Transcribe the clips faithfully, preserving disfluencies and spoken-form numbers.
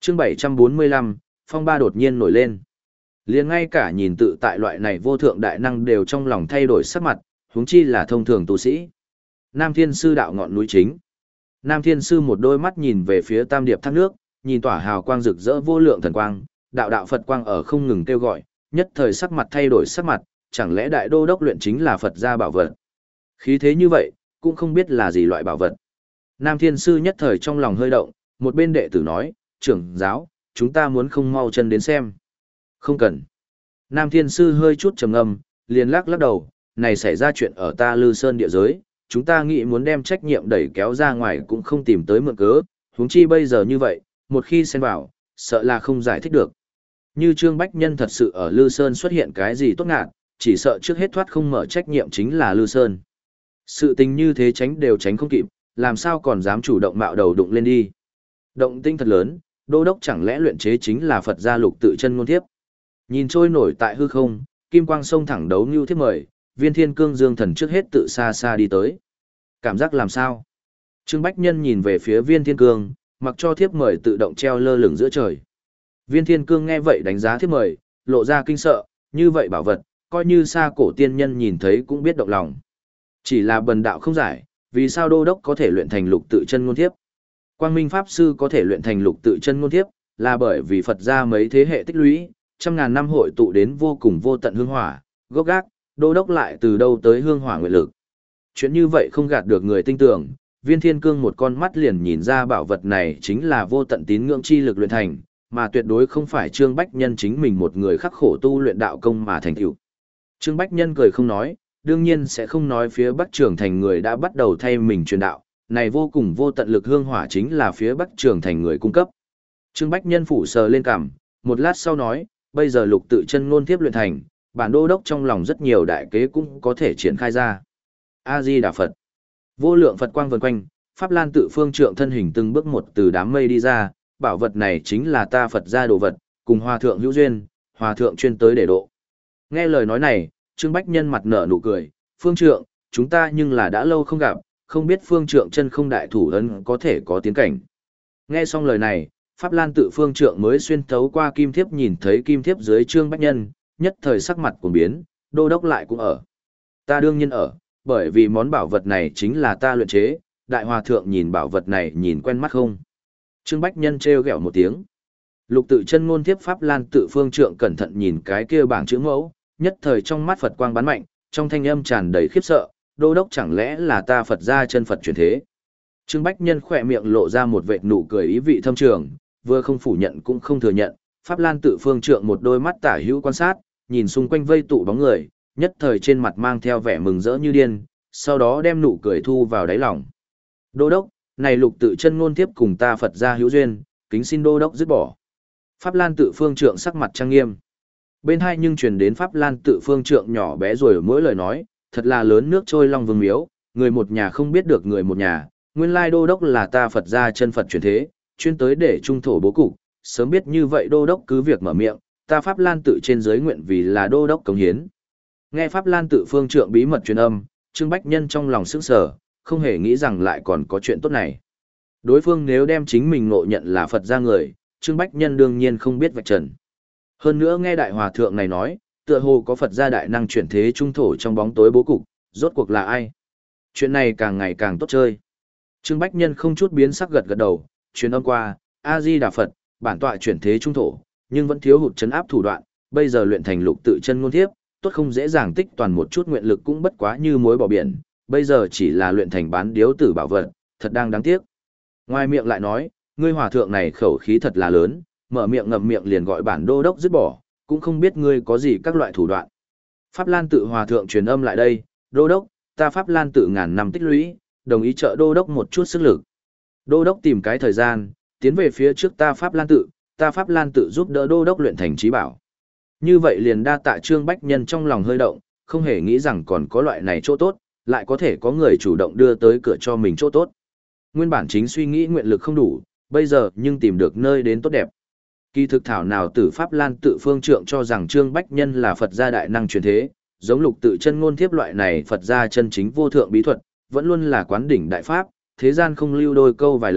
Chương bảy trăm bốn mươi lăm, phong ba đột nhiên nổi lên. Liền ngay cả nhìn tự tại loại này vô thượng đại năng đều trong lòng thay đổi sắc mặt, huống chi là thông thường tu sĩ. Nam Thiên Sư đạo ngọn núi chính. Nam Thiên Sư một đôi mắt nhìn về phía Tam Điệp thác nước, nhìn tỏa hào quang rực rỡ vô lượng thần quang, đạo đạo Phật quang ở không ngừng kêu gọi, nhất thời sắc mặt thay đổi sắc mặt, chẳng lẽ đại đô đốc luyện chính là Phật gia bảo vật. Khí thế như vậy, cũng không biết là gì loại bảo vật. Nam Thiên Sư nhất thời trong lòng hơi động, một bên đệ tử nói, trưởng giáo, chúng ta muốn không mau chân đến xem. Không cần. Nam Thiên Sư hơi chút trầm ngâm, liền lắc lắc đầu, này xảy ra chuyện ở ta Lư Sơn địa giới, chúng ta nghĩ muốn đem trách nhiệm đẩy kéo ra ngoài cũng không tìm tới mượn cớ, huống chi bây giờ như vậy, một khi xen vào, sợ là không giải thích được. Như Trương Bách Nhân thật sự ở Lư Sơn xuất hiện cái gì tốt ngạn, chỉ sợ trước hết thoát không mở trách nhiệm chính là Lư Sơn. Sự tình như thế tránh đều tránh không kịp, làm sao còn dám chủ động mạo đầu đụng lên đi. Động tinh thật lớn, đô đốc chẳng lẽ luyện chế chính là Phật gia lục tự chân ngôn thiếp. Nhìn trôi nổi tại hư không, kim quang sông thẳng đấu như thiếp mời, Viên Thiên Cương Dương Thần trước hết tự xa xa đi tới. Cảm giác làm sao? Trương Bách Nhân nhìn về phía Viên Thiên Cương, mặc cho thiếp mời tự động treo lơ lửng giữa trời. Viên Thiên Cương nghe vậy đánh giá thiếp mời, lộ ra kinh sợ, như vậy bảo vật, coi như xa cổ tiên nhân nhìn thấy cũng biết động lòng. Chỉ là bần đạo không giải, vì sao đô đốc có thể luyện thành lục tự chân ngôn thiếp? Quang Minh Pháp Sư có thể luyện thành lục tự chân ngôn thiếp, là bởi vì Phật gia mấy thế hệ tích lũy, trăm ngàn năm hội tụ đến vô cùng vô tận hương hỏa, gốc gác, đô đốc lại từ đâu tới hương hỏa nguyện lực. Chuyện như vậy không gạt được người tinh tưởng, Viên Thiên Cương một con mắt liền nhìn ra bảo vật này chính là vô tận tín ngưỡng chi lực luyện thành, mà tuyệt đối không phải Trương Bách Nhân chính mình một người khắc khổ tu luyện đạo công mà thành tựu. Trương Bách Nhân cười không nói, đương nhiên sẽ không nói phía Bắc Trường Thành người đã bắt đầu thay mình truyền đạo, này vô cùng vô tận lực hương hỏa chính là phía Bắc Trường Thành người cung cấp. Trương Bách Nhân phủ sờ lên cằm, một lát sau nói, bây giờ lục tự chân ngôn thiếp luyện thành, bản đô đốc trong lòng rất nhiều đại kế cũng có thể triển khai ra. A Di Đà Phật. Vô lượng Phật quang vần quanh, Pháp Lan tự phương trượng thân hình từng bước một từ đám mây đi ra, bảo vật này chính là ta Phật gia đồ vật, cùng hòa thượng hữu duyên, hòa thượng chuyên tới để độ. Nghe lời nói này, Trương Bách Nhân mặt nở nụ cười, phương trượng, chúng ta nhưng là đã lâu không gặp, không biết phương trượng chân không đại thủ ấn có thể có tiến cảnh. Nghe xong lời này, Pháp Lan tự phương trượng mới xuyên thấu qua kim thiếp nhìn thấy kim thiếp dưới Trương Bách Nhân, nhất thời sắc mặt cuồng biến, đô đốc lại cũng ở. Ta đương nhiên ở, bởi vì món bảo vật này chính là ta luyện chế, đại hòa thượng nhìn bảo vật này nhìn quen mắt không? Trương Bách Nhân trêu ghẹo một tiếng. Lục tự chân ngôn thiếp Pháp Lan tự phương trượng cẩn thận nhìn cái kia bảng chữ mẫu, nhất thời trong mắt Phật quang bắn mạnh, trong thanh âm tràn đầy khiếp sợ, đô đốc chẳng lẽ là ta Phật gia chân Phật chuyển thế. Trương Bách Nhân khỏe miệng lộ ra một vệt nụ cười ý vị thâm trường, vừa không phủ nhận cũng không thừa nhận, Pháp Lan tự phương trượng một đôi mắt tả hữu quan sát, nhìn xung quanh vây tụ bóng người, nhất thời trên mặt mang theo vẻ mừng rỡ như điên, sau đó đem nụ cười thu vào đáy lòng. Đô đốc, này lục tự chân ngôn tiếp cùng ta Phật gia hữu duyên, kính xin đô đốc dứt bỏ. Pháp Lan tự phương trượng sắc mặt trang nghiêm. Bên hai nhưng truyền đến Pháp Lan tự phương trượng nhỏ bé rồi mỗi lời nói, thật là lớn nước trôi long vương miếu, người một nhà không biết được người một nhà, nguyên lai đô đốc là ta Phật gia chân Phật chuyển thế, chuyên tới để trung thổ bố cục, sớm biết như vậy đô đốc cứ việc mở miệng, ta Pháp Lan tự trên giới nguyện vì là đô đốc cống hiến. Nghe Pháp Lan tự phương trượng bí mật truyền âm, Trương Bách Nhân trong lòng sững sờ, không hề nghĩ rằng lại còn có chuyện tốt này. Đối phương nếu đem chính mình ngộ nhận là Phật gia người, Trương Bách Nhân đương nhiên không biết vạch trần. Hơn nữa nghe đại hòa thượng này nói, tựa hồ có Phật gia đại năng chuyển thế trung thổ trong bóng tối bố cục, rốt cuộc là ai? Chuyện này càng ngày càng tốt chơi. Trương Bách Nhân không chút biến sắc gật gật đầu, truyền âm qua, A Di Đà Phật, bản tọa chuyển thế trung thổ, nhưng vẫn thiếu hụt trấn áp thủ đoạn, bây giờ luyện thành lục tự chân ngôn thiếp, tốt không dễ dàng tích toàn một chút nguyện lực cũng bất quá như muối bỏ biển, bây giờ chỉ là luyện thành bán điếu tử bảo vật, thật đang đáng tiếc. Ngoài miệng lại nói, ngươi hòa thượng này khẩu khí thật là lớn, mở miệng ngậm miệng liền gọi bản đô đốc dứt bỏ, cũng không biết ngươi có gì các loại thủ đoạn. Pháp Lan tự hòa thượng truyền âm lại đây, đô đốc, ta Pháp Lan tự ngàn năm tích lũy, đồng ý trợ đô đốc một chút sức lực. Đô đốc tìm cái thời gian, tiến về phía trước ta Pháp Lan tự, ta Pháp Lan tự giúp đỡ đô đốc luyện thành trí bảo. Như vậy liền đa tạ Trương Bách Nhân trong lòng hơi động, không hề nghĩ rằng còn có loại này chỗ tốt, lại có thể có người chủ động đưa tới cửa cho mình chỗ tốt. Nguyên bản chính suy nghĩ nguyện lực không đủ, bây giờ nhưng tìm được nơi đến tốt đẹp. Kỳ thực thảo nào tử Pháp Lan tự phương trượng cho rằng Trương Bách Nhân là Phật gia đại năng truyền thế, giống lục tự chân ngôn thiếp loại này Phật gia chân chính vô thượng bí thuật, vẫn luôn là quán đỉnh đại pháp, thế gian không lưu đôi câu vài lời,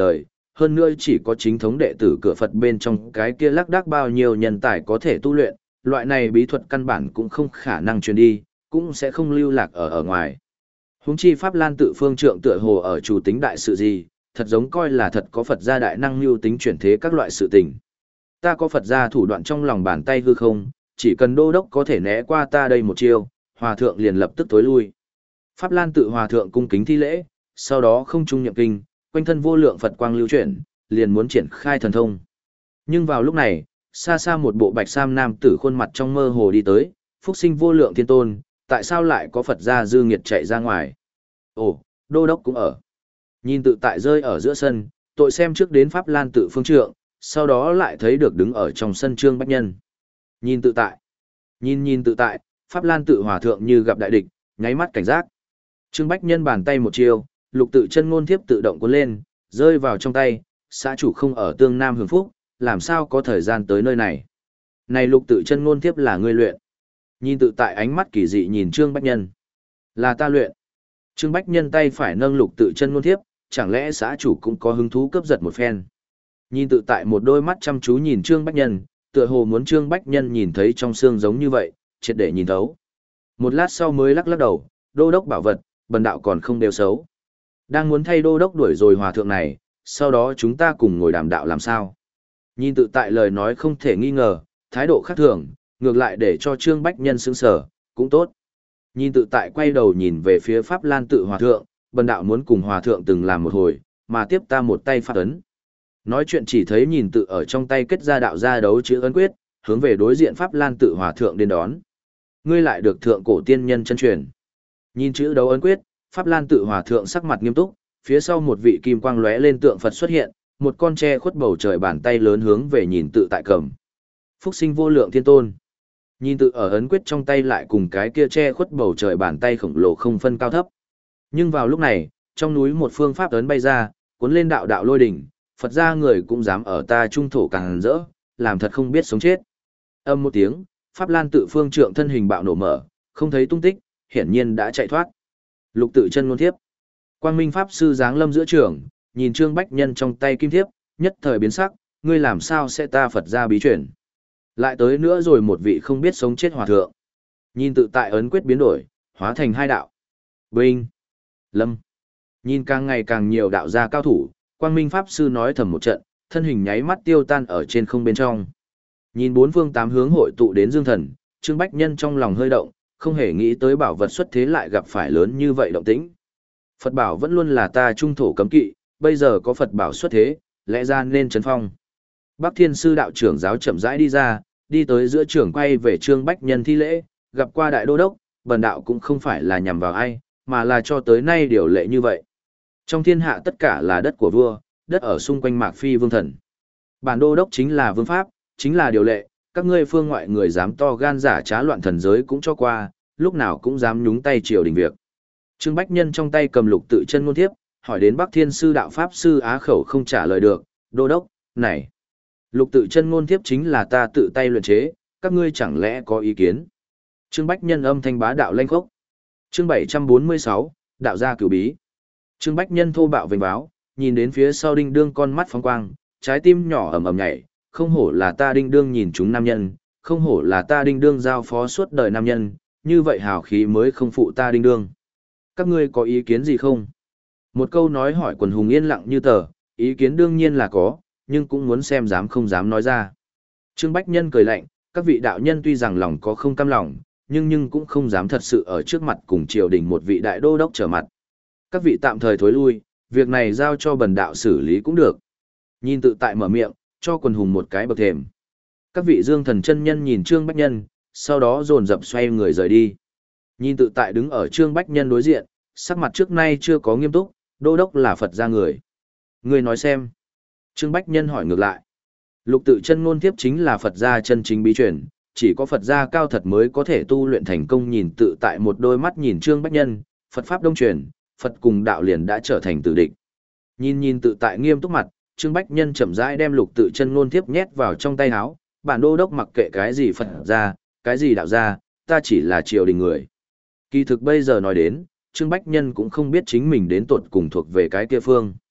hơn nữa chỉ có chính thống đệ tử cửa Phật bên trong cái kia lác đác bao nhiêu nhân tài có thể tu luyện, loại này bí thuật căn bản cũng không khả năng truyền đi, cũng sẽ không lưu lạc ở ở ngoài. Huống chi Pháp Lan tự phương trượng tựa hồ ở chủ tính đại sự gì, thật giống coi là thật có Phật gia đại năng lưu tính chuyển thế các loại sự tình. Ta có Phật gia thủ đoạn trong lòng bàn tay hư không, chỉ cần đô đốc có thể né qua ta đây một chiêu, hòa thượng liền lập tức tối lui. Pháp Lan tự hòa thượng cung kính thi lễ, sau đó không trung nhậm kinh, quanh thân vô lượng Phật quang lưu chuyển, liền muốn triển khai thần thông. Nhưng vào lúc này, xa xa một bộ bạch sam nam tử khuôn mặt trong mơ hồ đi tới, phúc sinh vô lượng thiên tôn, tại sao lại có Phật gia dư nghiệt chạy ra ngoài? Ồ, đô đốc cũng ở. Nhìn tự tại rơi ở giữa sân, tội xem trước đến Pháp Lan tự phương trượng, sau đó lại thấy được đứng ở trong sân Trương Bách Nhân. Nhìn tự tại. Nhìn nhìn tự tại, Pháp Lan tự hòa thượng như gặp đại địch, nháy mắt cảnh giác. Trương Bách Nhân bàn tay một chiêu, lục tự chân ngôn thiếp tự động cuốn lên, rơi vào trong tay, xã chủ không ở tương nam hưởng phúc, làm sao có thời gian tới nơi này. Này lục tự chân ngôn thiếp là ngươi luyện. Nhìn tự tại ánh mắt kỳ dị nhìn Trương Bách Nhân. Là ta luyện. Trương Bách Nhân tay phải nâng lục tự chân ngôn thiếp, chẳng lẽ xã chủ cũng có hứng thú cướp giật một phen. Nhìn tự tại một đôi mắt chăm chú nhìn Trương Bách Nhân, tựa hồ muốn Trương Bách Nhân nhìn thấy trong xương giống như vậy, triệt để nhìn thấu. Một lát sau mới lắc lắc đầu, đô đốc bảo vật, bần đạo còn không đều xấu. Đang muốn thay đô đốc đuổi rồi hòa thượng này, sau đó chúng ta cùng ngồi đàm đạo làm sao. Nhìn tự tại lời nói không thể nghi ngờ, thái độ khác thường, ngược lại để cho Trương Bách Nhân sững sờ, cũng tốt. Nhìn tự tại quay đầu nhìn về phía Pháp Lan tự hòa thượng, bần đạo muốn cùng hòa thượng từng làm một hồi, mà tiếp ta một tay pháp ấn. Nói chuyện chỉ thấy nhìn tự ở trong tay kết ra đạo ra đấu chữ ấn quyết, hướng về đối diện Pháp Lan tự hòa thượng đến đón. Ngươi lại được thượng cổ tiên nhân chân truyền. Nhìn chữ đấu ấn quyết, Pháp Lan tự hòa thượng sắc mặt nghiêm túc, phía sau một vị kim quang lóe lên tượng Phật xuất hiện, một con tre khuất bầu trời bàn tay lớn hướng về nhìn tự tại cầm. Phúc sinh vô lượng thiên tôn. Nhìn tự ở ấn quyết trong tay lại cùng cái kia che khuất bầu trời bàn tay khổng lồ không phân cao thấp. Nhưng vào lúc này, trong núi một phương pháp ấn bay ra, cuốn lên đạo đạo lôi đỉnh, Phật gia người cũng dám ở ta trung thổ càng rỡ, làm thật không biết sống chết. Âm một tiếng, Pháp Lan tự phương trượng thân hình bạo nổ mở, không thấy tung tích, hiển nhiên đã chạy thoát. Lục tự chân ngôn thiếp. Quang Minh pháp sư giáng lâm giữa trường, nhìn Trương Bách Nhân trong tay kim thiếp, nhất thời biến sắc, ngươi làm sao sẽ ta Phật gia bí truyền? Lại tới nữa rồi một vị không biết sống chết hòa thượng. Nhìn tự tại ấn quyết biến đổi, hóa thành hai đạo. Binh. Lâm. Nhìn càng ngày càng nhiều đạo gia cao thủ, Quang Minh pháp sư nói thầm một trận, thân hình nháy mắt tiêu tan ở trên không bên trong. Nhìn bốn phương tám hướng hội tụ đến Dương Thần, Trương Bách Nhân trong lòng hơi động, không hề nghĩ tới bảo vật xuất thế lại gặp phải lớn như vậy động tĩnh. Phật bảo vẫn luôn là ta trung thổ cấm kỵ, bây giờ có Phật bảo xuất thế, lẽ ra nên trấn phong. Bắc Thiên sư đạo trưởng giáo chậm rãi đi ra, đi tới giữa trường quay về Trương Bách Nhân thi lễ, gặp qua đại đô đốc, bần đạo cũng không phải là nhằm vào ai, mà là cho tới nay điều lệ như vậy. Trong thiên hạ tất cả là đất của vua, đất ở xung quanh Mạc Phi vương thần. Bản đô đốc chính là vương pháp, chính là điều lệ, các ngươi phương ngoại người dám to gan giả trá loạn thần giới cũng cho qua, lúc nào cũng dám nhúng tay triều đình việc. Trương Bách Nhân trong tay cầm lục tự chân ngôn thiếp, hỏi đến Bắc Thiên sư đạo pháp sư á khẩu không trả lời được, đô đốc, này. Lục tự chân ngôn thiếp chính là ta tự tay luyện chế, các ngươi chẳng lẽ có ý kiến? Trương Bách Nhân âm thanh bá đạo lanh khốc. Chương bảy trăm bốn mươi sáu, đạo gia cửu bí. Trương Bách Nhân thô bạo vênh báo, nhìn đến phía sau đinh đương con mắt phóng quang, trái tim nhỏ ầm ầm nhảy, không hổ là ta đinh đương nhìn chúng nam nhân, không hổ là ta đinh đương giao phó suốt đời nam nhân, như vậy hào khí mới không phụ ta đinh đương. Các ngươi có ý kiến gì không? Một câu nói hỏi quần hùng yên lặng như tờ, ý kiến đương nhiên là có, nhưng cũng muốn xem dám không dám nói ra. Trương Bách Nhân cười lạnh, các vị đạo nhân tuy rằng lòng có không cam lòng, nhưng nhưng cũng không dám thật sự ở trước mặt cùng triều đình một vị đại đô đốc trở mặt. Các vị tạm thời thối lui, việc này giao cho bần đạo xử lý cũng được. Nhìn tự tại mở miệng, cho quần hùng một cái bậc thềm. Các vị dương thần chân nhân nhìn Trương Bách Nhân, sau đó dồn dập xoay người rời đi. Nhìn tự tại đứng ở Trương Bách Nhân đối diện, sắc mặt trước nay chưa có nghiêm túc, đô đốc là Phật gia người. Người nói xem. Trương Bách Nhân hỏi ngược lại. Lục tự chân ngôn thiếp chính là Phật gia chân chính bí truyền, chỉ có Phật gia cao thật mới có thể tu luyện thành công. Nhìn tự tại một đôi mắt nhìn Trương Bách Nhân, Phật pháp đông truyền, Phật cùng đạo liền đã trở thành tử địch. Nhìn nhìn tự tại nghiêm túc mặt, Trương Bách Nhân chậm rãi đem lục tự chân ngôn thiếp nhét vào trong tay áo, bản đô đốc mặc kệ cái gì Phật gia, cái gì đạo gia, ta chỉ là triều đình người. Kỳ thực bây giờ nói đến, Trương Bách Nhân cũng không biết chính mình đến tột cùng thuộc về cái kia phương.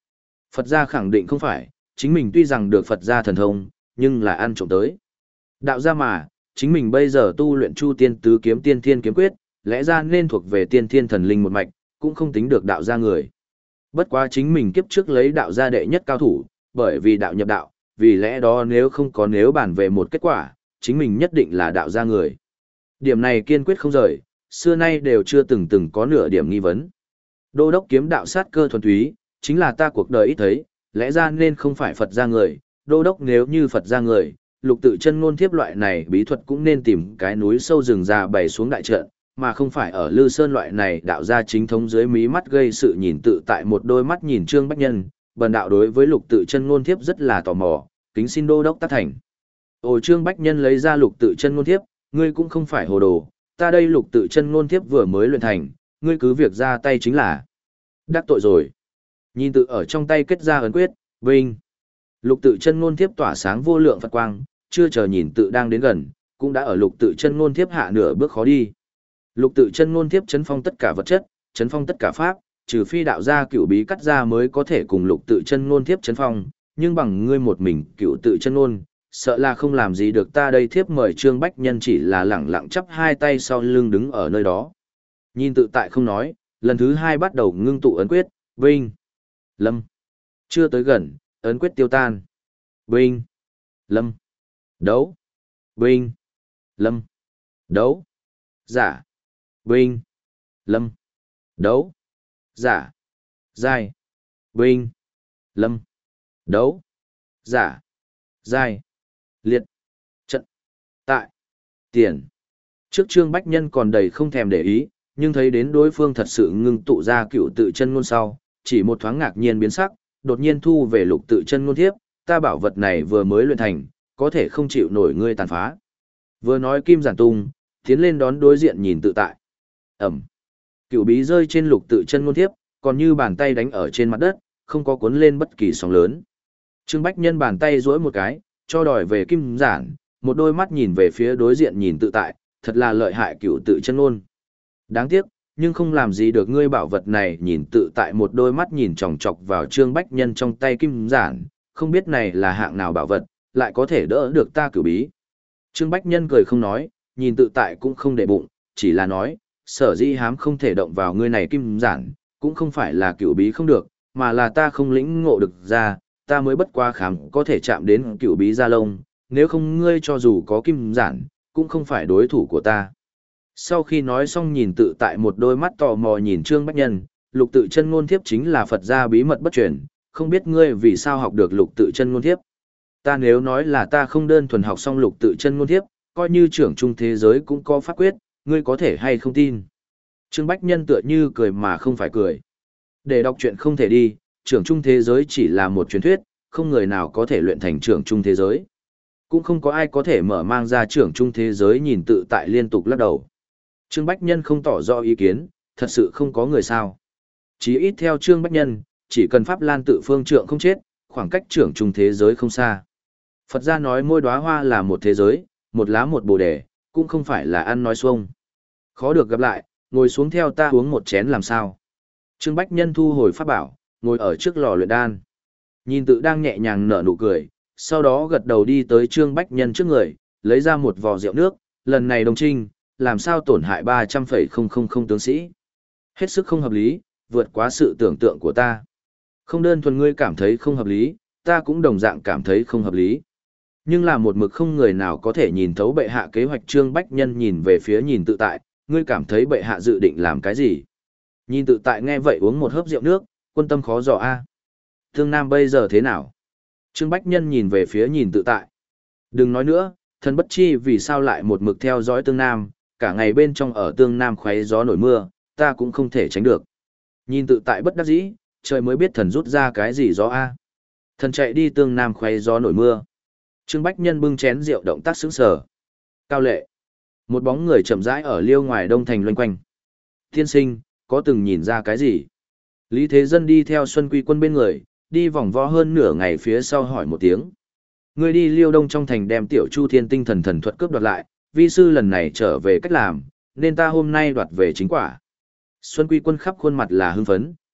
Phật gia khẳng định không phải, chính mình tuy rằng được Phật gia thần thông, nhưng là ăn trộm tới. Đạo gia mà, chính mình bây giờ tu luyện Chu Tiên Tứ Kiếm Tiên Thiên Kiếm Quyết, lẽ ra nên thuộc về tiên thiên thần linh một mạch, cũng không tính được đạo gia người. Bất quá chính mình kiếp trước lấy đạo gia đệ nhất cao thủ, bởi vì đạo nhập đạo, vì lẽ đó nếu không có nếu bàn về một kết quả, chính mình nhất định là đạo gia người. Điểm này kiên quyết không rời, xưa nay đều chưa từng từng có nửa điểm nghi vấn. Đô đốc kiếm đạo sát cơ thuần túy, chính là ta cuộc đời ít thấy, lẽ ra nên không phải Phật gia người, đô đốc nếu như Phật gia người, lục tự chân ngôn thiếp loại này bí thuật cũng nên tìm cái núi sâu rừng già bày xuống đại trận, mà không phải ở Lư Sơn loại này đạo gia chính thống dưới mí mắt gây sự nhìn tự tại một đôi mắt nhìn Trương Bách Nhân, bần đạo đối với lục tự chân ngôn thiếp rất là tò mò, kính xin đô đốc tác thành. Ồ Trương Bách Nhân lấy ra lục tự chân ngôn thiếp, ngươi cũng không phải hồ đồ, ta đây lục tự chân ngôn thiếp vừa mới luyện thành, ngươi cứ việc ra tay chính là đắc tội rồi. Nhìn tự ở trong tay kết ra ấn quyết, vinh. Lục tự chân ngôn thiếp tỏa sáng vô lượng Phật quang, chưa chờ nhìn tự đang đến gần, cũng đã ở lục tự chân ngôn thiếp hạ nửa bước khó đi. Lục tự chân ngôn thiếp chấn phong tất cả vật chất, chấn phong tất cả pháp, trừ phi đạo gia cửu bí cắt ra mới có thể cùng lục tự chân ngôn thiếp chấn phong, nhưng bằng ngươi một mình cửu tự chân ngôn, sợ là không làm gì được ta đây. Thiếp mời Trương Bách Nhân chỉ là lẳng lặng chắp hai tay sau lưng đứng ở nơi đó. Nhìn tự tại không nói, lần thứ hai bắt đầu ngưng tụ ấn quyết, vinh, lâm. Chưa tới gần, ấn quyết tiêu tan. Vinh, lâm, đấu, vinh, lâm, đấu, giả, vinh, lâm, đấu, giả, giai, vinh, lâm, đấu, giả, giai, liệt, trận, tại, tiền. Trước Trương Bách Nhân còn đầy không thèm để ý, nhưng thấy đến đối phương thật sự ngưng tụ ra cựu tự chân ngôn sau, chỉ một thoáng ngạc nhiên biến sắc, đột nhiên thu về lục tự chân ngôn thiếp, ta bảo vật này vừa mới luyện thành, có thể không chịu nổi ngươi tàn phá. Vừa nói kim giản tung, tiến lên đón đối diện nhìn tự tại. Ẩm. Cựu bí rơi trên lục tự chân ngôn thiếp, còn như bàn tay đánh ở trên mặt đất, không có cuốn lên bất kỳ sóng lớn. Trương Bách Nhân bàn tay duỗi một cái, cho đòi về kim giản, một đôi mắt nhìn về phía đối diện nhìn tự tại, thật là lợi hại cựu tự chân ngôn. Đáng tiếc, nhưng không làm gì được ngươi bảo vật này. Nhìn tự tại một đôi mắt nhìn chòng chọc vào Trương Bách Nhân trong tay kim giản, không biết này là hạng nào bảo vật, lại có thể đỡ được ta cửu bí. Trương Bách Nhân cười không nói, nhìn tự tại cũng không để bụng, chỉ là nói, sở dĩ hám không thể động vào ngươi này kim giản, cũng không phải là cửu bí không được, mà là ta không lĩnh ngộ được ra, ta mới bất quá khám có thể chạm đến cửu bí gia lông, nếu không ngươi cho dù có kim giản, cũng không phải đối thủ của ta. Sau khi nói xong nhìn tự tại một đôi mắt tò mò nhìn Trương Bách Nhân, lục tự chân ngôn thiếp chính là Phật gia bí mật bất truyền, không biết ngươi vì sao học được lục tự chân ngôn thiếp. Ta nếu nói là ta không đơn thuần học xong lục tự chân ngôn thiếp, coi như trưởng trung thế giới cũng có pháp quyết, ngươi có thể hay không tin. Trương Bách Nhân tựa như cười mà không phải cười. Để đọc truyện không thể đi, trưởng trung thế giới chỉ là một truyền thuyết, không người nào có thể luyện thành trưởng trung thế giới. Cũng không có ai có thể mở mang ra trưởng trung thế giới. Nhìn tự tại liên tục lắc đầu. Trương Bách Nhân không tỏ rõ ý kiến, thật sự không có người sao. Chỉ ít theo Trương Bách Nhân, chỉ cần Pháp Lan tự phương trượng không chết, khoảng cách trưởng trung thế giới không xa. Phật gia nói mỗi đóa hoa là một thế giới, một lá một bồ đề, cũng không phải là ăn nói xuông. Khó được gặp lại, ngồi xuống theo ta uống một chén làm sao. Trương Bách Nhân thu hồi pháp bảo, ngồi ở trước lò luyện đan. Nhìn tự đang nhẹ nhàng nở nụ cười, sau đó gật đầu đi tới Trương Bách Nhân trước người, lấy ra một vò rượu nước, lần này đồng trinh, làm sao tổn hại ba trăm phẩy không không không tướng sĩ. Hết sức không hợp lý, vượt quá sự tưởng tượng của ta. Không đơn thuần ngươi cảm thấy không hợp lý, ta cũng đồng dạng cảm thấy không hợp lý. Nhưng là một mực không người nào có thể nhìn thấu bệ hạ kế hoạch. Trương Bách Nhân nhìn về phía nhìn tự tại, ngươi cảm thấy bệ hạ dự định làm cái gì? Nhìn tự tại nghe vậy uống một hớp rượu nước, quân tâm khó dò a. Tương Nam bây giờ thế nào? Trương Bách Nhân nhìn về phía nhìn tự tại. Đừng nói nữa, thần bất chi vì sao lại một mực theo dõi Tương Nam, cả ngày bên trong ở Tương Nam khoáy gió nổi mưa, ta cũng không thể tránh được. Nhìn tự tại bất đắc dĩ, trời mới biết thần rút ra cái gì gió a. Thần chạy đi Tương Nam khoáy gió nổi mưa. Trương Bách Nhân bưng chén rượu động tác sững sờ. Cao lệ. Một bóng người chậm rãi ở liêu ngoài đông thành loanh quanh. Tiên sinh, có từng nhìn ra cái gì? Lý Thế Dân đi theo Xuân Quy Quân bên người, đi vòng vo hơn nửa ngày phía sau hỏi một tiếng. Người đi liêu đông trong thành đem tiểu Chu Thiên tinh thần thần thuật cướp đoạt lại, vi sư lần này trở về cách làm, nên ta hôm nay đoạt về chính quả. Xuân Quy Quân khắp khuôn mặt là hưng phấn,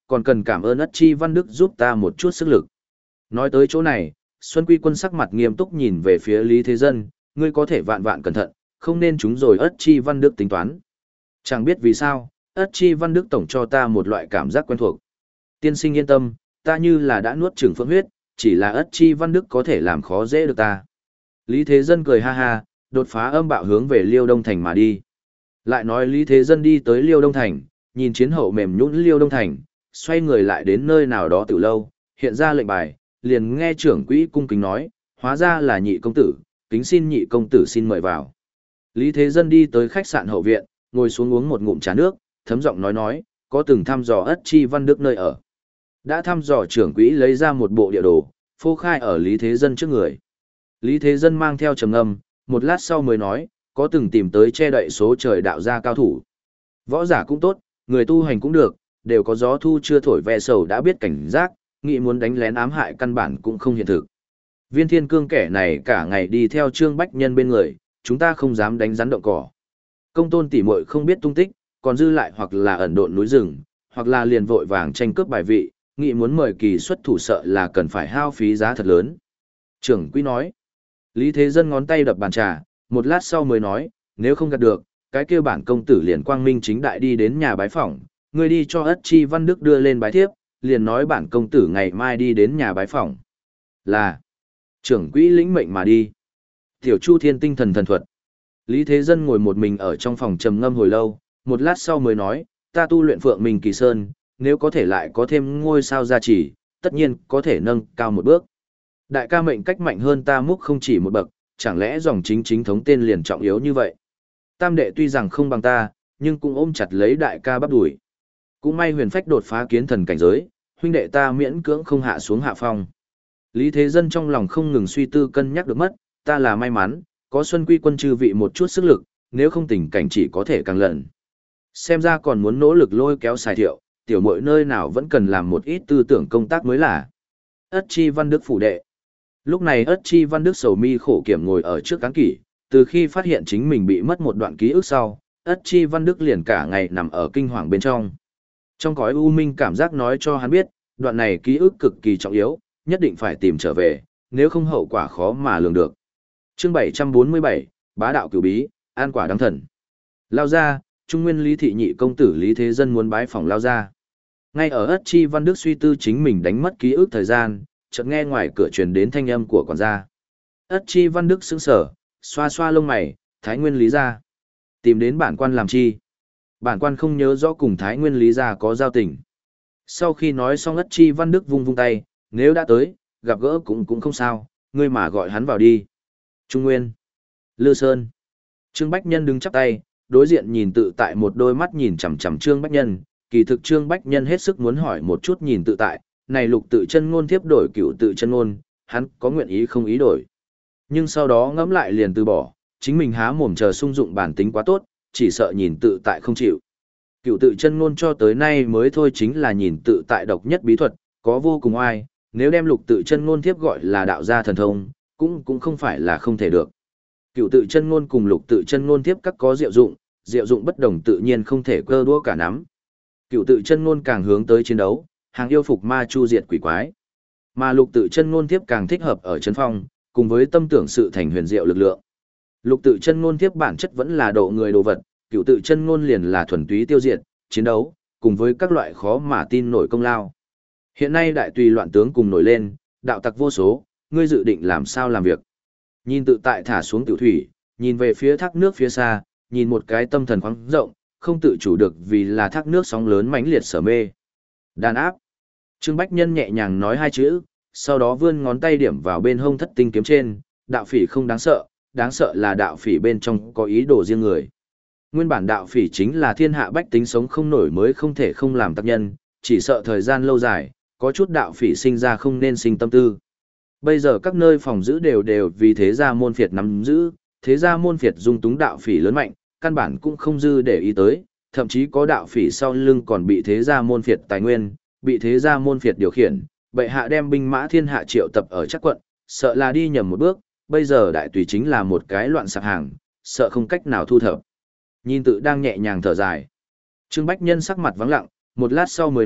còn cần cảm ơn Ất Chi Văn Đức giúp ta một chút sức lực. Nói tới chỗ này, Xuân Quy Quân sắc mặt nghiêm túc nhìn về phía Lý Thế Dân, ngươi có thể vạn vạn cẩn thận, không nên chúng rồi Ất Chi Văn Đức tính toán. Chẳng biết vì sao, Ất Chi Văn Đức tổng cho ta một loại cảm giác quen thuộc. Tiên sinh yên tâm, ta như là đã nuốt chửng phượng huyết, chỉ là Ất Chi Văn Đức có thể làm khó dễ được ta. Lý Thế Dân cười ha ha, đột phá âm bạo hướng về Liêu Đông Thành mà đi. Lại nói Lý Thế Dân đi tới Liêu Đông Thành, nhìn chiến hậu mềm nhũn Liêu Đông Thành, xoay người lại đến nơi nào đó từ lâu, hiện ra lệnh bài, liền nghe trưởng quỹ cung kính nói, hóa ra là nhị công tử, kính xin nhị công tử xin mời vào. Lý Thế Dân đi tới khách sạn hậu viện, ngồi xuống uống một ngụm trà nước, thấm giọng nói nói, có từng thăm dò Ất Chi Văn Đức nơi ở. Đã thăm dò trưởng quỹ lấy ra một bộ địa đồ, phô khai ở Lý Thế Dân trước người. Lý Thế Dân mang theo trầm ngâm, một lát sau mới nói, có từng tìm tới che đậy số trời đạo gia cao thủ. Võ giả cũng tốt, người tu hành cũng được, đều có gió thu chưa thổi ve sầu đã biết cảnh giác, nghĩ muốn đánh lén ám hại căn bản cũng không hiện thực. Viên Thiên Cương kẻ này cả ngày đi theo Trương Bách Nhân bên người, chúng ta không dám đánh rắn động cỏ. Công tôn tỉ muội không biết tung tích, còn dư lại hoặc là ẩn độn núi rừng, hoặc là liền vội vàng tranh cướp bài vị, nghĩ muốn mời kỳ xuất thủ sợ là cần phải hao phí giá thật lớn. Trưởng quỹ nói, Lý Thế Dân ngón tay đập bàn trà, một lát sau mới nói, nếu không gạt được, cái kia bản công tử liền quang minh chính đại đi đến nhà bái phỏng, người đi cho Ất Chi Văn Đức đưa lên bái thiếp, liền nói bản công tử ngày mai đi đến nhà bái phỏng. Là, trưởng quỹ lĩnh mệnh mà đi. Tiểu Chu Thiên tinh thần thần thuật. Lý Thế Dân ngồi một mình ở trong phòng trầm ngâm hồi lâu, một lát sau mới nói, ta tu luyện Phượng Minh Kỳ Sơn, nếu có thể lại có thêm ngôi sao gia trì, tất nhiên có thể nâng cao một bước. Đại ca mệnh cách mạnh hơn ta múc không chỉ một bậc, chẳng lẽ dòng chính chính thống tên liền trọng yếu như vậy. Tam đệ tuy rằng không bằng ta, nhưng cũng ôm chặt lấy đại ca bắp đuổi. Cũng may huyền phách đột phá kiến thần cảnh giới, huynh đệ ta miễn cưỡng không hạ xuống hạ phong. Lý Thế Dân trong lòng không ngừng suy tư cân nhắc được mất, ta là may mắn, có Xuân Quy Quân chư vị một chút sức lực, nếu không tình cảnh chỉ có thể càng lận. Xem ra còn muốn nỗ lực lôi kéo Sài Thiệu, tiểu muội nơi nào vẫn cần làm một ít tư tưởng công tác mới là. Ất Chi Văn Đức phủ đệ. Lúc này Ất Chi Văn Đức sầu mi khổ kiểm ngồi ở trước cán kỷ, từ khi phát hiện chính mình bị mất một đoạn ký ức sau, Ất Chi Văn Đức liền cả ngày nằm ở kinh hoàng bên trong. Trong cõi u minh cảm giác nói cho hắn biết, đoạn này ký ức cực kỳ trọng yếu, nhất định phải tìm trở về, nếu không hậu quả khó mà lường được. Chương bảy trăm bốn mươi bảy, Bá đạo cửu bí, an quả đăng thần. Lao ra, Trung Nguyên Lý thị nhị công tử Lý Thế Dân muốn bái phỏng lao ra. Ngay ở Ất Chi Văn Đức suy tư chính mình đánh mất ký ức thời gian, chợt nghe ngoài cửa truyền đến thanh âm của quản gia. Ất Chi Văn Đức sững sờ, xoa xoa lông mày, Thái Nguyên Lý gia. Tìm đến bản quan làm chi? Bản quan không nhớ rõ cùng Thái Nguyên Lý gia có giao tình. Sau khi nói xong Ất Chi Văn Đức vung vung tay, nếu đã tới, gặp gỡ cũng cũng không sao, ngươi mà gọi hắn vào đi. Trung Nguyên, Lư Sơn. Trương Bách Nhân đứng chắp tay, đối diện nhìn tự tại một đôi mắt nhìn chằm chằm Trương Bách Nhân, kỳ thực Trương Bách Nhân hết sức muốn hỏi một chút nhìn tự tại, này lục tự chân ngôn tiếp đổi cửu tự chân ngôn, hắn có nguyện ý không ý đổi. Nhưng sau đó ngẫm lại liền từ bỏ, chính mình há mồm chờ sung dụng bản tính quá tốt, chỉ sợ nhìn tự tại không chịu. Cửu tự chân ngôn cho tới nay mới thôi chính là nhìn tự tại độc nhất bí thuật, có vô cùng oai, nếu đem lục tự chân ngôn tiếp gọi là đạo gia thần thông, cũng cũng không phải là không thể được. Cửu tự chân ngôn cùng lục tự chân ngôn tiếp các có diệu dụng, diệu dụng bất đồng tự nhiên không thể cơ đũa cả nắm. Cửu tự chân ngôn càng hướng tới chiến đấu, hàng yêu phục ma chu diệt quỷ quái. Mà lục tự chân ngôn tiếp càng thích hợp ở chân phong, cùng với tâm tưởng sự thành huyền diệu lực lượng. Lục tự chân ngôn tiếp bản chất vẫn là độ người đồ vật, cửu tự chân ngôn liền là thuần túy tiêu diệt, chiến đấu, cùng với các loại khó mà tin nổi công lao. Hiện nay đại tùy loạn tướng cùng nổi lên, đạo tặc vô số, ngươi dự định làm sao làm việc. Nhìn tự tại thả xuống tiểu thủy, nhìn về phía thác nước phía xa, nhìn một cái tâm thần khoáng rộng, không tự chủ được vì là thác nước sóng lớn mãnh liệt sở mê. Đàn áp. Trương Bách Nhân nhẹ nhàng nói hai chữ, sau đó vươn ngón tay điểm vào bên hông thất tinh kiếm trên, đạo phỉ không đáng sợ, đáng sợ là đạo phỉ bên trong có ý đồ riêng người. Nguyên bản đạo phỉ chính là thiên hạ bách tính sống không nổi mới không thể không làm tác nhân, chỉ sợ thời gian lâu dài, có chút đạo phỉ sinh ra không nên sinh tâm tư. Bây giờ các nơi phòng giữ đều đều vì thế gia môn phiệt nắm giữ, thế gia môn phiệt dung túng đạo phỉ lớn mạnh, căn bản cũng không dư để ý tới, thậm chí có đạo phỉ sau lưng còn bị thế gia môn phiệt tài nguyên, bị thế gia môn phiệt điều khiển, bệ hạ đem binh mã thiên hạ triệu tập ở chắc quận, sợ là đi nhầm một bước, bây giờ đại tùy chính là một cái loạn sạp hàng, sợ không cách nào thu thập. Nhìn tự đang nhẹ nhàng thở dài. Trương Bách Nhân sắc mặt vắng lặng, một lát sau mới nói,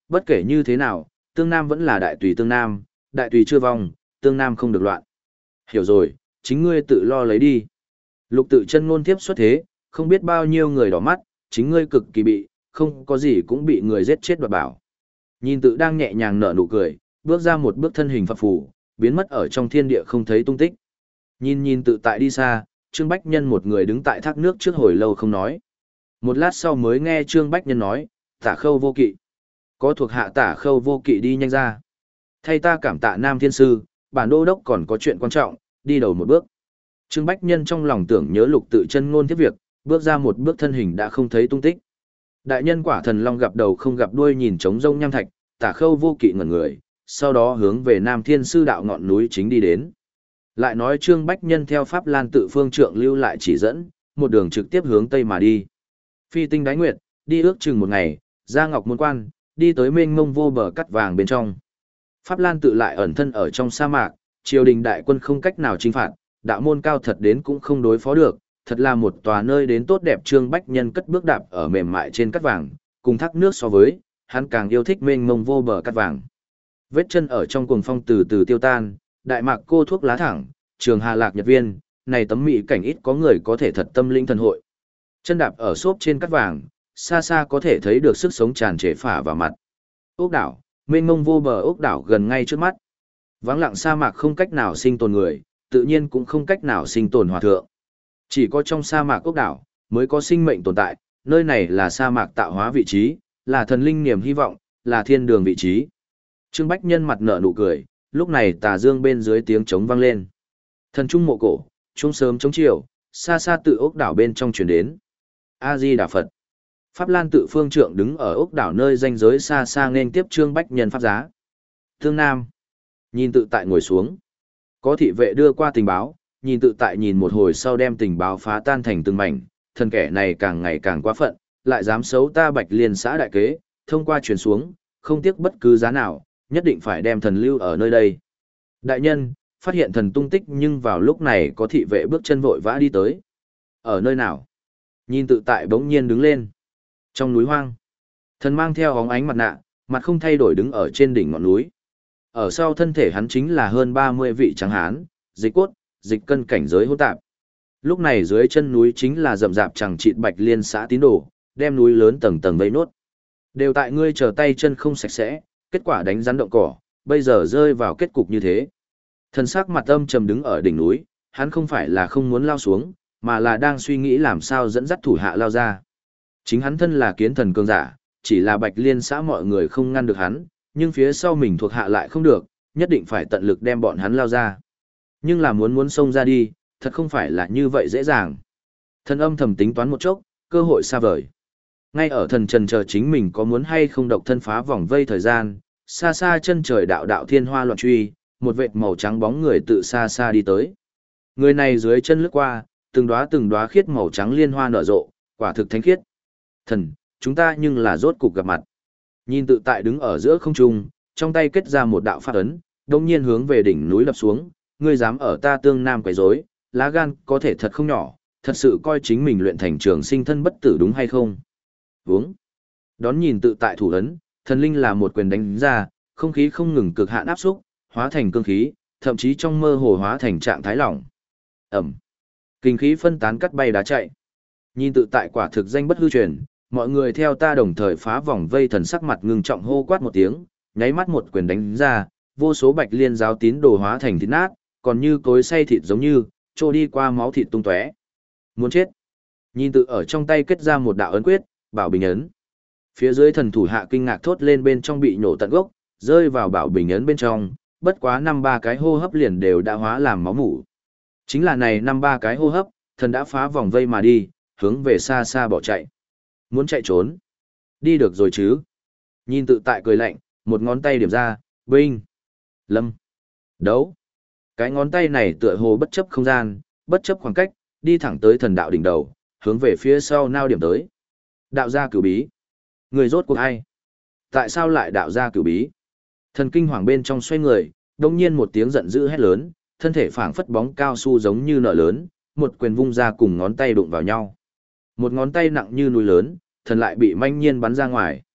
bất kể như thế nào, tương nam vẫn là đại tùy tương nam, đại tùy chưa vong, tương nam không được loạn. Hiểu rồi, chính ngươi tự lo lấy đi. Lục tự chân ngôn tiếp xuất thế, không biết bao nhiêu người đỏ mắt, chính ngươi cực kỳ bị, không có gì cũng bị người giết chết đoạt bảo. Nhìn tự đang nhẹ nhàng nở nụ cười, bước ra một bước thân hình phập phù, biến mất ở trong thiên địa không thấy tung tích. Nhìn nhìn tự tại đi xa, Trương Bách Nhân một người đứng tại thác nước trước hồi lâu không nói. Một lát sau mới nghe Trương Bách Nhân nói, Tả Khâu vô kỵ. Có thuộc hạ Tả Khâu vô kỵ đi nhanh ra. Thay ta cảm tạ Nam Thiên Sư, bản đô đốc còn có chuyện quan trọng, đi đầu một bước. Trương Bách Nhân trong lòng tưởng nhớ lục tự chân ngôn tiếp việc, bước ra một bước thân hình đã không thấy tung tích. Đại nhân quả thần long gặp đầu không gặp đuôi nhìn trống rông nham thạch, Tả Khâu vô kỵ ngẩn người, sau đó hướng về Nam Thiên Sư đạo ngọn núi chính đi đến. Lại nói Trương Bách Nhân theo Pháp Lan tự phương trượng lưu lại chỉ dẫn, một đường trực tiếp hướng tây mà đi. Phi tinh đái nguyệt, đi ước chừng một ngày, ra ngọc môn quan, đi tới mênh mông vô bờ cắt vàng bên trong. Pháp Lan tự lại ẩn thân ở trong sa mạc, triều đình đại quân không cách nào chinh phạt, đạo môn cao thật đến cũng không đối phó được, thật là một tòa nơi đến tốt đẹp. Trương Bách Nhân cất bước đạp ở mềm mại trên cắt vàng, cùng thác nước so với, hắn càng yêu thích mênh mông vô bờ cắt vàng. Vết chân ở trong cuồng phong từ từ tiêu tan, đại mạc cô thuốc lá thẳng, trường hà lạc nhật viên, này tấm mỹ cảnh ít có người có thể thật tâm linh thần hội. Chân đạp ở xốp trên cắt vàng, xa xa có thể thấy được sức sống tràn trề phả vào mặt. Ốc đảo, mênh mông vô bờ ốc đảo gần ngay trước mắt. Vắng lặng sa mạc không cách nào sinh tồn người, tự nhiên cũng không cách nào sinh tồn hòa thượng. Chỉ có trong sa mạc ốc đảo, mới có sinh mệnh tồn tại, nơi này là sa mạc tạo hóa vị trí, là thần linh niềm hy vọng, là thiên đường vị trí. Trương Bách Nhân mặt nở nụ cười, lúc này tà dương bên dưới tiếng trống vang lên. Thần trung mộ cổ, trung sớm chống chiều, xa xa tự ốc đảo bên trong truyền đến. A-di Đà Phật. Pháp Lan tự phương trượng đứng ở ốc đảo nơi danh giới xa xa nên tiếp Trương Bách Nhân pháp giá. Thương Nam. Nhìn tự tại ngồi xuống. Có thị vệ đưa qua tình báo, nhìn tự tại nhìn một hồi sau đem tình báo phá tan thành từng mảnh, thần kẻ này càng ngày càng quá phận, lại dám xấu ta Bạch Liên xã đại kế, thông qua truyền xuống, không tiếc bất cứ giá nào, nhất định phải đem thần lưu ở nơi đây. Đại nhân, phát hiện thần tung tích nhưng vào lúc này có thị vệ bước chân vội vã đi tới. Ở nơi nào? Nhìn tự tại bỗng nhiên đứng lên. Trong núi hoang, thần mang theo hóng ánh mặt nạ, mặt không thay đổi đứng ở trên đỉnh ngọn núi. Ở sau thân thể hắn chính là hơn ba mươi vị tráng hán, dịch cốt, dịch cân cảnh giới hỗn tạp. Lúc này dưới chân núi chính là rậm rạp chẳng chịt Bạch Liên xã tín đồ, đem núi lớn tầng tầng vây nốt. Đều tại ngươi chờ tay chân không sạch sẽ, kết quả đánh rắn động cỏ, bây giờ rơi vào kết cục như thế. Thần sắc mặt âm trầm đứng ở đỉnh núi, hắn không phải là không muốn lao xuống, mà là đang suy nghĩ làm sao dẫn dắt thủ hạ lao ra. Chính hắn thân là kiến thần cường giả, chỉ là Bạch Liên xã mọi người không ngăn được hắn, nhưng phía sau mình thuộc hạ lại không được, nhất định phải tận lực đem bọn hắn lao ra. Nhưng là muốn muốn xông ra đi, thật không phải là như vậy dễ dàng. Thần âm thầm tính toán một chốc, cơ hội xa vời. Ngay ở thần trần chờ chính mình có muốn hay không độc thân phá vòng vây thời gian, xa xa chân trời đạo đạo thiên hoa loạn truy, một vệt màu trắng bóng người tự xa xa đi tới. Người này dưới chân lướt qua, từng đóa từng đóa khiết màu trắng liên hoa nở rộ, quả thực thánh khiết. Thần, chúng ta nhưng là rốt cục gặp mặt. Nhìn tự tại đứng ở giữa không trung, trong tay kết ra một đạo pháp ấn, đồng nhiên hướng về đỉnh núi lập xuống, ngươi dám ở ta tương nam quấy rối, lá gan có thể thật không nhỏ, thật sự coi chính mình luyện thành trường sinh thân bất tử đúng hay không? Vướng. Đón nhìn tự tại thủ ấn, thần linh là một quyền đánh ra, không khí không ngừng cực hạn áp xúc, hóa thành cương khí, thậm chí trong mơ hồ hóa thành trạng thái lỏng. Ẩm. Kinh khí phân tán cắt bay đá chạy. Nhìn tự tại quả thực danh bất hư truyền, mọi người theo ta đồng thời phá vòng vây, thần sắc mặt ngưng trọng hô quát một tiếng, nháy mắt một quyền đánh ra, vô số Bạch Liên giáo tín đồ hóa thành thịt nát, còn như cối xay thịt giống như, trôi đi qua máu thịt tung tóe. Muốn chết. Nhìn tự ở trong tay kết ra một đạo ấn quyết, bảo bình ấn. Phía dưới thần thủ hạ kinh ngạc thốt lên, bên trong bị nổ tận gốc, rơi vào bảo bình ấn bên trong, bất quá năm ba cái hô hấp liền đều đã hóa làm máu mủ. Chính là này năm ba cái hô hấp, thần đã phá vòng vây mà đi, hướng về xa xa bỏ chạy. Muốn chạy trốn. Đi được rồi chứ. Nhìn tự tại cười lạnh, một ngón tay điểm ra, binh, lâm, đấu. Cái ngón tay này tựa hồ bất chấp không gian, bất chấp khoảng cách, đi thẳng tới thần đạo đỉnh đầu, hướng về phía sau nao điểm tới. Đạo gia cửu bí. Người rốt cuộc ai? Tại sao lại đạo gia cửu bí? Thần kinh hoàng bên trong xoay người, đồng nhiên một tiếng giận dữ hét lớn, thân thể phảng phất bóng cao su giống như nợ lớn, một quyền vung ra cùng ngón tay đụng vào nhau. Một ngón tay nặng như núi lớn, thần lại bị manh nhiên bắn ra ngoài.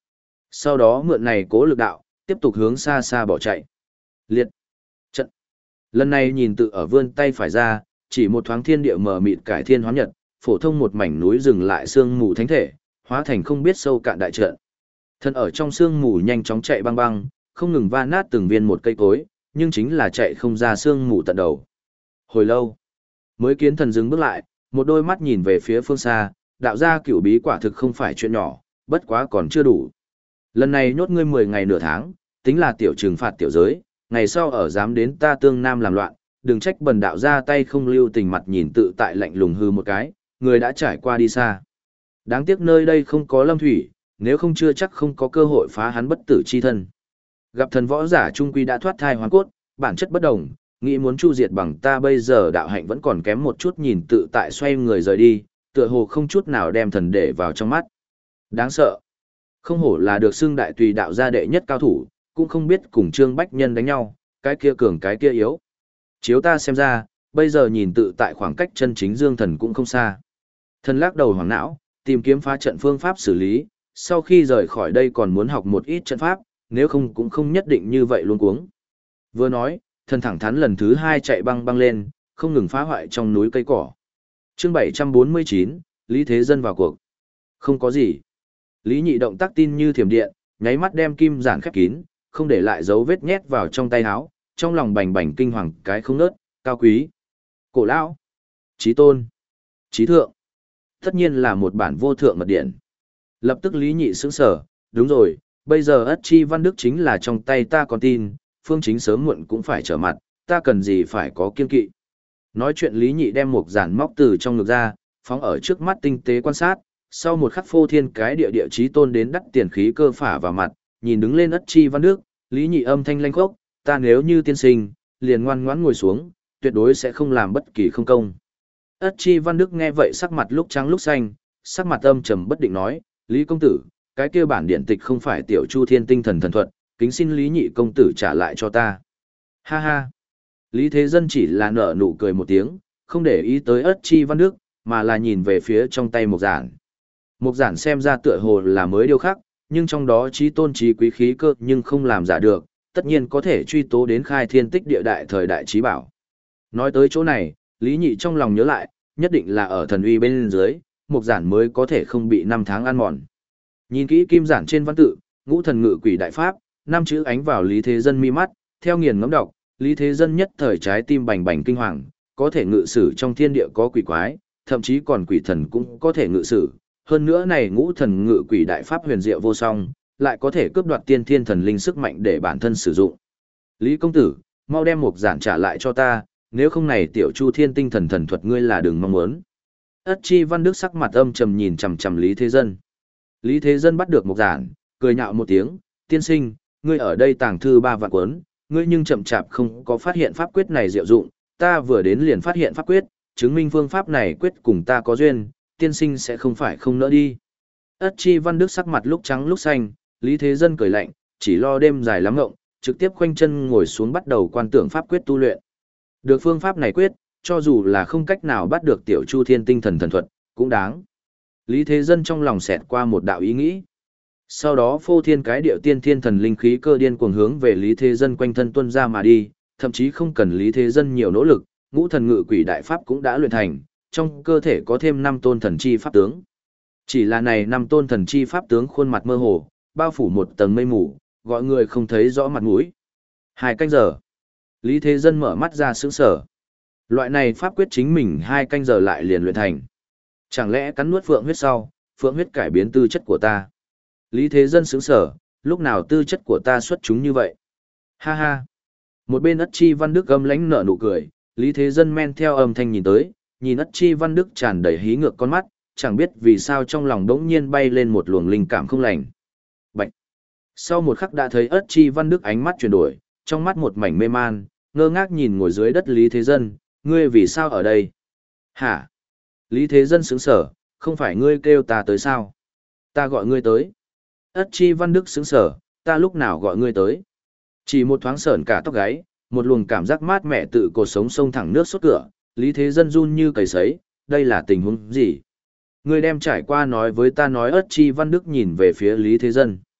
Sau đó mượn này cố lực đạo, tiếp tục hướng xa xa bỏ chạy. Liệt. Trận. Lần này nhìn tự ở vươn tay phải ra, chỉ một thoáng thiên địa mờ mịt cải thiên hóa nhật, phổ thông một mảnh núi dừng lại sương mù thánh thể, hóa thành không biết sâu cạn đại trận. Thân ở trong sương mù nhanh chóng chạy băng băng, không ngừng va nát từng viên một cây cối, nhưng chính là chạy không ra sương mù tận đầu. Hồi lâu, mới kiến thần dừng bước lại, một đôi mắt nhìn về phía phương xa, đạo ra cửu bí quả thực không phải chuyện nhỏ, bất quá còn chưa đủ. Lần này nhốt ngươi mười ngày nửa tháng, tính là tiểu trừng phạt tiểu giới, ngày sau ở dám đến ta tương nam làm loạn, đừng trách bần đạo ra tay không lưu tình mặt nhìn tự tại lạnh lùng hư một cái, người đã trải qua đi xa. Đáng tiếc nơi đây không có lâm thủy, nếu không chưa chắc không có cơ hội phá hắn bất tử chi thân. Gặp thần võ giả trung quy đã thoát thai hoàn cốt, bản chất bất đồng, nghĩ muốn chu diệt bằng ta bây giờ đạo hạnh vẫn còn kém một chút nhìn tự tại xoay người rời đi, tựa hồ không chút nào đem thần để vào trong mắt. Đáng sợ. Không hổ là được xưng đại tùy đạo gia đệ nhất cao thủ, cũng không biết cùng Trương Bách Nhân đánh nhau, cái kia cường cái kia yếu. Chiếu ta xem ra, bây giờ nhìn tự tại khoảng cách chân chính dương thần cũng không xa. Thần lắc đầu hoàng não, tìm kiếm phá trận phương pháp xử lý, sau khi rời khỏi đây còn muốn học một ít trận pháp, nếu không cũng không nhất định như vậy luôn cuống. Vừa nói, thần thẳng thắn lần thứ hai chạy băng băng lên, không ngừng phá hoại trong núi cây cỏ. Chương bảy trăm bốn mươi chín, Lý Thế Dân vào cuộc. Không có gì. Lý Nhị động tác tin như thiểm điện, nháy mắt đem kim giản khép kín, không để lại dấu vết nhét vào trong tay áo, trong lòng bành bành kinh hoàng cái không nớt, cao quý, cổ lão, chí tôn, chí thượng. Tất nhiên là một bản vô thượng mật điển. Lập tức Lý Nhị sững sờ, đúng rồi, bây giờ Ất Chi Văn Đức chính là trong tay ta còn tin, phương chính sớm muộn cũng phải trở mặt, ta cần gì phải có kiên kỵ. Nói chuyện Lý Nhị đem một giản móc từ trong ngực ra, phóng ở trước mắt tinh tế quan sát, sau một khắc phô thiên cái địa địa chí tôn đến đắt tiền khí cơ phả vào mặt, nhìn đứng lên Ất Chi Văn Đức, Lý Nhị âm thanh lanh khốc, ta nếu như tiên sinh, liền ngoan ngoãn ngồi xuống, tuyệt đối sẽ không làm bất kỳ không công. Ất Chi Văn Đức nghe vậy sắc mặt lúc trắng lúc xanh, sắc mặt âm trầm bất định nói, Lý công tử, cái kia bản điện tịch không phải tiểu Chu Thiên tinh thần thần thuật, kính xin Lý Nhị công tử trả lại cho ta. Ha ha. Lý Thế Dân chỉ là nở nụ cười một tiếng, không để ý tới Ất Chi Văn Đức, mà là nhìn về phía trong tay một giản. Một giản xem ra tựa hồ là mới điêu khắc, nhưng trong đó chí tôn chí quý khí cơ nhưng không làm giả được, tất nhiên có thể truy tố đến khai thiên tích địa đại thời đại chí bảo. Nói tới chỗ này, Lý Nhị trong lòng nhớ lại, nhất định là ở thần uy bên dưới, một giản mới có thể không bị năm tháng ăn mòn. Nhìn kỹ kim giản trên văn tự, ngũ thần ngự quỷ đại pháp, năm chữ ánh vào Lý Thế Dân mi mắt, theo nghiền ngẫm đọc, Lý Thế Dân nhất thời trái tim bành bành kinh hoàng, có thể ngự sử trong thiên địa có quỷ quái, thậm chí còn quỷ thần cũng có thể ngự sử. Hơn nữa này ngũ thần ngự quỷ đại pháp huyền diệu vô song, lại có thể cướp đoạt tiên thiên thần linh sức mạnh để bản thân sử dụng. Lý công tử, mau đem một giản trả lại cho ta, nếu không này tiểu Chu Thiên tinh thần thần thuật ngươi là đừng mong muốn. Ất Chi Văn Đức sắc mặt âm trầm nhìn chằm chằm Lý Thế Dân. Lý Thế Dân bắt được một giản, cười nhạo một tiếng, tiên sinh, ngươi ở đây tàng thư ba vạn cuốn, ngươi nhưng chậm chạp không có phát hiện pháp quyết này diệu dụng, ta vừa đến liền phát hiện pháp quyết, chứng minh phương pháp này quyết cùng ta có duyên, tiên sinh sẽ không phải không nỡ đi. Ất Chi Văn Đức sắc mặt lúc trắng lúc xanh, Lý Thế Dân cười lạnh, chỉ lo đêm dài lắm ngộng, trực tiếp khoanh chân ngồi xuống bắt đầu quan tưởng pháp quyết tu luyện. Được phương pháp này quyết, cho dù là không cách nào bắt được tiểu Chu Thiên tinh thần thần thuật, cũng đáng. Lý Thế Dân trong lòng xẹt qua một đạo ý nghĩ. Sau đó phô thiên cái điệu tiên thiên thần linh khí cơ điên cuồng hướng về Lý Thế Dân quanh thân tuân ra mà đi, thậm chí không cần Lý Thế Dân nhiều nỗ lực, ngũ thần ngự quỷ đại pháp cũng đã luyện thành, trong cơ thể có thêm năm tôn thần chi pháp tướng. Chỉ là này năm tôn thần chi pháp tướng khuôn mặt mơ hồ, bao phủ một tầng mây mù, gọi người không thấy rõ mặt mũi. Hai canh giờ. Lý Thế Dân mở mắt ra sững sờ. Loại này pháp quyết chính mình hai canh giờ lại liền luyện thành. Chẳng lẽ cắn nuốt phượng huyết sau, phượng huyết cải biến tư chất của ta? Lý Thế Dân sững sờ, lúc nào tư chất của ta xuất chúng như vậy? Ha ha. Một bên Ất Chi Văn Đức gầm lãnh nở nụ cười, Lý Thế Dân men theo âm thanh nhìn tới, nhìn Ất Chi Văn Đức tràn đầy hí ngược con mắt, chẳng biết vì sao trong lòng đống nhiên bay lên một luồng linh cảm không lành. Bạch. Sau một khắc đã thấy Ất Chi Văn Đức ánh mắt chuyển đổi, trong mắt một mảnh mê man, ngơ ngác nhìn ngồi dưới đất Lý Thế Dân, ngươi vì sao ở đây? Hả? Lý Thế Dân sững sờ, không phải ngươi kêu ta tới sao? Ta gọi ngươi tới. Ất Chi Văn Đức sững sờ, ta lúc nào gọi ngươi tới? Chỉ một thoáng sởn cả tóc gáy, một luồng cảm giác mát mẻ tự cột sống sông thẳng nước sốt cửa, Lý Thế Dân run như cầy sấy, đây là tình huống gì? Ngươi đem trải qua nói với ta nói. Ất Chi Văn Đức nhìn về phía Lý Thế Dân.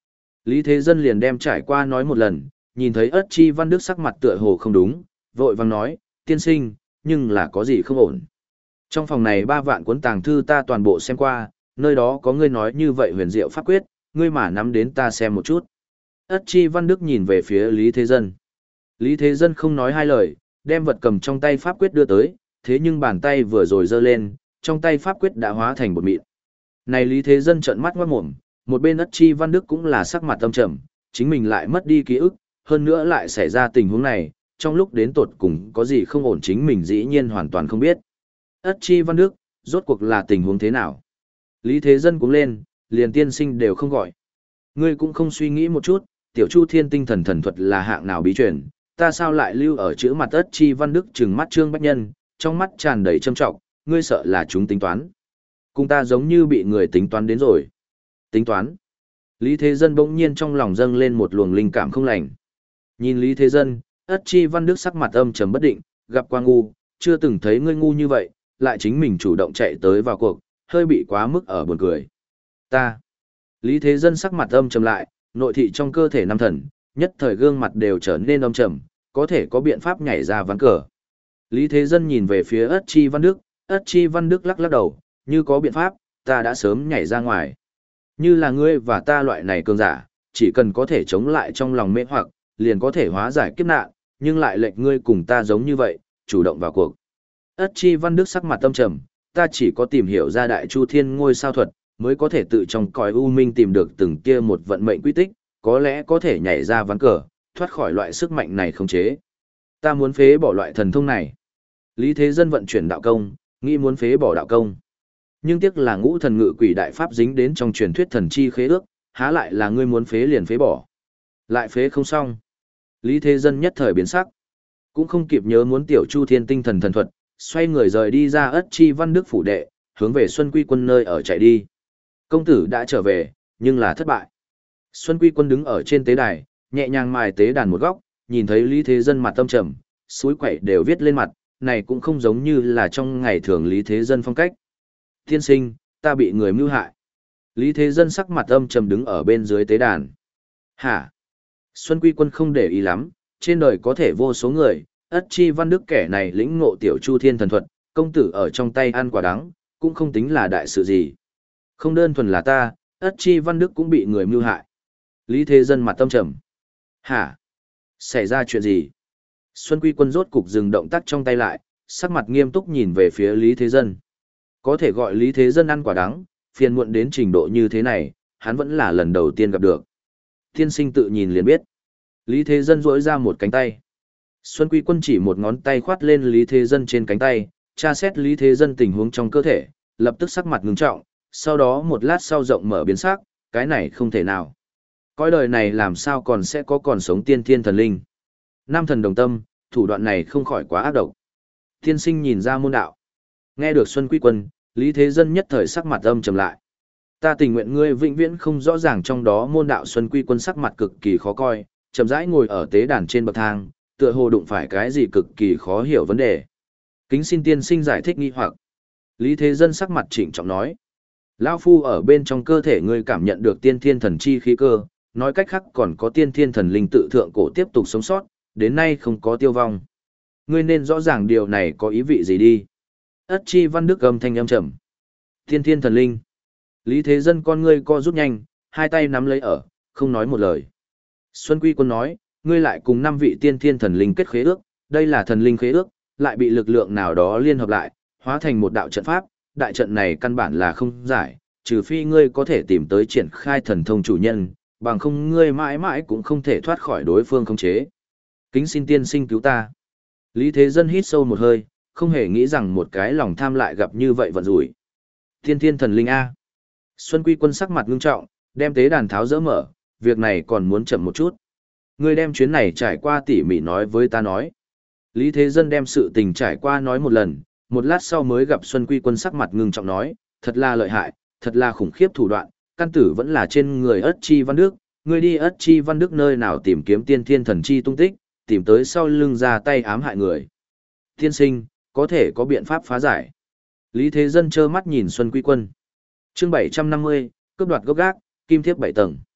Lý Thế Dân liền đem trải qua nói một lần, nhìn thấy Ất Chi Văn Đức sắc mặt tựa hồ không đúng, vội vàng nói, tiên sinh, nhưng là có gì không ổn. Trong phòng này ba vạn cuốn tàng thư ta toàn bộ xem qua, nơi đó có ngươi nói như vậy huyền diệu pháp quyết, ngươi mà nắm đến ta xem một chút. Ất Chi Văn Đức nhìn về phía Lý Thế Dân. Lý Thế Dân không nói hai lời, đem vật cầm trong tay pháp quyết đưa tới, thế nhưng bàn tay vừa rồi giơ lên, trong tay pháp quyết đã hóa thành bột mịn. Này Lý Thế Dân trợn mắt ngoát mồm, một bên Ất Chi Văn Đức cũng là sắc mặt âm trầm, chính mình lại mất đi ký ức, hơn nữa lại xảy ra tình huống này, trong lúc đến tột cùng có gì không ổn chính mình dĩ nhiên hoàn toàn không biết. Ất Chi Văn Đức, rốt cuộc là tình huống thế nào? Lý Thế Dân cũng lên, liền tiên sinh đều không gọi. Ngươi cũng không suy nghĩ một chút, tiểu Chu Thiên tinh thần thần thuật là hạng nào bí truyền, ta sao lại lưu ở chữ mặt Ất Chi Văn Đức trừng mắt Trương Bách Nhân, trong mắt tràn đầy châm trọng, ngươi sợ là chúng tính toán. Cùng ta giống như bị người tính toán đến rồi. Tính toán. Lý Thế Dân bỗng nhiên trong lòng dâng lên một luồng linh cảm không lành. Nhìn Lý Thế Dân, Ất Chi Văn Đức sắc mặt âm trầm bất định, gặp qua ngu, chưa từng thấy ngươi ngu như vậy, lại chính mình chủ động chạy tới vào cuộc, hơi bị quá mức ở buồn cười. Ta. Lý Thế Dân sắc mặt âm trầm lại, nội thị trong cơ thể năm thần, nhất thời gương mặt đều trở nên âm trầm, có thể có biện pháp nhảy ra ván cờ. Lý Thế Dân nhìn về phía Ất Chi Văn Đức, Ất Chi Văn Đức lắc lắc đầu, như có biện pháp, ta đã sớm nhảy ra ngoài. Như là ngươi và ta loại này cường giả, chỉ cần có thể chống lại trong lòng mê hoặc, liền có thể hóa giải kiếp nạn, nhưng lại lệnh ngươi cùng ta giống như vậy, chủ động vào cuộc. Ất Chi Văn Đức sắc mặt tâm trầm, ta chỉ có tìm hiểu ra đại chu thiên ngôi sao thuật, mới có thể tự trong cõi u minh tìm được từng kia một vận mệnh quy tích, có lẽ có thể nhảy ra ván cờ, thoát khỏi loại sức mạnh này không chế. Ta muốn phế bỏ loại thần thông này. Lý Thế Dân vận chuyển đạo công, nghĩ muốn phế bỏ đạo công. Nhưng tiếc là ngũ thần ngự quỷ đại pháp dính đến trong truyền thuyết thần chi khế ước, há lại là ngươi muốn phế liền phế bỏ. Lại phế không xong. Lý Thế Dân nhất thời biến sắc. Cũng không kịp nhớ muốn tiểu Chu Thiên tinh thần thần thuật, xoay người rời đi ra Ất Chi Văn Đức phủ đệ, hướng về Xuân Quy Quân nơi ở chạy đi. Công tử đã trở về, nhưng là thất bại. Xuân Quy Quân đứng ở trên tế đài, nhẹ nhàng mài tế đàn một góc, nhìn thấy Lý Thế Dân mặt tâm trầm, suối quẩy đều viết lên mặt, này cũng không giống như là trong ngày thường Lý Thế Dân phong cách. Tiên sinh, ta bị người mưu hại. Lý Thế Dân sắc mặt âm trầm đứng ở bên dưới tế đàn. Hả? Xuân Quy Quân không để ý lắm, trên đời có thể vô số người, Ất Chi Văn Đức kẻ này lĩnh ngộ tiểu Chu Thiên thần thuật, công tử ở trong tay ăn quả đắng, cũng không tính là đại sự gì. Không đơn thuần là ta, Ất Chi Văn Đức cũng bị người mưu hại. Lý Thế Dân mặt tâm trầm. Hả? Xảy ra chuyện gì? Xuân Quy Quân rốt cục dừng động tác trong tay lại, sắc mặt nghiêm túc nhìn về phía Lý Thế Dân. Có thể gọi Lý Thế Dân ăn quả đắng, phiền muộn đến trình độ như thế này, hắn vẫn là lần đầu tiên gặp được. Tiên sinh tự nhìn liền biết. Lý Thế Dân duỗi ra một cánh tay. Xuân Quy Quân chỉ một ngón tay khoát lên Lý Thế Dân trên cánh tay, tra xét Lý Thế Dân tình huống trong cơ thể, lập tức sắc mặt ngưng trọng, sau đó một lát sau rộng mở biến sắc, cái này không thể nào. Cõi đời này làm sao còn sẽ có còn sống tiên thiên thần linh. Nam thần đồng tâm, thủ đoạn này không khỏi quá ác độc. Tiên sinh nhìn ra môn đạo. Nghe được Xuân Quy Quân, Lý Thế Dân nhất thời sắc mặt âm trầm lại. Ta tình nguyện ngươi vĩnh viễn không rõ ràng trong đó môn đạo. Xuân Quy Quân sắc mặt cực kỳ khó coi, chậm rãi ngồi ở tế đàn trên bậc thang, tựa hồ đụng phải cái gì cực kỳ khó hiểu vấn đề. Kính xin tiên sinh giải thích nghi hoặc. Lý Thế Dân sắc mặt trịnh trọng nói. Lão phu ở bên trong cơ thể ngươi cảm nhận được tiên thiên thần chi khí cơ, nói cách khác còn có tiên thiên thần linh tự thượng cổ tiếp tục sống sót, đến nay không có tiêu vong. Ngươi nên rõ ràng điều này có ý vị gì đi. Ất Chi Văn Đức âm thanh âm trầm. Tiên thiên thần linh. Lý Thế Dân con ngươi co rút nhanh, hai tay nắm lấy ở, không nói một lời. Xuân Quy Quân nói, ngươi lại cùng năm vị tiên thiên thần linh kết khế ước, đây là thần linh khế ước, lại bị lực lượng nào đó liên hợp lại, hóa thành một đạo trận pháp, đại trận này căn bản là không giải, trừ phi ngươi có thể tìm tới triển khai thần thông chủ nhân, bằng không ngươi mãi mãi cũng không thể thoát khỏi đối phương khống chế. Kính xin tiên sinh cứu ta. Lý Thế Dân hít sâu một hơi, không hề nghĩ rằng một cái lòng tham lại gặp như vậy vận rủi. Tiên thiên thần linh A. Xuân Quy Quân sắc mặt ngưng trọng, đem tế đàn tháo dỡ mở, việc này còn muốn chậm một chút. Ngươi đem chuyến này trải qua tỉ mỉ nói với ta nói. Lý Thế Dân đem sự tình trải qua nói một lần, một lát sau mới gặp Xuân Quy Quân sắc mặt ngưng trọng nói, thật là lợi hại, thật là khủng khiếp thủ đoạn, căn tử vẫn là trên người Ất Chi Văn Đức, ngươi đi Ất Chi Văn Đức nơi nào tìm kiếm tiên thiên thần chi tung tích, tìm tới sau lưng ra tay ám hại người. Tiên sinh, có thể có biện pháp phá giải. Lý Thế Dân trơ mắt nhìn Xuân Quy Quân. Chương bảy trăm năm mươi, cướp đoạt gốc gác, kim thiếp bảy tầng.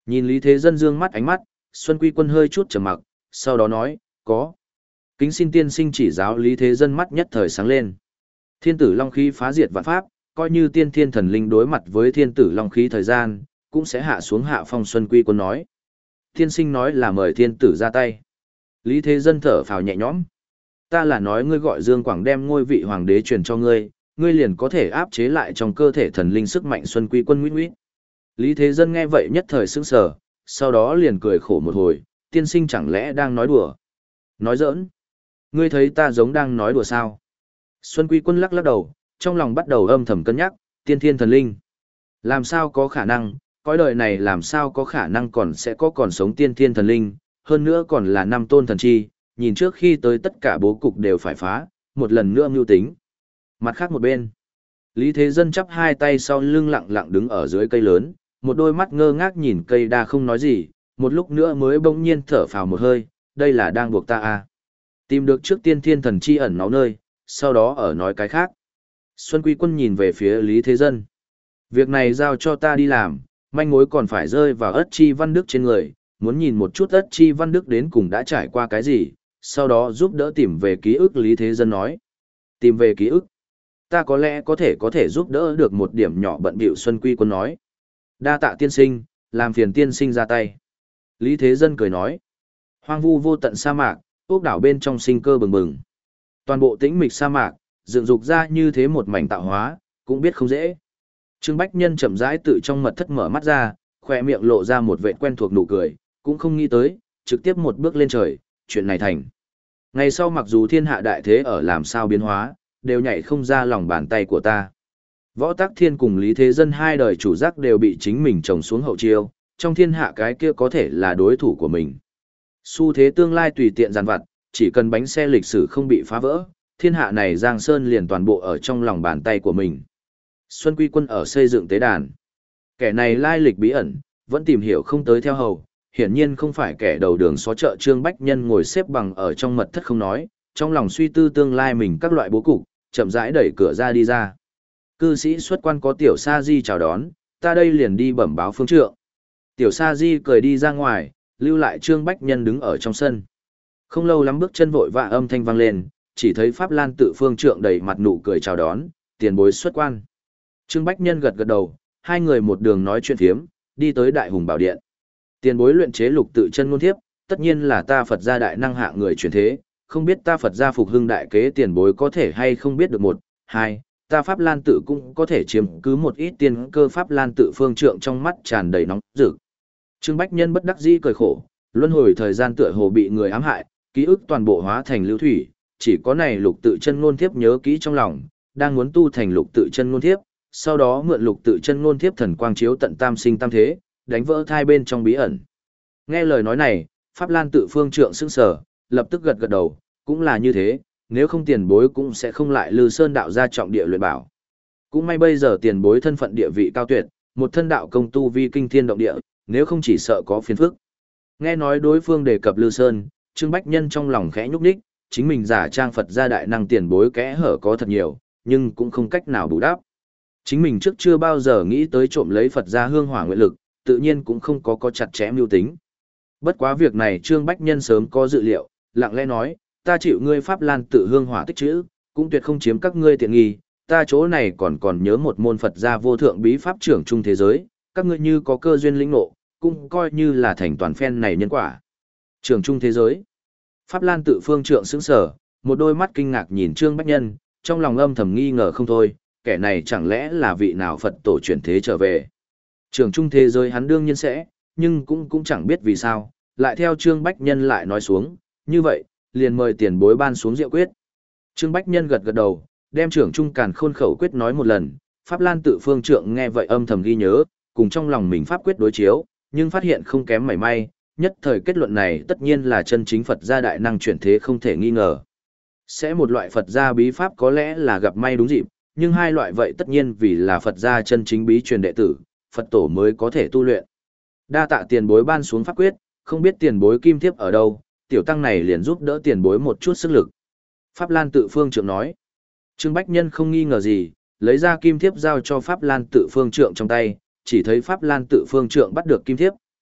Nhìn Lý Thế Dân dương mắt ánh mắt, Xuân Quy Quân hơi chút trầm mặc, sau đó nói, có. Kính xin tiên sinh chỉ giáo Lý Thế Dân mắt nhất thời sáng lên. Thiên tử long khí phá diệt vạn pháp, coi như tiên thiên thần linh đối mặt với thiên tử long khí thời gian, cũng sẽ hạ xuống hạ phong. Xuân Quy Quân nói. Tiên sinh nói là mời thiên tử ra tay. Lý Thế Dân thở phào nhẹ nhõm. Ta là nói ngươi gọi Dương Quảng đem ngôi vị hoàng đế truyền cho ngươi, ngươi liền có thể áp chế lại trong cơ thể thần linh sức mạnh. Xuân Quy Quân nguýt nguýt. Lý Thế Dân nghe vậy nhất thời sững sờ, sau đó liền cười khổ một hồi, tiên sinh chẳng lẽ đang nói đùa? Nói giỡn? Ngươi thấy ta giống đang nói đùa sao? Xuân Quy Quân lắc lắc đầu, trong lòng bắt đầu âm thầm cân nhắc, tiên thiên thần linh. Làm sao có khả năng, cõi đời này làm sao có khả năng còn sẽ có còn sống tiên thiên thần linh, hơn nữa còn là năm tôn thần chi, nhìn trước khi tới tất cả bố cục đều phải phá, một lần nữa mưu tính. Mặt khác một bên, Lý Thế Dân chắp hai tay sau lưng lặng lặng đứng ở dưới cây lớn, một đôi mắt ngơ ngác nhìn cây đa không nói gì, một lúc nữa mới bỗng nhiên thở phào một hơi, đây là đang buộc ta à. Tìm được trước tiên thiên thần chi ẩn náu nơi, sau đó ở nói cái khác. Xuân Quy Quân nhìn về phía Lý Thế Dân. Việc này giao cho ta đi làm, manh mối còn phải rơi vào Ất Chi Văn Đức trên người, muốn nhìn một chút Ất Chi Văn Đức đến cùng đã trải qua cái gì, sau đó giúp đỡ tìm về ký ức. Lý Thế Dân nói. Tìm về ký ức. Ta có lẽ có thể có thể giúp đỡ được một điểm nhỏ bận bịu. Xuân Quy Quân nói. Đa tạ tiên sinh, làm phiền tiên sinh ra tay. Lý Thế Dân cười nói. Hoang vu vô tận sa mạc, ốc đảo bên trong sinh cơ bừng bừng. Toàn bộ tĩnh mịch sa mạc, dựng dục ra như thế một mảnh tạo hóa, cũng biết không dễ. Trương Bách Nhân chậm rãi tự trong mật thất mở mắt ra, khỏe miệng lộ ra một vẻ quen thuộc nụ cười, cũng không nghĩ tới, trực tiếp một bước lên trời, chuyện này thành. Ngày sau mặc dù thiên hạ đại thế ở làm sao biến hóa, đều nhảy không ra lòng bàn tay của ta. Võ Tắc Thiên cùng Lý Thế Dân hai đời chủ giác đều bị chính mình trồng xuống hậu chiêu, trong thiên hạ cái kia có thể là đối thủ của mình. Xu thế tương lai tùy tiện giàn vặt, chỉ cần bánh xe lịch sử không bị phá vỡ, thiên hạ này Giang Sơn liền toàn bộ ở trong lòng bàn tay của mình. Xuân Quy Quân ở xây dựng tế đàn. Kẻ này lai lịch bí ẩn, vẫn tìm hiểu không tới theo hầu, hiển nhiên không phải kẻ đầu đường xó chợ. Trương Bách Nhân ngồi xếp bằng ở trong mật thất không nói, trong lòng suy tư tương lai mình các loại bố cục, chậm rãi đẩy cửa ra đi ra. Cư sĩ xuất quan có Tiểu Sa Di chào đón, ta đây liền đi bẩm báo phương trượng. Tiểu Sa Di cười đi ra ngoài, lưu lại Trương Bách Nhân đứng ở trong sân. Không lâu lắm bước chân vội vã âm thanh vang lên, chỉ thấy Pháp Lan Tự phương trượng đầy mặt nụ cười chào đón, tiền bối xuất quan. Trương Bách Nhân gật gật đầu, hai người một đường nói chuyện phiếm, đi tới Đại Hùng Bảo Điện. Tiền bối luyện chế lục tự chân ngôn thiếp, tất nhiên là ta Phật gia đại năng hạ người truyền thế, không biết ta Phật gia phục hưng đại kế tiền bối có thể hay không biết được. Một, hai, ta Pháp Lan Tự cũng có thể chiếm cứ một ít tiên cơ. Pháp Lan Tự phương trượng trong mắt tràn đầy nóng rực. Trương Bách Nhân bất đắc dĩ cười khổ, luân hồi thời gian tựa hồ bị người ám hại, ký ức toàn bộ hóa thành lưu thủy, chỉ có này lục tự chân ngôn thiếp nhớ kỹ trong lòng, đang muốn tu thành lục tự chân ngôn thiếp, sau đó mượn lục tự chân ngôn thiếp thần quang chiếu tận tam sinh tam thế, đánh vỡ thai bên trong bí ẩn. Nghe lời nói này, Pháp Lan Tự phương trượng sững sờ, lập tức gật gật đầu, cũng là như thế, nếu không tiền bối cũng sẽ không lại Lư Sơn đạo ra trọng địa luyện bảo. Cũng may bây giờ tiền bối thân phận địa vị cao tuyệt, một thân đạo công tu vi kinh thiên động địa, nếu không chỉ sợ có phiền phức. Nghe nói đối phương đề cập Lư Sơn, Trương Bách Nhân trong lòng khẽ nhúc nhích, chính mình giả trang Phật gia đại năng tiền bối kẽ hở có thật nhiều, nhưng cũng không cách nào bù đắp. Chính mình trước chưa bao giờ nghĩ tới trộm lấy Phật gia hương hỏa nguyện lực, tự nhiên cũng không có có chặt chẽ mưu tính. Bất quá việc này Trương Bách Nhân sớm có dự liệu, lặng lẽ nói, ta chịu ngươi Pháp Lan Tự hương hỏa tích trữ, cũng tuyệt không chiếm các ngươi tiện nghi, ta chỗ này còn còn nhớ một môn Phật gia vô thượng bí pháp trưởng trung thế giới, các ngươi như có cơ duyên lĩnh ngộ, cũng coi như là thành toàn phen này nhân quả. Trưởng trung thế giới. Pháp Lan Tự phương trượng sững sờ, một đôi mắt kinh ngạc nhìn Trương Bách Nhân, trong lòng âm thầm nghi ngờ không thôi, kẻ này chẳng lẽ là vị nào Phật tổ chuyển thế trở về. Trưởng trung thế giới hắn đương nhiên sẽ, nhưng cũng cũng chẳng biết vì sao, lại theo Trương Bách Nhân lại nói xuống, như vậy, liền mời tiền bối ban xuống diệu quyết. Trương Bách Nhân gật gật đầu, đem trưởng trung càn khôn khẩu quyết nói một lần, Pháp Lan Tự phương trượng nghe vậy âm thầm ghi nhớ, cùng trong lòng mình pháp quyết đối chiếu, nhưng phát hiện không kém mảy may, nhất thời kết luận này tất nhiên là chân chính Phật gia đại năng chuyển thế không thể nghi ngờ. Sẽ một loại Phật gia bí pháp có lẽ là gặp may đúng dịp, nhưng hai loại vậy tất nhiên vì là Phật gia chân chính bí truyền đệ tử, Phật tổ mới có thể tu luyện. Đa tạ tiền bối ban xuống pháp quyết, không biết tiền bối kim thiếp ở đâu, tiểu tăng này liền giúp đỡ tiền bối một chút sức lực. Pháp Lan Tự phương trượng nói. Trương Bách Nhân không nghi ngờ gì, lấy ra kim thiếp giao cho Pháp Lan Tự phương trượng trong tay, chỉ thấy Pháp Lan Tự phương trượng bắt được kim thiếp,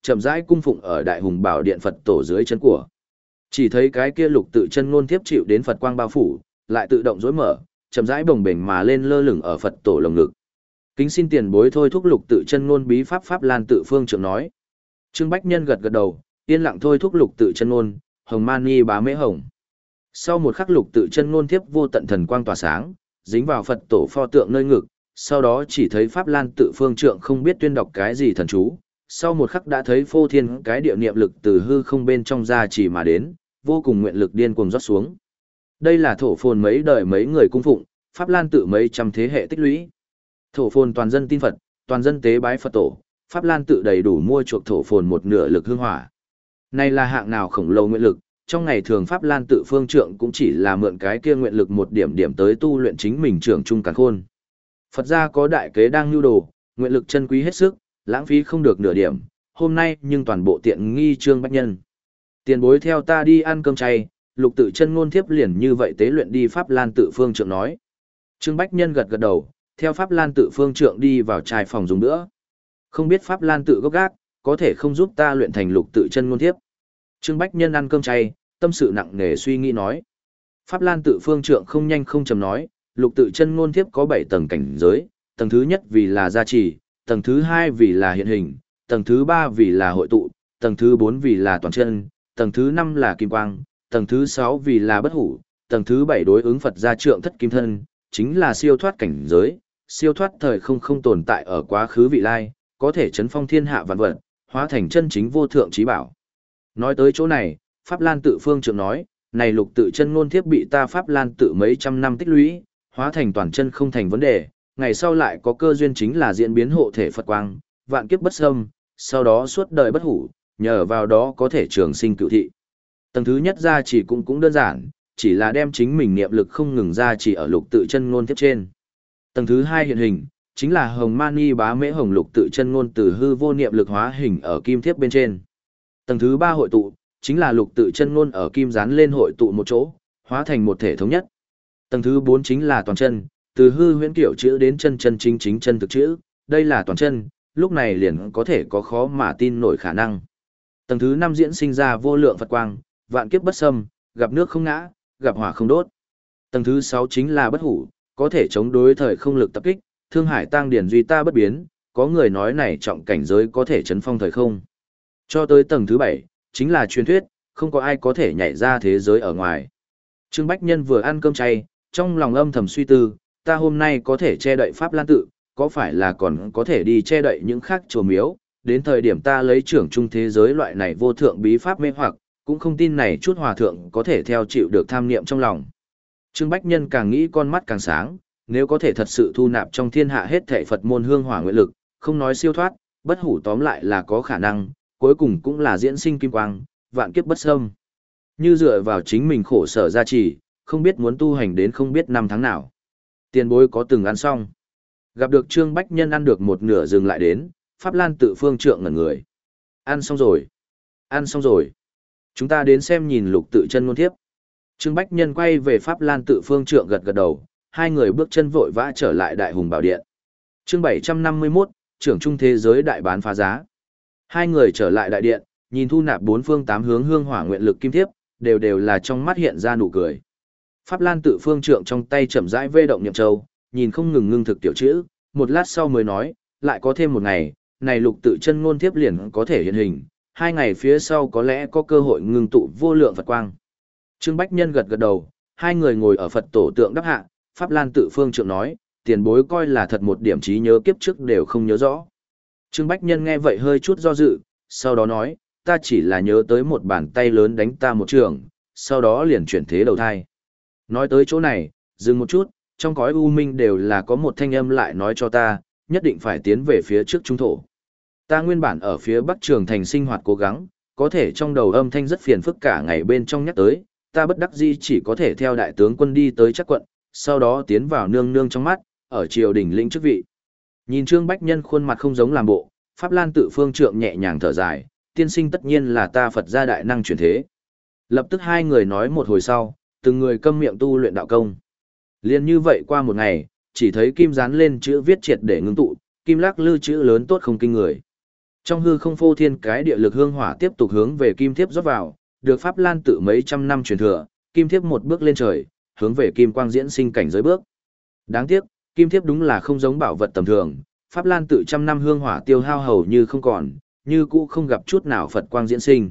chậm rãi cung phụng ở Đại Hùng Bảo Điện Phật tổ dưới chân của. Chỉ thấy cái kia lục tự chân ngôn thiếp chịu đến Phật quang bao phủ, lại tự động rối mở, chậm rãi bồng bềnh mà lên lơ lửng ở Phật tổ lồng ngực. Kính xin tiền bối thôi thúc lục tự chân ngôn bí pháp Pháp Lan tự phương trượng nói. Trương Bách Nhân gật gật đầu, yên lặng thôi thúc lục tự chân ngôn, hồng man ni bá mễ hồng. Sau một khắc lục tự chân ngôn thiếp vô tận thần quang tỏa sáng, dính vào Phật tổ pho tượng nơi ngực, sau đó chỉ thấy Pháp Lan tự phương trượng không biết tuyên đọc cái gì thần chú, sau một khắc đã thấy phô thiên cái địa niệm lực từ hư không bên trong ra chỉ mà đến, vô cùng nguyện lực điên cuồng rót xuống. Đây là thổ phồn mấy đời mấy người cung phụng, Pháp Lan tự mấy trăm thế hệ tích lũy. Thổ phồn toàn dân tin Phật, toàn dân tế bái Phật tổ, Pháp Lan tự đầy đủ mua chuộc thổ phồn một nửa lực hương hỏa. Này là hạng nào khổng lồ nguyện lực, trong ngày thường Pháp Lan tự phương trượng cũng chỉ là mượn cái kia nguyện lực một điểm điểm tới tu luyện chính mình trưởng trung càn khôn. Phật gia có đại kế đang nhu đồ, nguyện lực chân quý hết sức, lãng phí không được nửa điểm, hôm nay nhưng toàn bộ tiện nghi Trương Bách Nhân. Tiền bối theo ta đi ăn cơm chay, lục tự chân ngôn thiếp liền như vậy tế luyện đi Pháp Lan tự phương trượng nói. Trương Bách Nhân gật gật đầu, theo Pháp Lan tự phương trượng đi vào trai phòng dùng nữa. Không biết Pháp Lan tự gốc gác, có thể không giúp ta luyện thành lục tự chân ngôn thiếp. Trương Bách Nhân ăn cơm chay, tâm sự nặng nề suy nghĩ nói. Pháp Lan tự phương trượng không nhanh không chậm nói, lục tự chân ngôn thiếp có bảy tầng cảnh giới, tầng thứ nhất vì là gia trì, tầng thứ hai vì là hiện hình, tầng thứ ba vì là hội tụ, tầng thứ bốn vì là toàn chân, tầng thứ năm là kim quang, tầng thứ sáu vì là bất hủ, tầng thứ bảy đối ứng Phật gia trượng thất kim thân, chính là siêu thoát cảnh giới, siêu thoát thời không không tồn tại ở quá khứ vị lai, có thể chấn phong thiên hạ vạn vật, hóa thành chân chính vô thượng trí bảo. Nói tới chỗ này, Pháp Lan tự phương trượng nói, này lục tự chân ngôn thiếp bị ta Pháp Lan tự mấy trăm năm tích lũy, hóa thành toàn chân không thành vấn đề, ngày sau lại có cơ duyên chính là diễn biến hộ thể Phật quang, vạn kiếp bất xâm, sau đó suốt đời bất hủ, nhờ vào đó có thể trường sinh cựu thị. Tầng thứ nhất ra chỉ cũng cũng đơn giản, chỉ là đem chính mình niệm lực không ngừng ra chỉ ở lục tự chân ngôn thiếp trên. Tầng thứ hai hiện hình, chính là hồng mani bá mễ hồng lục tự chân ngôn từ hư vô niệm lực hóa hình ở kim thiếp bên trên. Tầng thứ ba hội tụ, chính là lục tự chân ngôn ở kim dán lên hội tụ một chỗ, hóa thành một thể thống nhất. Tầng thứ bốn chính là toàn chân, từ hư huyễn kiểu chữ đến chân chân chính chính chân thực chữ, đây là toàn chân, lúc này liền có thể có khó mà tin nổi khả năng. Tầng thứ năm diễn sinh ra vô lượng Phật quang, vạn kiếp bất xâm, gặp nước không ngã, gặp hỏa không đốt. Tầng thứ sáu chính là bất hủ, có thể chống đối thời không lực tập kích, thương hải tăng điển duy ta bất biến, có người nói này trọng cảnh giới có thể chấn phong thời không. Cho tới tầng thứ bảy, chính là truyền thuyết, không có ai có thể nhảy ra thế giới ở ngoài. Trương Bách Nhân vừa ăn cơm chay, trong lòng âm thầm suy tư, ta hôm nay có thể che đậy Pháp Lan tự, có phải là còn có thể đi che đậy những khác chùa miếu, đến thời điểm ta lấy trưởng trung thế giới loại này vô thượng bí pháp mê hoặc, cũng không tin này chút hòa thượng có thể theo chịu được tham niệm trong lòng. Trương Bách Nhân càng nghĩ con mắt càng sáng, nếu có thể thật sự thu nạp trong thiên hạ hết thảy Phật môn hương hỏa nguyện lực, không nói siêu thoát, bất hủ tóm lại là có khả năng, cuối cùng cũng là diễn sinh kim quang, vạn kiếp bất xâm. Như dựa vào chính mình khổ sở gia trì, không biết muốn tu hành đến không biết năm tháng nào. Tiền bối có từng ăn xong. Gặp được Trương Bách Nhân ăn được một nửa dừng lại đến, Pháp Lan tự phương trượng ngẩn người. Ăn xong rồi. Ăn xong rồi. Chúng ta đến xem nhìn lục tự chân ngôn thiếp. Trương Bách Nhân quay về Pháp Lan tự phương trượng gật gật đầu, hai người bước chân vội vã trở lại Đại Hùng Bảo Điện. Chương bảy trăm năm mươi mốt, trưởng trung thế giới đại bán phá giá. Hai người trở lại đại điện, nhìn thu nạp bốn phương tám hướng hương hỏa nguyện lực kim thiếp, đều đều là trong mắt hiện ra nụ cười. Pháp Lan tự phương trượng trong tay chậm rãi vê động niệm châu, nhìn không ngừng ngưng thực tiểu chữ, một lát sau mới nói, lại có thêm một ngày, này lục tự chân ngôn thiếp liền có thể hiện hình, hai ngày phía sau có lẽ có cơ hội ngưng tụ vô lượng Phật quang. Trương Bách Nhân gật gật đầu, hai người ngồi ở Phật tổ tượng đắp hạ, Pháp Lan tự phương trượng nói, tiền bối coi là thật một điểm trí nhớ kiếp trước đều không nhớ rõ. Trương Bách Nhân nghe vậy hơi chút do dự, sau đó nói, ta chỉ là nhớ tới một bàn tay lớn đánh ta một trường, sau đó liền chuyển thế đầu thai. Nói tới chỗ này, dừng một chút, trong cõi u minh đều là có một thanh âm lại nói cho ta, nhất định phải tiến về phía trước trung thổ. Ta nguyên bản ở phía bắc trường thành sinh hoạt cố gắng, có thể trong đầu âm thanh rất phiền phức cả ngày bên trong nhắc tới, ta bất đắc dĩ chỉ có thể theo đại tướng quân đi tới chắc quận, sau đó tiến vào nương nương trong mắt, ở triều đình lĩnh chức vị. Nhìn Trương Bách Nhân khuôn mặt không giống làm bộ, Pháp Lan tự phương trượng nhẹ nhàng thở dài, tiên sinh tất nhiên là ta Phật gia đại năng chuyển thế. Lập tức hai người nói một hồi sau, từng người câm miệng tu luyện đạo công. Liên như vậy qua một ngày, chỉ thấy kim dán lên chữ viết triệt để ngưng tụ, kim lắc lư chữ lớn tốt không kinh người. Trong hư không phô thiên cái địa lực hương hỏa tiếp tục hướng về kim thiếp rót vào, được Pháp Lan tự mấy trăm năm truyền thừa, kim thiếp một bước lên trời, hướng về kim quang diễn sinh cảnh giới bước. Đáng tiếc, kim thiếp đúng là không giống bảo vật tầm thường, Pháp Lan tự trăm năm hương hỏa tiêu hao hầu như không còn, như cũ không gặp chút nào Phật quang diễn sinh.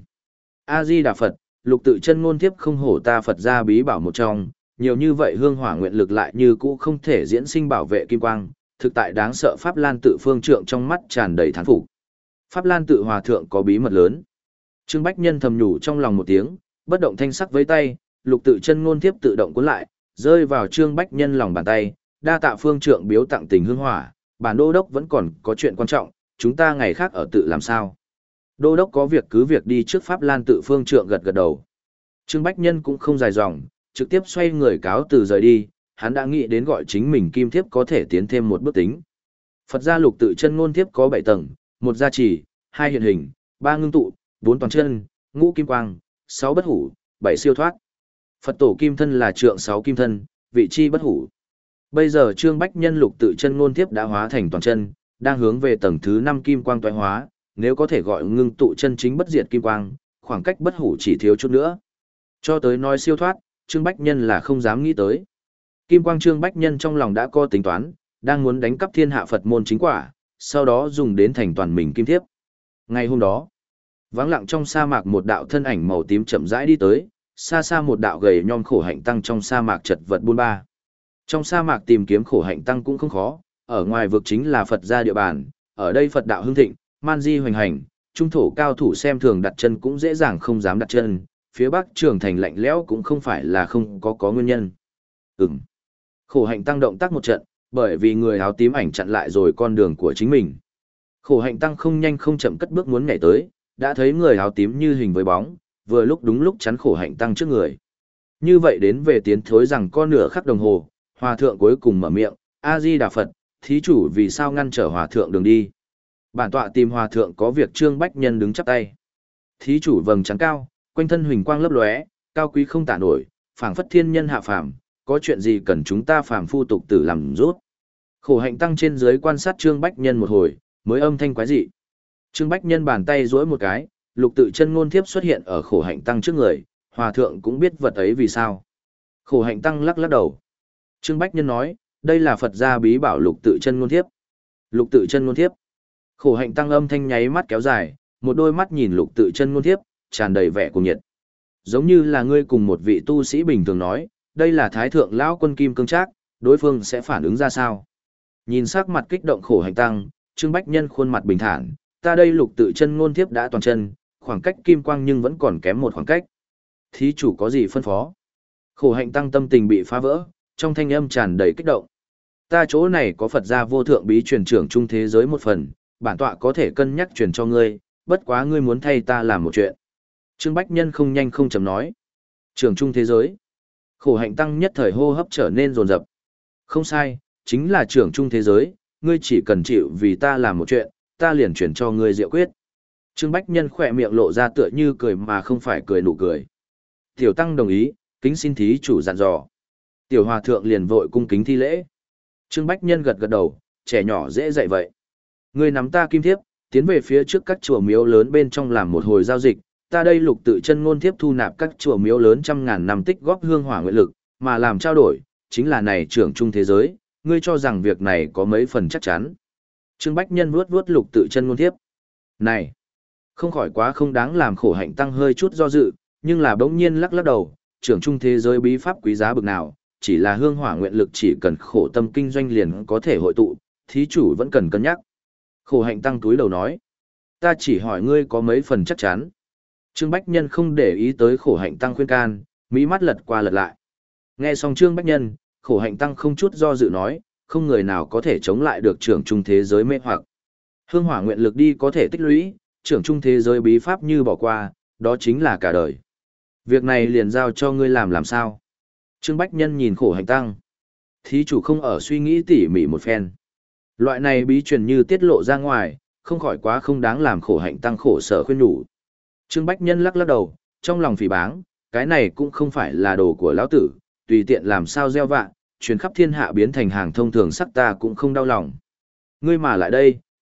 A Di Đà Phật, lục tự chân ngôn thiếp không hổ ta Phật gia bí bảo một trong, nhiều như vậy hương hỏa nguyện lực lại như cũ không thể diễn sinh bảo vệ kim quang, thực tại đáng sợ. Pháp Lan tự phương trượng trong mắt tràn đầy thán phục. Pháp Lan tự hòa thượng có bí mật lớn. Trương Bách Nhân thầm nhủ trong lòng một tiếng, bất động thanh sắc với tay, lục tự chân ngôn thiếp tự động cuốn lại, rơi vào Trương Bách Nhân lòng bàn tay, đa tạ phương trượng biếu tặng tình hương hỏa, bản đô đốc vẫn còn có chuyện quan trọng, chúng ta ngày khác ở tự làm sao. Đô đốc có việc cứ việc đi trước. Pháp Lan tự phương trượng gật gật đầu. Trương Bách Nhân cũng không dài dòng, trực tiếp xoay người cáo từ rời đi, hắn đã nghĩ đến gọi chính mình kim thiếp có thể tiến thêm một bước tính. Phật gia lục tự chân ngôn thiếp có bảy tầng, một gia trì, hai hiện hình, ba ngưng tụ, bốn toàn chân, ngũ kim quang, sáu bất hủ, bảy siêu thoát. Phật tổ kim thân là trượng sáu kim thân, vị chi bất hủ. Bây giờ Trương Bách Nhân lục tự chân ngôn thiếp đã hóa thành toàn chân, đang hướng về tầng thứ năm kim quang toái hóa, nếu có thể gọi ngưng tụ chân chính bất diệt kim quang, khoảng cách bất hủ chỉ thiếu chút nữa. Cho tới nói siêu thoát, Trương Bách Nhân là không dám nghĩ tới. Kim quang Trương Bách Nhân trong lòng đã có tính toán, đang muốn đánh cắp thiên hạ Phật môn chính quả, sau đó dùng đến thành toàn mình kim thiếp. Ngày hôm đó, vắng lặng trong sa mạc một đạo thân ảnh màu tím chậm rãi đi tới, xa xa một đạo gầy nhom khổ hạnh tăng trong sa mạc chật vật buôn ba. Trong sa mạc tìm kiếm khổ hạnh tăng cũng không khó, ở ngoài vực chính là Phật gia địa bàn, ở đây Phật đạo hưng thịnh, man di hoành hành, trung thổ cao thủ xem thường đặt chân cũng dễ dàng không dám đặt chân, phía bắc trường thành lạnh lẽo cũng không phải là không có có nguyên nhân. Ừm. Khổ hạnh tăng động tác một trận, bởi vì người áo tím ảnh chặn lại rồi con đường của chính mình. Khổ hạnh tăng không nhanh không chậm cất bước muốn nhảy tới, đã thấy người áo tím như hình với bóng, vừa lúc đúng lúc chắn khổ hạnh tăng trước người. Như vậy đến về tiến thối rằng con nửa khắc đồng hồ, hòa thượng cuối cùng mở miệng, A Di Đà Phật, thí chủ vì sao ngăn trở hòa thượng đường đi. Bản tọa tìm hòa thượng có việc. Trương Bách Nhân đứng chắp tay. Thí chủ vầng trắng cao, quanh thân huỳnh quang lấp lóe, cao quý không tả nổi, phảng phất thiên nhân hạ phàm, có chuyện gì cần chúng ta phàm phu tục tử làm rút. Khổ hạnh tăng trên dưới quan sát Trương Bách Nhân một hồi, mới âm thanh quái dị. Trương Bách Nhân bàn tay duỗi một cái, lục tự chân ngôn thiếp xuất hiện ở khổ hạnh tăng trước người, hòa thượng cũng biết vật ấy vì sao. Khổ hạnh tăng lắc lắc đầu. Trương Bách Nhân nói, đây là Phật gia bí bảo lục tự chân ngôn thiếp. Lục tự chân ngôn thiếp. Khổ hạnh tăng âm thanh nháy mắt kéo dài, một đôi mắt nhìn lục tự chân ngôn thiếp, tràn đầy vẻ cuồng nhiệt. Giống như là ngươi cùng một vị tu sĩ bình thường nói, đây là thái thượng lão quân kim cương trác, đối phương sẽ phản ứng ra sao? Nhìn sắc mặt kích động khổ hạnh tăng, Trương Bách Nhân khuôn mặt bình thản, ta đây lục tự chân ngôn thiếp đã toàn chân, khoảng cách kim quang nhưng vẫn còn kém một khoảng cách. Thí chủ có gì phân phó? Khổ hạnh tăng tâm tình bị phá vỡ, trong thanh âm tràn đầy kích động. Ta chỗ này có Phật gia vô thượng bí truyền trưởng trung thế giới một phần, bản tọa có thể cân nhắc truyền cho ngươi, bất quá ngươi muốn thay ta làm một chuyện. Trương Bách Nhân không nhanh không chậm nói. Trưởng trung thế giới. Khổ hạnh tăng nhất thời hô hấp trở nên rồn rập. Không sai, chính là trưởng trung thế giới, ngươi chỉ cần chịu vì ta làm một chuyện, ta liền chuyển cho ngươi diệu quyết. Trương Bách Nhân khỏe miệng lộ ra tựa như cười mà không phải cười nụ cười. Tiểu tăng đồng ý, kính xin thí chủ dặn dò. Tiểu hòa thượng liền vội cung kính thi lễ. Trương Bách Nhân gật gật đầu, trẻ nhỏ dễ dạy vậy. Ngươi nắm ta kim thiếp, tiến về phía trước các chùa miếu lớn bên trong làm một hồi giao dịch, ta đây lục tự chân ngôn thiếp thu nạp các chùa miếu lớn trăm ngàn năm tích góp hương hỏa nguyện lực, mà làm trao đổi, chính là này trưởng trung thế giới, ngươi cho rằng việc này có mấy phần chắc chắn. Trương Bách Nhân vuốt vuốt lục tự chân ngôn thiếp. Này, không khỏi quá không đáng làm. Khổ hạnh tăng hơi chút do dự, nhưng là bỗng nhiên lắc lắc đầu, trưởng trung thế giới bí pháp quý giá bực nào, chỉ là hương hỏa nguyện lực chỉ cần khổ tâm kinh doanh liền có thể hội tụ, thí chủ vẫn cần cân nhắc. Khổ hạnh tăng túi đầu nói, ta chỉ hỏi ngươi có mấy phần chắc chắn. Trương Bách Nhân không để ý tới khổ hạnh tăng khuyên can, mỹ mắt lật qua lật lại. Nghe xong Trương Bách Nhân, khổ hạnh tăng không chút do dự nói, không người nào có thể chống lại được trưởng trung thế giới mê hoặc. Hương hỏa nguyện lực đi có thể tích lũy, trưởng trung thế giới bí pháp như bỏ qua, đó chính là cả đời. Việc này liền giao cho ngươi làm làm sao? Trương Bách Nhân nhìn khổ hạnh tăng. Thí chủ không ở suy nghĩ tỉ mỉ một phen. Loại này bí truyền như tiết lộ ra ngoài, không khỏi quá không đáng làm. Khổ hạnh tăng khổ sở khuyên nhủ. Trương Bách Nhân lắc lắc đầu, trong lòng phỉ báng, cái này cũng không phải là đồ của lão tử, tùy tiện làm sao gieo vạ, truyền khắp thiên hạ biến thành hàng thông thường sắc ta cũng không đau lòng. Ngươi mà lại đây,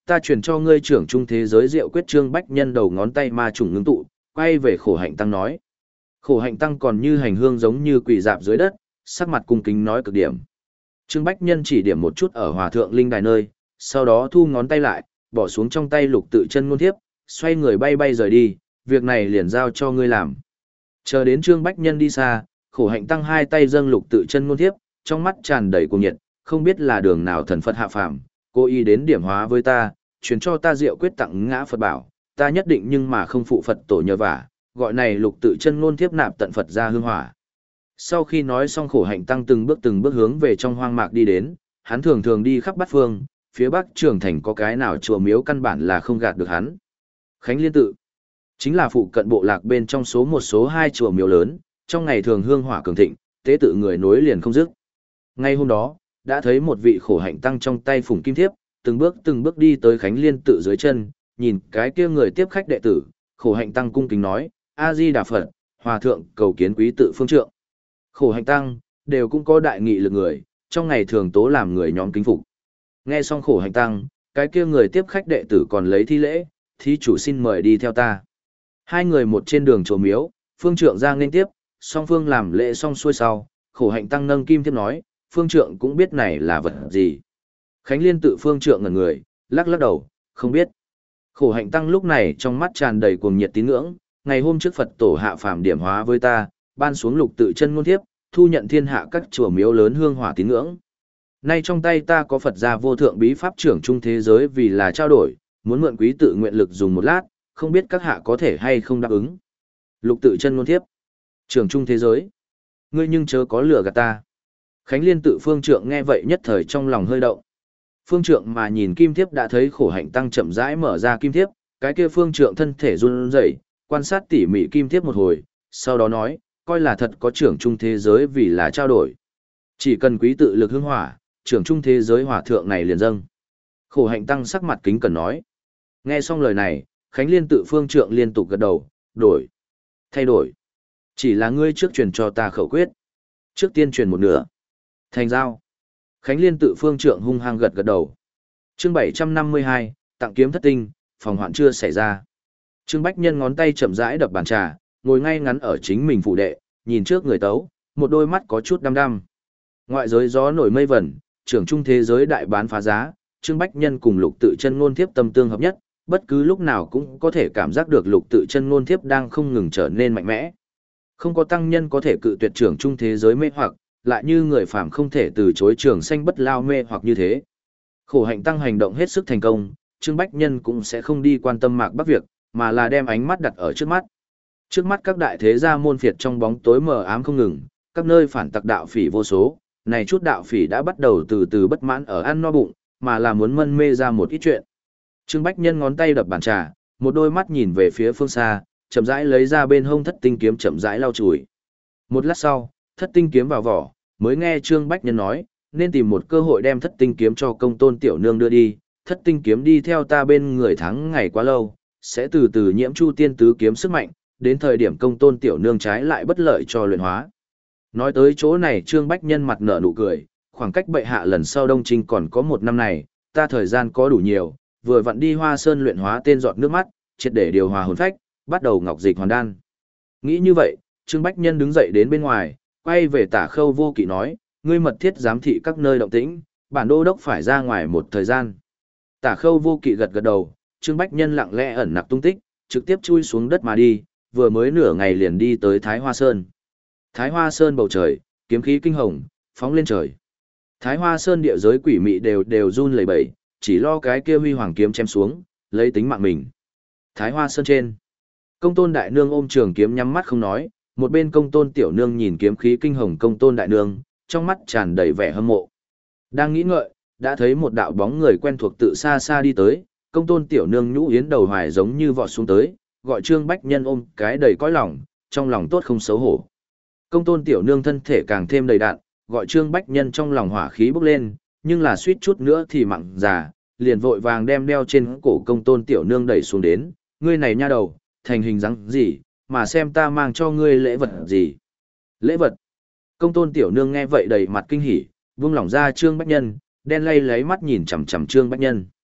ta truyền cho ngươi trưởng trung thế giới diệu quyết. Trương Bách Nhân đầu ngón tay ma trùng ngưng tụ, quay về Khổ Hạnh Tăng nói. Khổ Hạnh Tăng còn như hành hương giống như quỳ dạp dưới đất, sắc mặt cung kính nói cực điểm. Trương Bách Nhân chỉ điểm một chút ở Hòa Thượng Linh Đài nơi, sau đó thu ngón tay lại, bỏ xuống trong tay lục tự chân ngôn thiếp, xoay người bay bay rời đi, việc này liền giao cho ngươi làm. Chờ đến Trương Bách Nhân đi xa, Khổ Hạnh Tăng hai tay dâng lục tự chân ngôn thiếp, trong mắt tràn đầy cuồng nhiệt, không biết là đường nào thần Phật hạ phàm, cố ý đến điểm hóa với ta, truyền cho ta diệu quyết tặng ngã Phật bảo, ta nhất định nhưng mà không phụ Phật tổ nhờ vả, gọi này lục tự chân ngôn thiếp nạp tận Phật ra hương hỏa. Sau khi nói xong, Khổ Hạnh Tăng từng bước từng bước hướng về trong hoang mạc đi đến, hắn thường thường đi khắp bát phương, phía bắc Trường Thành có cái nào chùa miếu căn bản là không gạt được hắn. Khánh Liên tự chính là phụ cận bộ lạc bên trong số một số hai chùa miếu lớn, trong ngày thường hương hỏa cường thịnh, tế tự người nối liền không dứt. Ngay hôm đó, đã thấy một vị Khổ Hạnh Tăng trong tay phủng kim thiếp, từng bước từng bước đi tới Khánh Liên tự dưới chân, nhìn cái kia người tiếp khách đệ tử, Khổ Hạnh Tăng cung kính nói: A Di Đà Phật, hòa thượng cầu kiến quý tự phương trượng. Khổ Hạnh Tăng đều cũng có đại nghị lực người, trong ngày thường tố làm người nhóm kính phục. Nghe xong Khổ Hạnh Tăng, cái kia người tiếp khách đệ tử còn lấy thi lễ: thí chủ xin mời đi theo ta. Hai người một trên đường chùa miếu, phương trượng ra nên tiếp, song phương làm lễ xong xuôi sau, Khổ Hạnh Tăng nâng kim thiếp nói: phương trượng cũng biết này là vật gì. Khánh Liên tự phương trượng ngẩn người, lắc lắc đầu, không biết. Khổ Hạnh Tăng lúc này trong mắt tràn đầy cuồng nhiệt tín ngưỡng, ngày hôm trước Phật tổ hạ phàm điểm hóa với ta, ban xuống lục tự chân ngôn thiếp, thu nhận thiên hạ các chùa miếu lớn hương hỏa tín ngưỡng. Nay trong tay ta có Phật gia vô thượng bí pháp trưởng trung thế giới vì là trao đổi, muốn mượn quý tự nguyện lực dùng một lát, không biết các hạ có thể hay không đáp ứng. Lục tự chân ngôn thiếp, trưởng trung thế giới, ngươi nhưng chớ có lừa gạt ta. Khánh Liên tự phương trượng nghe vậy nhất thời trong lòng hơi động. Phương trượng mà nhìn kim thiếp đã thấy Khổ Hạnh Tăng chậm rãi mở ra kim thiếp, cái kia phương trượng thân thể run rẩy, quan sát tỉ mỉ kim thiếp một hồi, sau đó nói, coi là thật có trưởng trung thế giới vì là trao đổi. Chỉ cần quý tự lực hương hỏa, trưởng trung thế giới hỏa thượng này liền dâng. Khổ Hạnh Tăng sắc mặt kính cẩn nói. Nghe xong lời này, Khánh Liên tự phương trượng liên tục gật đầu, đổi, thay đổi. Chỉ là ngươi trước truyền cho ta khẩu quyết. Trước tiên truyền một nửa. Thành giao. Khánh Liên tự phương trượng hung hăng gật gật đầu. Chương bảy trăm năm mươi hai, tặng kiếm thất tinh, phòng hoạn chưa xảy ra. Trương Bách Nhân ngón tay chậm rãi đập bàn trà, ngồi ngay ngắn ở chính mình phủ đệ, nhìn trước người tấu, một đôi mắt có chút đăm đăm. Ngoại giới gió nổi mây vẩn, trưởng trung thế giới đại bán phá giá, Trương Bách Nhân cùng lục tự chân ngôn thiếp tâm tương hợp nhất, bất cứ lúc nào cũng có thể cảm giác được lục tự chân ngôn thiếp đang không ngừng trở nên mạnh mẽ. Không có tăng nhân có thể cự tuyệt trưởng trung thế giới mê hoặc, lại như người phàm không thể từ chối trường sanh bất lao mê hoặc như thế. Khổ Hạnh Tăng hành động hết sức thành công, Trương Bách Nhân cũng sẽ không đi quan tâm mạc bắc việc, mà là đem ánh mắt đặt ở trước mắt. Trước mắt các đại thế gia môn phiệt trong bóng tối mờ ám không ngừng, các nơi phản tặc đạo phỉ vô số, này chút đạo phỉ đã bắt đầu từ từ bất mãn ở ăn no bụng, mà là muốn mân mê ra một ít chuyện. Trương Bách Nhân ngón tay đập bàn trà, một đôi mắt nhìn về phía phương xa, chậm rãi lấy ra bên hông thất tinh kiếm chậm rãi lau chùi. Một lát sau, thất tinh kiếm vào vỏ, mới nghe Trương Bách Nhân nói, nên tìm một cơ hội đem thất tinh kiếm cho công tôn tiểu nương đưa đi, thất tinh kiếm đi theo ta bên người tháng ngày quá lâu, sẽ từ từ nhiễm chu tiên tứ kiếm sức mạnh, đến thời điểm công tôn tiểu nương trái lại bất lợi cho luyện hóa. Nói tới chỗ này Trương Bách Nhân mặt nở nụ cười, khoảng cách bệ hạ lần sau Đông Trinh còn có một năm này, ta thời gian có đủ nhiều, vừa vặn đi Hoa Sơn luyện hóa tên giọt nước mắt, triệt để điều hòa hồn phách, bắt đầu ngọc dịch hoàn đan. Nghĩ như vậy, Trương Bách Nhân đứng dậy đến bên ngoài, quay về Tả Khâu Vô Kỵ nói, ngươi mật thiết giám thị các nơi động tĩnh, bản đô đốc phải ra ngoài một thời gian. Tả Khâu Vô Kỵ gật gật đầu, Trương Bách Nhân lặng lẽ ẩn nặc tung tích, trực tiếp chui xuống đất mà đi, vừa mới nửa ngày liền đi tới Thái Hoa Sơn. Thái Hoa Sơn bầu trời, kiếm khí kinh hồng, phóng lên trời. Thái Hoa Sơn địa giới quỷ mị đều đều run lẩy bẩy, chỉ lo cái kia huy hoàng kiếm chém xuống, lấy tính mạng mình. Thái Hoa Sơn trên, Công Tôn đại nương ôm trường kiếm nhắm mắt không nói, một bên Công Tôn tiểu nương nhìn kiếm khí kinh hồng Công Tôn đại nương, trong mắt tràn đầy vẻ hâm mộ. Đang nghĩ ngợi, đã thấy một đạo bóng người quen thuộc tự xa xa đi tới, Công Tôn tiểu nương nhũ yến đầu hoài giống như vọt xuống tới, gọi Trương Bách Nhân ôm cái đầy cõi lòng, trong lòng tốt không xấu hổ. Công Tôn tiểu nương thân thể càng thêm đầy đặn, gọi Trương Bách Nhân trong lòng hỏa khí bốc lên, nhưng là suýt chút nữa thì mặn già, liền vội vàng đem đeo trên cổ Công Tôn tiểu nương đẩy xuống đến, ngươi này nha đầu, thành hình dáng gì, mà xem ta mang cho ngươi lễ vật gì. Lễ vật. Công Tôn tiểu nương nghe vậy đầy mặt kinh hỉ, buông lỏng ra Trương Bách Nhân, đen lay lấy mắt nhìn chằm chằm Trương Bách Nhân.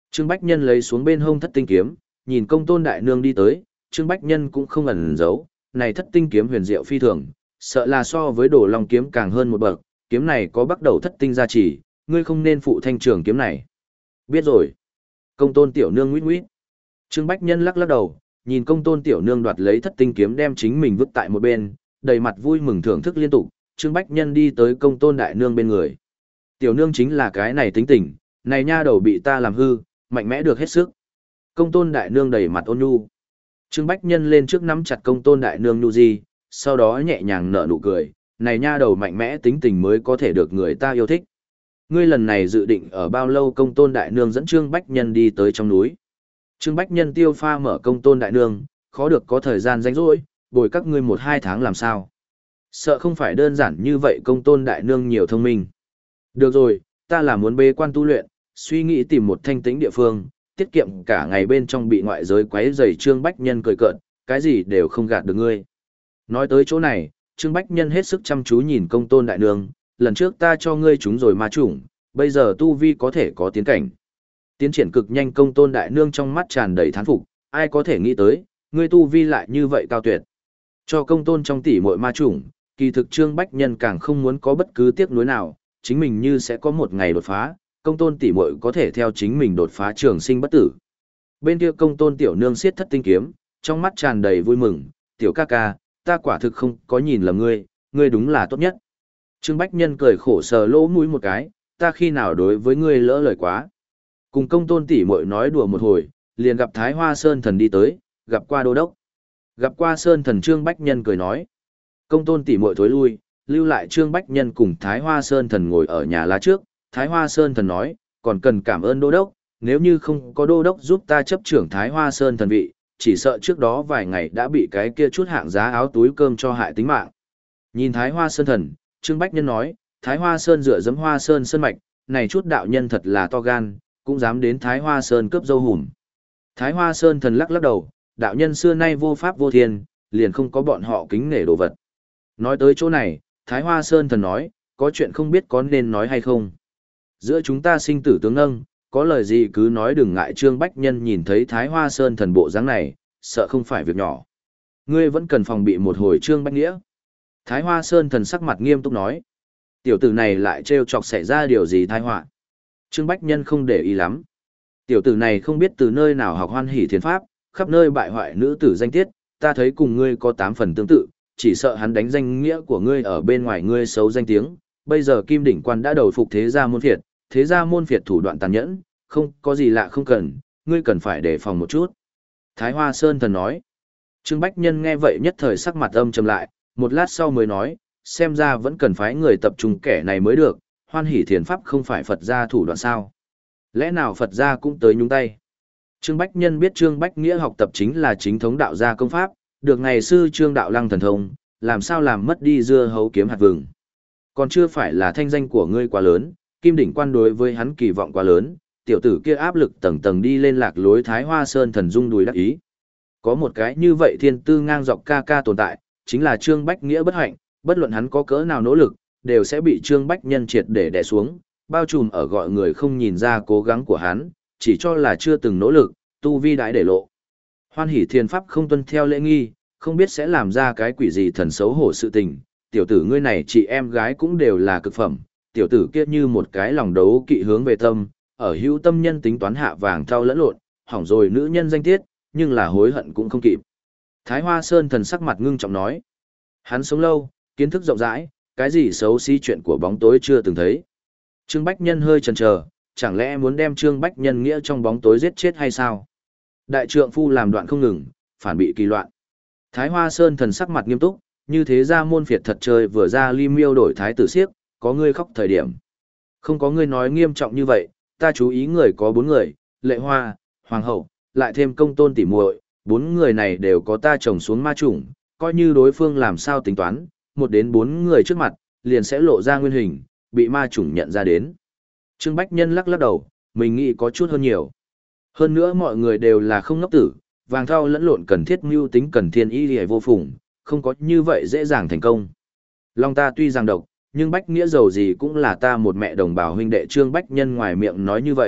Trương Bách Nhân lấy xuống bên hông thất tinh kiếm, nhìn công tôn đại nương đi tới, Trương Bách Nhân cũng không ẩn giấu, này thất tinh kiếm huyền diệu phi thường, sợ là so với đồ long kiếm càng hơn một bậc, kiếm này có bắt đầu thất tinh gia trì, ngươi không nên phụ thanh trường kiếm này. Biết rồi. Công tôn tiểu nương nguyết nguyết. Trương Bách Nhân lắc lắc đầu, nhìn công tôn tiểu nương đoạt lấy thất tinh kiếm đem chính mình vứt tại một bên, đầy mặt vui mừng thưởng thức liên tục, Trương Bách Nhân đi tới công tôn đại nương bên người. Tiểu nương chính là cái này tính tình, này nha đầu bị ta làm hư, mạnh mẽ được hết sức. Công tôn đại nương đầy mặt ôn nhu. Trương Bách Nhân lên trước nắm chặt công tôn đại nương nhu di, sau đó nhẹ nhàng nở nụ cười, này nha đầu mạnh mẽ tính tình mới có thể được người ta yêu thích. Ngươi lần này dự định ở bao lâu? Công tôn đại nương dẫn Trương Bách Nhân đi tới trong núi. Trương Bách Nhân tiêu pha mở công tôn đại nương, khó được có thời gian rảnh rỗi, bồi các ngươi một hai tháng làm sao. Sợ không phải đơn giản như vậy. Công tôn đại nương nhiều thông minh. Được rồi, ta là muốn bế quan tu luyện, suy nghĩ tìm một thanh tĩnh địa phương, tiết kiệm cả ngày bên trong bị ngoại giới quấy rầy. Trương Bách Nhân cười cợt, cái gì đều không gạt được ngươi. Nói tới chỗ này, Trương Bách Nhân hết sức chăm chú nhìn công tôn đại nương, lần trước ta cho ngươi chúng rồi ma chủng, bây giờ tu vi có thể có tiến cảnh. Tiến triển cực nhanh. Công tôn đại nương trong mắt tràn đầy thán phục, ai có thể nghĩ tới, ngươi tu vi lại như vậy cao tuyệt. Cho công tôn trong tỷ muội ma chủng, kỳ thực Trương Bách Nhân càng không muốn có bất cứ tiếc nuối nào, chính mình như sẽ có một ngày đột phá, công tôn tỷ muội có thể theo chính mình đột phá trường sinh bất tử. Bên kia công tôn tiểu nương siết thất tinh kiếm, trong mắt tràn đầy vui mừng, tiểu ca ca, ta quả thực không có nhìn lầm ngươi, ngươi đúng là tốt nhất. Trương Bách Nhân cười khổ sờ lỗ mũi một cái, ta khi nào đối với ngươi lỡ lời quá. Cùng công tôn tỷ muội nói đùa một hồi, liền gặp Thái Hoa Sơn Thần đi tới, gặp qua đô đốc. Gặp qua Sơn Thần. Trương Bách Nhân cười nói. Công tôn tỷ muội thối lui, lưu lại Trương Bách Nhân cùng Thái Hoa Sơn Thần ngồi ở nhà lá trước. Thái Hoa Sơn Thần nói, còn cần cảm ơn đô đốc, nếu như không có đô đốc giúp ta chấp trưởng Thái Hoa Sơn Thần vị, chỉ sợ trước đó vài ngày đã bị cái kia chút hạng giá áo túi cơm cho hại tính mạng. Nhìn Thái Hoa Sơn Thần, Trương Bách Nhân nói, Thái Hoa Sơn dựa dẫm Hoa Sơn sơn mạch, này chút đạo nhân thật là to gan, cũng dám đến Thái Hoa Sơn cướp dâu hùm. Thái Hoa Sơn Thần lắc lắc đầu, đạo nhân xưa nay vô pháp vô thiên, liền không có bọn họ kính nể đồ vật. Nói tới chỗ này, Thái Hoa Sơn Thần nói, có chuyện không biết có nên nói hay không. Giữa chúng ta sinh tử tướng nâng, có lời gì cứ nói đừng ngại. Trương Bách Nhân nhìn thấy Thái Hoa Sơn Thần bộ dáng này, sợ không phải việc nhỏ. Ngươi vẫn cần phòng bị một hồi. Trương Bách Nghĩa. Thái Hoa Sơn Thần sắc mặt nghiêm túc nói. Tiểu tử này lại trêu chọc xảy ra điều gì tai họa. Trương Bách Nhân không để ý lắm. Tiểu tử này không biết từ nơi nào học hoan hỷ thiền pháp, khắp nơi bại hoại nữ tử danh tiết, ta thấy cùng ngươi có tám phần tương tự, chỉ sợ hắn đánh danh nghĩa của ngươi ở bên ngoài ngươi xấu danh tiếng. Bây giờ Kim Đỉnh Quan đã đầu phục thế gia môn phiệt, thế gia môn phiệt thủ đoạn tàn nhẫn, không có gì lạ không cần, ngươi cần phải đề phòng một chút. Thái Hoa Sơn Thần nói. Trương Bách Nhân nghe vậy nhất thời sắc mặt âm trầm lại, một lát sau mới nói, xem ra vẫn cần phái người tập trung kẻ này mới được, hoan hỷ thiền pháp không phải Phật gia thủ đoạn sao. Lẽ nào Phật gia cũng tới nhúng tay? Trương Bách Nhân biết Trương Bách Nghĩa học tập chính là chính thống đạo gia công pháp, được ngày sư Trương Đạo Lăng thần thông, làm sao làm mất đi dưa hấu kiếm hạt vừng. Còn chưa phải là thanh danh của ngươi quá lớn, Kim Đỉnh Quan đối với hắn kỳ vọng quá lớn, tiểu tử kia áp lực tầng tầng đi lên lạc lối. Thái Hoa Sơn Thần rung đùi đắc ý. Có một cái như vậy thiên tư ngang dọc ca ca tồn tại, chính là Trương Bách Nghĩa bất hạnh, bất luận hắn có cỡ nào nỗ lực, đều sẽ bị Trương Bách Nhân triệt để đè xuống, bao trùm ở gọi người không nhìn ra cố gắng của hắn, chỉ cho là chưa từng nỗ lực, tu vi đãi để lộ. Hoan hỷ thiền pháp không tuân theo lễ nghi, không biết sẽ làm ra cái quỷ gì thần xấu hổ sự tình. Tiểu tử ngươi này chị em gái cũng đều là cực phẩm, tiểu tử kia như một cái lòng đấu kỵ hướng về tâm, ở hữu tâm nhân tính toán hạ vàng thao lẫn lộn, hỏng rồi nữ nhân danh tiết, nhưng là hối hận cũng không kịp. Thái Hoa Sơn Thần sắc mặt ngưng trọng nói. Hắn sống lâu, kiến thức rộng rãi, cái gì xấu xí chuyện của bóng tối chưa từng thấy. Trương Bách Nhân hơi chần chờ, chẳng lẽ muốn đem Trương Bách Nhân nghĩa trong bóng tối giết chết hay sao? Đại trượng phu làm đoạn không ngừng, phản bị kỳ loạn. Thái Hoa Sơn Thần sắc mặt nghiêm túc, như thế ra môn phiệt thật chơi vừa ra ly miêu đổi thái tử siếc, có ngươi khóc thời điểm. Không có ngươi nói nghiêm trọng như vậy, ta chú ý người có bốn người, Lệ Hoa, Hoàng hậu, lại thêm Công Tôn tỷ muội, bốn người này đều có ta trồng xuống ma chủng, coi như đối phương làm sao tính toán, một đến bốn người trước mặt, liền sẽ lộ ra nguyên hình, bị ma chủng nhận ra đến. Trương Bách Nhân lắc lắc đầu, mình nghĩ có chút hơn nhiều. Hơn nữa mọi người đều là không ngốc tử, vàng thao lẫn lộn cần thiết mưu tính cần thiên ý liễu vô phùng, không có như vậy dễ dàng thành công. Long ta tuy rằng độc, nhưng Bách Nghĩa giàu gì cũng là ta một mẹ đồng bào huynh đệ. Trương Bách Nhân ngoài miệng nói như vậy,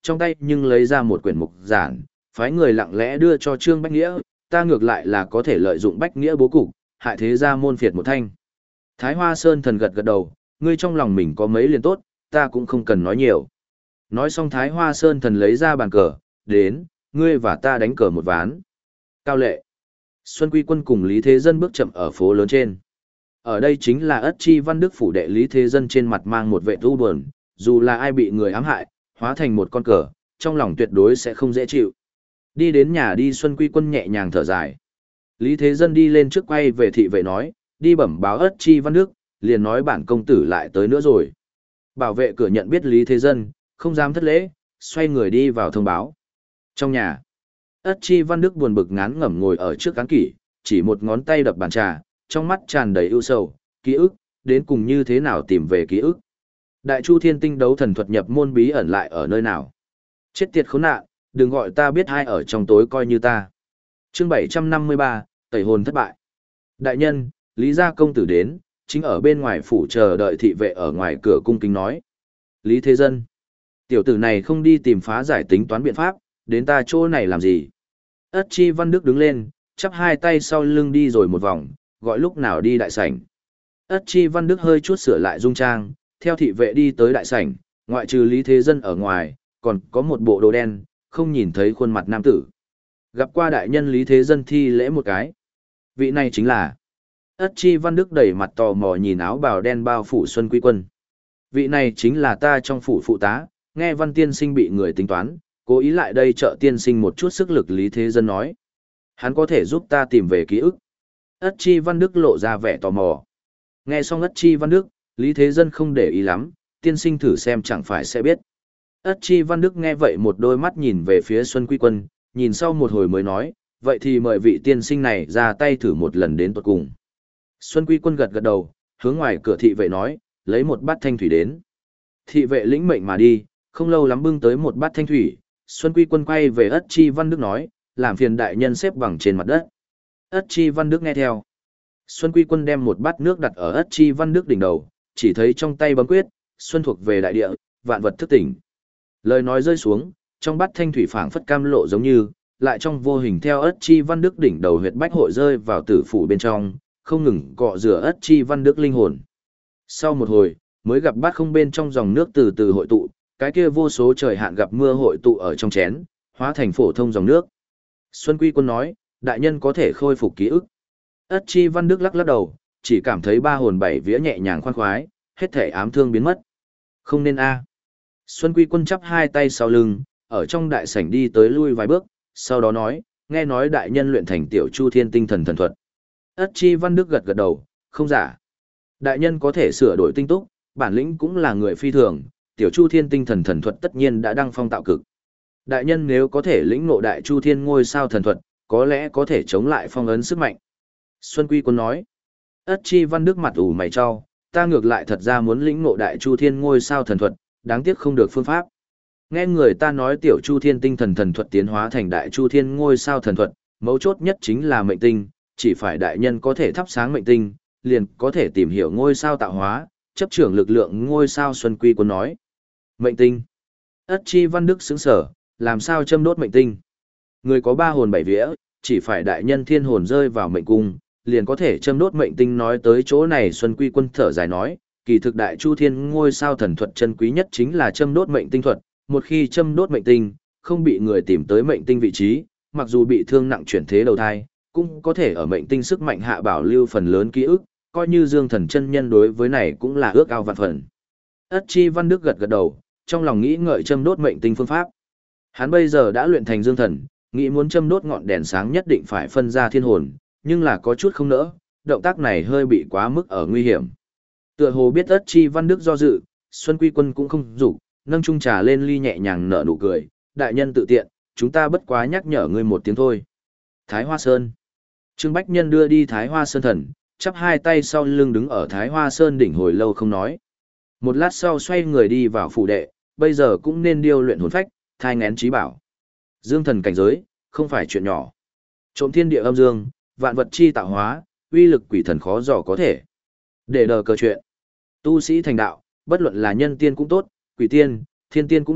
trong tay nhưng lấy ra một quyển mục giản, phái người lặng lẽ đưa cho Trương Bách Nghĩa, ta ngược lại là có thể lợi dụng Bách Nghĩa bố cục, hại thế gia môn phiệt một thanh. Thái Hoa Sơn thần gật gật đầu, ngươi trong lòng mình có mấy liền tốt, ta cũng không cần nói nhiều. Nói xong Thái Hoa Sơn thần lấy ra bàn cờ, đến, ngươi và ta đánh cờ một ván. Cao lệ. Xuân Quy Quân cùng Lý Thế Dân bước chậm ở phố lớn trên. Ở đây chính là Ất Chi Văn Đức phủ đệ. Lý Thế Dân trên mặt mang một vẻ u buồn, dù là ai bị người ám hại, hóa thành một con cờ, trong lòng tuyệt đối sẽ không dễ chịu. Đi đến nhà đi, Xuân Quy Quân nhẹ nhàng thở dài. Lý Thế Dân đi lên trước quay về thị vệ nói, đi bẩm báo Ất Chi Văn Đức, liền nói bản công tử lại tới nữa rồi. Bảo vệ cửa nhận biết Lý Thế Dân, không dám thất lễ, xoay người đi vào thông báo. Trong nhà, Ất Chi Văn Đức buồn bực ngán ngẩm ngồi ở trước cán kỷ, chỉ một ngón tay đập bàn trà, trong mắt tràn đầy ưu sầu, ký ức, đến cùng như thế nào tìm về ký ức. Đại Chu Thiên Tinh đấu thần thuật nhập môn bí ẩn lại ở nơi nào? Chết tiệt khốn nạn, đừng gọi ta biết ai ở trong tối coi như ta. Chương bảy trăm năm mươi ba, tẩy hồn thất bại. Đại nhân, Lý gia công tử đến, chính ở bên ngoài phủ chờ đợi. Thị vệ ở ngoài cửa cung kính nói. Lý Thế Dân, tiểu tử này không đi tìm phá giải tính toán biện pháp, đến ta chỗ này làm gì? Ất Chi Văn Đức đứng lên, chắp hai tay sau lưng đi rồi một vòng, gọi lúc nào đi đại sảnh. Ất Chi Văn Đức hơi chút sửa lại dung trang, theo thị vệ đi tới đại sảnh, ngoại trừ Lý Thế Dân ở ngoài, còn có một bộ đồ đen, không nhìn thấy khuôn mặt nam tử. Gặp qua đại nhân, Lý Thế Dân thi lễ một cái. Vị này chính là... Ất Chi Văn Đức đẩy mặt tò mò nhìn áo bào đen bao phủ Xuân Quy Quân. Vị này chính là ta trong phủ phụ tá, nghe Văn tiên sinh bị người tính toán, cố ý lại đây trợ tiên sinh một chút sức lực. Lý Thế Dân nói. Hắn có thể giúp ta tìm về ký ức. Ất Chi Văn Đức lộ ra vẻ tò mò. Nghe xong Ất Chi Văn Đức, Lý Thế Dân không để ý lắm, tiên sinh thử xem chẳng phải sẽ biết. Ất Chi Văn Đức nghe vậy một đôi mắt nhìn về phía Xuân Quy Quân, nhìn sau một hồi mới nói, vậy thì mời vị tiên sinh này ra tay thử một lần đến tuột cùng. Xuân Quy Quân gật gật đầu, hướng ngoài cửa thị vệ nói, lấy một bát thanh thủy đến. Thị vệ lĩnh mệnh mà đi, không lâu lắm bưng tới một bát thanh thủy. Xuân Quy Quân quay về Ất Chi Văn Đức nói, làm phiền đại nhân xếp bằng trên mặt đất. Ất Chi Văn Đức nghe theo. Xuân Quy Quân đem một bát nước đặt ở Ất Chi Văn Đức đỉnh đầu, chỉ thấy trong tay bấm quyết, xuân thuộc về đại địa, vạn vật thức tỉnh. Lời nói rơi xuống, trong bát thanh thủy phảng phất cam lộ giống như, lại trong vô hình theo Ất Chi Văn Đức đỉnh đầu huyệt bách hội rơi vào tử phủ bên trong, không ngừng cọ rửa Ất Chi Văn Đức linh hồn. Sau một hồi, mới gặp bát không bên trong dòng nước từ từ hội tụ, cái kia vô số trời hạn gặp mưa hội tụ ở trong chén, hóa thành phổ thông dòng nước. Xuân Quy Quân nói, đại nhân có thể khôi phục ký ức. Ất Chi Văn Đức lắc lắc đầu, chỉ cảm thấy ba hồn bảy vía nhẹ nhàng khoan khoái, hết thể ám thương biến mất. Không nên a. Xuân Quy Quân chắp hai tay sau lưng, ở trong đại sảnh đi tới lui vài bước, sau đó nói, nghe nói đại nhân luyện thành tiểu Chu Thiên tinh thần thần thuật. Ất Chi Văn Đức gật gật đầu, không giả. Đại nhân có thể sửa đổi tinh túc, bản lĩnh cũng là người phi thường, tiểu Chu Thiên tinh thần thần thuật tất nhiên đã đăng phong tạo cực. Đại nhân nếu có thể lĩnh ngộ đại Chu Thiên ngôi sao thần thuật, có lẽ có thể chống lại phong ấn sức mạnh. Xuân Quy Quân nói. Ất Chi Văn Đức mặt ủ mày cho, ta ngược lại thật ra muốn lĩnh ngộ đại Chu Thiên ngôi sao thần thuật, đáng tiếc không được phương pháp. Nghe người ta nói tiểu Chu Thiên tinh thần thần thuật tiến hóa thành đại Chu Thiên ngôi sao thần thuật, mấu chốt nhất chính là mệnh tinh, chỉ phải đại nhân có thể thắp sáng mệnh tinh, liền có thể tìm hiểu ngôi sao tạo hóa, chấp trưởng lực lượng ngôi sao. Xuân Quy Quân nói. Mệnh tinh. Ất Chi Văn Đức sững sở, làm sao châm đốt mệnh tinh? Người có ba hồn bảy vía, chỉ phải đại nhân thiên hồn rơi vào mệnh cung, liền có thể châm đốt mệnh tinh. Nói tới chỗ này Xuân Quy Quân thở dài nói, kỳ thực đại Chu Thiên ngôi sao thần thuật chân quý nhất chính là châm đốt mệnh tinh thuật, một khi châm đốt mệnh tinh, không bị người tìm tới mệnh tinh vị trí, mặc dù bị thương nặng chuyển thế đầu thai, cũng có thể ở mệnh tinh sức mạnh hạ bảo lưu phần lớn ký ức, coi như Dương Thần chân nhân đối với này cũng là ước ao vạn phần. Ất Chi Văn Đức gật gật đầu, trong lòng nghĩ ngợi châm đốt mệnh tinh phương pháp. Hắn bây giờ đã luyện thành Dương Thần, nghĩ muốn châm đốt ngọn đèn sáng nhất định phải phân ra thiên hồn, nhưng là có chút không nỡ, động tác này hơi bị quá mức ở nguy hiểm. Tựa hồ biết Ất Chi Văn Đức do dự, Xuân Quy Quân cũng không dục, nâng chung trà lên ly nhẹ nhàng nở nụ cười, đại nhân tự tiện, chúng ta bất quá nhắc nhở ngươi một tiếng thôi. Thái Hoa Sơn. Trương Bách Nhân đưa đi Thái Hoa Sơn thần, chắp hai tay sau lưng đứng ở Thái Hoa Sơn đỉnh hồi lâu không nói. Một lát sau xoay người đi vào phủ đệ, bây giờ cũng nên điêu luyện hồn phách, thai ngén trí bảo. Dương thần cảnh giới, không phải chuyện nhỏ. Trộm thiên địa âm dương, vạn vật chi tạo hóa, uy lực quỷ thần khó dò có thể. Để đờ cờ chuyện. Tu sĩ thành đạo, bất luận là nhân tiên cũng tốt, quỷ tiên, thiên tiên cũng được,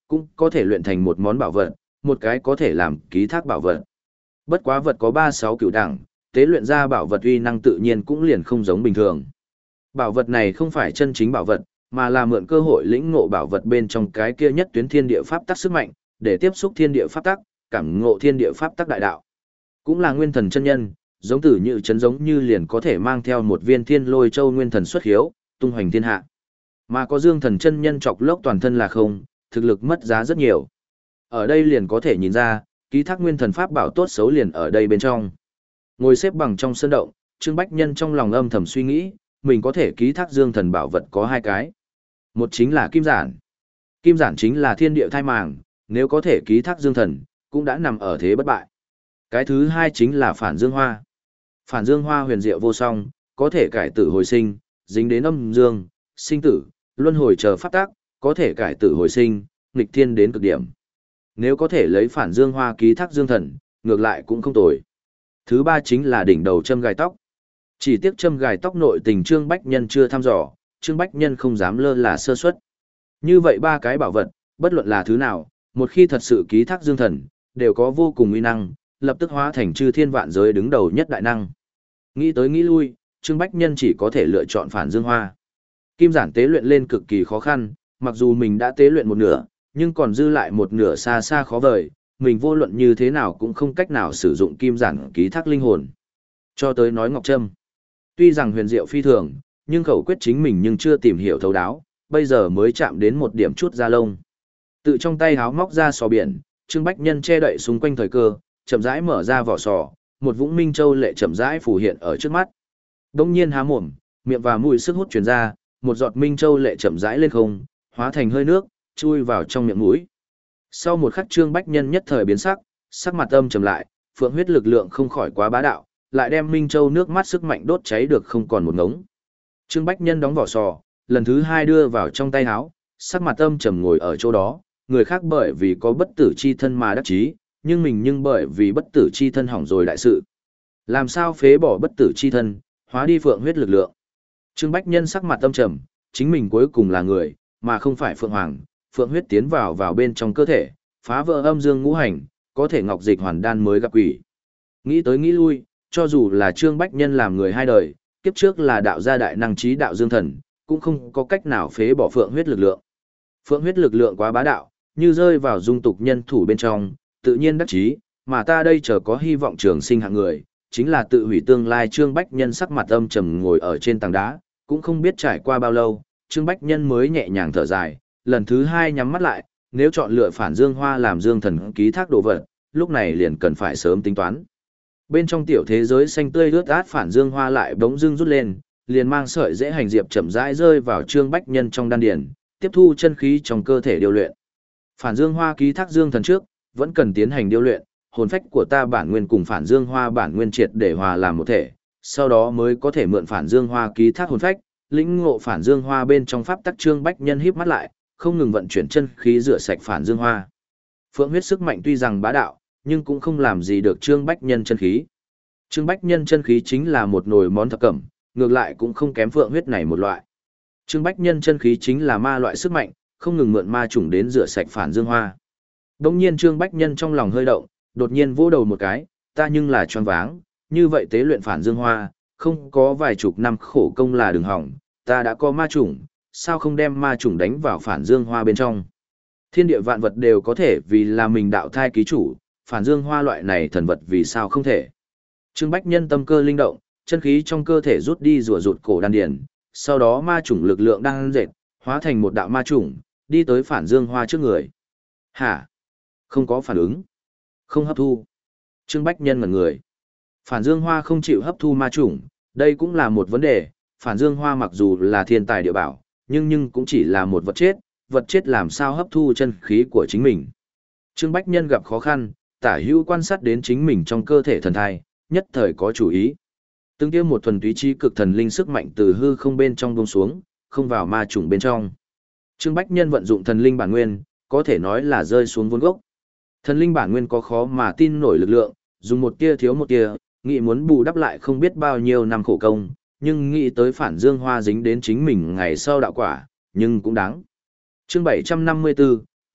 cũng có thể luyện thành một món bảo vật, một cái có thể làm ký thác bảo vật. Bất quá vật có ba sáu cửu đẳng, tế luyện ra bảo vật uy năng tự nhiên cũng liền không giống bình thường. Bảo vật này không phải chân chính bảo vật, mà là mượn cơ hội lĩnh ngộ bảo vật bên trong cái kia nhất tuyến thiên địa pháp tắc sức mạnh, để tiếp xúc thiên địa pháp tắc, cảm ngộ thiên địa pháp tắc đại đạo. Cũng là nguyên thần chân nhân, giống tử như chấn giống như liền có thể mang theo một viên thiên lôi châu nguyên thần xuất hiếu, tung hoành thiên hạ. Mà có dương thần chân nhân chọc lốc toàn thân là không, thực lực mất giá rất nhiều. Ở đây liền có thể nhìn ra, ký thác nguyên thần pháp bảo tốt xấu liền ở đây bên trong. Ngồi xếp bằng trong sân động, Trương Bách Nhân trong lòng âm thầm suy nghĩ, mình có thể ký thác dương thần bảo vật có hai cái. Một chính là kim giản. Kim giản chính là thiên địa thai màng, nếu có thể ký thác dương thần, cũng đã nằm ở thế bất bại. Cái thứ hai chính là phản dương hoa. Phản dương hoa huyền diệu vô song, có thể cải tử hồi sinh, dính đến âm dương, sinh tử, luân hồi chờ pháp tác, có thể cải tử hồi sinh, nghịch thiên đến cực điểm. Nếu có thể lấy phản dương hoa ký thác dương thần, ngược lại cũng không tồi. Thứ ba chính là đỉnh đầu châm gài tóc. Chỉ tiếc châm gài tóc nội tình Trương Bách Nhân chưa thăm dò, Trương Bách Nhân không dám lơ là sơ suất. Như vậy ba cái bảo vật, bất luận là thứ nào, một khi thật sự ký thác dương thần, đều có vô cùng uy năng, lập tức hóa thành chư thiên vạn giới đứng đầu nhất đại năng. Nghĩ tới nghĩ lui, Trương Bách Nhân chỉ có thể lựa chọn phản dương hoa. Kim giản tế luyện lên cực kỳ khó khăn, mặc dù mình đã tế luyện một nửa, nhưng còn dư lại một nửa xa xa khó vời, mình vô luận như thế nào cũng không cách nào sử dụng kim giản ký thác linh hồn. Cho tới nói Ngọc Trâm. Tuy rằng huyền diệu phi thường, nhưng khẩu quyết chính mình nhưng chưa tìm hiểu thấu đáo, bây giờ mới chạm đến một điểm chút da lông. Tự trong tay háo móc ra sò biển, Trương Bách Nhân che đậy xung quanh thời cơ, chậm rãi mở ra vỏ sò, một vũng minh châu lệ chậm rãi phủ hiện ở trước mắt. Đông nhiên há mồm, miệng và mũi sức hút truyền ra, một giọt minh châu lệ chậm rãi lên không, hóa thành hơi nước, chui vào trong miệng mũi. Sau một khắc Trương Bách Nhân nhất thời biến sắc, sắc mặt âm trầm lại, phượng huyết lực lượng không khỏi quá bá đạo, lại đem minh châu nước mắt sức mạnh đốt cháy được không còn một ngống. Trương Bách Nhân đóng vỏ sò, lần thứ hai đưa vào trong tay áo, sắc mặt âm trầm ngồi ở chỗ đó, người khác bởi vì có bất tử chi thân mà đắc chí, nhưng mình nhưng bởi vì bất tử chi thân hỏng rồi đại sự. Làm sao phế bỏ bất tử chi thân, hóa đi phượng huyết lực lượng. Trương Bách Nhân sắc mặt âm trầm, chính mình cuối cùng là người, mà không phải phượng hoàng, phượng huyết tiến vào vào bên trong cơ thể, phá vỡ âm dương ngũ hành, có thể ngọc dịch hoàn đan mới gặp quỷ. Nghĩ tới nghĩ lui, cho dù là Trương Bách Nhân làm người hai đời, kiếp trước là đạo gia đại năng trí đạo dương thần, cũng không có cách nào phế bỏ phượng huyết lực lượng. Phượng huyết lực lượng quá bá đạo, như rơi vào dung tục nhân thủ bên trong, tự nhiên đắc chí, mà ta đây chờ có hy vọng trường sinh hạng người, chính là tự hủy tương lai. Trương Bách Nhân sắc mặt âm trầm ngồi ở trên tảng đá, cũng không biết trải qua bao lâu, Trương Bách Nhân mới nhẹ nhàng thở dài, lần thứ hai nhắm mắt lại, nếu chọn lựa phản dương hoa làm dương thần ký thác đồ vật, lúc này liền cần phải sớm tính toán. Bên trong tiểu thế giới xanh tươi ướt át phản dương hoa lại bỗng dưng rút lên, liền mang sợi dễ hành diệp chậm rãi rơi vào Trương Bách Nhân trong đan điền, tiếp thu chân khí trong cơ thể điều luyện. Phản dương hoa ký thác dương thần trước, vẫn cần tiến hành điều luyện, hồn phách của ta bản nguyên cùng phản dương hoa bản nguyên triệt để hòa làm một thể, sau đó mới có thể mượn phản dương hoa ký thác hồn phách, lĩnh ngộ phản dương hoa bên trong pháp tắc. Trương Bách Nhân híp mắt lại, không ngừng vận chuyển chân khí rửa sạch phản dương hoa. Phượng huyết sức mạnh tuy rằng bá đạo, nhưng cũng không làm gì được Trương Bách Nhân chân khí. Trương Bách Nhân chân khí chính là một nồi món thập cẩm, ngược lại cũng không kém phượng huyết này một loại. Trương Bách Nhân chân khí chính là ma loại sức mạnh, không ngừng mượn ma chủng đến rửa sạch phản dương hoa. Đông nhiên Trương Bách Nhân trong lòng hơi động, đột nhiên vỗ đầu một cái, ta nhưng là choáng váng, như vậy tế luyện phản dương hoa, không có vài chục năm khổ công là đừng hỏng, ta đã có ma chủng, sao không đem ma chủng đánh vào phản dương hoa bên trong. Thiên địa vạn vật đều có thể vì là mình đạo thai ký chủ, phản dương hoa loại này thần vật vì sao không thể. Trương Bách Nhân tâm cơ linh động, chân khí trong cơ thể rút đi rùa rụt cổ đan điền, sau đó ma chủng lực lượng đang dệt, hóa thành một đạo ma chủng, đi tới phản dương hoa trước người. Hả? Không có phản ứng. Không hấp thu. Trương Bách Nhân ngẩn người. Phản dương hoa không chịu hấp thu ma chủng, đây cũng là một vấn đề. Phản dương hoa mặc dù là thiên tài địa bảo, nhưng nhưng cũng chỉ là một vật chết, vật chết làm sao hấp thu chân khí của chính mình. Trương Bách Nhân gặp khó khăn, tả hữu quan sát đến chính mình trong cơ thể thần thai, nhất thời có chủ ý. Từng tiêm một thuần túy chi cực thần linh sức mạnh từ hư không bên trong buông xuống, không vào ma chủng bên trong. Trương Bách Nhân vận dụng thần linh bản nguyên, có thể nói là rơi xuống vốn gốc. Thần linh bản nguyên có khó mà tin nổi lực lượng, dùng một tia thiếu một tia, nghĩ muốn bù đắp lại không biết bao nhiêu năm khổ công, nhưng nghĩ tới phản dương hoa dính đến chính mình ngày sau đạo quả, nhưng cũng đáng. Chương bảy trăm năm mươi tư,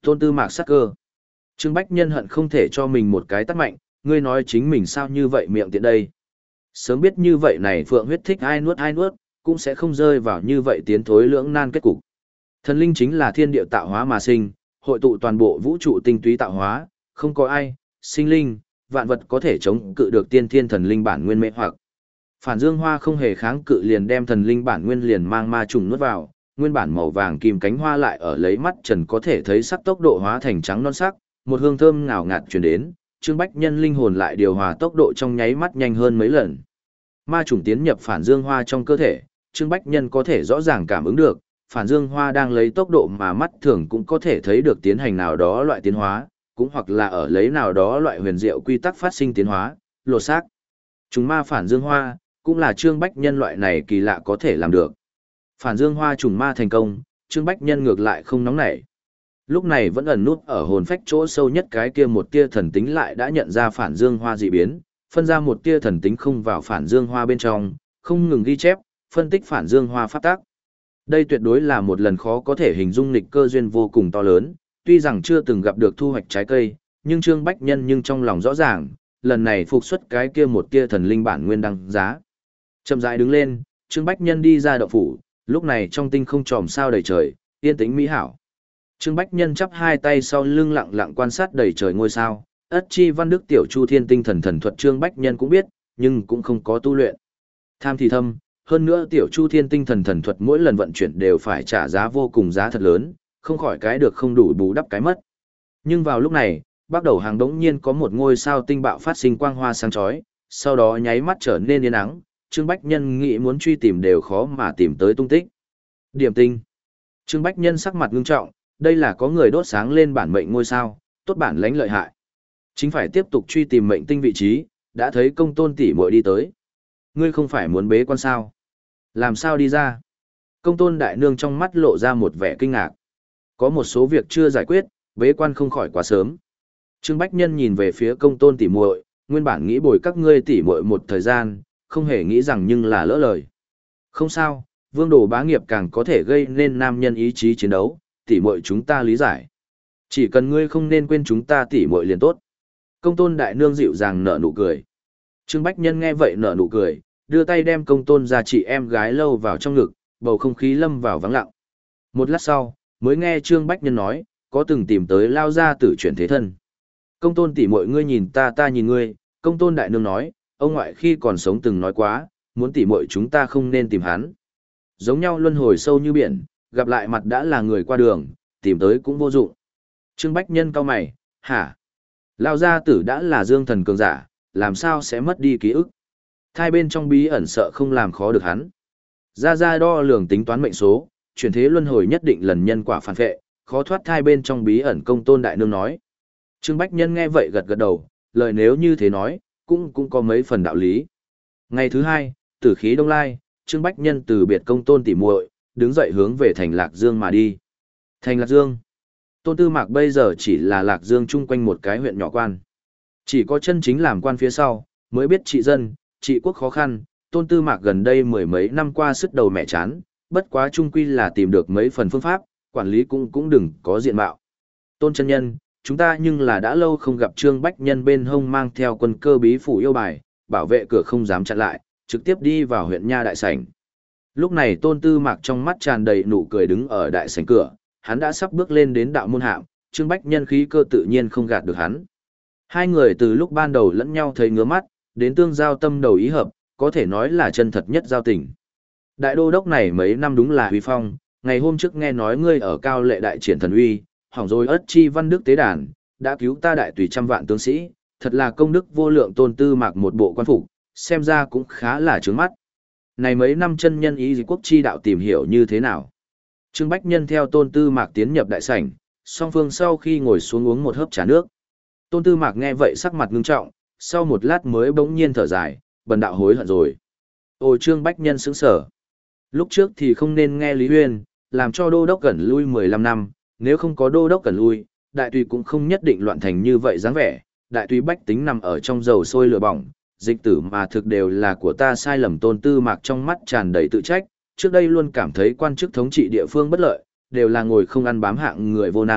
Tôn Tư Mạc sắc cơ. Trương Bách Nhân hận không thể cho mình một cái tát mạnh, ngươi nói chính mình sao như vậy miệng tiện đây. Sớm biết như vậy này phượng huyết thích ai nuốt ai nuốt, cũng sẽ không rơi vào như vậy tiến thối lưỡng nan kết cục. Thần linh chính là thiên địa tạo hóa mà sinh, hội tụ toàn bộ vũ trụ tinh túy tạo hóa, không có ai, sinh linh, vạn vật có thể chống cự được tiên thiên thần linh bản nguyên mê hoặc. Phản Dương Hoa không hề kháng cự liền đem thần linh bản nguyên liền mang ma trùng nuốt vào, nguyên bản màu vàng kim cánh hoa lại ở lấy mắt trần có thể thấy sắc tốc độ hóa thành trắng non sắc, một hương thơm ngào ngạt truyền đến, Trương Bách Nhân linh hồn lại điều hòa tốc độ trong nháy mắt nhanh hơn mấy lần. Ma trùng tiến nhập Phản Dương Hoa trong cơ thể, Trương Bách Nhân có thể rõ ràng cảm ứng được, Phản Dương Hoa đang lấy tốc độ mà mắt thường cũng có thể thấy được tiến hành nào đó loại tiến hóa, cũng hoặc là ở lấy nào đó loại huyền diệu quy tắc phát sinh tiến hóa, lột xác. Trùng ma Phản Dương Hoa, cũng là Trương Bách Nhân loại này kỳ lạ có thể làm được. Phản Dương Hoa trùng ma thành công, Trương Bách Nhân ngược lại không nóng nảy. Lúc này vẫn ẩn nút ở hồn phách chỗ sâu nhất cái kia một tia thần tính lại đã nhận ra Phản Dương Hoa dị biến, phân ra một tia thần tính không vào Phản Dương Hoa bên trong, không ngừng ghi chép, phân tích Phản Dương Hoa pháp tác. Đây tuyệt đối là một lần khó có thể hình dung nghịch cơ duyên vô cùng to lớn, tuy rằng chưa từng gặp được thu hoạch trái cây, nhưng Trương Bách Nhân nhưng trong lòng rõ ràng, lần này phục xuất cái kia một tia thần linh bản nguyên đăng giá. Chậm rãi đứng lên, Trương Bách Nhân đi ra động phủ, lúc này trong tinh không tròm sao đầy trời, yên tĩnh mỹ hảo. Trương Bách Nhân chắp hai tay sau lưng lặng lặng quan sát đầy trời ngôi sao, ất chi văn đức tiểu chu thiên tinh thần thần thuật Trương Bách Nhân cũng biết, nhưng cũng không có tu luyện. Tham thì thâm, hơn nữa tiểu chu thiên tinh thần thần thuật mỗi lần vận chuyển đều phải trả giá vô cùng giá thật lớn, không khỏi cái được không đủ bù đắp cái mất. Nhưng vào lúc này, bắt đầu hàng đống nhiên có một ngôi sao tinh bạo phát sinh quang hoa sáng chói, sau đó nháy mắt trở nên yên ắng, Trương Bách Nhân nghĩ muốn truy tìm đều khó mà tìm tới tung tích. Điểm tinh. Trương Bách Nhân sắc mặt ngưng trọng, đây là có người đốt sáng lên bản mệnh ngôi sao, tốt bản lãnh lợi hại. Chính phải tiếp tục truy tìm mệnh tinh vị trí, đã thấy Công Tôn tỷ muội đi tới. Ngươi không phải muốn bế quan sao? Làm sao đi ra? Công Tôn đại nương trong mắt lộ ra một vẻ kinh ngạc. Có một số việc chưa giải quyết, bế quan không khỏi quá sớm. Trương Bách Nhân nhìn về phía Công Tôn tỷ muội, nguyên bản nghĩ bồi các ngươi tỷ muội một thời gian, không hề nghĩ rằng nhưng là lỡ lời. Không sao, vương đồ bá nghiệp càng có thể gây nên nam nhân ý chí chiến đấu, tỷ muội chúng ta lý giải. Chỉ cần ngươi không nên quên chúng ta tỷ muội liền tốt. Công Tôn đại nương dịu dàng nở nụ cười. Trương Bách Nhân nghe vậy nở nụ cười, đưa tay đem Công Tôn gia chị em gái lâu vào trong ngực, bầu không khí lâm vào vắng lặng. Một lát sau, mới nghe Trương Bách Nhân nói, có từng tìm tới lao gia tử chuyển thế thân. Công Tôn tỷ muội ngươi nhìn ta ta nhìn ngươi, Công Tôn đại nương nói, ông ngoại khi còn sống từng nói quá, muốn tỷ muội chúng ta không nên tìm hắn. Giống nhau luân hồi sâu như biển, gặp lại mặt đã là người qua đường, tìm tới cũng vô dụng. Trương Bách Nhân cau mày, hả? Lao gia tử đã là dương thần cường giả, làm sao sẽ mất đi ký ức? Thai bên trong bí ẩn sợ không làm khó được hắn. Ra ra đo lường tính toán mệnh số, chuyển thế luân hồi nhất định lần nhân quả phản vệ, khó thoát thai bên trong bí ẩn. Công Tôn đại nương nói. Trương Bách Nhân nghe vậy gật gật đầu, lời nếu như thế nói, cũng cũng có mấy phần đạo lý. Ngày thứ hai, tử khí đông lai, Trương Bách Nhân từ biệt Công Tôn tỉ muội, đứng dậy hướng về thành Lạc Dương mà đi. Thành Lạc Dương. Tôn Tư Mạc bây giờ chỉ là Lạc Dương chung quanh một cái huyện nhỏ quan. Chỉ có chân chính làm quan phía sau, mới biết trị dân, trị quốc khó khăn. Tôn Tư Mạc gần đây mười mấy năm qua sức đầu mẹ chán, bất quá chung quy là tìm được mấy phần phương pháp, quản lý cũng cũng đừng có diện mạo. Tôn chân nhân, chúng ta nhưng là đã lâu không gặp Trương Bách Nhân bên hông mang theo quân cơ bí phủ yêu bài, bảo vệ cửa không dám chặn lại, trực tiếp đi vào huyện nha đại sảnh. Lúc này Tôn Tư Mạc trong mắt tràn đầy nụ cười đứng ở đại sảnh cửa, hắn đã sắp bước lên đến đạo môn hạm, Trương Bách Nhân khí cơ tự nhiên không gạt được hắn. Hai người từ lúc ban đầu lẫn nhau thấy ngứa mắt, đến tương giao tâm đầu ý hợp, có thể nói là chân thật nhất giao tình. Đại đô đốc này mấy năm đúng là huy phong, ngày hôm trước nghe nói ngươi ở Cao Lệ đại triển thần uy, hỏng rồi ất chi văn đức tế đàn, đã cứu ta đại tùy trăm vạn tướng sĩ, thật là công đức vô lượng. Tôn Tư Mạc một bộ quan phục, xem ra cũng khá là trướng mắt. Này mấy năm chân nhân ý gì quốc chi đạo tìm hiểu như thế nào? Trương Bách Nhân theo Tôn Tư Mạc tiến nhập đại sảnh, song phương sau khi ngồi xuống uống một hớp trà nước. Tôn Tư Mạc nghe vậy sắc mặt ngưng trọng, sau một lát mới bỗng nhiên thở dài, bần đạo hối hận rồi. Ôi Trương Bách Nhân sững sở. Lúc trước thì không nên nghe Lý Huyên, làm cho đô đốc gần lui mười lăm năm, nếu không có đô đốc gần lui, đại tùy cũng không nhất định loạn thành như vậy dáng vẻ. Đại tùy bách tính nằm ở trong dầu sôi lửa bỏng, dịch tử mà thực đều là của ta sai lầm. Tôn Tư Mạc trong mắt tràn đầy tự trách, trước đây luôn cảm thấy quan chức thống trị địa phương bất lợi, đều là ngồi không ăn bám hạng người vô năng,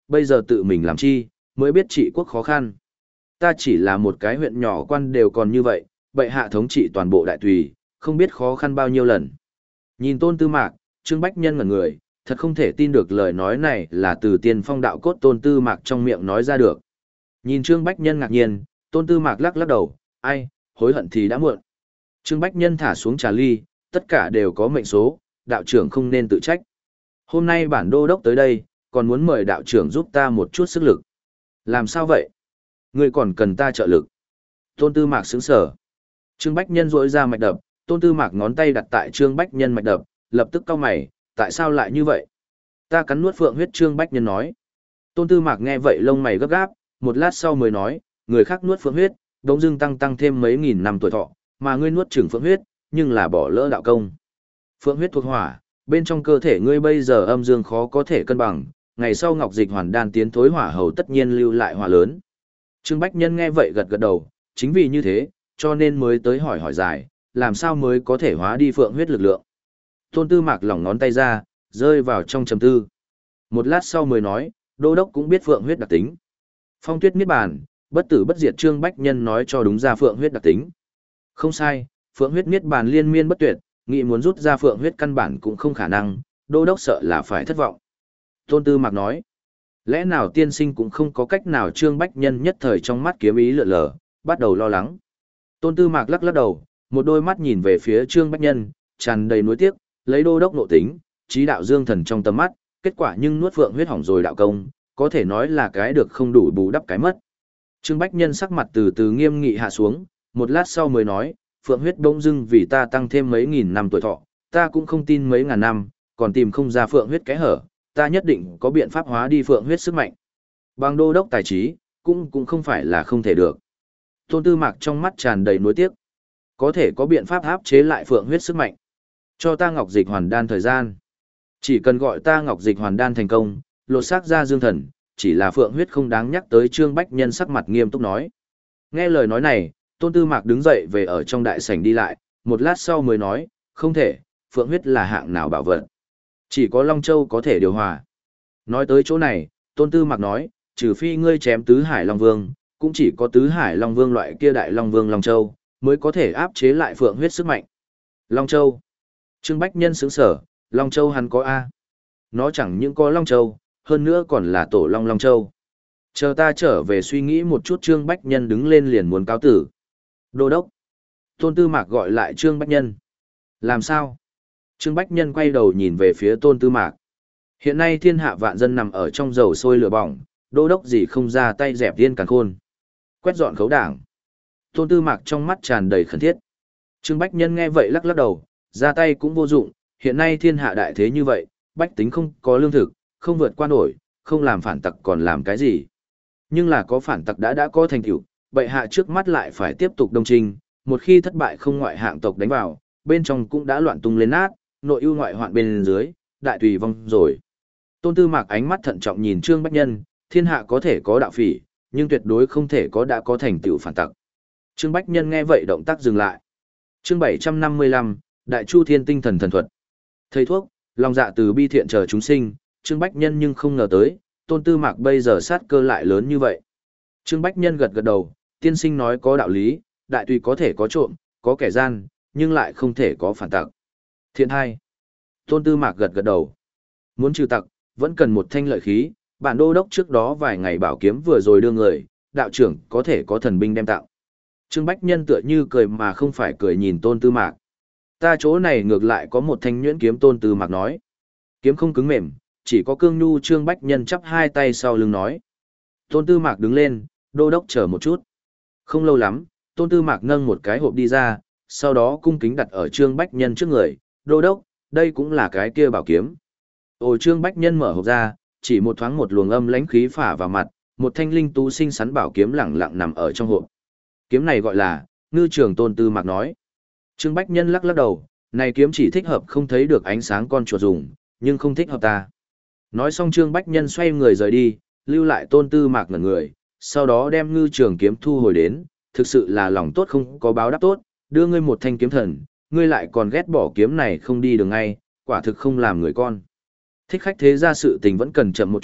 bây giờ tự mình làm chi, mới biết trị quốc khó khăn. Ta chỉ là một cái huyện nhỏ quan đều còn như vậy, bệ hạ thống trị toàn bộ đại tùy, không biết khó khăn bao nhiêu lần. Nhìn Tôn Tư Mạc, Trương Bách Nhân ngẩn người, thật không thể tin được lời nói này là từ Tiên Phong đạo cốt Tôn Tư Mạc trong miệng nói ra được. Nhìn Trương Bách Nhân ngạc nhiên, Tôn Tư Mạc lắc lắc đầu, ai, hối hận thì đã muộn. Trương Bách Nhân thả xuống trà ly, tất cả đều có mệnh số, đạo trưởng không nên tự trách. Hôm nay bản đô đốc tới đây, còn muốn mời đạo trưởng giúp ta một chút sức lực. Làm sao vậy? Ngươi còn cần ta trợ lực. Tôn Tư Mạc sững sờ. Trương Bách Nhân rỗi ra mạch đập, Tôn Tư Mạc ngón tay đặt tại Trương Bách Nhân mạch đập, lập tức cau mày, tại sao lại như vậy? Ta cắn nuốt phượng huyết, Trương Bách Nhân nói. Tôn Tư Mạc nghe vậy lông mày gấp gáp, một lát sau mới nói, người khác nuốt phượng huyết, đống dưng tăng tăng thêm mấy nghìn năm tuổi thọ, mà ngươi nuốt chửng phượng huyết, nhưng là bỏ lỡ đạo công. Phượng huyết thuộc hỏa, bên trong cơ thể ngươi bây giờ âm dương khó có thể cân bằng, ngày sau ngọc dịch hoàn đan tiến thối hỏa hầu tất nhiên lưu lại hỏa lớn. Trương Bách Nhân nghe vậy gật gật đầu, chính vì như thế, cho nên mới tới hỏi hỏi dài, làm sao mới có thể hóa đi phượng huyết lực lượng. Tôn Tư Mạc lỏng ngón tay ra, rơi vào trong trầm tư. Một lát sau mới nói, đô đốc cũng biết phượng huyết đặc tính. Phong tuyết niết bàn, bất tử bất diệt, Trương Bách Nhân nói cho đúng ra phượng huyết đặc tính. Không sai, phượng huyết niết bàn liên miên bất tuyệt, nghĩ muốn rút ra phượng huyết căn bản cũng không khả năng, đô đốc sợ là phải thất vọng. Tôn Tư Mạc nói, lẽ nào tiên sinh cũng không có cách nào? Trương Bách Nhân nhất thời trong mắt kiếm ý lượn lờ, bắt đầu lo lắng. Tôn Tư Mạc lắc lắc đầu, một đôi mắt nhìn về phía Trương Bách Nhân, tràn đầy nuối tiếc, lấy đô đốc nộ tính, trí đạo dương thần trong tầm mắt, kết quả nhưng nuốt phượng huyết hỏng rồi đạo công, có thể nói là cái được không đủ bù đắp cái mất. Trương Bách Nhân sắc mặt từ từ nghiêm nghị hạ xuống, một lát sau mới nói, phượng huyết bỗng dưng vì ta tăng thêm mấy nghìn năm tuổi thọ, ta cũng không tin mấy ngàn năm, còn tìm không ra phượng huyết cái hở, ta nhất định có biện pháp hóa đi phượng huyết sức mạnh. Bằng đô đốc tài trí, cũng cũng không phải là không thể được. Tôn Tư Mạc trong mắt tràn đầy nuối tiếc. Có thể có biện pháp áp chế lại phượng huyết sức mạnh. Cho ta ngọc dịch hoàn đan thời gian. Chỉ cần gọi ta ngọc dịch hoàn đan thành công, lột xác ra dương thần, chỉ là phượng huyết không đáng nhắc tới. Trương Bách Nhân sắc mặt nghiêm túc nói. Nghe lời nói này, Tôn Tư Mạc đứng dậy về ở trong đại sảnh đi lại, một lát sau mới nói, không thể, phượng huyết là hạng nào bảo vật. Chỉ có Long Châu có thể điều hòa. Nói tới chỗ này, Tôn Tư Mạc nói, trừ phi ngươi chém tứ hải Long Vương, cũng chỉ có tứ hải Long Vương loại kia đại Long Vương Long Châu, mới có thể áp chế lại phượng huyết sức mạnh. Long Châu. Trương Bách Nhân sững sở, Long Châu hắn có A. Nó chẳng những có Long Châu, hơn nữa còn là tổ Long Long Châu. Chờ ta trở về suy nghĩ một chút. Trương Bách Nhân đứng lên liền muốn cáo tử. Đô đốc. Tôn Tư Mạc gọi lại Trương Bách Nhân. Làm sao? Trương Bách Nhân quay đầu nhìn về phía Tôn Tư Mạc. Hiện nay thiên hạ vạn dân nằm ở trong dầu sôi lửa bỏng, đô đốc gì không ra tay dẹp tiên càn khôn. Quét dọn khấu đảng. Tôn Tư Mạc trong mắt tràn đầy khẩn thiết. Trương Bách Nhân nghe vậy lắc lắc đầu, ra tay cũng vô dụng, hiện nay thiên hạ đại thế như vậy, bách tính không có lương thực, không vượt qua nổi, không làm phản tặc còn làm cái gì. Nhưng là có phản tặc đã đã có thành tựu, bệ hạ trước mắt lại phải tiếp tục đông trinh, một khi thất bại không ngoại hạng tộc đánh vào, bên trong cũng đã loạn tung lên nát, nội ưu ngoại hoạn bên dưới, đại tùy vong rồi. Tôn Tư Mạc ánh mắt thận trọng nhìn Trương Bách Nhân, thiên hạ có thể có đạo phỉ, nhưng tuyệt đối không thể có đã có thành tựu phản tặc. Trương Bách Nhân nghe vậy động tác dừng lại. Chương bảy trăm năm mươi lăm, Đại Chu Thiên Tinh Thần Thần Thuật. Thầy thuốc, lòng dạ từ bi thiện chờ chúng sinh, Trương Bách Nhân nhưng không ngờ tới, Tôn Tư Mạc bây giờ sát cơ lại lớn như vậy. Trương Bách Nhân gật gật đầu, tiên sinh nói có đạo lý, đại tùy có thể có trộm, có kẻ gian, nhưng lại không thể có phản tặc. Thiện hai. Tôn Tư Mạc gật gật đầu. Muốn trừ tặc, vẫn cần một thanh lợi khí, bản đô đốc trước đó vài ngày bảo kiếm vừa rồi đưa người, đạo trưởng có thể có thần binh đem tặng. Trương Bách Nhân tựa như cười mà không phải cười nhìn Tôn Tư Mạc. Ta chỗ này ngược lại có một thanh nhuyễn kiếm. Tôn Tư Mạc nói. Kiếm không cứng mềm, chỉ có cương nhu. Trương Bách Nhân chắp hai tay sau lưng nói. Tôn Tư Mạc đứng lên, đô đốc chờ một chút. Không lâu lắm, Tôn Tư Mạc nâng một cái hộp đi ra, sau đó cung kính đặt ở Trương Bách Nhân trước người. Đô đốc, đây cũng là cái kia bảo kiếm. Ồ, Trương Bách Nhân mở hộp ra, chỉ một thoáng một luồng âm lãnh khí phả vào mặt, một thanh linh tú xinh xắn bảo kiếm lẳng lặng nằm ở trong hộp. Kiếm này gọi là Ngư Trường. Tôn Tư Mạc nói. Trương Bách Nhân lắc lắc đầu, này kiếm chỉ thích hợp không thấy được ánh sáng con chuột dùng, nhưng không thích hợp ta. Nói xong Trương Bách Nhân xoay người rời đi, lưu lại Tôn Tư Mạc ngẩn người, sau đó đem Ngư Trường kiếm thu hồi đến, thực sự là lòng tốt không có báo đáp tốt, đưa ngươi một thanh kiếm thần, ngươi lại còn ghét bỏ kiếm này không đi đường ngay, quả thực không làm người con. Thích khách thế ra sự tình vẫn cần chậm một chút,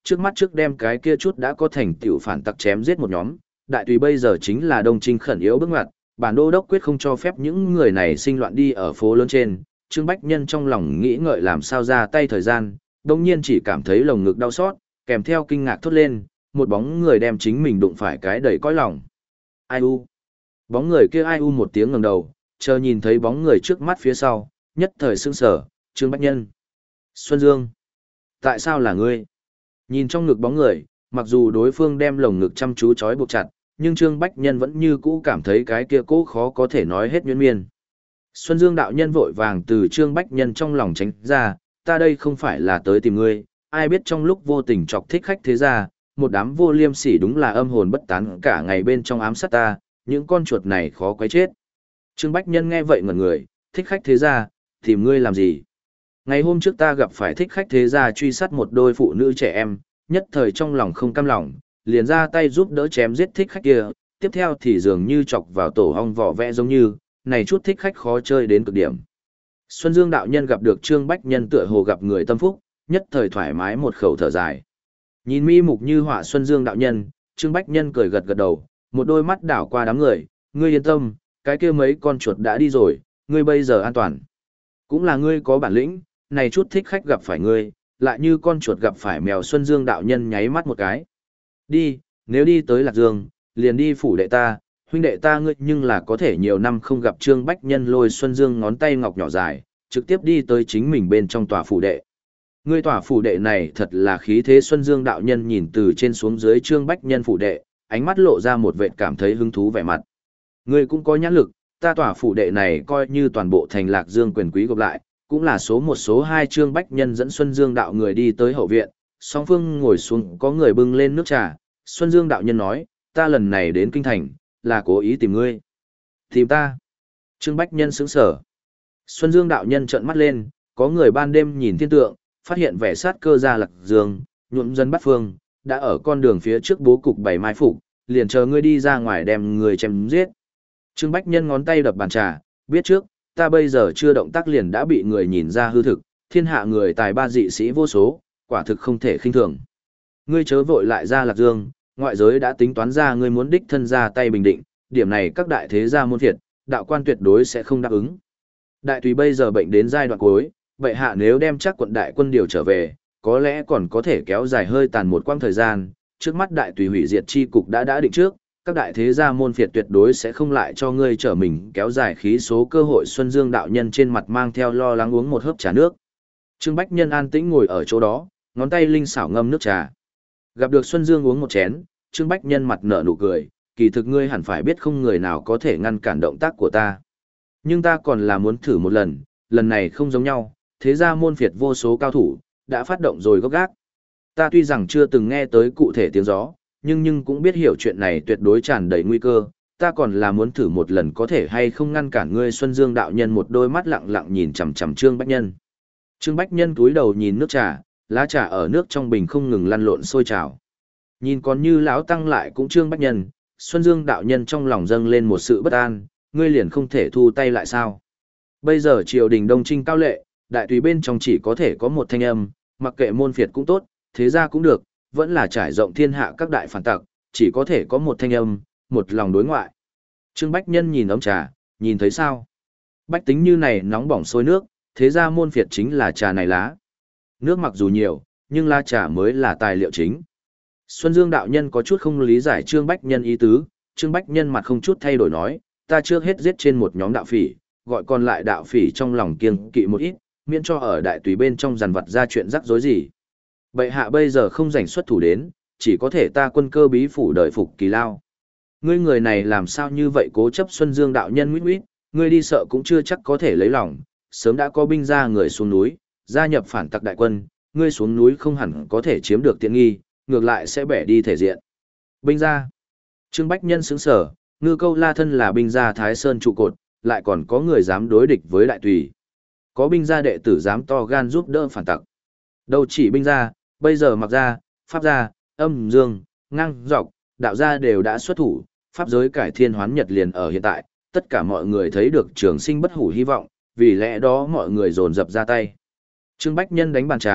trước mắt trước đem cái kia chút đã có thành tựu phản tặc chém giết một nhóm, đại tùy bây giờ chính là Đông Trinh khẩn yếu bước ngoặt, bản đô đốc quyết không cho phép những người này sinh loạn đi ở phố lớn trên. Trương Bách Nhân trong lòng nghĩ ngợi làm sao ra tay thời gian, đồng nhiên chỉ cảm thấy lồng ngực đau xót, kèm theo kinh ngạc thốt lên, một bóng người đem chính mình đụng phải cái đầy cõi lòng. Ai u? Bóng người kia ai u một tiếng ngẩng đầu, chờ nhìn thấy bóng người trước mắt phía sau, nhất thời sững sờ, Trương Bách Nhân. Xuân Dương. Tại sao là ngươi? Nhìn trong ngực bóng người, mặc dù đối phương đem lồng ngực chăm chú trói buộc chặt, nhưng Trương Bách Nhân vẫn như cũ cảm thấy cái kia cố khó có thể nói hết nhuyễn miên. Xuân Dương đạo nhân vội vàng từ Trương Bách Nhân trong lòng tránh ra, ta đây không phải là tới tìm ngươi, ai biết trong lúc vô tình chọc thích khách thế ra, một đám vô liêm sỉ đúng là âm hồn bất tán cả ngày bên trong ám sát ta, những con chuột này khó quấy chết. Trương Bách Nhân nghe vậy ngẩn người, thích khách thế ra, tìm ngươi làm gì? Ngày hôm trước ta gặp phải thích khách thế gia truy sát một đôi phụ nữ trẻ em, nhất thời trong lòng không cam lòng, liền ra tay giúp đỡ chém giết thích khách kia, tiếp theo thì dường như chọc vào tổ hong vỏ vẽ giống như, này chút thích khách khó chơi đến cực điểm. Xuân Dương đạo nhân gặp được Trương Bách Nhân tựa hồ gặp người tâm phúc, nhất thời thoải mái một khẩu thở dài. Nhìn mi mục như họa Xuân Dương đạo nhân, Trương Bách Nhân cười gật gật đầu, một đôi mắt đảo qua đám người, ngươi yên tâm, cái kia mấy con chuột đã đi rồi, ngươi bây giờ an toàn. Cũng là ngươi có bản lĩnh, này chút thích khách gặp phải ngươi, lại như con chuột gặp phải mèo. Xuân Dương đạo nhân nháy mắt một cái. Đi, nếu đi tới Lạc Dương, liền đi phủ đệ ta, huynh đệ ta ngươi nhưng là có thể nhiều năm không gặp. Trương Bách Nhân lôi Xuân Dương ngón tay ngọc nhỏ dài, trực tiếp đi tới chính mình bên trong tòa phủ đệ. Ngươi tòa phủ đệ này thật là khí thế. Xuân Dương đạo nhân nhìn từ trên xuống dưới Trương Bách Nhân phủ đệ, ánh mắt lộ ra một vệt cảm thấy hứng thú vẻ mặt. Ngươi cũng có nhãn lực, ta tòa phủ đệ này coi như toàn bộ thành Lạc Dương quyền quý gộp lại, cũng là số một số hai. Trương Bách Nhân dẫn Xuân Dương đạo người đi tới hậu viện, song phương ngồi xuống, có người bưng lên nước trà. Xuân Dương đạo nhân nói, ta lần này đến kinh thành, là cố ý tìm ngươi. Tìm ta? Trương Bách Nhân sững sờ. Xuân Dương đạo nhân trợn mắt lên, có người ban đêm nhìn thiên tượng, phát hiện vẻ sát cơ ra Lạc Dương, nhuộm dân bắt phương, đã ở con đường phía trước bố cục bảy mai phục, liền chờ ngươi đi ra ngoài đem người chém giết. Trương Bách Nhân ngón tay đập bàn trà, biết trước, ta bây giờ chưa động tác liền đã bị người nhìn ra hư thực, thiên hạ người tài ba dị sĩ vô số, quả thực không thể khinh thường. Ngươi chớ vội lại ra Lạc Dương, ngoại giới đã tính toán ra ngươi muốn đích thân ra tay bình định, điểm này các đại thế gia môn thiệt, đạo quan tuyệt đối sẽ không đáp ứng. Đại tùy bây giờ bệnh đến giai đoạn cuối, bệ hạ nếu đem chắc quận đại quân điều trở về, có lẽ còn có thể kéo dài hơi tàn một quãng thời gian, trước mắt đại tùy hủy diệt chi cục đã đã định trước, các đại thế gia môn phiệt tuyệt đối sẽ không lại cho ngươi trở mình kéo dài khí số cơ hội. Xuân Dương đạo nhân trên mặt mang theo lo lắng uống một hớp trà nước. Trương Bách Nhân an tĩnh ngồi ở chỗ đó, ngón tay linh xảo ngâm nước trà. Gặp được Xuân Dương uống một chén, Trương Bách Nhân mặt nở nụ cười, kỳ thực ngươi hẳn phải biết không người nào có thể ngăn cản động tác của ta. Nhưng ta còn là muốn thử một lần, lần này không giống nhau, thế gia môn phiệt vô số cao thủ, đã phát động rồi gốc gác. Ta tuy rằng chưa từng nghe tới cụ thể tiếng gió, nhưng nhưng cũng biết hiểu chuyện này tuyệt đối tràn đầy nguy cơ, ta còn là muốn thử một lần có thể hay không ngăn cản ngươi. Xuân Dương đạo nhân một đôi mắt lặng lặng nhìn chằm chằm Trương Bách Nhân. Trương Bách Nhân cúi đầu nhìn nước trà, lá trà ở nước trong bình không ngừng lăn lộn sôi trào. Nhìn còn như lão tăng lại cũng Trương Bách Nhân, Xuân Dương đạo nhân trong lòng dâng lên một sự bất an, ngươi liền không thể thu tay lại sao? Bây giờ triều đình Đông Trinh cao lệ, đại tùy bên trong chỉ có thể có một thanh âm, mặc kệ môn phiệt cũng tốt, thế gia cũng được, vẫn là trải rộng thiên hạ các đại phản tặc, chỉ có thể có một thanh âm, một lòng đối ngoại. Trương Bách Nhân nhìn ấm trà, nhìn thấy sao? Bách tính như này nóng bỏng sôi nước, thế gia môn phiệt chính là trà này lá. Nước mặc dù nhiều, nhưng lá trà mới là tài liệu chính. Xuân Dương đạo nhân có chút không lý giải Trương Bách Nhân ý tứ, Trương Bách Nhân mặt không chút thay đổi nói, ta trước hết giết trên một nhóm đạo phỉ, gọi còn lại đạo phỉ trong lòng kiêng kỵ một ít, miễn cho ở đại tùy bên trong dằn vặt ra chuyện rắc rối gì. Bệ hạ bây giờ không rảnh xuất thủ đến, chỉ có thể ta quân cơ bí phủ đợi phục kỳ lao. Ngươi người này làm sao như vậy cố chấp? Xuân Dương đạo nhân nguyết nguyết, ngươi đi sợ cũng chưa chắc có thể lấy lòng, sớm đã có binh ra người xuống núi, gia nhập phản tặc đại quân, ngươi xuống núi không hẳn có thể chiếm được tiện nghi, ngược lại sẽ bẻ đi thể diện. Binh ra. Trương Bách Nhân sững sở, Ngư Câu La thân là binh gia Thái Sơn trụ cột, lại còn có người dám đối địch với đại tùy. Có binh gia đệ tử dám to gan giúp đỡ phản tặc. Đâu chỉ binh gia, bây giờ mặc gia, pháp gia, âm dương, ngang dọc, đạo gia đều đã xuất thủ, pháp giới cải thiên hoán nhật liền ở hiện tại, tất cả mọi người thấy được trường sinh bất hủ hy vọng, vì lẽ đó mọi người dồn dập ra tay. Trương Bách Nhân đánh bàn trà,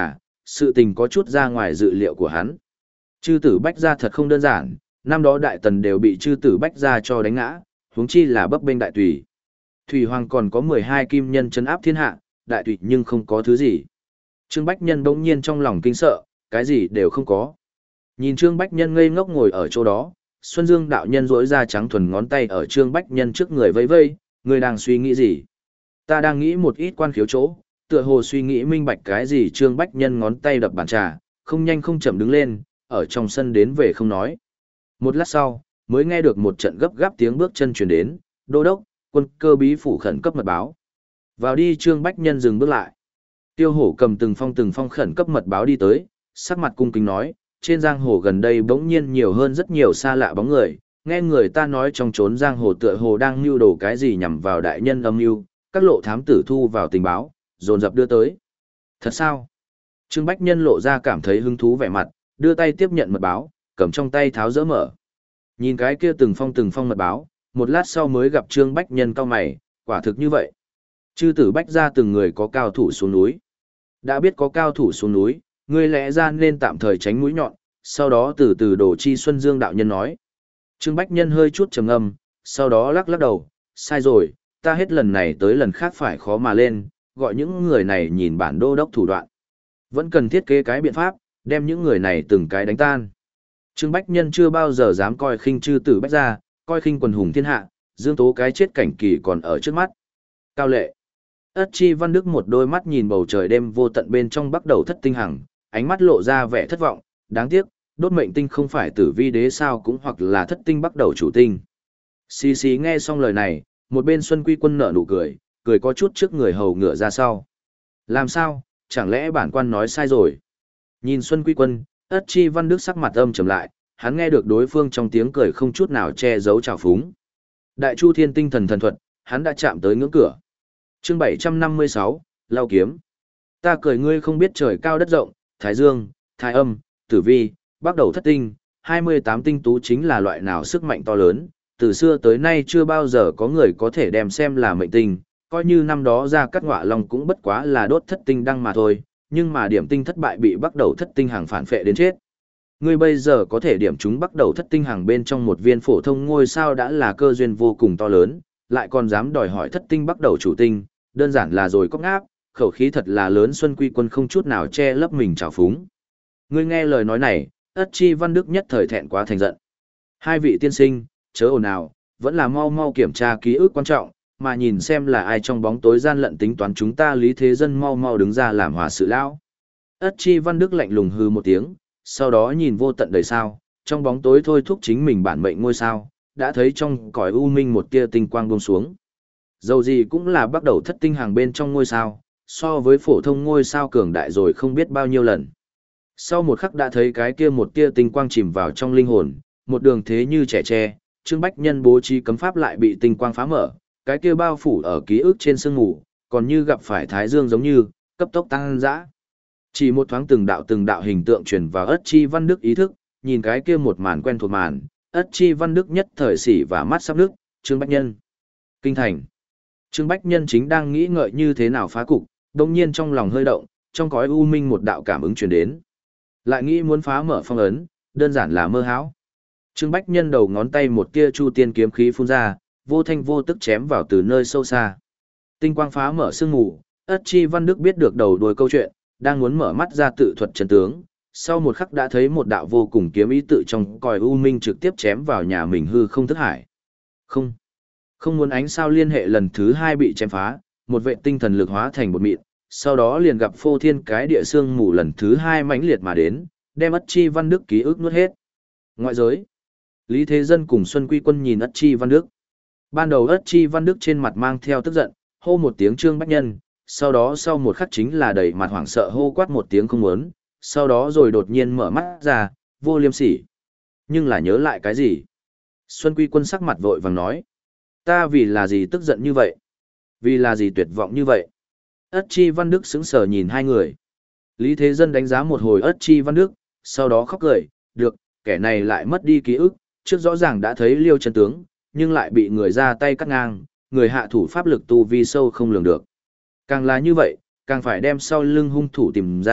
sự tình có chút ra ngoài dự liệu của hắn. Chư tử Bách Gia thật không đơn giản, năm đó đại tần đều bị chư tử Bách Gia cho đánh ngã, huống chi là bấp bênh đại tùy. Thủy Hoàng còn có mười hai kim nhân trấn áp thiên hạ, đại tùy nhưng không có thứ gì. Trương Bách Nhân bỗng nhiên trong lòng kinh sợ, cái gì đều không có. Nhìn Trương Bách Nhân ngây ngốc ngồi ở chỗ đó, Xuân Dương đạo nhân rỗi ra trắng thuần ngón tay ở Trương Bách Nhân trước người vây vây, người đang suy nghĩ gì? Ta đang nghĩ một ít quan khiếu chỗ, tựa hồ suy nghĩ minh bạch cái gì. Trương Bách Nhân ngón tay đập bàn trà, không nhanh không chậm đứng lên, ở trong sân đến về không nói. Một lát sau, mới nghe được một trận gấp gáp tiếng bước chân truyền đến, đô đốc, quân cơ bí phủ khẩn cấp mật báo. Vào đi. Trương Bách Nhân dừng bước lại. Tiêu Hổ cầm từng phong từng phong khẩn cấp mật báo đi tới, sắc mặt cung kính nói, trên giang hồ gần đây bỗng nhiên nhiều hơn rất nhiều xa lạ bóng người, nghe người ta nói trong chốn giang hồ tựa hồ đang mưu đồ cái gì nhằm vào đại nhân âm mưu, các lộ thám tử thu vào tình báo, dồn dập đưa tới. Thật sao? Trương Bách Nhân lộ ra cảm thấy hứng thú vẻ mặt, đưa tay tiếp nhận mật báo, cầm trong tay tháo dỡ mở. Nhìn cái kia từng phong từng phong mật báo, một lát sau mới gặp Trương Bách Nhân cau mày, quả thực như vậy. Chư tử Bách Gia từng người có cao thủ xuống núi. Đã biết có cao thủ xuống núi, ngươi lẽ ra nên tạm thời tránh mũi nhọn, sau đó từ từ đổ chi Xuân Dương đạo nhân nói. Trương Bách Nhân hơi chút trầm ngâm, sau đó lắc lắc đầu, sai rồi, ta hết lần này tới lần khác phải khó mà lên, gọi những người này nhìn bản đô đốc thủ đoạn. Vẫn cần thiết kế cái biện pháp, đem những người này từng cái đánh tan. Trương Bách Nhân chưa bao giờ dám coi khinh chư tử Bách Gia, coi khinh quần hùng thiên hạ, Dương Tố cái chết cảnh kỳ còn ở trước mắt. Cao lệ. Ất Chi Văn Đức một đôi mắt nhìn bầu trời đêm vô tận bên trong bắt đầu thất tinh hằng, ánh mắt lộ ra vẻ thất vọng, đáng tiếc, đốt mệnh tinh không phải tử vi đế sao cũng hoặc là thất tinh bắt đầu chủ tinh. Xì xì nghe xong lời này, một bên Xuân Quy Quân nở nụ cười, cười có chút trước người hầu ngựa ra sau. Làm sao, chẳng lẽ bản quan nói sai rồi? Nhìn Xuân Quy Quân, Ất Chi Văn Đức sắc mặt âm trầm lại, hắn nghe được đối phương trong tiếng cười không chút nào che giấu trào phúng. Đại Chu Thiên tinh thần thần thuật, hắn đã chạm tới ngưỡng cửa. Chương bảy trăm năm mươi sáu, Lao kiếm. Ta cười ngươi không biết trời cao đất rộng, Thái Dương, Thái Âm, Tử Vi, bắt đầu thất tinh, hai mươi tám tinh tú chính là loại nào sức mạnh to lớn, từ xưa tới nay chưa bao giờ có người có thể đem xem là mệnh tinh, coi như năm đó ra cắt ngọa long cũng bất quá là đốt thất tinh đăng mà thôi, nhưng mà điểm tinh thất bại bị bắt đầu thất tinh hàng phản phệ đến chết. Ngươi bây giờ có thể điểm chúng bắt đầu thất tinh hàng bên trong một viên phổ thông ngôi sao đã là cơ duyên vô cùng to lớn, lại còn dám đòi hỏi thất tinh bắt đầu chủ tinh, đơn giản là rồi cóc ngáp, khẩu khí thật là lớn. Xuân Quy Quân không chút nào che lấp mình trào phúng. Ngươi nghe lời nói này, Ất Chi Văn Đức nhất thời thẹn quá thành giận. Hai vị tiên sinh, chớ ồn ào, vẫn là mau mau kiểm tra ký ức quan trọng, mà nhìn xem là ai trong bóng tối gian lận tính toán chúng ta Lý Thế Dân mau mau đứng ra làm hòa sự lão. Ất Chi Văn Đức lạnh lùng hư một tiếng, sau đó nhìn vô tận đời sao, trong bóng tối thôi thúc chính mình bản mệnh ngôi sao, đã thấy trong cõi u minh một tia tinh quang buông xuống. Dầu gì cũng là bắt đầu thất tinh hàng bên trong ngôi sao, so với phổ thông ngôi sao cường đại rồi không biết bao nhiêu lần. Sau một khắc đã thấy cái kia một tia tinh quang chìm vào trong linh hồn, một đường thế như trẻ tre, Trương Bách Nhân bố trí cấm pháp lại bị tinh quang phá mở, cái kia bao phủ ở ký ức trên sương ngủ, còn như gặp phải Thái Dương giống như, cấp tốc tăng dã. Chỉ một thoáng từng đạo từng đạo hình tượng truyền vào Ất Chi Văn Đức ý thức, nhìn cái kia một màn quen thuộc màn, Ất Chi Văn Đức nhất thời xỉ và mắt sắp nước, Trương Bách Nhân. Kinh thành. Trương Bách Nhân chính đang nghĩ ngợi như thế nào phá cục, đồng nhiên trong lòng hơi động, trong cõi u minh một đạo cảm ứng truyền đến. Lại nghĩ muốn phá mở phong ấn, đơn giản là mơ hão. Trương Bách Nhân đầu ngón tay một tia chu tiên kiếm khí phun ra, vô thanh vô tức chém vào từ nơi sâu xa. Tinh quang phá mở sương mù, Ất Chi Văn Đức biết được đầu đuôi câu chuyện, đang muốn mở mắt ra tự thuật chân tướng, sau một khắc đã thấy một đạo vô cùng kiếm ý tự trong cõi u minh trực tiếp chém vào nhà mình hư không thức hải. Không, không muốn ánh sao liên hệ lần thứ hai bị chém phá, một vệ tinh thần lực hóa thành bột mịn, sau đó liền gặp phô thiên cái địa xương mù lần thứ hai mãnh liệt mà đến, đem Ất Chi Văn Đức ký ức nuốt hết. Ngoại giới, Lý Thế Dân cùng Xuân Quy Quân nhìn Ất Chi Văn Đức. Ban đầu Ất Chi Văn Đức trên mặt mang theo tức giận, hô một tiếng Trương Bách Nhân, sau đó sau một khắc chính là đầy mặt hoảng sợ hô quát một tiếng không muốn, sau đó rồi đột nhiên mở mắt ra, vô liêm sỉ. Nhưng là nhớ lại cái gì? Xuân Quy Quân sắc mặt vội vàng nói, ta vì là gì tức giận như vậy? Vì là gì tuyệt vọng như vậy? Ất Chi Văn Đức sững sờ nhìn hai người. Lý Thế Dân đánh giá một hồi Ất Chi Văn Đức, sau đó khóc cười, được, kẻ này lại mất đi ký ức, trước rõ ràng đã thấy liêu chân tướng, nhưng lại bị người ra tay cắt ngang, người hạ thủ pháp lực tu vi sâu không lường được. Càng là như vậy, càng phải đem sau lưng hung thủ tìm ra,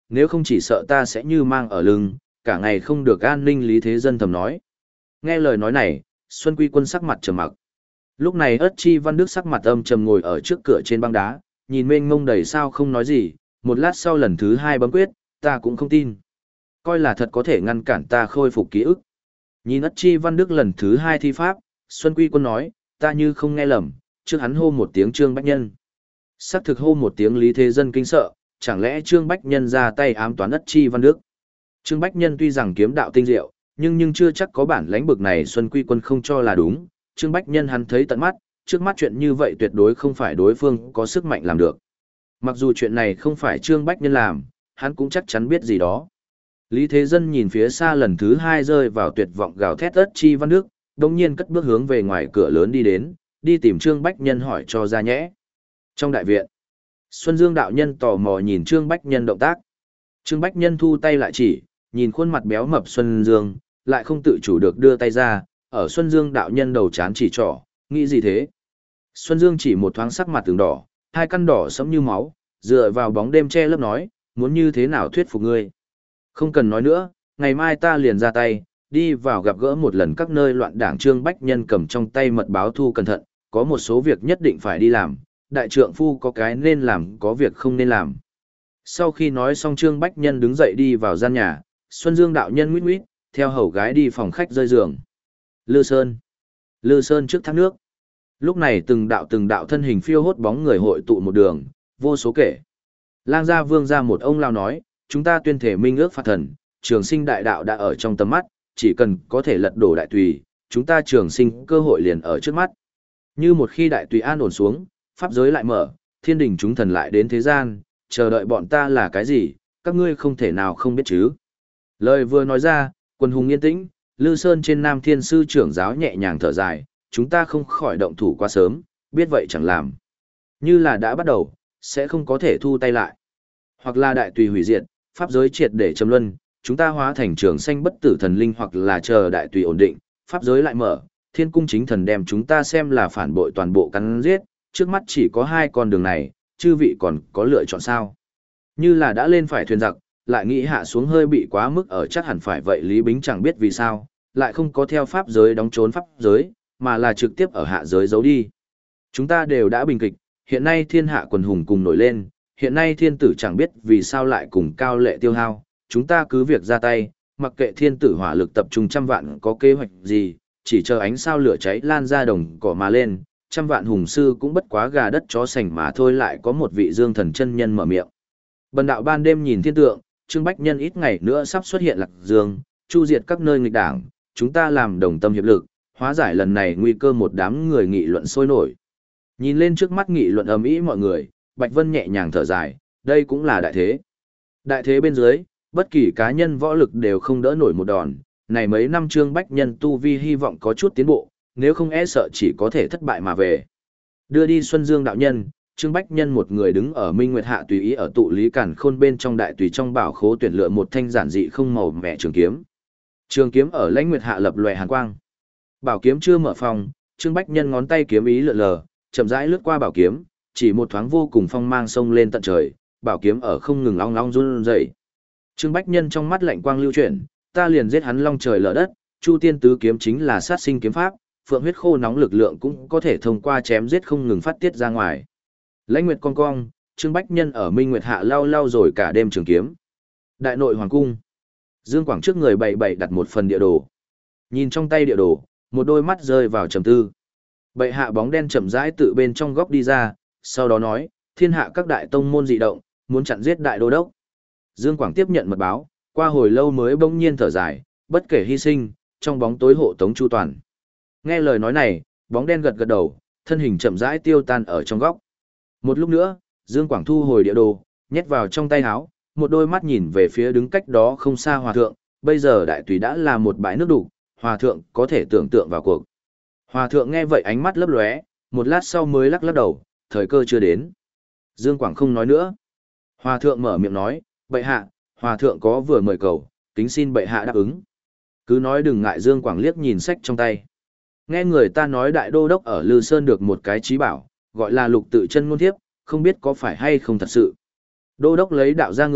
nếu không chỉ sợ ta sẽ như mang ở lưng, cả ngày không được an ninh. Lý Thế Dân thầm nói. Nghe lời nói này, Xuân Quy Quân sắc mặt trầm mặc. Lúc này Ất Chi Văn Đức sắc mặt âm trầm ngồi ở trước cửa trên băng đá, nhìn mênh mông đầy sao không nói gì, một lát sau lần thứ hai bấm quyết, ta cũng không tin. Coi là thật có thể ngăn cản ta khôi phục ký ức. Nhìn Ất Chi Văn Đức lần thứ hai thi pháp, Xuân Quy Quân nói, ta như không nghe lầm, trước hắn hô một tiếng Trương Bách Nhân. Sắc thực hô một tiếng Lý Thế Dân kinh sợ, chẳng lẽ Trương Bách Nhân ra tay ám toán Ất Chi Văn Đức. Trương Bách Nhân tuy rằng kiếm đạo tinh diệu, nhưng nhưng chưa chắc có bản lãnh bực này. Xuân Quy Quân không cho là đúng, Trương Bách Nhân hắn thấy tận mắt, trước mắt chuyện như vậy tuyệt đối không phải đối phương có sức mạnh làm được. Mặc dù chuyện này không phải Trương Bách Nhân làm, hắn cũng chắc chắn biết gì đó. Lý Thế Dân nhìn phía xa lần thứ hai rơi vào tuyệt vọng gào thét Ất Chi Văn Đức, đồng nhiên cất bước hướng về ngoài cửa lớn đi đến, đi tìm Trương Bách Nhân hỏi cho ra nhẽ. Trong đại viện, Xuân Dương đạo nhân tò mò nhìn Trương Bách Nhân động tác. Trương Bách Nhân thu tay lại chỉ, nhìn khuôn mặt béo mập Xuân Dương, lại không tự chủ được đưa tay ra, ở Xuân Dương đạo nhân đầu chán chỉ trỏ, nghĩ gì thế? Xuân Dương chỉ một thoáng sắc mặt từng đỏ, hai căn đỏ sẫm như máu, dựa vào bóng đêm che lấp nói, muốn như thế nào thuyết phục ngươi? Không cần nói nữa, ngày mai ta liền ra tay, đi vào gặp gỡ một lần các nơi loạn đảng. Trương Bách Nhân cầm trong tay mật báo thu cẩn thận, có một số việc nhất định phải đi làm, đại trượng phu có cái nên làm, có việc không nên làm. Sau khi nói xong Trương Bách Nhân đứng dậy đi vào gian nhà, Xuân Dương đạo nhân nguyết nguyết, theo hầu gái đi phòng khách rơi giường. Lư Sơn. Lư Sơn trước thác nước. Lúc này từng đạo từng đạo thân hình phiêu hốt bóng người hội tụ một đường, vô số kể. Lang gia Vương gia một ông lao nói, chúng ta tuyên thể minh ước phạt thần, trường sinh đại đạo đã ở trong tầm mắt, chỉ cần có thể lật đổ đại tùy, chúng ta trường sinh cơ hội liền ở trước mắt. Như một khi đại tùy an ổn xuống, pháp giới lại mở, thiên đình chúng thần lại đến thế gian, chờ đợi bọn ta là cái gì, các ngươi không thể nào không biết chứ. Lời vừa nói ra, quần hùng yên tĩnh, Lư Sơn trên Nam Thiên Sư trưởng giáo nhẹ nhàng thở dài, chúng ta không khỏi động thủ quá sớm, biết vậy chẳng làm. Như là đã bắt đầu, sẽ không có thể thu tay lại. Hoặc là đại tùy hủy diệt, pháp giới triệt để châm luân, chúng ta hóa thành trường sanh bất tử thần linh, hoặc là chờ đại tùy ổn định, pháp giới lại mở, thiên cung chính thần đem chúng ta xem là phản bội toàn bộ cắn giết, trước mắt chỉ có hai con đường này, chư vị còn có lựa chọn sao? Như là đã lên phải thuyền giặc, lại nghĩ hạ xuống hơi bị quá mức ở chắc hẳn phải vậy. Lý Bính chẳng biết vì sao, lại không có theo pháp giới đóng trốn pháp giới, mà là trực tiếp ở hạ giới giấu đi. Chúng ta đều đã bình kịch, hiện nay thiên hạ quần hùng cùng nổi lên, hiện nay thiên tử chẳng biết vì sao lại cùng cao lệ tiêu hao, chúng ta cứ việc ra tay, mặc kệ thiên tử hỏa lực tập trung trăm vạn có kế hoạch gì, chỉ chờ ánh sao lửa cháy lan ra đồng cỏ mà lên, trăm vạn hùng sư cũng bất quá gà đất chó sành mà thôi. Lại có một vị Dương Thần chân nhân mở miệng. Bần đạo ban đêm nhìn thiên tượng, Trương Bách Nhân ít ngày nữa sắp xuất hiện Lạc Dương, chu diệt các nơi nghịch đảng, chúng ta làm đồng tâm hiệp lực, hóa giải lần này nguy cơ. Một đám người nghị luận sôi nổi. Nhìn lên trước mắt nghị luận ầm ĩ mọi người, Bạch Vân nhẹ nhàng thở dài, đây cũng là đại thế. Đại thế bên dưới, bất kỳ cá nhân võ lực đều không đỡ nổi một đòn, này mấy năm Trương Bách Nhân tu vi hy vọng có chút tiến bộ, nếu không e sợ chỉ có thể thất bại mà về. Đưa đi Xuân Dương đạo nhân, Trương Bách Nhân một người đứng ở Minh Nguyệt Hạ tùy ý ở tụ lý cản khôn bên trong đại tùy trong bảo khố tuyển lựa một thanh giản dị không màu mẹ trường kiếm. Trường kiếm ở Lãnh Nguyệt Hạ lập lòe hàn quang. Bảo kiếm chưa mở phòng, Trương Bách Nhân ngón tay kiếm ý lượn lờ, chậm rãi lướt qua bảo kiếm, chỉ một thoáng vô cùng phong mang sông lên tận trời, bảo kiếm ở không ngừng long long run rẩy. Trương Bách Nhân trong mắt lạnh quang lưu chuyển, ta liền giết hắn long trời lở đất, Chu Tiên tứ kiếm chính là sát sinh kiếm pháp, phượng huyết khô nóng lực lượng cũng có thể thông qua chém giết không ngừng phát tiết ra ngoài. Lãnh Nguyệt cong cong, Trương Bách Nhân ở Minh Nguyệt Hạ lao lao rồi cả đêm trường kiếm. Đại nội hoàng cung. Dương Quảng trước người bày bày đặt một phần địa đồ. Nhìn trong tay địa đồ, một đôi mắt rơi vào trầm tư. Bệ hạ bóng đen chậm rãi tự bên trong góc đi ra, sau đó nói, thiên hạ các đại tông môn dị động, muốn chặn giết đại đô đốc. Dương Quảng tiếp nhận mật báo, qua hồi lâu mới bỗng nhiên thở dài, bất kể hy sinh, trong bóng tối hộ tống chu toàn. Nghe lời nói này, bóng đen gật gật đầu, thân hình chậm rãi tiêu tan ở trong góc. Một lúc nữa, Dương Quảng thu hồi địa đồ, nhét vào trong tay áo, một đôi mắt nhìn về phía đứng cách đó không xa hòa thượng, bây giờ đại tùy đã là một bãi nước đủ, hòa thượng có thể tưởng tượng vào cuộc. Hòa thượng nghe vậy ánh mắt lấp lóe, một lát sau mới lắc lắc đầu, thời cơ chưa đến. Dương Quảng không nói nữa. Hòa thượng mở miệng nói, bệ hạ, hòa thượng có vừa mời cầu, kính xin bệ hạ đáp ứng. Cứ nói đừng ngại. Dương Quảng liếc nhìn sách trong tay. Nghe người ta nói đại đô đốc ở Lư Sơn được một cái trí bảo, gọi là lục tự chân ngôn thiếp, không biết có phải hay không thật sự. Đô đốc lấy đạo ra người,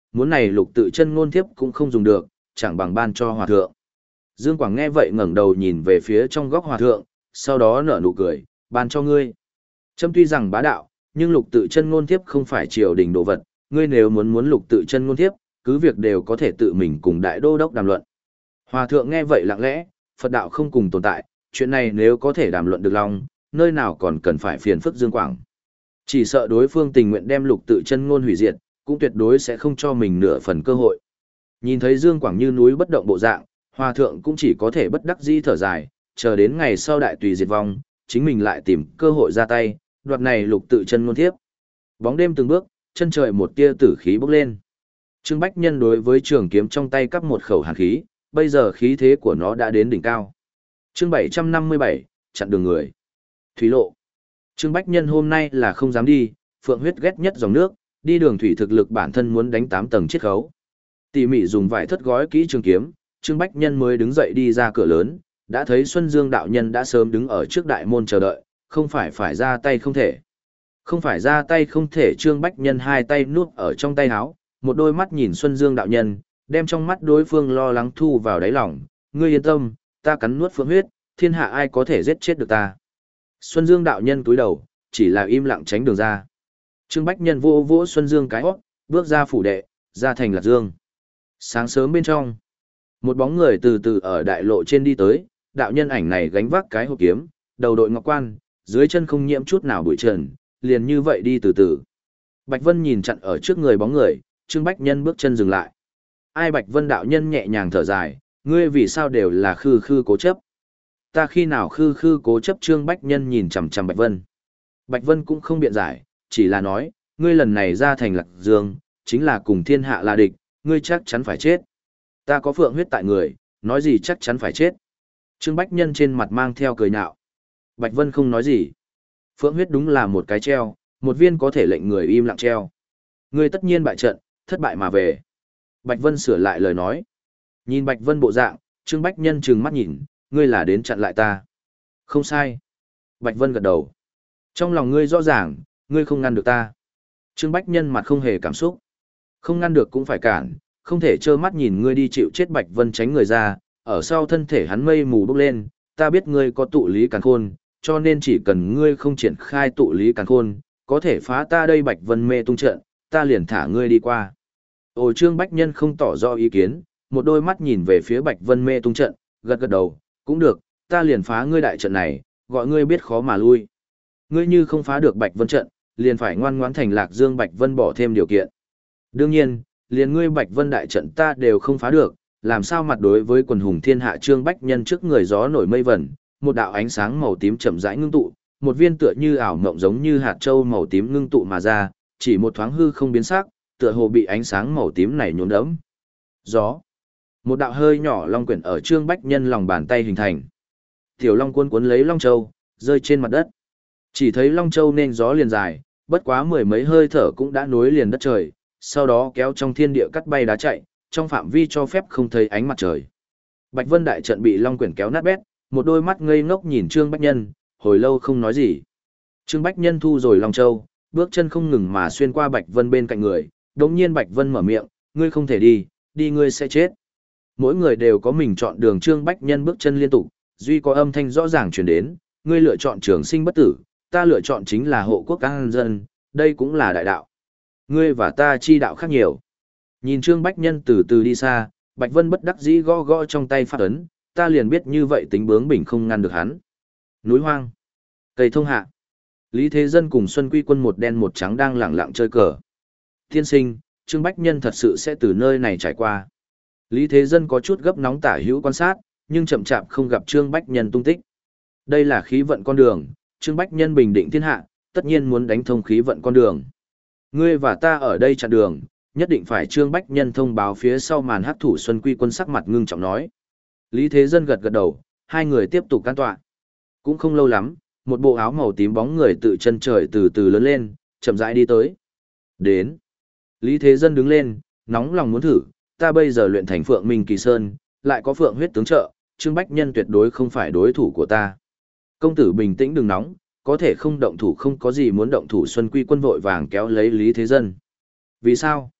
muốn này lục tự chân ngôn thiếp cũng không dùng được, chẳng bằng ban cho hòa thượng. Dương Quảng nghe vậy ngẩng đầu nhìn về phía trong góc hòa thượng, sau đó nở nụ cười, ban cho ngươi. Trâm tuy rằng bá đạo, nhưng lục tự chân ngôn thiếp không phải triều đình đồ vật, ngươi nếu muốn muốn lục tự chân ngôn thiếp, cứ việc đều có thể tự mình cùng đại đô đốc đàm luận. Hòa thượng nghe vậy lặng lẽ, Phật đạo không cùng tồn tại, chuyện này nếu có thể đàm luận được lòng, nơi nào còn cần phải phiền phức Dương Quảng. Chỉ sợ đối phương tình nguyện đem lục tự chân ngôn hủy diệt, cũng tuyệt đối sẽ không cho mình nửa phần cơ hội. Nhìn thấy Dương Quảng như núi bất động bộ dạng, Hòa thượng cũng chỉ có thể bất đắc dĩ thở dài, chờ đến ngày sau đại tùy diệt vong, chính mình lại tìm cơ hội ra tay, đoạt này lục tự chân ngôn thiếp. Bóng đêm từng bước, chân trời một tia tử khí bốc lên. Trương Bách Nhân đối với trường kiếm trong tay cắp một khẩu hàn khí, bây giờ khí thế của nó đã đến đỉnh cao. Chương bảy trăm năm mươi bảy, chặn đường người. Thủy lộ. Trương Bách Nhân hôm nay là không dám đi, phượng huyết ghét nhất dòng nước, đi đường thủy thực lực bản thân muốn đánh tám tầng chiết khấu. Tỉ mỉ dùng vải thất gói kỹ trường kiếm, Trương Bách Nhân mới đứng dậy đi ra cửa lớn, đã thấy Xuân Dương đạo nhân đã sớm đứng ở trước đại môn chờ đợi, không phải phải ra tay không thể. Không phải ra tay không thể. Trương Bách Nhân hai tay nuốt ở trong tay áo, một đôi mắt nhìn Xuân Dương đạo nhân, đem trong mắt đối phương lo lắng thu vào đáy lòng, ngươi yên tâm, ta cắn nuốt phượng huyết, thiên hạ ai có thể giết chết được ta. Xuân Dương đạo nhân cúi đầu, chỉ là im lặng tránh đường ra. Trương Bách Nhân vô vỗ Xuân Dương cái hót, bước ra phủ đệ, ra thành Lạc Dương. Sáng sớm bên trong, một bóng người từ từ ở đại lộ trên đi tới, đạo nhân ảnh này gánh vác cái hộp kiếm, đầu đội ngọc quan, dưới chân không nhiễm chút nào bụi trần, liền như vậy đi từ từ. Bạch Vân nhìn chặn ở trước người bóng người, Trương Bách Nhân bước chân dừng lại. Ai? Bạch Vân đạo nhân nhẹ nhàng thở dài, ngươi vì sao đều là khư khư cố chấp? Ta khi nào khư khư cố chấp? Trương Bách Nhân nhìn chằm chằm Bạch Vân. Bạch Vân cũng không biện giải, chỉ là nói, ngươi lần này ra thành Lạc Dương, chính là cùng thiên hạ là địch, ngươi chắc chắn phải chết. Ta có phượng huyết tại người, nói gì chắc chắn phải chết. Trương Bách Nhân trên mặt mang theo cười nhạo. Bạch Vân không nói gì. Phượng huyết đúng là một cái treo, một viên có thể lệnh người im lặng treo. Ngươi tất nhiên bại trận, thất bại mà về. Bạch Vân sửa lại lời nói. Nhìn Bạch Vân bộ dạng, Trương Bách Nhân trừng mắt nhìn, ngươi là đến chặn lại ta. Không sai. Bạch Vân gật đầu. Trong lòng ngươi rõ ràng, ngươi không ngăn được ta. Trương Bách Nhân mặt không hề cảm xúc. Không ngăn được cũng phải cản, không thể trơ mắt nhìn ngươi đi chịu chết. Bạch Vân tránh người ra, ở sau thân thể hắn mây mù bốc lên, ta biết ngươi có tụ lý càn khôn, cho nên chỉ cần ngươi không triển khai tụ lý càn khôn, có thể phá ta đây Bạch Vân mê tung trận, ta liền thả ngươi đi qua. Ồ, Trương Bách Nhân không tỏ rõ ý kiến, một đôi mắt nhìn về phía Bạch Vân mê tung trận, gật gật đầu, cũng được, ta liền phá ngươi đại trận này, gọi ngươi biết khó mà lui. Ngươi như không phá được Bạch Vân trận, liền phải ngoan ngoãn thành Lạc Dương. Bạch Vân bỏ thêm điều kiện. Đương nhiên, liền ngươi Bạch Vân đại trận ta đều không phá được, làm sao mặt đối với quần hùng thiên hạ? Trương Bách Nhân trước người gió nổi mây vẩn, một đạo ánh sáng màu tím chậm rãi ngưng tụ, một viên tựa như ảo mộng giống như hạt châu màu tím ngưng tụ mà ra, chỉ một thoáng hư không biến sắc, tựa hồ bị ánh sáng màu tím này nhuốm đẫm. Gió. Một đạo hơi nhỏ long quyển ở Trương Bách Nhân lòng bàn tay hình thành. Tiểu long cuốn cuốn lấy long châu, rơi trên mặt đất. Chỉ thấy long châu nên gió liền dài, bất quá mười mấy hơi thở cũng đã nối liền đất trời, sau đó kéo trong thiên địa cắt bay đá chạy, trong phạm vi cho phép không thấy ánh mặt trời. Bạch Vân đại trận bị long quyển kéo nát bét, một đôi mắt ngây ngốc nhìn Trương Bách Nhân, hồi lâu không nói gì. Trương Bách Nhân thu rồi long châu, bước chân không ngừng mà xuyên qua Bạch Vân bên cạnh người, đột nhiên Bạch Vân mở miệng, ngươi không thể đi, đi ngươi sẽ chết. Mỗi người đều có mình chọn đường. Trương Bách Nhân bước chân liên tục, duy có âm thanh rõ ràng truyền đến, ngươi lựa chọn trường sinh bất tử, ta lựa chọn chính là hộ quốc an dân, đây cũng là đại đạo. Ngươi và ta chi đạo khác nhiều. Nhìn Trương Bách Nhân từ từ đi xa, Bạch Vân bất đắc dĩ gõ gõ trong tay phát ấn, ta liền biết như vậy tính bướng bỉnh không ngăn được hắn. Núi hoang, cây thông hạ. Lý Thế Dân cùng Xuân Quy Quân một đen một trắng đang lẳng lặng chơi cờ. Tiên sinh, Trương Bách Nhân thật sự sẽ từ nơi này trải qua. Lý Thế Dân có chút gấp nóng tả hữu quan sát, nhưng chậm chạp không gặp Trương Bách Nhân tung tích. Đây là khí vận con đường, Trương Bách Nhân bình định thiên hạ, tất nhiên muốn đánh thông khí vận con đường. Ngươi và ta ở đây chặn đường, nhất định phải Trương Bách Nhân thông báo phía sau màn hắc thủ. Xuân Quy Quân sắc mặt ngưng trọng nói. Lý Thế Dân gật gật đầu, hai người tiếp tục can tọa. Cũng không lâu lắm, một bộ áo màu tím bóng người tự chân trời từ từ lớn lên, chậm rãi đi tới. Đến. Lý Thế Dân đứng lên, nóng lòng muốn thử, ta bây giờ luyện thành Phượng Minh Kỳ Sơn, lại có Phượng huyết tướng trợ, Trương Bách Nhân tuyệt đối không phải đối thủ của ta. Công tử bình tĩnh đừng nóng, có thể không động thủ không có gì muốn động thủ. Xuân Quy Quân vội vàng kéo lấy Lý Thế Dân. Vì sao?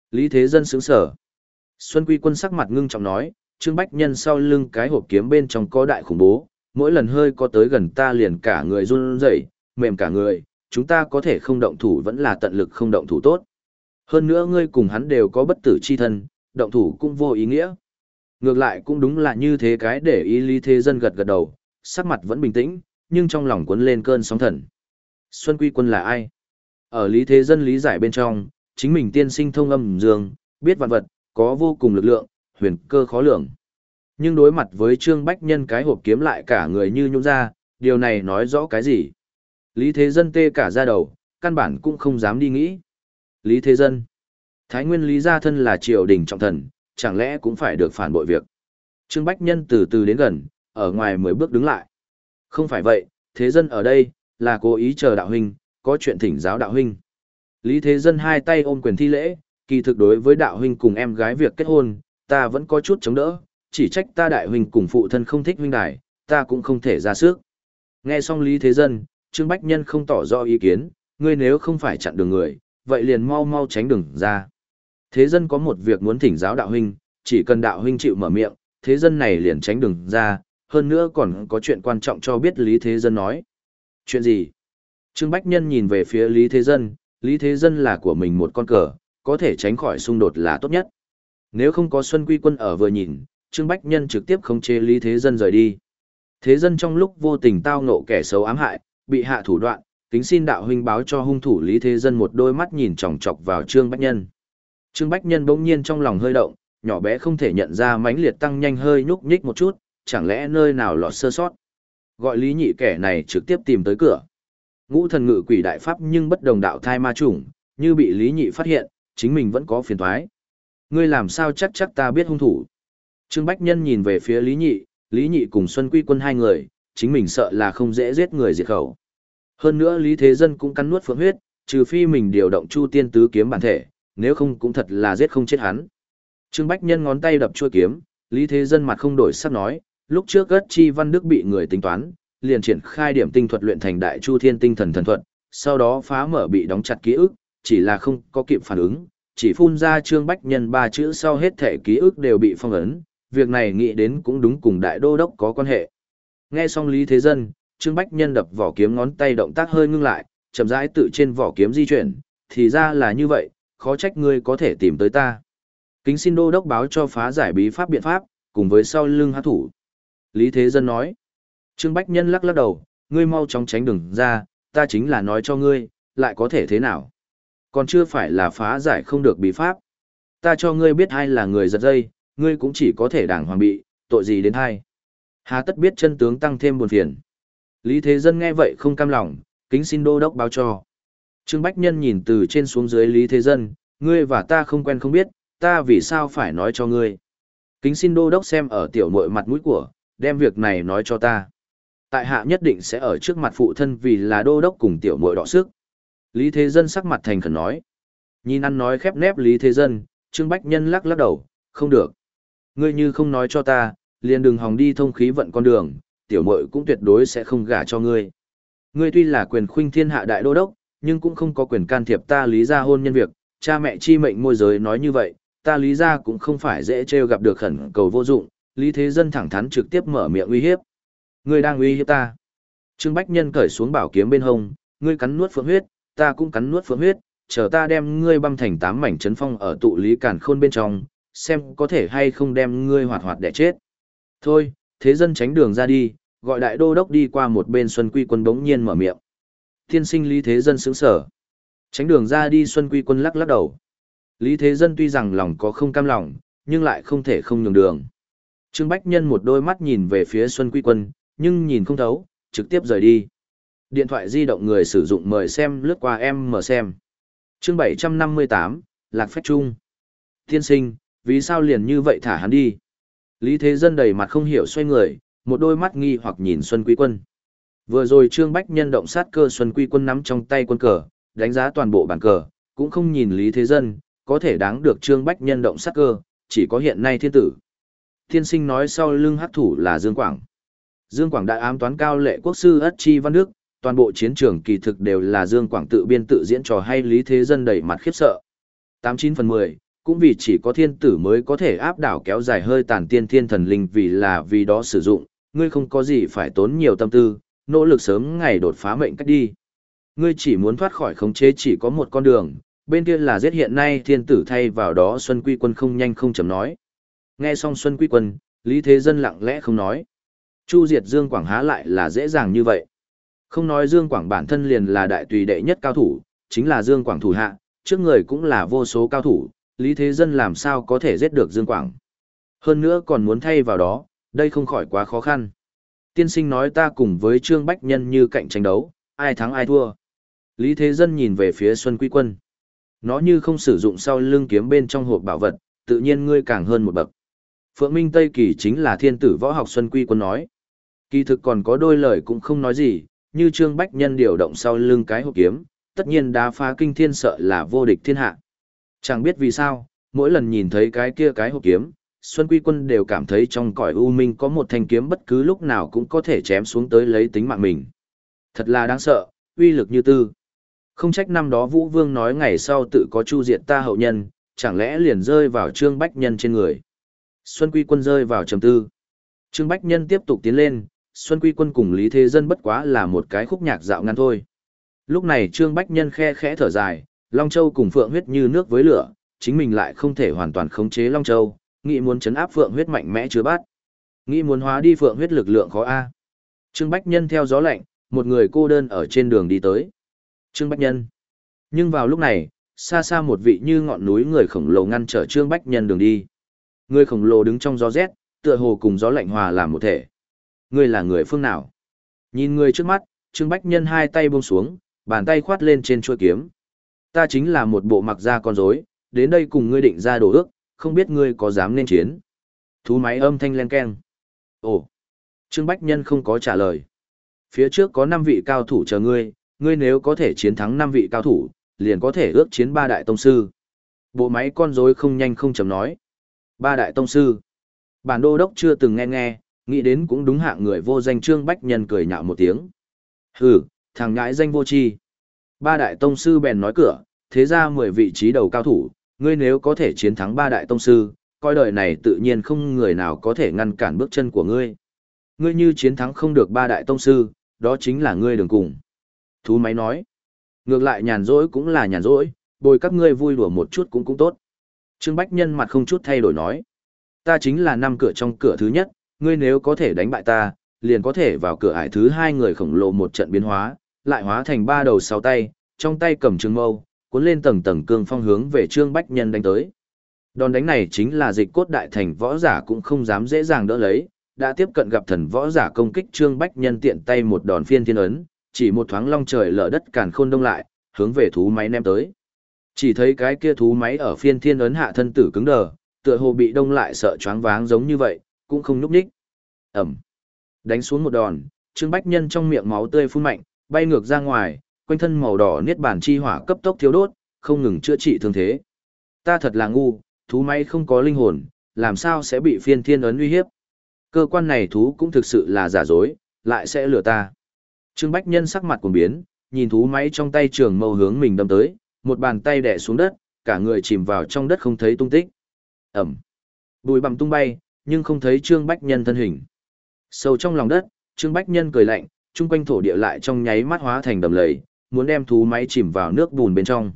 Lý Thế Dân sững sở. Xuân Quy Quân sắc mặt ngưng trọng nói, Trương Bách Nhân sau lưng cái hộp kiếm bên trong có đại khủng bố, mỗi lần hơi có tới gần ta liền cả người run rẩy, mềm cả người, chúng ta có thể không động thủ vẫn là tận lực không động thủ tốt. Hơn nữa ngươi cùng hắn đều có bất tử chi thân, động thủ cũng vô ý nghĩa. Ngược lại cũng đúng là như thế, cái để ý Lý Thế Dân gật gật đầu, sắc mặt vẫn bình tĩnh, nhưng trong lòng cuốn lên cơn sóng thần. Xuân Quy Quân là ai? Ở Lý Thế Dân lý giải bên trong, chính mình tiên sinh thông âm dương, biết vạn vật, có vô cùng lực lượng, huyền cơ khó lường. Nhưng đối mặt với Trương Bách Nhân cái hộp kiếm lại cả người như nhũn ra, điều này nói rõ cái gì? Lý Thế Dân tê cả da đầu, căn bản cũng không dám đi nghĩ. Lý Thế Dân, Thái Nguyên Lý gia thân là triều đình trọng thần, chẳng lẽ cũng phải được phản bội việc? Trương Bách Nhân từ từ đến gần, ở ngoài mười bước đứng lại. Không phải vậy, Thế Dân ở đây, là cố ý chờ đạo huynh, có chuyện thỉnh giáo đạo huynh. Lý Thế Dân hai tay ôm quyền thi lễ, kỳ thực đối với đạo huynh cùng em gái việc kết hôn, ta vẫn có chút chống đỡ, chỉ trách ta đại huynh cùng phụ thân không thích huynh đài, ta cũng không thể ra sức. Nghe xong Lý Thế Dân, Trương Bách Nhân không tỏ rõ ý kiến, ngươi nếu không phải chặn đường người, vậy liền mau mau tránh đường ra. Thế Dân có một việc muốn thỉnh giáo đạo huynh, chỉ cần đạo huynh chịu mở miệng, Thế Dân này liền tránh đường ra, hơn nữa còn có chuyện quan trọng cho biết. Lý Thế Dân nói. Chuyện gì? Trương Bách Nhân nhìn về phía Lý Thế Dân, Lý Thế Dân là của mình một con cờ, có thể tránh khỏi xung đột là tốt nhất. Nếu không có Xuân Quy Quân ở vừa nhìn, Trương Bách Nhân trực tiếp khống chế Lý Thế Dân rời đi. Thế Dân trong lúc vô tình tao ngộ kẻ xấu ám hại, bị hạ thủ đoạn, kính xin đạo huynh báo cho hung thủ. Lý Thế Dân một đôi mắt nhìn chòng chọc vào Trương Bách Nhân. Trương Bách Nhân bỗng nhiên trong lòng hơi động, nhỏ bé không thể nhận ra mãnh liệt tăng nhanh hơi nhúc nhích một chút, chẳng lẽ nơi nào lọt sơ sót. Gọi Lý Nhị kẻ này trực tiếp tìm tới cửa. Ngũ thần ngự quỷ đại pháp nhưng bất đồng đạo thai ma chủng, như bị Lý Nhị phát hiện, chính mình vẫn có phiền toái. Ngươi làm sao chắc chắc ta biết hung thủ? Trương Bách Nhân nhìn về phía Lý Nhị, Lý Nhị cùng Xuân Quy Quân hai người, chính mình sợ là không dễ giết người diệt khẩu. Hơn nữa Lý Thế Dân cũng cắn nuốt phượng huyết, trừ phi mình điều động Chu Tiên Tứ kiếm bản thể, nếu không cũng thật là giết không chết hắn. Trương Bách Nhân ngón tay đập chuôi kiếm, Lý Thế Dân mặt không đổi sắc nói, lúc trước Ất Chi Văn Đức bị người tính toán, liền triển khai điểm tinh thuật luyện thành Đại Chu Thiên Tinh Thần Thần Thuật, sau đó phá mở bị đóng chặt ký ức, chỉ là không có kịp phản ứng, chỉ phun ra Trương Bách Nhân ba chữ sau hết thể ký ức đều bị phong ấn, việc này nghĩ đến cũng đúng cùng Đại Đô Đốc có quan hệ. Nghe xong Lý Thế Dân, Trương Bách Nhân đập vỏ kiếm ngón tay động tác hơi ngưng lại, chậm rãi tự trên vỏ kiếm di chuyển, thì ra là như vậy, khó trách ngươi có thể tìm tới ta. Kính xin Đô Đốc báo cho phá giải bí pháp biện pháp, cùng với sau lưng hắc thủ. Lý Thế Dân nói. Trương Bách Nhân lắc lắc đầu, ngươi mau chóng tránh đừng ra, ta chính là nói cho ngươi, lại có thể thế nào? Còn chưa phải là phá giải không được bí pháp. Ta cho ngươi biết ai là người giật dây, ngươi cũng chỉ có thể đảng hoàng bị, tội gì đến hai. Hà tất biết chân tướng tăng thêm buồn phiền. Lý Thế Dân nghe vậy không cam lòng, kính xin Đô Đốc báo cho. Trương Bách Nhân nhìn từ trên xuống dưới Lý Thế Dân, ngươi và ta không quen không biết, ta vì sao phải nói cho ngươi. Kính xin Đô Đốc xem ở tiểu muội mặt mũi của, đem việc này nói cho ta. Tại hạ nhất định sẽ ở trước mặt phụ thân vì là Đô Đốc cùng tiểu muội đọ sức. Lý Thế Dân sắc mặt thành khẩn nói. Nhìn ăn nói khép nép Lý Thế Dân, Trương Bách Nhân lắc lắc đầu, không được. Ngươi như không nói cho ta, liền đừng hòng đi thông khí vận con đường, tiểu muội cũng tuyệt đối sẽ không gả cho ngươi. Ngươi tuy là quyền khuynh thiên hạ đại đô đốc, nhưng cũng không có quyền can thiệp ta Lý gia hôn nhân việc, cha mẹ chi mệnh môi giới nói như vậy, ta Lý gia cũng không phải dễ trêu gặp được khẩn cầu vô dụng. Lý Thế Dân thẳng thắn trực tiếp mở miệng uy hiếp. Ngươi đang uy hiếp ta. Trương Bách Nhân cởi xuống bảo kiếm bên hông, ngươi cắn nuốt phượng huyết, ta cũng cắn nuốt phượng huyết, chờ ta đem ngươi băm thành tám mảnh chấn phong ở tụ lý càn khôn bên trong, xem có thể hay không đem ngươi hoạt hoạt để chết. Thôi, Thế Dân tránh đường ra đi, gọi đại đô đốc đi qua một bên. Xuân Quy Quân bỗng nhiên mở miệng. Tiên sinh Lý Thế Dân sững sờ. Tránh đường ra đi. Xuân Quy Quân lắc lắc đầu. Lý Thế Dân tuy rằng lòng có không cam lòng, nhưng lại không thể không nhường đường. Trương Bách Nhân một đôi mắt nhìn về phía Xuân Quy Quân, nhưng nhìn không thấu, trực tiếp rời đi. Điện thoại di động người sử dụng mời xem lướt qua em mở xem. Chương bảy trăm năm mươi tám, Lạc Phách Trung. Tiên sinh, vì sao liền như vậy thả hắn đi? Lý Thế Dân đầy mặt không hiểu xoay người, một đôi mắt nghi hoặc nhìn Xuân Quy Quân. Vừa rồi Trương Bách Nhân động sát cơ, Xuân Quy Quân nắm trong tay quân cờ, đánh giá toàn bộ bàn cờ, cũng không nhìn Lý Thế Dân, có thể đáng được Trương Bách Nhân động sát cơ, chỉ có hiện nay thiên tử. Tiên sinh nói sau lưng hắc thủ là Dương Quảng. Dương Quảng đại ám toán cao lệ quốc sư Ất Chi Văn Đức, toàn bộ chiến trường kỳ thực đều là Dương Quảng tự biên tự diễn trò hay. Lý Thế Dân đầy mặt khiếp sợ. tám chín phần mười, cũng vì chỉ có thiên tử mới có thể áp đảo kéo dài hơi tàn tiên thiên thần linh vì là vì đó sử dụng, ngươi không có gì phải tốn nhiều tâm tư, nỗ lực sớm ngày đột phá mệnh cách đi. Ngươi chỉ muốn thoát khỏi khống chế chỉ có một con đường, bên kia là giết hiện nay thiên tử thay vào đó Xuân Quy Quân không nhanh không chậm nói. Nghe xong Xuân Quy Quân, Lý Thế Dân lặng lẽ không nói. Chu diệt Dương Quảng há lại là dễ dàng như vậy. Không nói Dương Quảng bản thân liền là đại tùy đệ nhất cao thủ, chính là Dương Quảng thủ hạ, trước người cũng là vô số cao thủ, Lý Thế Dân làm sao có thể giết được Dương Quảng. Hơn nữa còn muốn thay vào đó, đây không khỏi quá khó khăn. Tiên sinh nói ta cùng với Trương Bách Nhân như cạnh tranh đấu, ai thắng ai thua. Lý Thế Dân nhìn về phía Xuân Quy Quân. Nó như không sử dụng sau lưng kiếm bên trong hộp bảo vật, tự nhiên ngươi càng hơn một bậc. Phượng Minh Tây Kỳ chính là thiên tử võ học Xuân Quy Quân nói. Kỳ thực còn có đôi lời cũng không nói gì, như Trương Bách Nhân điều động sau lưng cái hộp kiếm, tất nhiên đá phá kinh thiên sợ là vô địch thiên hạ. Chẳng biết vì sao, mỗi lần nhìn thấy cái kia cái hộp kiếm, Xuân Quy Quân đều cảm thấy trong cõi u minh có một thanh kiếm bất cứ lúc nào cũng có thể chém xuống tới lấy tính mạng mình. Thật là đáng sợ, uy lực như tư. Không trách năm đó Vũ Vương nói ngày sau tự có chu diệt ta hậu nhân, chẳng lẽ liền rơi vào Trương Bách Nhân trên người. Xuân Quy Quân rơi vào trầm tư. Trương Bách Nhân tiếp tục tiến lên, Xuân Quy Quân cùng Lý Thế Dân bất quá là một cái khúc nhạc dạo ngắn thôi. Lúc này Trương Bách Nhân khe khẽ thở dài, Long Châu cùng Phượng huyết như nước với lửa, chính mình lại không thể hoàn toàn khống chế Long Châu, nghĩ muốn chấn áp Phượng huyết mạnh mẽ chứa bát. Nghĩ muốn hóa đi Phượng huyết lực lượng khó a. Trương Bách Nhân theo gió lạnh, một người cô đơn ở trên đường đi tới. Trương Bách Nhân. Nhưng vào lúc này, xa xa một vị như ngọn núi người khổng lồ ngăn trở Trương Bách Nhân đường đi. Người khổng lồ đứng trong gió rét, tựa hồ cùng gió lạnh hòa làm một thể. Ngươi là người phương nào? Nhìn người trước mắt, Trương Bách Nhân hai tay buông xuống, bàn tay khoát lên trên chuôi kiếm. Ta chính là một bộ mặc da con rối, đến đây cùng ngươi định ra đồ ước, không biết ngươi có dám nên chiến. Thú máy âm thanh len keng. Ồ. Trương Bách Nhân không có trả lời. Phía trước có năm vị cao thủ chờ ngươi, ngươi nếu có thể chiến thắng năm vị cao thủ, liền có thể ước chiến ba đại tông sư. Bộ máy con rối không nhanh không chậm nói. Ba đại tông sư. Bản đô đốc chưa từng nghe nghe, nghĩ đến cũng đúng hạng người vô danh. Trương Bách Nhân cười nhạo một tiếng. Hừ, thằng nhãi danh vô tri. Ba đại tông sư bèn nói cửa, thế ra mười vị trí đầu cao thủ, ngươi nếu có thể chiến thắng ba đại tông sư, coi đời này tự nhiên không người nào có thể ngăn cản bước chân của ngươi. Ngươi như chiến thắng không được ba đại tông sư, đó chính là ngươi đường cùng. Thú máy nói, ngược lại nhàn rỗi cũng là nhàn rỗi, bồi các ngươi vui đùa một chút cũng cũng tốt. Trương Bách Nhân mặt không chút thay đổi nói, ta chính là năm cửa trong cửa thứ nhất, ngươi nếu có thể đánh bại ta, liền có thể vào cửa ải thứ hai. Người khổng lồ một trận biến hóa, lại hóa thành ba đầu sáu tay, trong tay cầm trường mâu, cuốn lên tầng tầng cương phong hướng về Trương Bách Nhân đánh tới. Đòn đánh này chính là Dịch Cốt đại thành võ giả cũng không dám dễ dàng đỡ lấy, đã tiếp cận gặp thần võ giả công kích. Trương Bách Nhân tiện tay một đòn phiên thiên ấn, chỉ một thoáng long trời lở đất càn khôn đông lại, hướng về thú máy ném tới. Chỉ thấy cái kia thú máy ở phiên thiên ấn hạ thân tử cứng đờ, tựa hồ bị đông lại sợ choáng váng giống như vậy, cũng không nhúc nhích. Ẩm. Đánh xuống một đòn, Trương Bách Nhân trong miệng máu tươi phun mạnh, bay ngược ra ngoài, quanh thân màu đỏ niết bàn chi hỏa cấp tốc thiêu đốt, không ngừng chữa trị thương thế. Ta thật là ngu, thú máy không có linh hồn, làm sao sẽ bị phiên thiên ấn uy hiếp? Cơ quan này thú cũng thực sự là giả dối, lại sẽ lừa ta. Trương Bách Nhân sắc mặt cuồng biến, nhìn thú máy trong tay trường mâu hướng mình đâm tới, một bàn tay đè xuống đất, cả người chìm vào trong đất không thấy tung tích. Ẩm. Bụi bặm tung bay, nhưng không thấy Trương Bách Nhân thân hình. Sâu trong lòng đất, Trương Bách Nhân cười lạnh, chung quanh thổ địa lại trong nháy mắt hóa thành đầm lầy, muốn đem thú máy chìm vào nước bùn bên trong.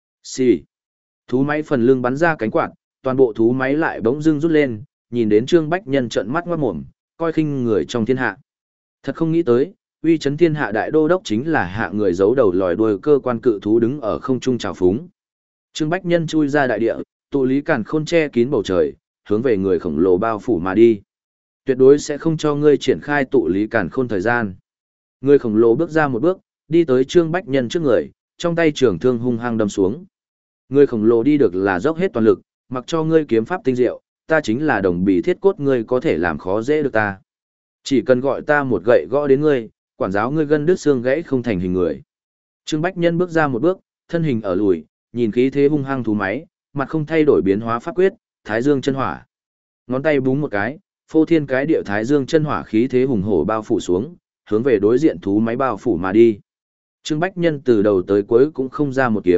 Xì. Thú máy phần lưng bắn ra cánh quạt, toàn bộ thú máy lại bỗng dưng rút lên, nhìn đến Trương Bách Nhân trợn mắt ngoát mồm, coi khinh người trong thiên hạ. Thật không nghĩ tới, uy chấn thiên hạ đại đô đốc chính là hạ người giấu đầu lòi đuôi cơ quan cự thú đứng ở không trung trào phúng. Trương Bách Nhân chui ra đại địa, tụ lý càn khôn che kín bầu trời, hướng về người khổng lồ bao phủ mà đi. Tuyệt đối sẽ không cho ngươi triển khai tụ lý càn khôn thời gian. Người khổng lồ bước ra một bước, đi tới Trương Bách Nhân trước người, trong tay trường thương hung hăng đâm xuống. Người khổng lồ đi được là dốc hết toàn lực, mặc cho ngươi kiếm pháp tinh diệu, ta chính là đồng bì thiết cốt, ngươi có thể làm khó dễ được ta. Chỉ cần gọi ta một gậy gõ đến ngươi, quản giáo ngươi gân đứt xương gãy không thành hình người. Trương Bách Nhân bước ra một bước, thân hình ở lùi, nhìn khí thế hung hăng thú máy, mặt không thay đổi biến hóa pháp quyết, Thái Dương chân hỏa. Ngón tay búng một cái, phô thiên cái địa Thái Dương chân hỏa khí thế hùng hổ bao phủ xuống, hướng về đối diện thú máy bao phủ mà đi. Trương Bách Nhân từ đầu tới cuối cũng không ra một kiếm,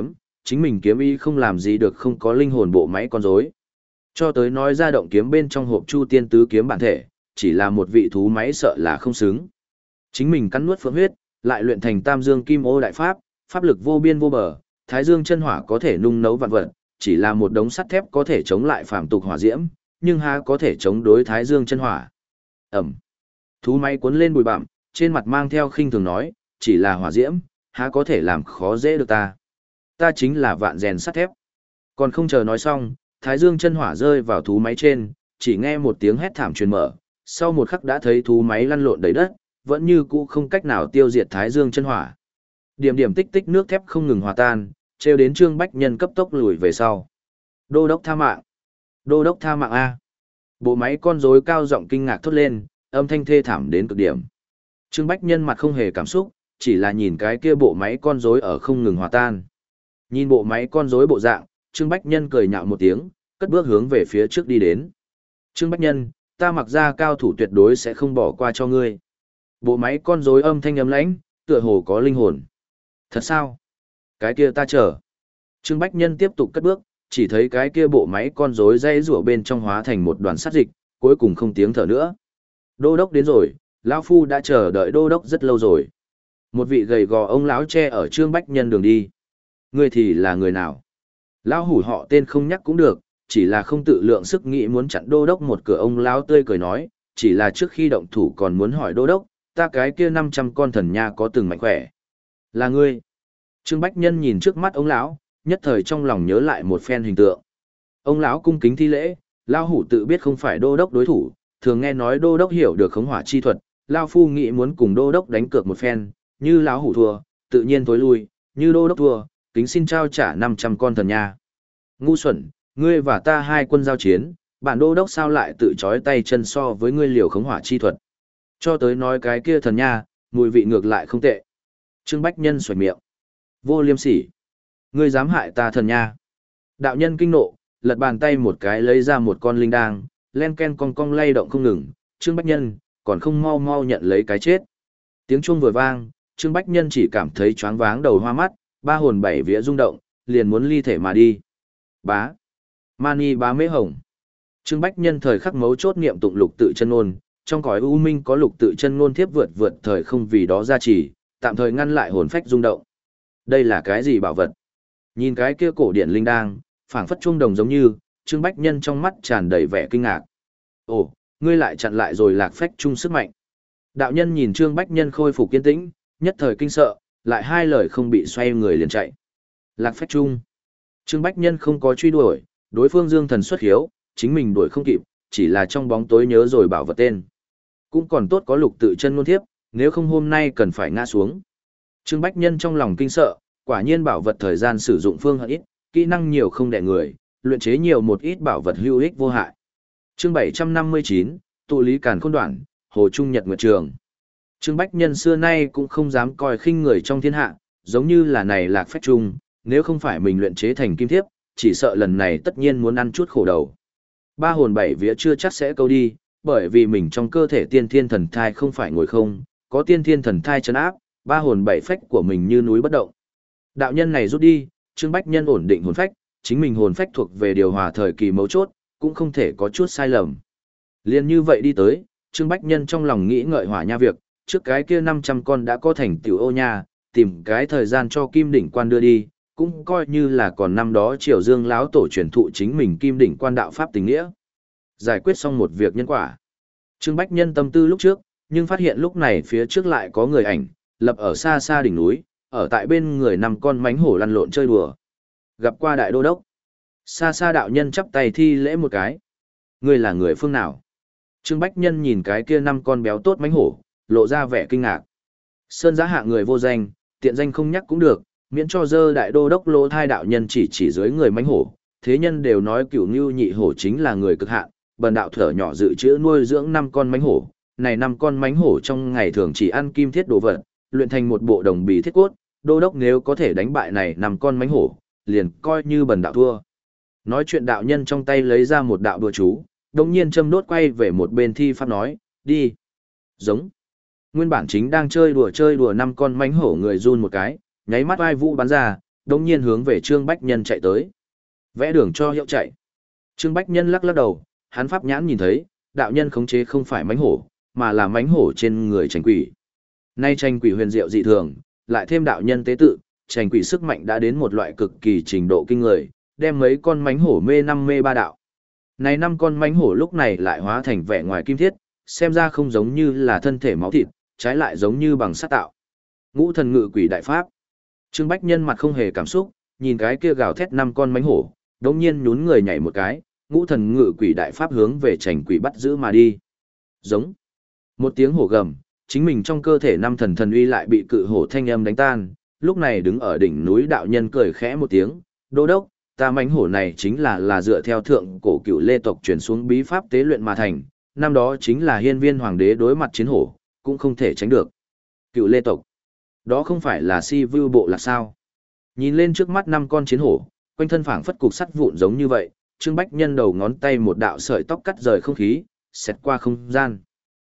chính mình kiếm ý không làm gì được không có linh hồn bộ máy con rối. Cho tới nói ra động kiếm bên trong hộp Chu Tiên tứ kiếm bản thể, chỉ là một vị thú máy sợ là không xứng. Chính mình cắn nuốt phượng huyết, lại luyện thành Tam Dương Kim Ô đại pháp, pháp lực vô biên vô bờ, Thái Dương chân hỏa có thể nung nấu vạn vật, chỉ là một đống sắt thép có thể chống lại phàm tục hỏa diễm, nhưng há có thể chống đối Thái Dương chân hỏa. Ẩm. Thú máy cuốn lên bụi bặm, trên mặt mang theo khinh thường nói, chỉ là hỏa diễm, há có thể làm khó dễ được ta. Ta chính là vạn rèn sắt thép. Còn không chờ nói xong, Thái Dương chân hỏa rơi vào thú máy trên, chỉ nghe một tiếng hét thảm truyền mở, sau một khắc đã thấy thú máy lăn lộn đầy đất, vẫn như cũ không cách nào tiêu diệt Thái Dương chân hỏa. Điểm điểm tích tích nước thép không ngừng hòa tan, trêu đến Trương Bách Nhân cấp tốc lùi về sau. Đô đốc tha mạng. Đô đốc tha mạng A. Bộ máy con rối cao giọng kinh ngạc thốt lên, âm thanh thê thảm đến cực điểm. Trương Bách Nhân mặt không hề cảm xúc, chỉ là nhìn cái kia bộ máy con rối ở không ngừng hòa tan. Nhìn bộ máy con rối bộ dạng, Trương Bách Nhân cười nhạo một tiếng, cất bước hướng về phía trước đi đến. Trương Bách Nhân, ta mặc ra cao thủ tuyệt đối sẽ không bỏ qua cho ngươi. Bộ máy con rối âm thanh ấm lãnh, tựa hồ có linh hồn. Thật sao? Cái kia ta chờ. Trương Bách Nhân tiếp tục cất bước, chỉ thấy cái kia bộ máy con rối dây rủa bên trong hóa thành một đoàn sắt dịch, cuối cùng không tiếng thở nữa. Đô đốc đến rồi, lão phu đã chờ đợi đô đốc rất lâu rồi. Một vị gầy gò ông lão che ở Trương Bách Nhân đường đi. Ngươi thì là người nào? Lão hủ họ tên không nhắc cũng được, chỉ là không tự lượng sức nghĩ muốn chặn đô đốc một cửa. Ông lão tươi cười nói, chỉ là trước khi động thủ còn muốn hỏi đô đốc, ta cái kia năm trăm con thần nha có từng mạnh khỏe. Là ngươi. Trương Bách Nhân nhìn trước mắt ông lão, nhất thời trong lòng nhớ lại một phen hình tượng. Ông lão cung kính thi lễ, lão hủ tự biết không phải đô đốc đối thủ, thường nghe nói đô đốc hiểu được khống hỏa chi thuật, lão phu nghĩ muốn cùng đô đốc đánh cược một phen, như lão hủ thua, tự nhiên tối lui, như đô đốc thua, kính xin trao trả năm trăm con thần nha. Ngu xuẩn, ngươi và ta hai quân giao chiến, bản đô đốc sao lại tự chói tay chân so với ngươi liều khống hỏa chi thuật. Cho tới nói cái kia thần nha, mùi vị ngược lại không tệ. Trương Bách Nhân xoạch miệng. Vô liêm sỉ. Ngươi dám hại ta thần nha. Đạo nhân kinh nộ, lật bàn tay một cái lấy ra một con linh đang, len ken cong cong lay động không ngừng. Trương Bách Nhân, còn không mau mau nhận lấy cái chết. Tiếng chuông vừa vang, Trương Bách Nhân chỉ cảm thấy choáng váng đầu hoa mắt, ba hồn bảy vía rung động, liền muốn ly thể mà đi. Bá. Mani bá mễ hồng. Trương Bách Nhân thời khắc mấu chốt niệm tụng lục tự chân ngôn, trong cõi u minh có lục tự chân ngôn thiếp vượt vượt thời không vì đó gia trì, tạm thời ngăn lại hồn phách rung động. Đây là cái gì bảo vật? Nhìn cái kia cổ điển linh đang, phảng phất chuông đồng giống như, Trương Bách Nhân trong mắt tràn đầy vẻ kinh ngạc. Ồ, ngươi lại chặn lại rồi lạc phách chung sức mạnh. Đạo nhân nhìn Trương Bách Nhân khôi phục kiên tĩnh, nhất thời kinh sợ, lại hai lời không bị xoay người liền chạy. Lạc phách chung. Trương Bách Nhân không có truy đuổi, đối phương dương thần xuất hiếu, chính mình đuổi không kịp, chỉ là trong bóng tối nhớ rồi bảo vật tên. Cũng còn tốt có lục tự chân ngôn thiếp, nếu không hôm nay cần phải ngã xuống. Trương Bách Nhân trong lòng kinh sợ, quả nhiên bảo vật thời gian sử dụng phương hận ít, kỹ năng nhiều không đẻ người, luyện chế nhiều một ít bảo vật hữu ích vô hại. Chương bảy trăm năm mươi chín, tụ lý càn khôn đoạn, Hồ Trung Nhật Nguyệt Trường. Trương Bách Nhân xưa nay cũng không dám coi khinh người trong thiên hạ, giống như là này lạc phách trung, nếu không phải mình luyện chế thành kim thiếp, chỉ sợ lần này tất nhiên muốn ăn chút khổ đầu. Ba hồn bảy vía chưa chắc sẽ câu đi, bởi vì mình trong cơ thể tiên thiên thần thai không phải ngồi không, có tiên thiên thần thai trấn áp, ba hồn bảy phách của mình như núi bất động. Đạo nhân này rút đi, Trương Bách Nhân ổn định hồn phách, chính mình hồn phách thuộc về điều hòa thời kỳ mấu chốt, cũng không thể có chút sai lầm. Liên như vậy đi tới, Trương Bách Nhân trong lòng nghĩ ngợi hỏa nha việc, trước cái kia năm trăm con đã có thành tiểu ô nha, tìm cái thời gian cho Kim Đỉnh Quan đưa đi, cũng coi như là còn năm đó Triều Dương lão tổ truyền thụ chính mình Kim Đỉnh Quan đạo pháp tình nghĩa. Giải quyết xong một việc nhân quả. Trương Bách Nhân tâm tư lúc trước, nhưng phát hiện lúc này phía trước lại có người ảnh, lập ở xa xa đỉnh núi, ở tại bên người năm con mánh hổ lăn lộn chơi đùa. Gặp qua đại đô đốc. Xa xa đạo nhân chắp tay thi lễ một cái. Ngươi là người phương nào? Trương Bách Nhân nhìn cái kia năm con béo tốt mánh hổ, lộ ra vẻ kinh ngạc. Sơn Giá hạ người vô danh, tiện danh không nhắc cũng được, miễn cho dơ đại đô đốc lỗ thai. Đạo nhân chỉ chỉ dưới người mánh hổ, thế nhân đều nói Cửu Ngưu Nhị Hổ chính là người cực hạn, bần đạo thở nhỏ dự trữ nuôi dưỡng năm con mánh hổ, này năm con mánh hổ trong ngày thường chỉ ăn kim thiết đồ vật, luyện thành một bộ đồng bì thiết cốt, đô đốc nếu có thể đánh bại này năm con mánh hổ, liền coi như bần đạo thua. Nói chuyện đạo nhân trong tay lấy ra một đạo đùa chú, đồng nhiên châm đốt quay về một bên thi pháp nói, đi. Giống. Nguyên bản chính đang chơi đùa chơi đùa năm con mánh hổ người run một cái, nháy mắt vai vũ bắn ra, đồng nhiên hướng về Trương Bách Nhân chạy tới. Vẽ đường cho hiệu chạy. Trương Bách Nhân lắc lắc đầu, hắn pháp nhãn nhìn thấy, đạo nhân khống chế không phải mãnh hổ, mà là mãnh hổ trên người tranh quỷ. Nay tranh quỷ huyền diệu dị thường, lại thêm đạo nhân tế tự, tranh quỷ sức mạnh đã đến một loại cực kỳ trình độ kinh người, đem mấy con mãnh hổ mê năm mê ba đạo. Này năm con mãnh hổ lúc này lại hóa thành vẻ ngoài kim thiết, xem ra không giống như là thân thể máu thịt, trái lại giống như bằng sắt tạo. Ngũ thần ngự quỷ đại pháp. Trương Bách Nhân mặt không hề cảm xúc, nhìn cái kia gào thét năm con mãnh hổ, đột nhiên nhún người nhảy một cái, ngũ thần ngự quỷ đại pháp hướng về tranh quỷ bắt giữ mà đi. Giống. Một tiếng hổ gầm, chính mình trong cơ thể năm thần thần uy lại bị cự hổ thanh âm đánh tan, lúc này đứng ở đỉnh núi đạo nhân cười khẽ một tiếng, "Đô đốc, ta mãnh hổ này chính là là dựa theo thượng cổ cựu lê tộc truyền xuống bí pháp tế luyện mà thành, năm đó chính là hiên viên hoàng đế đối mặt chiến hổ, cũng không thể tránh được." Cựu lê tộc, đó không phải là si vưu bộ là sao? Nhìn lên trước mắt năm con chiến hổ, quanh thân phảng phất cục sắt vụn giống như vậy, Trương Bách Nhân đầu ngón tay một đạo sợi tóc cắt rời không khí, xẹt qua không gian.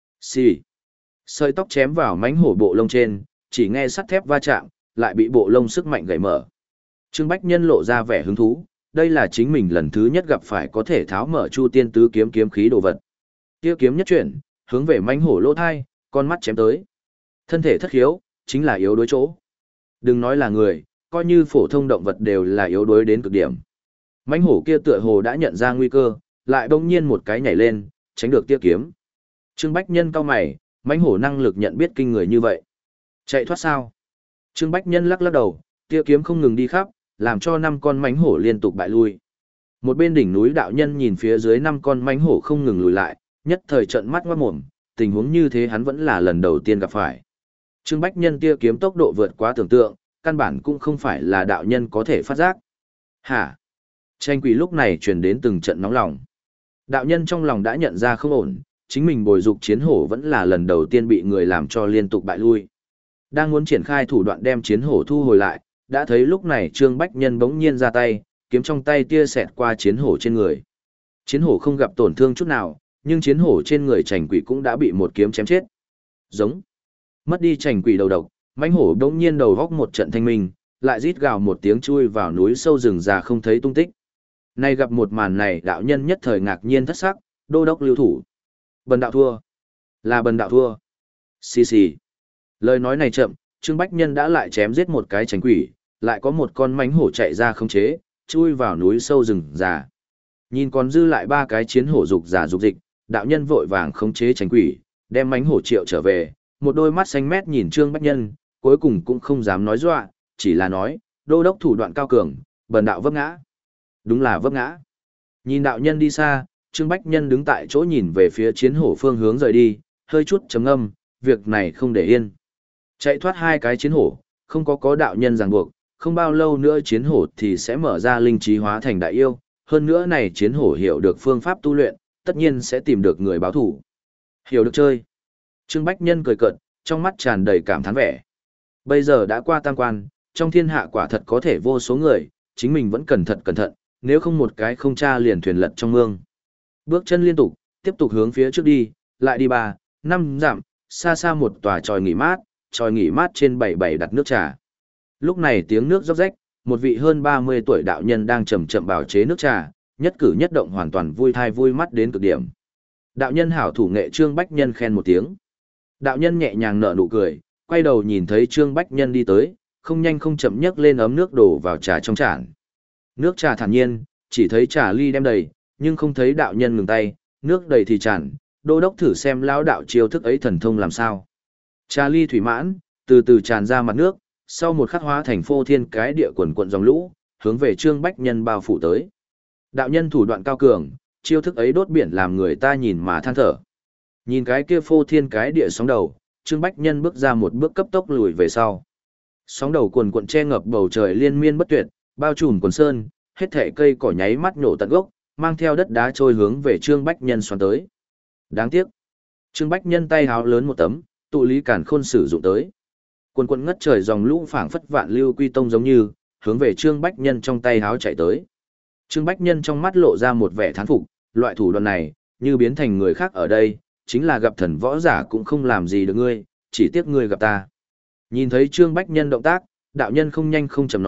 Xì. Sợi tóc chém vào mãnh hổ bộ lông trên, chỉ nghe sắt thép va chạm, lại bị bộ lông sức mạnh gãy mở. Trương Bách Nhân lộ ra vẻ hứng thú, đây là chính mình lần thứ nhất gặp phải có thể tháo mở Chu Tiên Tứ kiếm kiếm khí đồ vật. Kia kiếm nhất chuyển, hướng về mãnh hổ lỗ thai, con mắt chém tới. Thân thể thất khiếu, chính là yếu đuối chỗ. Đừng nói là người, coi như phổ thông động vật đều là yếu đuối đến cực điểm. Mãnh hổ kia tựa hồ đã nhận ra nguy cơ, lại bỗng nhiên một cái nhảy lên, tránh được tia kiếm. Trương Bách Nhân cau mày, mãnh hổ năng lực nhận biết kinh người như vậy. Chạy thoát sao? Trương Bách Nhân lắc lắc đầu, tia kiếm không ngừng đi khắp, làm cho năm con mãnh hổ liên tục bại lui. Một bên đỉnh núi đạo nhân nhìn phía dưới năm con mãnh hổ không ngừng lùi lại, nhất thời trợn mắt ngoát mồm, tình huống như thế hắn vẫn là lần đầu tiên gặp phải. Trương Bách Nhân tia kiếm tốc độ vượt quá tưởng tượng, căn bản cũng không phải là đạo nhân có thể phát giác. Hả? Tranh quỷ lúc này truyền đến từng trận nóng lòng. Đạo nhân trong lòng đã nhận ra không ổn, chính mình bồi dục chiến hổ vẫn là lần đầu tiên bị người làm cho liên tục bại lui. Đang muốn triển khai thủ đoạn đem chiến hổ thu hồi lại, đã thấy lúc này Trương Bách Nhân bỗng nhiên ra tay, kiếm trong tay tia xẹt qua chiến hổ trên người. Chiến hổ không gặp tổn thương chút nào, nhưng chiến hổ trên người Trành Quỷ cũng đã bị một kiếm chém chết. Giống. Mất đi Trành Quỷ đầu độc, mãnh hổ bỗng nhiên đầu góc một trận thanh minh, lại rít gào một tiếng chui vào núi sâu rừng già không thấy tung tích. Nay gặp một màn này, đạo nhân nhất thời ngạc nhiên thất sắc, đô đốc lưu thủ. Bần đạo thua. Là bần đạo thua. Xì xì. Lời nói này chậm, Trương Bách Nhân đã lại chém giết một cái Trành Quỷ, lại có một con mãnh hổ chạy ra khống chế, chui vào núi sâu rừng già. Nhìn còn dư lại ba cái chiến hổ dục giả dục dịch, đạo nhân vội vàng khống chế Trành Quỷ, đem mãnh hổ triệu trở về, một đôi mắt xanh mét nhìn Trương Bách Nhân, cuối cùng cũng không dám nói dọa, chỉ là nói, đô đốc thủ đoạn cao cường, bần đạo vấp ngã. Đúng là vấp ngã. Nhìn đạo nhân đi xa, Trương Bách Nhân đứng tại chỗ nhìn về phía chiến hổ phương hướng rời đi, hơi chút trầm ngâm, việc này không để yên. Chạy thoát hai cái chiến hổ, không có có đạo nhân ràng buộc, không bao lâu nữa chiến hổ thì sẽ mở ra linh trí hóa thành đại yêu, hơn nữa này chiến hổ hiểu được phương pháp tu luyện, tất nhiên sẽ tìm được người báo thủ. Hiểu được chơi. Trương Bách Nhân cười cợt, trong mắt tràn đầy cảm thán vẻ. Bây giờ đã qua tam quan, trong thiên hạ quả thật có thể vô số người, chính mình vẫn cẩn thận cẩn thận, nếu không một cái không tra liền thuyền lật trong mương. Bước chân liên tục, tiếp tục hướng phía trước đi, lại đi ba, năm dặm, xa xa một tòa tròi nghỉ mát, tròi nghỉ mát trên bảy bảy đặt nước trà. Lúc này tiếng nước róc rách, một vị hơn ba mươi tuổi đạo nhân đang chậm chậm bào chế nước trà, nhất cử nhất động hoàn toàn vui thai vui mắt đến cực điểm. Đạo nhân hảo thủ nghệ Trương Bách Nhân khen một tiếng. Đạo nhân nhẹ nhàng nở nụ cười, quay đầu nhìn thấy Trương Bách Nhân đi tới, không nhanh không chậm nhấc lên ấm nước đổ vào trà trong chản. Nước trà thản nhiên, chỉ thấy trà ly đem đầy, nhưng không thấy đạo nhân ngừng tay, nước đầy thì tràn, đô đốc thử xem lão đạo chiêu thức ấy thần thông làm sao. Trà ly thủy mãn, từ từ tràn ra mặt nước, sau một khắc hóa thành phô thiên cái địa quần quận dòng lũ, hướng về Trương Bách Nhân bao phủ tới. Đạo nhân thủ đoạn cao cường, chiêu thức ấy đốt biển làm người ta nhìn mà than thở. Nhìn cái kia phô thiên cái địa sóng đầu, Trương Bách Nhân bước ra một bước cấp tốc lùi về sau. Sóng đầu quần quận che ngập bầu trời liên miên bất tuyệt, bao trùm quần sơn, hết thảy cây cỏ nháy mắt nổ tận gốc, mang theo đất đá trôi hướng về Trương Bách Nhân xoắn tới. Đáng tiếc, Trương Bách Nhân tay háo lớn một tấm, tụ lý càn khôn sử dụng tới. Quần quần ngất trời dòng lũ phảng phất vạn lưu quy tông giống như, hướng về Trương Bách Nhân trong tay háo chạy tới. Trương Bách Nhân trong mắt lộ ra một vẻ thán phục, loại thủ đoạn này, như biến thành người khác ở đây, chính là gặp thần võ giả cũng không làm gì được ngươi, chỉ tiếc ngươi gặp ta. Nhìn thấy Trương Bách Nhân động tác, đạo nhân không nhanh không chậm nói,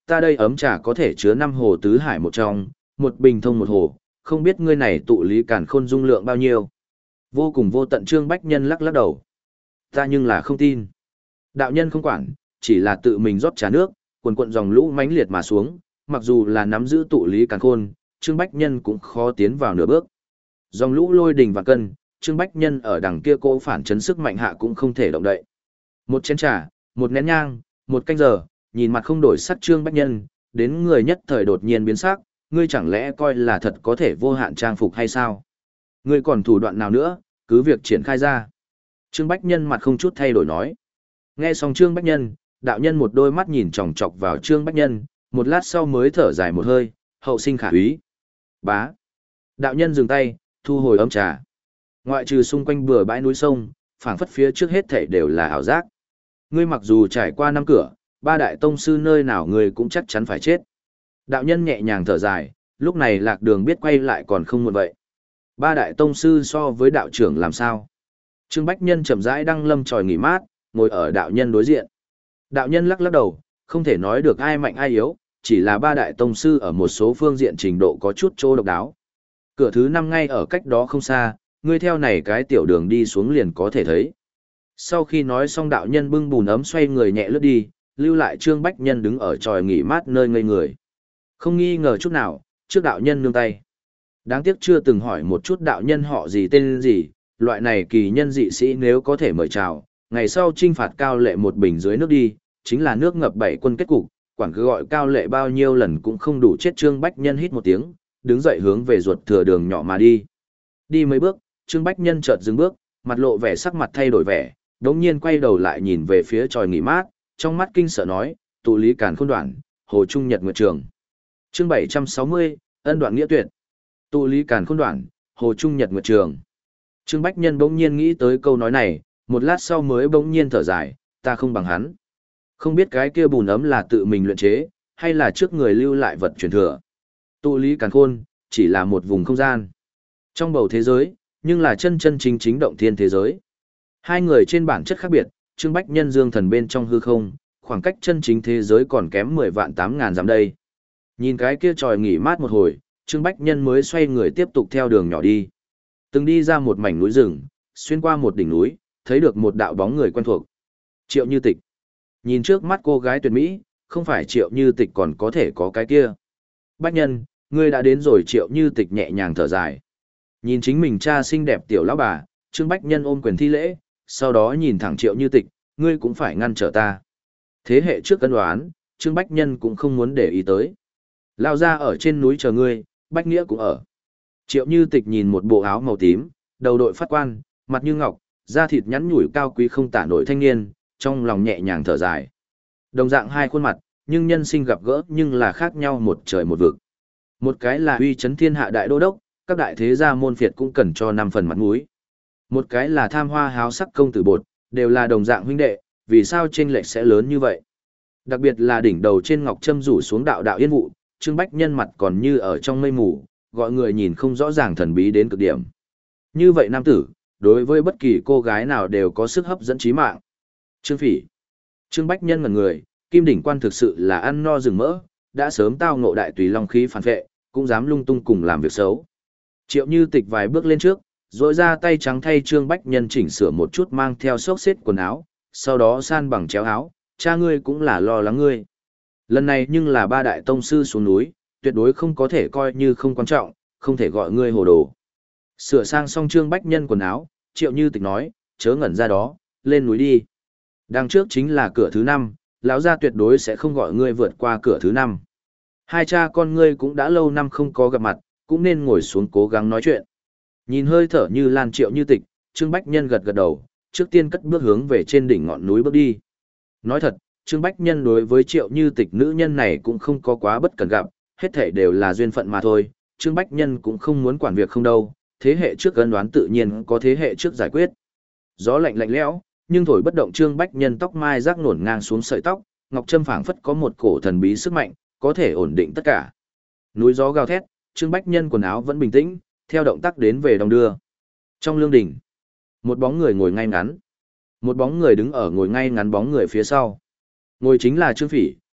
ta đây ấm trà có thể chứa năm hồ tứ hải một trong, một bình thông một hồ, không biết ngươi này tụ lý càn khôn dung lượng bao nhiêu. Vô cùng vô tận Trương Bách Nhân lắc lắc đầu. Ta nhưng là không tin. Đạo nhân không quản, chỉ là tự mình rót trà nước, quần quận dòng lũ mãnh liệt mà xuống, mặc dù là nắm giữ tụ lý càn khôn, Trương Bách Nhân cũng khó tiến vào nửa bước. Dòng lũ lôi đình và cân, Trương Bách Nhân ở đằng kia cô phản chấn sức mạnh hạ cũng không thể động đậy. Một chén trà, một nén nhang, một canh giờ, nhìn mặt không đổi sắc Trương Bách Nhân, đến người nhất thời đột nhiên biến sắc, ngươi chẳng lẽ coi là thật có thể vô hạn trang phục hay sao? Ngươi còn thủ đoạn nào nữa, cứ việc triển khai ra. Trương Bách Nhân mặt không chút thay đổi nói. Nghe xong Trương Bách Nhân, đạo nhân một đôi mắt nhìn chòng chọc vào Trương Bách Nhân, một lát sau mới thở dài một hơi, hậu sinh khả úy. Bá. Đạo nhân dừng tay, thu hồi ấm trà. Ngoại trừ xung quanh bừa bãi núi sông, phảng phất phía trước hết thảy đều là ảo giác. Ngươi mặc dù trải qua năm cửa, ba đại tông sư nơi nào ngươi cũng chắc chắn phải chết. Đạo nhân nhẹ nhàng thở dài, lúc này lạc đường biết quay lại còn không muộn vậy. Ba đại tông sư so với đạo trưởng làm sao? Trương Bách Nhân chậm rãi đăng lâm tròi nghỉ mát, ngồi ở đạo nhân đối diện. Đạo nhân lắc lắc đầu, không thể nói được ai mạnh ai yếu, chỉ là ba đại tông sư ở một số phương diện trình độ có chút chỗ độc đáo. Cửa thứ năm ngay ở cách đó không xa, ngươi theo này cái tiểu đường đi xuống liền có thể thấy. Sau khi nói xong đạo nhân bưng bùn ấm xoay người nhẹ lướt đi, lưu lại Trương Bách Nhân đứng ở tròi nghỉ mát nơi ngây người. Không nghi ngờ chút nào, trước đạo nhân nương tay. Đáng tiếc chưa từng hỏi một chút đạo nhân họ gì tên gì, loại này kỳ nhân dị sĩ nếu có thể mời chào, ngày sau trinh phạt Cao Lệ một bình dưới nước đi, chính là nước ngập bảy quân kết cục, quản cứ gọi Cao Lệ bao nhiêu lần cũng không đủ chết. Trương Bách Nhân hít một tiếng, đứng dậy hướng về ruột thừa đường nhỏ mà đi. Đi mấy bước, Trương Bách Nhân chợt dừng bước, mặt lộ vẻ sắc mặt thay đổi vẻ, đống nhiên quay đầu lại nhìn về phía tròi nghỉ mát, trong mắt kinh sợ nói, tụ lý càn khôn đoạn, Hồ Trung Nhật Nguyệt Trường. Chương bảy trăm sáu mươi, ân đoạn nghĩa tuyệt. Tụ lý càn khôn đoạn, Hồ Trung Nhật Nguyệt Trường. Trương Bách Nhân bỗng nhiên nghĩ tới câu nói này, một lát sau mới bỗng nhiên thở dài, ta không bằng hắn. Không biết cái kia bùn ấm là tự mình luyện chế, hay là trước người lưu lại vật truyền thừa. Tụ lý càn khôn, chỉ là một vùng không gian. Trong bầu thế giới, nhưng là chân chân chính chính động thiên thế giới. Hai người trên bản chất khác biệt, Trương Bách Nhân dương thần bên trong hư không, khoảng cách chân chính thế giới còn kém mười vạn tám ngàn dặm đây. Nhìn cái kia tròi nghỉ mát một hồi, Trương Bách Nhân mới xoay người tiếp tục theo đường nhỏ đi. Từng đi ra một mảnh núi rừng, xuyên qua một đỉnh núi, thấy được một đạo bóng người quen thuộc. Triệu Như Tịch. Nhìn trước mắt cô gái tuyệt mỹ, không phải Triệu Như Tịch còn có thể có cái kia. Bách Nhân, ngươi đã đến rồi. Triệu Như Tịch nhẹ nhàng thở dài. Nhìn chính mình cha xinh đẹp tiểu lão bà, Trương Bách Nhân ôm quyền thi lễ, sau đó nhìn thẳng Triệu Như Tịch, ngươi cũng phải ngăn trở ta. Thế hệ trước cân đoán, Trương Bách Nhân cũng không muốn để ý tới. Lao ra ở trên núi chờ ngươi, Bách Nghĩa cũng ở. Triệu Như Tịch nhìn một bộ áo màu tím, đầu đội phát quan, mặt như ngọc, da thịt nhắn nhủi cao quý không tả nổi thanh niên, trong lòng nhẹ nhàng thở dài. Đồng dạng hai khuôn mặt, nhưng nhân sinh gặp gỡ nhưng là khác nhau một trời một vực. Một cái là uy chấn thiên hạ đại đô đốc, các đại thế gia môn phiệt cũng cần cho năm phần mặt mũi. Một cái là tham hoa háo sắc công tử bột, đều là đồng dạng huynh đệ, vì sao chênh lệch sẽ lớn như vậy? Đặc biệt là đỉnh đầu trên ngọc trâm rủ xuống đạo đạo yên vụ, Trương Bách Nhân mặt còn như ở trong mây mù, gọi người nhìn không rõ ràng thần bí đến cực điểm. Như vậy nam tử, đối với bất kỳ cô gái nào đều có sức hấp dẫn trí mạng. Trương Phỉ. Trương Bách Nhân ngẩn người, Kim Đỉnh Quan thực sự là ăn no rừng mỡ, đã sớm tao ngộ đại tùy long khí phản vệ, cũng dám lung tung cùng làm việc xấu. Triệu Như Tịch vài bước lên trước, rỗi ra tay trắng thay Trương Bách Nhân chỉnh sửa một chút mang theo xốc xếp quần áo, sau đó san bằng chéo áo, cha ngươi cũng là lo lắng ngươi. Lần này nhưng là ba đại tông sư xuống núi, tuyệt đối không có thể coi như không quan trọng, không thể gọi ngươi hồ đồ. Sửa sang xong Trương Bách Nhân quần áo, Triệu Như Tịch nói, chớ ngẩn ra đó, lên núi đi. Đằng trước chính là cửa thứ năm, lão gia tuyệt đối sẽ không gọi ngươi vượt qua cửa thứ năm. Hai cha con ngươi cũng đã lâu năm không có gặp mặt, cũng nên ngồi xuống cố gắng nói chuyện. Nhìn hơi thở như lan Triệu Như Tịch, Trương Bách Nhân gật gật đầu, trước tiên cất bước hướng về trên đỉnh ngọn núi bước đi. Nói thật, Trương Bách Nhân đối với Triệu Như Tịch nữ nhân này cũng không có quá bất cần gặp, hết thảy đều là duyên phận mà thôi, Trương Bách Nhân cũng không muốn quản việc không đâu, thế hệ trước ân đoán tự nhiên có thế hệ trước giải quyết. Gió lạnh lạnh lẽo, nhưng thổi bất động Trương Bách Nhân tóc mai rác nổn ngang xuống sợi tóc, ngọc trâm phảng phất có một cổ thần bí sức mạnh, có thể ổn định tất cả. Núi gió gào thét, Trương Bách Nhân quần áo vẫn bình tĩnh, theo động tác đến về đồng đưa. Trong lương đỉnh, một bóng người ngồi ngay ngắn. Một bóng người đứng ở ngồi ngay ngắn bóng người phía sau. Ngồi chính là Trương Phỉ,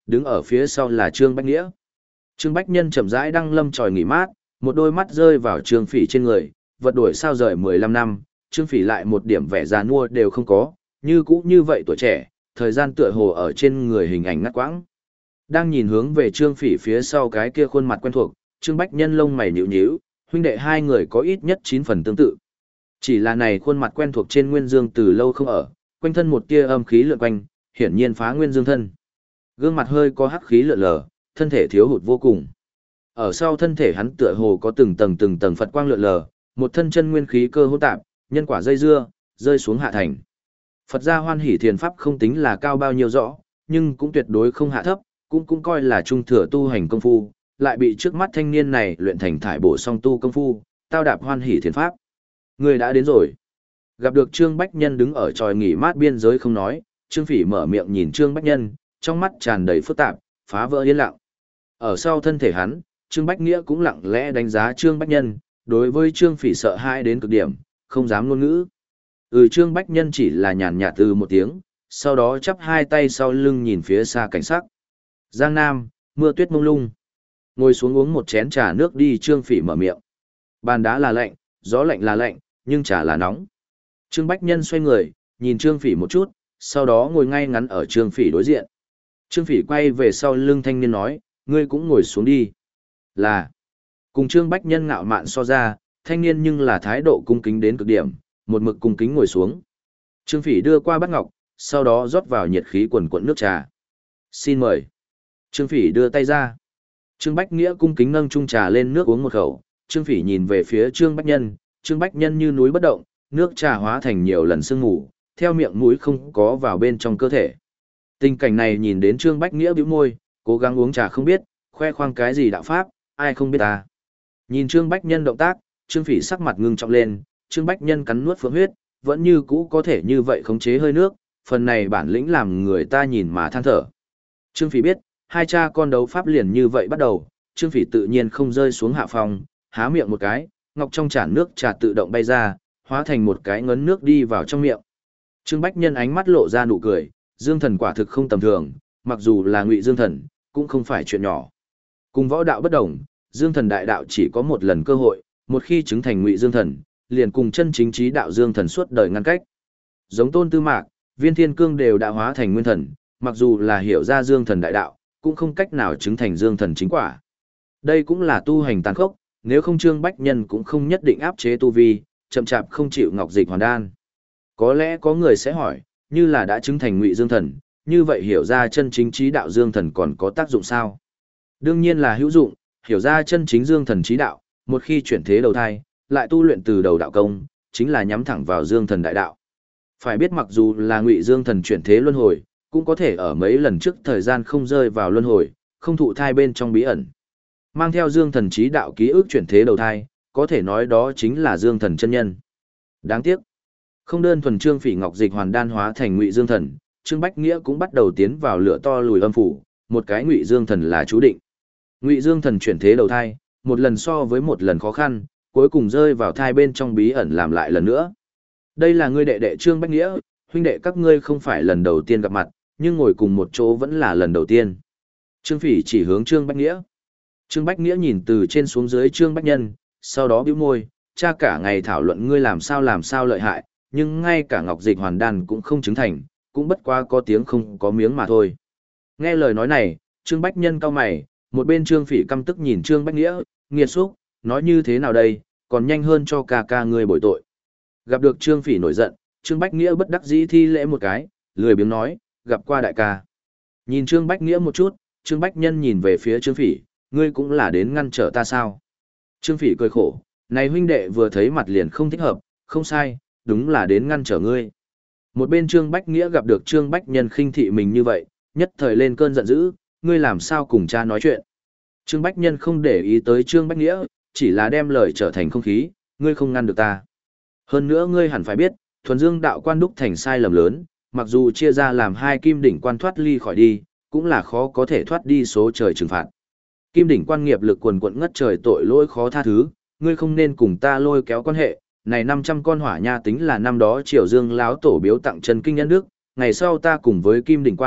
đứng ở phía sau là Trương Bách Nghĩa. Trương Bách Nhân chậm rãi đang lâm tròi nghỉ mát, một đôi mắt rơi vào Trương Phỉ trên người, vật đổi sao rời mười lăm năm, Trương Phỉ lại một điểm vẻ già nua đều không có, như cũ như vậy tuổi trẻ, thời gian tựa hồ ở trên người hình ảnh ngắt quãng. Đang nhìn hướng về Trương Phỉ phía sau cái kia khuôn mặt quen thuộc, Trương Bách Nhân lông mày nhíu nhíu, huynh đệ hai người có ít nhất chín phần tương tự. Chỉ là này khuôn mặt quen thuộc trên Nguyên Dương từ lâu không ở, quanh thân một tia âm khí lượn quanh, hiển nhiên phá Nguyên Dương thân. Gương mặt hơi có hắc khí lượn lờ, thân thể thiếu hụt vô cùng. Ở sau thân thể hắn tựa hồ có từng tầng từng tầng Phật quang lượn lờ, một thân chân nguyên khí cơ hỗn tạp, nhân quả dây dưa, rơi xuống hạ thành. Phật gia Hoan Hỷ Thiền pháp không tính là cao bao nhiêu rõ, nhưng cũng tuyệt đối không hạ thấp, cũng cũng coi là trung thừa tu hành công phu, lại bị trước mắt thanh niên này luyện thành thải bổ song tu công phu, tao đạp Hoan Hỷ Thiền pháp. Người đã đến rồi. Gặp được Trương Bách Nhân đứng ở tròi nghỉ mát biên giới không nói, Trương Phỉ mở miệng nhìn Trương Bách Nhân, trong mắt tràn đầy phức tạp, phá vỡ yên lặng. Ở sau thân thể hắn, Trương Bách Nghĩa cũng lặng lẽ đánh giá Trương Bách Nhân, đối với Trương Phỉ sợ hãi đến cực điểm, không dám ngôn ngữ. Ừ, Trương Bách Nhân chỉ là nhàn nhạt từ một tiếng, sau đó chắp hai tay sau lưng nhìn phía xa cảnh sắc. Giang Nam, mưa tuyết mông lung. Ngồi xuống uống một chén trà nước đi, Trương Phỉ mở miệng. Bàn đá là lạnh, gió lạnh là lạnh, nhưng trà là nóng. Trương Bách Nhân xoay người, nhìn Trương Phỉ một chút, sau đó ngồi ngay ngắn ở Trương Phỉ đối diện. Trương Phỉ quay về sau lưng thanh niên nói, ngươi cũng ngồi xuống đi. Là, cùng Trương Bách Nhân ngạo mạn so ra, thanh niên nhưng là thái độ cung kính đến cực điểm, một mực cung kính ngồi xuống. Trương Phỉ đưa qua bát ngọc, sau đó rót vào nhiệt khí quần quần nước trà. Xin mời. Trương Phỉ đưa tay ra. Trương Bách Nghĩa cung kính nâng chung trà lên nước uống một khẩu. Trương Phỉ nhìn về phía Trương Bách Nhân, Trương Bách Nhân như núi bất động, nước trà hóa thành nhiều lần sương mù, theo miệng mũi không có vào bên trong cơ thể. Tình cảnh này nhìn đến Trương Bách Nghĩa bĩu môi, cố gắng uống trà không biết, khoe khoang cái gì đạo pháp, ai không biết ta. Nhìn Trương Bách Nhân động tác, Trương Phỉ sắc mặt ngưng trọng lên, Trương Bách Nhân cắn nuốt phượng huyết, vẫn như cũ có thể như vậy khống chế hơi nước, phần này bản lĩnh làm người ta nhìn mà than thở. Trương Phỉ biết, hai cha con đấu pháp liền như vậy bắt đầu, Trương Phỉ tự nhiên không rơi xuống hạ phòng, há miệng một cái, ngọc trong chản nước trà tự động bay ra, hóa thành một cái ngấn nước đi vào trong miệng. Trương Bách Nhân ánh mắt lộ ra nụ cười, Dương Thần quả thực không tầm thường, mặc dù là Ngụy Dương Thần, cũng không phải chuyện nhỏ. Cùng võ đạo bất đồng, Dương Thần đại đạo chỉ có một lần cơ hội, một khi chứng thành Ngụy Dương Thần, liền cùng chân chính trí đạo Dương Thần suốt đời ngăn cách. Giống Tôn Tư Mạc, Viên Thiên Cương đều đã hóa thành Nguyên Thần, mặc dù là hiểu ra Dương Thần đại đạo, cũng không cách nào chứng thành Dương Thần chính quả. Đây cũng là tu hành tàn khốc, nếu không Trương Bách Nhân cũng không nhất định áp chế tu vi, chậm chạp không chịu ngọc dịch hoàn đan. Có lẽ có người sẽ hỏi, như là đã chứng thành Ngụy Dương Thần, như vậy hiểu ra chân chính trí đạo Dương Thần còn có tác dụng sao? Đương nhiên là hữu dụng, hiểu ra chân chính Dương Thần trí đạo, một khi chuyển thế đầu thai, lại tu luyện từ đầu đạo công, chính là nhắm thẳng vào Dương Thần đại đạo. Phải biết mặc dù là Ngụy Dương Thần chuyển thế luân hồi, cũng có thể ở mấy lần trước thời gian không rơi vào luân hồi, không thụ thai bên trong bí ẩn. Mang theo Dương Thần trí đạo ký ức chuyển thế đầu thai, có thể nói đó chính là Dương Thần chân nhân. Đáng tiếc, không đơn thuần Trương Phỉ ngọc dịch hoàn đan hóa thành Ngụy Dương Thần, Trương Bách Nghĩa cũng bắt đầu tiến vào lửa to lùi âm phủ, một cái Ngụy Dương Thần là chú định. Ngụy Dương Thần chuyển thế đầu thai, một lần so với một lần khó khăn, cuối cùng rơi vào thai bên trong bí ẩn làm lại lần nữa. Đây là ngươi đệ đệ Trương Bách Nghĩa, huynh đệ các ngươi không phải lần đầu tiên gặp mặt, nhưng ngồi cùng một chỗ vẫn là lần đầu tiên. Trương Phỉ chỉ hướng Trương Bách Nghĩa. Trương Bách Nghĩa nhìn từ trên xuống dưới Trương Bách Nhân, sau đó bĩu môi, cha cả ngày thảo luận ngươi làm sao làm sao lợi hại, nhưng ngay cả ngọc dịch hoàn đan cũng không chứng thành, cũng bất quá có tiếng không có miếng mà thôi. Nghe lời nói này, Trương Bách Nhân cau mày, một bên Trương Phỉ căm tức nhìn Trương Bách Nghĩa, nghiệt xúc, nói như thế nào đây, còn nhanh hơn cho ca ca ngươi bồi tội. Gặp được Trương Phỉ nổi giận, Trương Bách Nghĩa bất đắc dĩ thi lễ một cái, lười biếng nói, gặp qua đại ca. Nhìn Trương Bách Nghĩa một chút, Trương Bách Nhân nhìn về phía Trương Phỉ, ngươi cũng là đến ngăn trở ta sao? Trương Phỉ cười khổ, này huynh đệ vừa thấy mặt liền không thích hợp, không sai, đúng là đến ngăn trở ngươi. Một bên Trương Bách Nghĩa gặp được Trương Bách Nhân khinh thị mình như vậy, nhất thời lên cơn giận dữ, ngươi làm sao cùng cha nói chuyện. Trương Bách Nhân không để ý tới Trương Bách Nghĩa, chỉ là đem lời trở thành không khí, ngươi không ngăn được ta. Hơn nữa ngươi hẳn phải biết, thuần dương đạo quan đúc thành sai lầm lớn, mặc dù chia ra làm hai kim đỉnh quan thoát ly khỏi đi, cũng là khó có thể thoát đi số trời trừng phạt. Kim đỉnh quan nghiệp lực quần quận ngất trời tội lỗi khó tha thứ, ngươi không nên cùng ta lôi kéo quan hệ, này năm trăm con hỏa nha tính là năm đó Triều Dương láo tổ biếu tặng Trần Kinh Nhân Đức, ngày sau ta cùng với Kim đỉnh quan,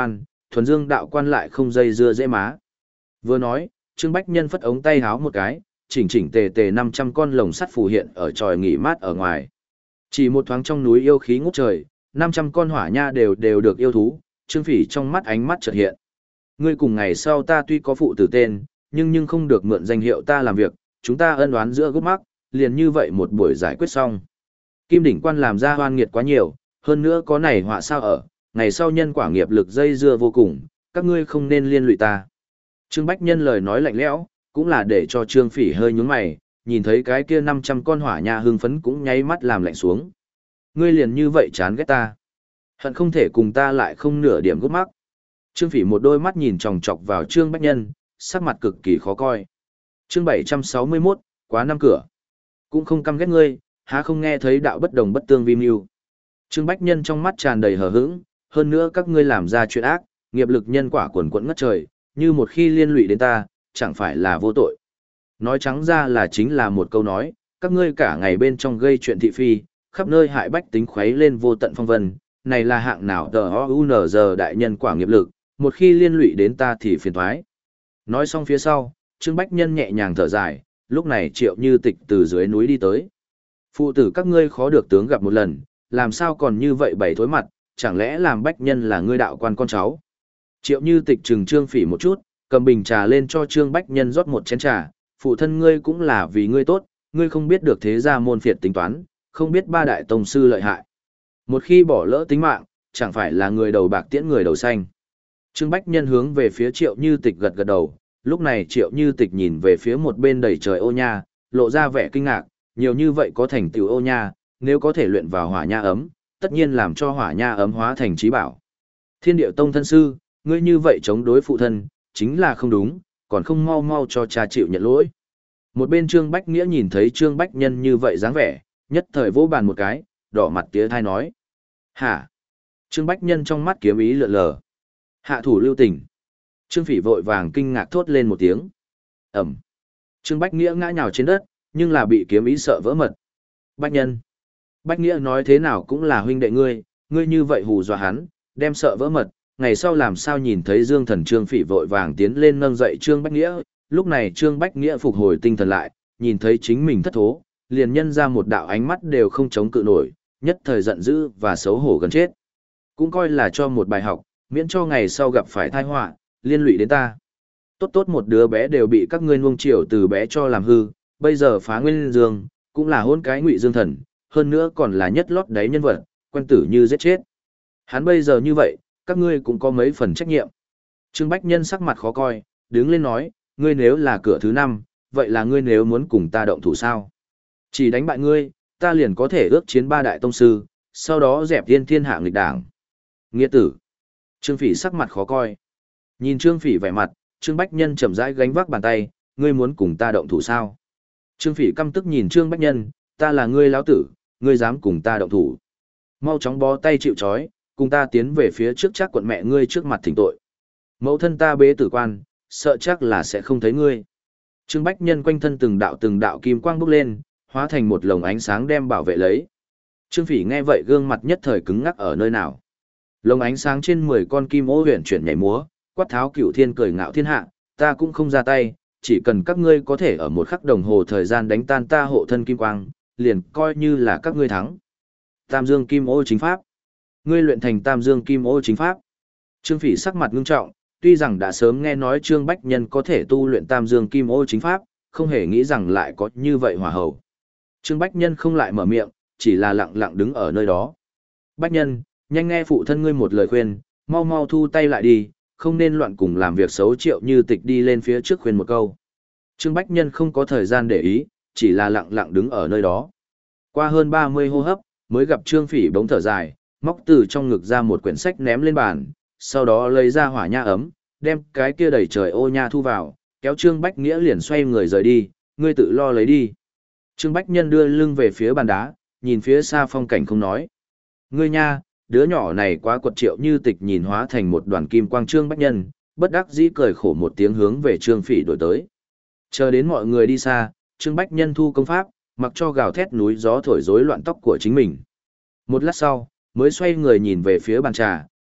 thuần dương đạo quan lại không dây dưa dễ má. Vừa nói, Trương Bách Nhân phất ống tay háo một cái, chỉnh chỉnh tề tề năm trăm con lồng sắt phù hiện ở tròi nghỉ mát ở ngoài. Chỉ một thoáng trong núi yêu khí ngút trời, năm trăm con hỏa nha đều đều được yêu thú, Trương Phỉ trong mắt ánh mắt chợt hiện. Ngươi cùng ngày sau ta tuy có phụ tử tên, nhưng nhưng không được mượn danh hiệu ta làm việc, chúng ta ân oán giữa gốc mắc, liền như vậy một buổi giải quyết xong. Kim đỉnh quan làm ra hoan nghiệt quá nhiều, hơn nữa có này họa sao ở, ngày sau nhân quả nghiệp lực dây dưa vô cùng, các ngươi không nên liên lụy ta. Trương Bách Nhân lời nói lạnh lẽo, cũng là để cho Trương Phỉ hơi nhướng mày, nhìn thấy cái kia năm trăm con hỏa nha hưng phấn cũng nháy mắt làm lạnh xuống. Ngươi liền như vậy chán ghét ta, hận không thể cùng ta lại không nửa điểm gút mắc. Trương Phỉ một đôi mắt nhìn chòng chọc vào Trương Bách Nhân, sắc mặt cực kỳ khó coi. Chương bảy trăm sáu mươi mốt, quá năm cửa. Cũng không căm ghét ngươi, há không nghe thấy đạo bất đồng bất tương vi mưu. Trương Bách Nhân trong mắt tràn đầy hờ hững, hơn nữa các ngươi làm ra chuyện ác, nghiệp lực nhân quả quần quẫn ngất trời, như một khi liên lụy đến ta, chẳng phải là vô tội. Nói trắng ra là chính là một câu nói, các ngươi cả ngày bên trong gây chuyện thị phi, khắp nơi hại bách tính khuấy lên vô tận phong vân, này là hạng nào tờ o u n giờ đại nhân quả nghiệp lực, một khi liên lụy đến ta thì phiền toái. Nói xong phía sau, Trương Bách Nhân nhẹ nhàng thở dài, lúc này Triệu Như Tịch từ dưới núi đi tới. Phụ tử các ngươi khó được tướng gặp một lần, làm sao còn như vậy bày thối mặt, chẳng lẽ làm Bách Nhân là ngươi đạo quan con cháu. Triệu Như Tịch trừng Trương Phỉ một chút, cầm bình trà lên cho Trương Bách Nhân rót một chén trà, phụ thân ngươi cũng là vì ngươi tốt, ngươi không biết được thế gia môn phiệt tính toán, không biết ba đại tông sư lợi hại. Một khi bỏ lỡ tính mạng, chẳng phải là người đầu bạc tiễn người đầu xanh. Trương Bách Nhân hướng về phía Triệu Như Tịch gật gật đầu, lúc này Triệu Như Tịch nhìn về phía một bên đầy trời ô nha, lộ ra vẻ kinh ngạc, nhiều như vậy có thành tựu ô nha, nếu có thể luyện vào hỏa nha ấm, tất nhiên làm cho hỏa nha ấm hóa thành trí bảo. Thiên Điệu Tông thân sư, ngươi như vậy chống đối phụ thân, chính là không đúng, còn không mau mau cho cha chịu nhận lỗi. Một bên Trương Bách Nghĩa nhìn thấy Trương Bách Nhân như vậy dáng vẻ, nhất thời vỗ bàn một cái, đỏ mặt tía thai nói. Hả? Trương Bách Nhân trong mắt kiếm ý lượn lờ. Hạ thủ lưu tình. Trương Phỉ vội vàng kinh ngạc thốt lên một tiếng. Ẩm. Trương Bách Nghĩa ngã nhào trên đất, nhưng là bị kiếm ý sợ vỡ mật. Bách Nhân. Bách Nghĩa nói thế nào cũng là huynh đệ ngươi, ngươi như vậy hù dọa hắn, đem sợ vỡ mật, ngày sau làm sao nhìn thấy Dương Thần. Trương Phỉ vội vàng tiến lên nâng dậy Trương Bách Nghĩa, lúc này Trương Bách Nghĩa phục hồi tinh thần lại, nhìn thấy chính mình thất thố, liền nhân ra một đạo ánh mắt đều không chống cự nổi, nhất thời giận dữ và xấu hổ gần chết. Cũng coi là cho một bài học, miễn cho ngày sau gặp phải tai họa, liên lụy đến ta. Tốt tốt một đứa bé đều bị các ngươi nuông chiều từ bé cho làm hư, bây giờ phá nguyên dương, cũng là hôn cái Ngụy Dương Thần, hơn nữa còn là nhất lót đáy nhân vật, quen tử như giết chết. Hắn bây giờ như vậy, các ngươi cũng có mấy phần trách nhiệm. Trương Bách Nhân sắc mặt khó coi, đứng lên nói, ngươi nếu là cửa thứ năm, vậy là ngươi nếu muốn cùng ta động thủ sao? Chỉ đánh bại ngươi, ta liền có thể ước chiến ba đại tông sư, sau đó dẹp tiên thiên hạ nghịch đảng. Nghĩa tử. Trương Phỉ sắc mặt khó coi. Nhìn Trương Phỉ vẻ mặt, Trương Bách Nhân chậm rãi gánh vác bàn tay, ngươi muốn cùng ta động thủ sao? Trương Phỉ căm tức nhìn Trương Bách Nhân, ta là ngươi lão tử, ngươi dám cùng ta động thủ. Mau chóng bó tay chịu trói, cùng ta tiến về phía trước chắc quận mẹ ngươi trước mặt thỉnh tội. Mẫu thân ta bế tử quan, sợ chắc là sẽ không thấy ngươi. Trương Bách Nhân quanh thân từng đạo từng đạo kim quang bốc lên, hóa thành một lồng ánh sáng đem bảo vệ lấy. Trương Phỉ nghe vậy gương mặt nhất thời cứng ngắc ở nơi nào. Lồng ánh sáng trên mười con kim ô huyền chuyển nhảy múa, quát tháo cửu thiên cười ngạo thiên hạ, ta cũng không ra tay, chỉ cần các ngươi có thể ở một khắc đồng hồ thời gian đánh tan ta hộ thân kim quang, liền coi như là các ngươi thắng. Tam Dương Kim Ô chính pháp. Ngươi luyện thành Tam Dương Kim Ô chính pháp. Trương Phỉ sắc mặt ngưng trọng, tuy rằng đã sớm nghe nói Trương Bách Nhân có thể tu luyện Tam Dương Kim Ô chính pháp, không hề nghĩ rằng lại có như vậy hỏa hầu. Trương Bách Nhân không lại mở miệng, chỉ là lặng lặng đứng ở nơi đó. Bách Nhân, nhanh nghe phụ thân ngươi một lời khuyên, mau mau thu tay lại đi, không nên loạn cùng làm việc xấu. Triệu Như Tịch đi lên phía trước khuyên một câu. Trương Bách Nhân không có thời gian để ý, chỉ là lặng lặng đứng ở nơi đó. Qua hơn ba mươi hô hấp, mới gặp Trương Phỉ bỗng thở dài, móc từ trong ngực ra một quyển sách ném lên bàn, sau đó lấy ra hỏa nha ấm, đem cái kia đầy trời ô nha thu vào, kéo Trương Bách Nghĩa liền xoay người rời đi, ngươi tự lo lấy đi. Trương Bách Nhân đưa lưng về phía bàn đá, nhìn phía xa phong cảnh không nói. Ngươi nha, đứa nhỏ này quá quật. Triệu Như Tịch nhìn hóa thành một đoàn kim quang Trương Bách Nhân, bất đắc dĩ cười khổ một tiếng hướng về Trương Phỉ đổi tới. Chờ đến mọi người đi xa, Trương Bách Nhân thu công pháp, mặc cho gào thét núi gió thổi rối loạn tóc của chính mình. Một lát sau, mới xoay người nhìn về phía bàn trà,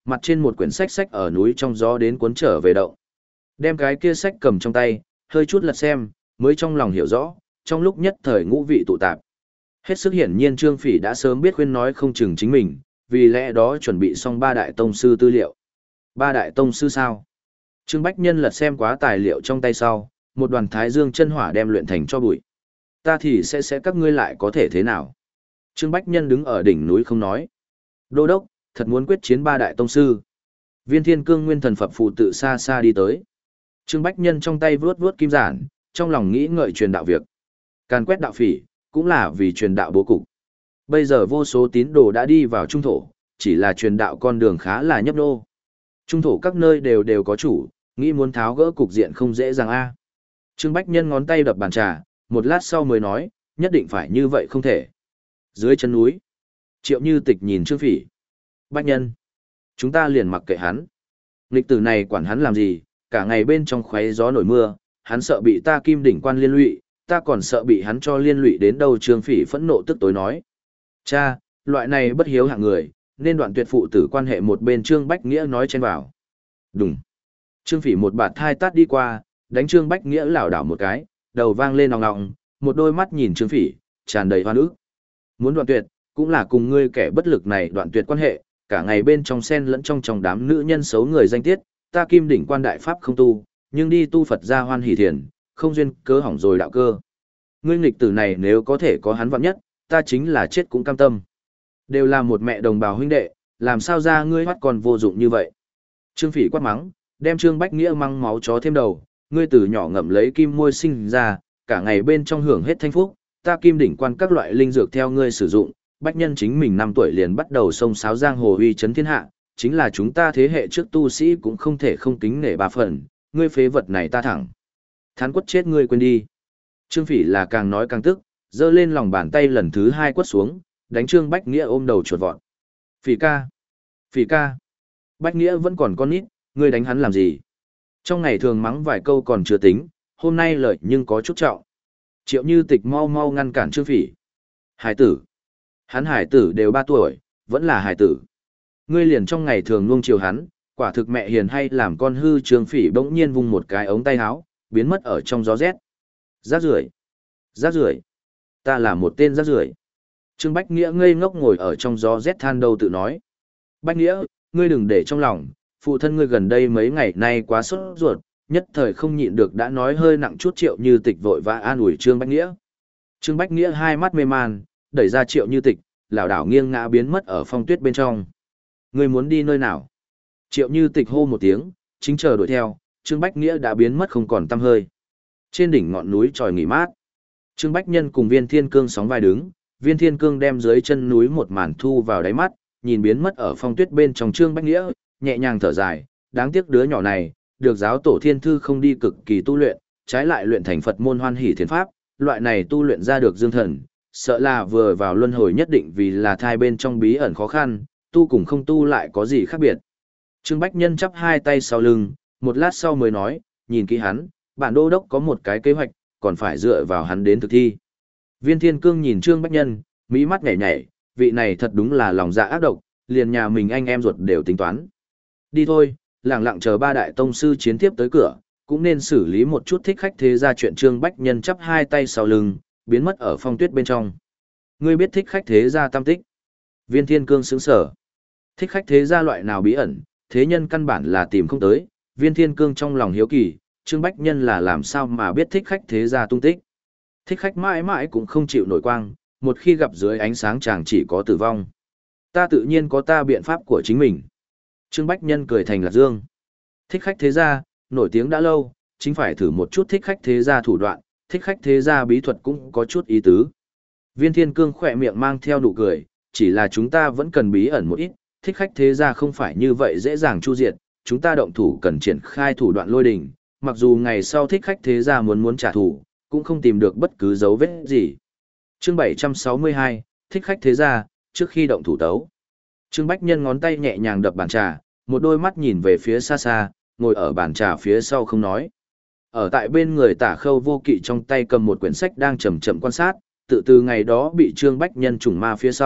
mặt trên một quyển sách sách ở núi trong gió đến cuốn trở về động. Đem cái kia sách cầm trong tay, hơi chút lật xem, mới trong lòng hiểu rõ, trong lúc nhất thời ngũ vị tụ tạp. Hết sức hiển nhiên Trương Phỉ đã sớm biết khuyên nói không chừng chính mình, vì lẽ đó chuẩn bị xong ba đại tông sư tư liệu. Ba đại tông sư sao? Trương Bách Nhân lật xem quá tài liệu trong tay sau, một đoàn thái dương chân hỏa đem luyện thành cho bụi. Ta thì sẽ sẽ các ngươi lại có thể thế nào? Trương Bách Nhân đứng ở đỉnh núi không nói. Đô đốc, thật muốn quyết chiến ba đại tông sư. Viên Thiên Cương Nguyên Thần Phật Phù tự xa xa đi tới. Trương Bách Nhân trong tay vướt vướt kim giản, trong lòng nghĩ ngợi truyền đạo việc. Càn quét đạo phỉ, cũng là vì truyền đạo bố cục. Bây giờ vô số tín đồ đã đi vào trung thổ, chỉ là truyền đạo con đường khá là nhấp nhô. Trung thổ các nơi đều đều có chủ, nghĩ muốn tháo gỡ cục diện không dễ dàng a. Trương Bách Nhân ngón tay đập bàn trà, một lát sau mới nói, nhất định phải như vậy không thể. Dưới chân núi, Triệu Như Tịch nhìn Trương Phỉ. Bách Nhân, chúng ta liền mặc kệ hắn. Nghịch tử này quản hắn làm gì, cả ngày bên trong khoáy gió nổi mưa, hắn sợ bị ta kim đỉnh quan liên lụy, ta còn sợ bị hắn cho liên lụy đến đâu. Trương Phỉ phẫn nộ tức tối nói. Cha, loại này bất hiếu hạng người, nên đoạn tuyệt phụ tử quan hệ. Một bên Trương Bách Nghĩa nói chen vào. Đùng. Trương Phỉ một bạt thai tát đi qua, đánh Trương Bách Nghĩa lảo đảo một cái, đầu vang lên ong ong, một đôi mắt nhìn Trương Phỉ, tràn đầy hoan ức. Muốn đoạn tuyệt, cũng là cùng ngươi kẻ bất lực này đoạn tuyệt quan hệ, cả ngày bên trong sen lẫn trong trong đám nữ nhân xấu người danh tiết, ta kim đỉnh quan đại pháp không tu, nhưng đi tu Phật gia hoan hỷ thiền, không duyên cớ hỏng rồi đạo cơ. Ngươi nghịch tử này nếu có thể có hắn vạn nhất, ta chính là chết cũng cam tâm. Đều là một mẹ đồng bào huynh đệ, làm sao ra ngươi hoắt còn vô dụng như vậy. Trương Phỉ quát mắng, đem Trương Bách Nghĩa măng máu chó thêm đầu, ngươi từ nhỏ ngậm lấy kim môi sinh ra, cả ngày bên trong hưởng hết thanh phúc, ta kim đỉnh quan các loại linh dược theo ngươi sử dụng, Bách Nhân chính mình năm tuổi liền bắt đầu xông xáo giang hồ uy chấn thiên hạ, chính là chúng ta thế hệ trước tu sĩ cũng không thể không kính nể ba phần, ngươi phế vật này ta thẳng. Thán quất chết ngươi quên đi. Trương Phỉ là càng nói càng tức, giơ lên lòng bàn tay lần thứ hai quất xuống, đánh Trương Bách Nghĩa ôm đầu chuột vọt. Phỉ ca! Phỉ ca! Bách Nghĩa vẫn còn con nít, ngươi đánh hắn làm gì? Trong ngày thường mắng vài câu còn chưa tính, hôm nay lợi nhưng có chút trọng. Triệu Như Tịch mau mau ngăn cản Trương Phỉ. Hải tử! Hắn hải tử đều ba tuổi, vẫn là hải tử. Ngươi liền trong ngày thường nuông chiều hắn, quả thực mẹ hiền hay làm con hư. Trương Phỉ bỗng nhiên vung một cái ống tay áo, biến mất ở trong gió rét. Rác rưởi, rác rưởi, ta là một tên rác rưởi. Trương Bách Nghĩa ngây ngốc ngồi ở trong gió rét than đầu tự nói. Bách Nghĩa, ngươi đừng để trong lòng, phụ thân ngươi gần đây mấy ngày nay quá sốt ruột, nhất thời không nhịn được đã nói hơi nặng chút. Triệu Như Tịch vội vã an ủi Trương Bách Nghĩa. Trương Bách Nghĩa hai mắt mê man, đẩy ra Triệu Như Tịch, lảo đảo nghiêng ngã biến mất ở phong tuyết bên trong. Ngươi muốn đi nơi nào? Triệu Như Tịch hô một tiếng, chính chờ đuổi theo, Trương Bách Nghĩa đã biến mất không còn tăm hơi. Trên đỉnh ngọn núi tròi nghỉ mát, Trương Bách Nhân cùng Viên Thiên Cương sóng vai đứng, Viên Thiên Cương đem dưới chân núi một màn thu vào đáy mắt, nhìn biến mất ở phong tuyết bên trong Trương Bách Nghĩa, nhẹ nhàng thở dài, đáng tiếc đứa nhỏ này, được giáo tổ thiên thư không đi cực kỳ tu luyện, trái lại luyện thành Phật môn hoan hỷ thiền pháp, loại này tu luyện ra được dương thần, sợ là vừa vào luân hồi nhất định vì là thai bên trong bí ẩn khó khăn, tu cùng không tu lại có gì khác biệt. Trương Bách Nhân chắp hai tay sau lưng, một lát sau mới nói, nhìn kỹ hắn, bản đô đốc có một cái kế hoạch, còn phải dựa vào hắn đến thực thi. Viên Thiên Cương nhìn Trương Bách Nhân, mỹ mắt nhảy nhảy, vị này thật đúng là lòng dạ ác độc, liền nhà mình anh em ruột đều tính toán. Đi thôi, lặng lặng chờ ba đại tông sư chiến tiếp tới cửa, cũng nên xử lý một chút thích khách thế gia chuyện. Trương Bách Nhân chắp hai tay sau lưng, biến mất ở phong tuyết bên trong. Ngươi biết thích khách thế gia tam tích? Viên Thiên Cương sững sở. Thích khách thế gia loại nào bí ẩn, thế nhân căn bản là tìm không tới. Viên Thiên Cương trong lòng hiếu kỳ, Trương Bách Nhân là làm sao mà biết thích khách thế gia tung tích. Thích khách mãi mãi cũng không chịu nổi quang, một khi gặp dưới ánh sáng chàng chỉ có tử vong. Ta tự nhiên có ta biện pháp của chính mình. Trương Bách Nhân cười thành lạc dương. Thích khách thế gia, nổi tiếng đã lâu, chính phải thử một chút thích khách thế gia thủ đoạn, thích khách thế gia bí thuật cũng có chút ý tứ. Viên Thiên Cương khỏe miệng mang theo nụ cười, chỉ là chúng ta vẫn cần bí ẩn một ít, thích khách thế gia không phải như vậy dễ dàng chu diệt, chúng ta động thủ cần triển khai thủ đoạn lôi đình, mặc dù ngày sau thích khách thế gia muốn muốn trả thù, cũng không tìm được bất cứ dấu vết gì. Chương bảy trăm sáu mươi hai, thích khách thế gia, trước khi động thủ tấu. Trương Bách Nhân ngón tay nhẹ nhàng đập bàn trà, một đôi mắt nhìn về phía xa xa, ngồi ở bàn trà phía sau không nói. Ở tại bên người Tả Khâu Vô Kỵ trong tay cầm một quyển sách đang chậm chậm quan sát, tự từ ngày đó bị Trương Bách Nhân trùng ma phía sau,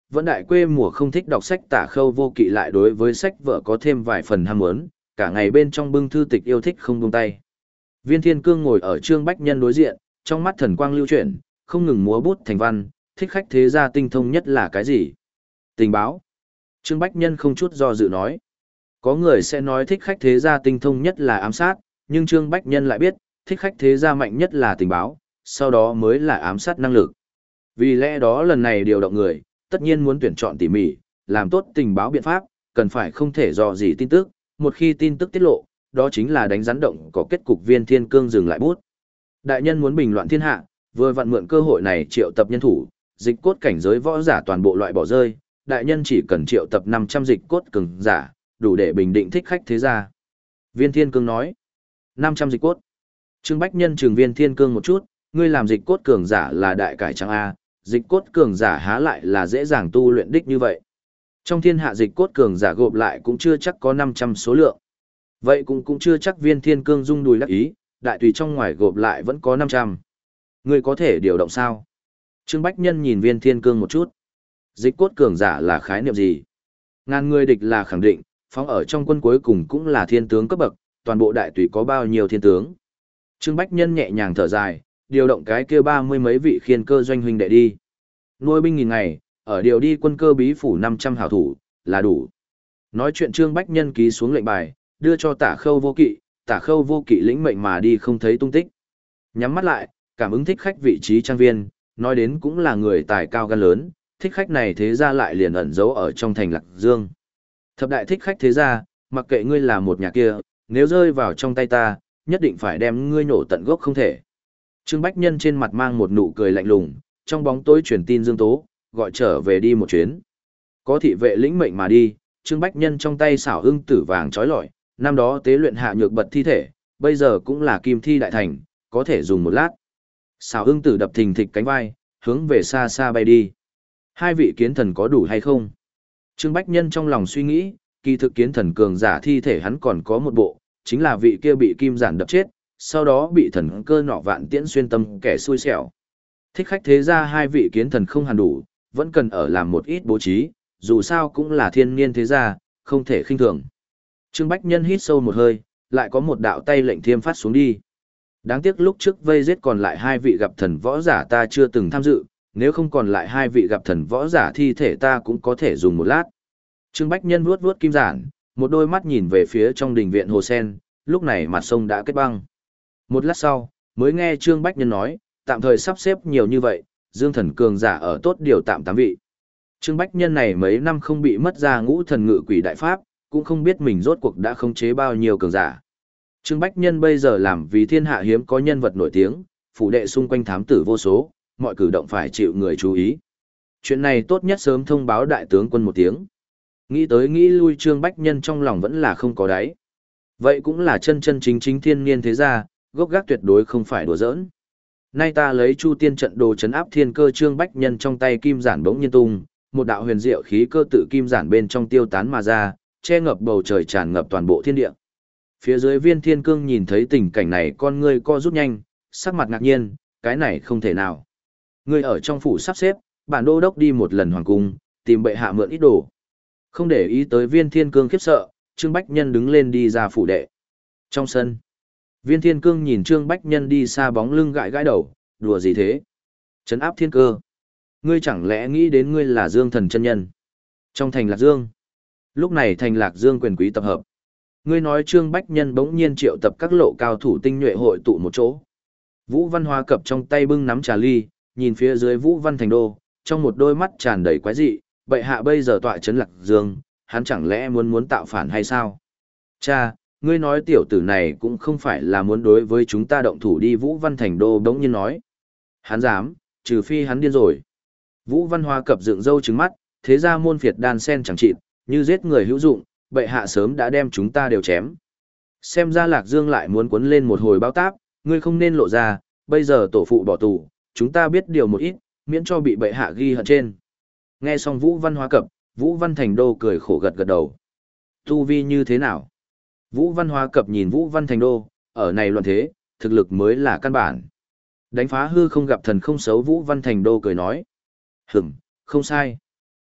vẫn đại quê mùa không thích đọc sách Tả Khâu Vô Kỵ lại đối với sách vở có thêm vài phần ham muốn, cả ngày bên trong bưng thư tịch yêu thích không buông tay. Viên Thiên Cương ngồi ở Trương Bách Nhân đối diện, trong mắt thần quang lưu chuyển, không ngừng múa bút thành văn, thích khách thế gia tinh thông nhất là cái gì? Tình báo. Trương Bách Nhân không chút do dự nói. Có người sẽ nói thích khách thế gia tinh thông nhất là ám sát, nhưng Trương Bách Nhân lại biết, thích khách thế gia mạnh nhất là tình báo, sau đó mới là ám sát năng lực. Vì lẽ đó lần này điều động người, tất nhiên muốn tuyển chọn tỉ mỉ, làm tốt tình báo biện pháp, cần phải không thể dò dỉ tin tức, một khi tin tức tiết lộ, đó chính là đánh rắn động có kết cục. Viên Thiên Cương dừng lại bút. Đại nhân muốn bình loạn thiên hạ, vừa vặn mượn cơ hội này triệu tập nhân thủ, dịch cốt cảnh giới võ giả toàn bộ loại bỏ rơi, đại nhân chỉ cần triệu tập năm trăm dịch cốt cường giả, đủ để bình định thích khách thế gia. Viên Thiên Cương nói, năm trăm dịch cốt. Trương Bách Nhân trừng Viên Thiên Cương một chút, ngươi làm dịch cốt cường giả là đại cải trắng A, dịch cốt cường giả há lại là dễ dàng tu luyện đích như vậy. Trong thiên hạ dịch cốt cường giả gộp lại cũng chưa chắc có năm trăm số lượng. Vậy cũng cũng chưa chắc. Viên Thiên Cương rung đùi đắc ý, đại tùy trong ngoài gộp lại vẫn có năm trăm. Ngươi có thể điều động sao? Trương Bách Nhân nhìn Viên Thiên Cương một chút. Dịch cốt cường giả là khái niệm gì? Ngàn người địch là khẳng định, phóng ở trong quân cuối cùng cũng là thiên tướng cấp bậc, toàn bộ đại tùy có bao nhiêu thiên tướng? Trương Bách Nhân nhẹ nhàng thở dài, điều động cái kia ba mươi mấy vị khiên cơ doanh huynh đệ đi. Nuôi binh nghìn ngày, ở điều đi quân cơ bí phủ năm trăm hảo thủ, là đủ. Nói chuyện Trương Bách Nhân ký xuống lệnh bài, đưa cho Tả Khâu Vô Kỵ, Tả Khâu Vô Kỵ lĩnh mệnh mà đi không thấy tung tích. Nhắm mắt lại, cảm ứng thích khách vị trí trang viên, nói đến cũng là người tài cao gan lớn, thích khách này thế ra lại liền ẩn giấu ở trong thành Lạc Dương. Thập đại thích khách thế ra, mặc kệ ngươi là một nhà kia, nếu rơi vào trong tay ta, nhất định phải đem ngươi nổ tận gốc không thể. Trương Bách Nhân trên mặt mang một nụ cười lạnh lùng, trong bóng tối truyền tin Dương Tố, gọi trở về đi một chuyến. Có thị vệ lĩnh mệnh mà đi, Trương Bách Nhân trong tay xảo ưng tử vàng trói lọi, năm đó tế luyện hạ nhược bật thi thể, bây giờ cũng là kim thi đại thành, có thể dùng một lát. Xảo ưng tử đập thình thịch cánh vai, hướng về xa xa bay đi. Hai vị kiến thần có đủ hay không? Trương Bách Nhân trong lòng suy nghĩ, kỳ thực kiến thần cường giả thi thể hắn còn có một bộ, chính là vị kia bị kim giản đập chết, sau đó bị thần cơ nọ vạn tiễn xuyên tâm kẻ xui xẻo. Thích khách thế ra hai vị kiến thần không hẳn đủ, vẫn cần ở làm một ít bố trí, dù sao cũng là thiên niên thế gia, không thể khinh thường. Trương Bách Nhân hít sâu một hơi, lại có một đạo tay lệnh thiêm phát xuống đi. Đáng tiếc lúc trước vây giết còn lại hai vị gặp thần võ giả ta chưa từng tham dự, nếu không còn lại hai vị gặp thần võ giả thi thể ta cũng có thể dùng một lát. Trương Bách Nhân vuốt vuốt kim giản, một đôi mắt nhìn về phía trong đình viện hồ sen, lúc này mặt sông đã kết băng. Một lát sau, mới nghe Trương Bách Nhân nói, tạm thời sắp xếp nhiều như vậy, Dương thần cường giả ở tốt điều tạm tám vị. Trương Bách Nhân này mấy năm không bị mất ra ngũ thần ngự quỷ đại pháp, cũng không biết mình rốt cuộc đã khống chế bao nhiêu cường giả. Trương Bách Nhân bây giờ làm vì thiên hạ hiếm có nhân vật nổi tiếng, phủ đệ xung quanh thám tử vô số, mọi cử động phải chịu người chú ý. Chuyện này tốt nhất sớm thông báo đại tướng quân một tiếng. Nghĩ tới nghĩ lui Trương Bách Nhân trong lòng vẫn là không có đáy. Vậy cũng là chân chân chính chính thiên niên thế gia, gốc gác tuyệt đối không phải đùa giỡn. Nay ta lấy Chu Tiên trận đồ trấn áp thiên cơ. Trương Bách Nhân trong tay kim giản bỗng nhiên tung, một đạo huyền diệu khí cơ tự kim giản bên trong tiêu tán mà ra, che ngập bầu trời, tràn ngập toàn bộ thiên địa. Phía dưới Viên Thiên Cương nhìn thấy tình cảnh này, con ngươi co rút nhanh, sắc mặt ngạc nhiên, cái này không thể nào. Ngươi ở trong phủ sắp xếp, bản đô đốc đi một lần hoàng cung, tìm bệ hạ mượn ít đồ. Không để ý tới Viên Thiên Cương khiếp sợ, Trương Bách Nhân đứng lên đi ra phủ đệ. Trong sân, Viên Thiên Cương nhìn Trương Bách Nhân đi xa bóng lưng gãi gãi đầu, đùa gì thế? Trấn áp thiên cơ. Ngươi chẳng lẽ nghĩ đến ngươi là Dương thần chân nhân? Trong thành Lạc Dương. Lúc này thành Lạc Dương quyền quý tập hợp. Ngươi nói Trương Bách Nhân bỗng nhiên triệu tập các lộ cao thủ tinh nhuệ hội tụ một chỗ. Vũ Văn Hoa cập trong tay bưng nắm trà ly, nhìn phía dưới Vũ Văn Thành Đô, trong một đôi mắt tràn đầy quái dị, bệ hạ bây giờ tọa trấn Lạc Dương, hắn chẳng lẽ muốn muốn tạo phản hay sao? Cha, ngươi nói tiểu tử này cũng không phải là muốn đối với chúng ta động thủ đi. Vũ Văn Thành Đô đống nhiên nói. Hắn dám, trừ phi hắn điên rồi. Vũ Văn Hoa cập dựng râu trứng mắt, thế ra môn phiệt đan sen chẳng chịt, như giết người hữu dụng, bệ hạ sớm đã đem chúng ta đều chém. Xem ra Lạc Dương lại muốn cuốn lên một hồi báo táp, ngươi không nên lộ ra, bây giờ tổ phụ bỏ tù, chúng ta biết điều một ít, miễn cho bị bệ hạ ghi hận trên. Nghe xong Vũ Văn Hoa cập, Vũ Văn Thành Đô cười khổ gật gật đầu. Tu vi như thế nào? Vũ Văn Hoa cập nhìn Vũ Văn Thành Đô, ở này luận thế, thực lực mới là căn bản. Đánh phá hư không gặp thần không xấu. Vũ Văn Thành Đô cười nói. Hửm, không sai.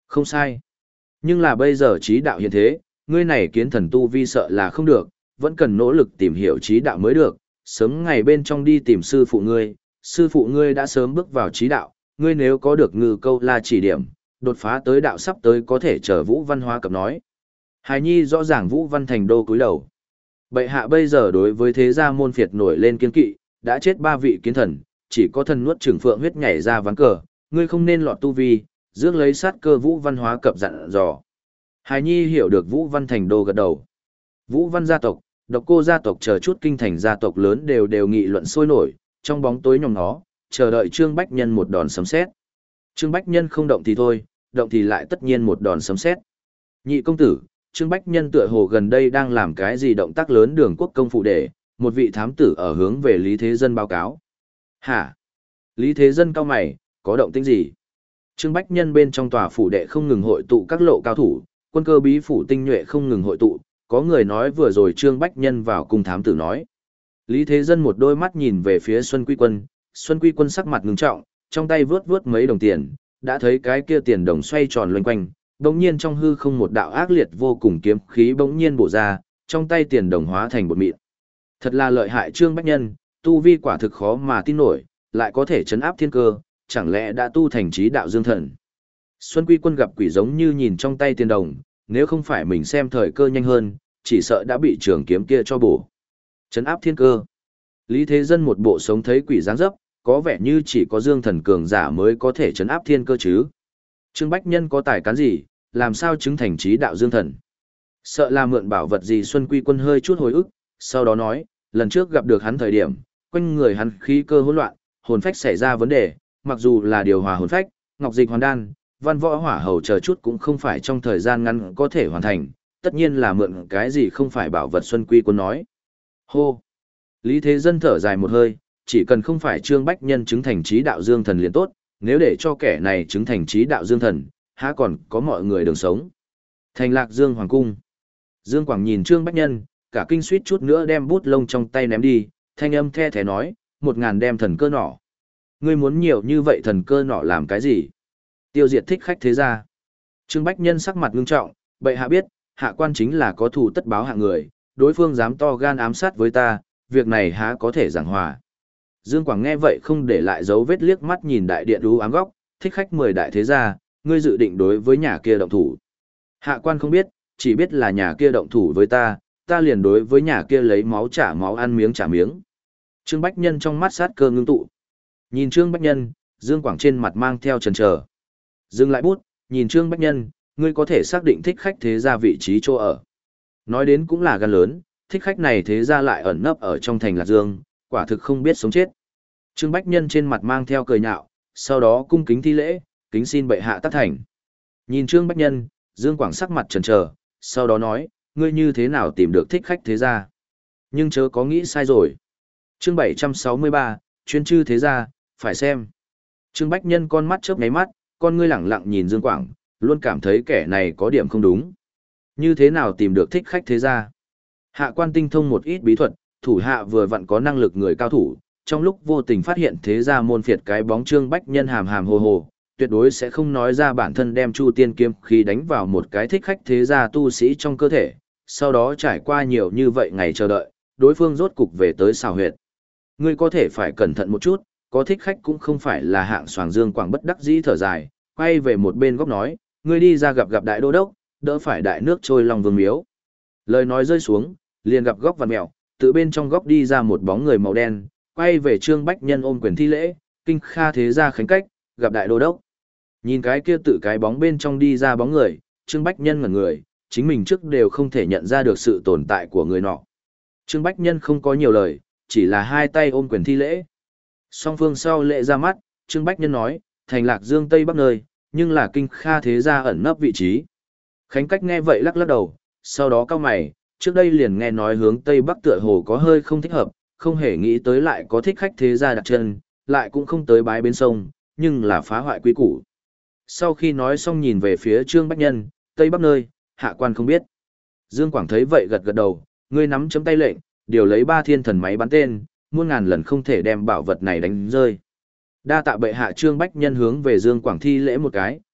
Không sai. Nhưng là bây giờ trí đạo hiện thế, ngươi này kiến thần tu vi sợ là không được, vẫn cần nỗ lực tìm hiểu trí đạo mới được, sớm ngày bên trong đi tìm sư phụ ngươi, sư phụ ngươi đã sớm bước vào trí đạo, ngươi nếu có được ngư câu la chỉ điểm, đột phá tới đạo sắp tới có thể chờ Vũ Văn Hóa cập nói. Hài Nhi rõ ràng Vũ Văn Thành đô cúi đầu. Bệ hạ bây giờ đối với thế gia môn phiệt nổi lên kiên kỵ, đã chết ba vị kiến thần, chỉ có thần nuốt trường phượng huyết nhảy ra ván cờ, ngươi không nên lọt tu vi, dưỡng lấy sát cơ Vũ Văn Hóa cập dặn dò. Hài Nhi hiểu được Vũ Văn Thành đô gật đầu. Vũ Văn gia tộc, Độc Cô gia tộc chờ chút kinh thành gia tộc lớn đều đều nghị luận sôi nổi, trong bóng tối nhòm ngó, chờ đợi Trương Bách Nhân một đòn sấm sét. Trương Bách Nhân không động thì thôi, động thì lại tất nhiên một đòn sấm sét. Nhị công tử, Trương Bách Nhân tựa hồ gần đây đang làm cái gì động tác lớn đường quốc công phụ để, một vị thám tử ở hướng về Lý Thế Dân báo cáo. Hả? Lý Thế Dân cao mày, có động tĩnh gì? Trương Bách Nhân bên trong tòa phủ đệ không ngừng hội tụ các lộ cao thủ, quân cơ bí phủ tinh nhuệ không ngừng hội tụ, có người nói vừa rồi Trương Bách Nhân vào cung thám tử nói. Lý Thế Dân một đôi mắt nhìn về phía Xuân Quy Quân, Xuân Quy Quân sắc mặt ngưng trọng, trong tay vướt vướt mấy đồng tiền, đã thấy cái kia tiền đồng xoay tròn loanh quanh, bỗng nhiên trong hư không một đạo ác liệt vô cùng kiếm khí bỗng nhiên bổ ra, trong tay tiền đồng hóa thành bột mịn. Thật là lợi hại Trương Bách Nhân, tu vi quả thực khó mà tin nổi, lại có thể chấn áp thiên cơ, chẳng lẽ đã tu thành trí đạo dương thần. Xuân Quy Quân gặp quỷ giống như nhìn trong tay tiền đồng, nếu không phải mình xem thời cơ nhanh hơn, chỉ sợ đã bị trường kiếm kia cho bổ. Chấn áp thiên cơ. Lý Thế Dân một bộ sống thấy quỷ dáng dấp, có vẻ như chỉ có dương thần cường giả mới có thể chấn áp thiên cơ chứ. Trương Bách Nhân có tài cán gì, làm sao chứng thành trí đạo dương thần. Sợ là mượn bảo vật gì Xuân Quy Quân hơi chút hồi ức, sau đó nói, lần trước gặp được hắn thời điểm, quanh người hắn khí cơ hỗn loạn, hồn phách xảy ra vấn đề, mặc dù là điều hòa hồn phách, ngọc dịch hoàn đan, văn võ hỏa hầu chờ chút cũng không phải trong thời gian ngắn có thể hoàn thành, tất nhiên là mượn cái gì không phải bảo vật Xuân Quy Quân nói. Hô! Lý Thế Dân thở dài một hơi, chỉ cần không phải Trương Bách Nhân chứng thành trí đạo dương thần liền tốt, nếu để cho kẻ này chứng thành trí đạo dương thần, há còn có mọi người đường sống. Thành Lạc Dương Hoàng Cung. Dương Quảng nhìn Trương Bách Nhân, cả kinh suýt chút nữa đem bút lông trong tay ném đi, thanh âm the thế nói, một ngàn đem thần cơ nỏ. Ngươi muốn nhiều như vậy thần cơ nỏ làm cái gì? Tiêu diệt thích khách thế gia. Trương Bách Nhân sắc mặt ngưng trọng, bệ hạ biết, hạ quan chính là có thù tất báo hạ người, đối phương dám to gan ám sát với ta, việc này há có thể giảng hòa. Dương Quảng nghe vậy không để lại dấu vết liếc mắt nhìn đại điện đú ám góc, thích khách mười đại thế gia, ngươi dự định đối với nhà kia động thủ. Hạ quan không biết, chỉ biết là nhà kia động thủ với ta, ta liền đối với nhà kia lấy máu trả máu ăn miếng trả miếng. Trương Bách Nhân trong mắt sát cơ ngưng tụ. Nhìn Trương Bách Nhân, Dương Quảng trên mặt mang theo chần chờ. Dừng lại bút, nhìn Trương Bách Nhân, ngươi có thể xác định thích khách thế gia vị trí chỗ ở. Nói đến cũng là gan lớn, thích khách này thế gia lại ẩn nấp ở trong thành Lạc Dương, quả thực không biết sống chết. Trương Bách Nhân trên mặt mang theo cười nhạo, sau đó cung kính thi lễ, kính xin bệ hạ tác thành. Nhìn Trương Bách Nhân, Dương Quảng sắc mặt chần chờ, sau đó nói, ngươi như thế nào tìm được thích khách thế gia? Nhưng chớ có nghĩ sai rồi. Chương bảy trăm sáu mươi ba, chuyên chư thế gia, phải xem. Trương Bách Nhân con mắt chớp nháy mắt, con ngươi lẳng lặng nhìn Dương Quảng, luôn cảm thấy kẻ này có điểm không đúng. Như thế nào tìm được thích khách thế gia? Hạ quan tinh thông một ít bí thuật, thủ hạ vừa vặn có năng lực người cao thủ, trong lúc vô tình phát hiện thế gia môn phiệt cái bóng Trương Bách Nhân hàm hàm hồ hồ, tuyệt đối sẽ không nói ra bản thân đem Chu Tiên kiếm khí đánh vào một cái thích khách thế gia tu sĩ trong cơ thể, sau đó trải qua nhiều như vậy ngày chờ đợi, đối phương rốt cục về tới xào huyệt. Ngươi có thể phải cẩn thận một chút, có thích khách cũng không phải là hạng soàng. Dương Quảng bất đắc dĩ thở dài, quay về một bên góc nói, ngươi đi ra gặp gặp đại đô đốc, đỡ phải đại nước trôi lòng vương miếu. Lời nói rơi xuống, liền gặp góc vằn mèo, từ bên trong góc đi ra một bóng người màu đen, quay về Trương Bách Nhân ôm quyền thi lễ, kinh kha thế gia khánh cách, gặp đại đô đốc. Nhìn cái kia tự cái bóng bên trong đi ra bóng người, Trương Bách Nhân ngẩn người, chính mình trước đều không thể nhận ra được sự tồn tại của người nọ. Trương Bách Nhân không có nhiều lời, chỉ là hai tay ôm quyền thi lễ. Song phương sau lễ ra mắt, Trương Bách Nhân nói, thành Lạc Dương Tây Bắc nơi, nhưng là kinh kha thế gia ẩn nấp vị trí. Khánh cách nghe vậy lắc lắc đầu, sau đó cau mày, trước đây liền nghe nói hướng Tây Bắc tựa hồ có hơi không thích hợp, không hề nghĩ tới lại có thích khách thế gia đặt chân, lại cũng không tới bái bên sông, nhưng là phá hoại quy củ. Sau khi nói xong nhìn về phía Trương Bách Nhân, Tây Bắc nơi, hạ quan không biết. Dương Quảng thấy vậy gật gật đầu, ngươi nắm chấm tay lệnh, điều lấy ba thiên thần máy bắn tên, muôn ngàn lần không thể đem bảo vật này đánh rơi. Đa tạ bệ hạ. Trương Bách Nhân hướng về Dương Quảng thi lễ một cái,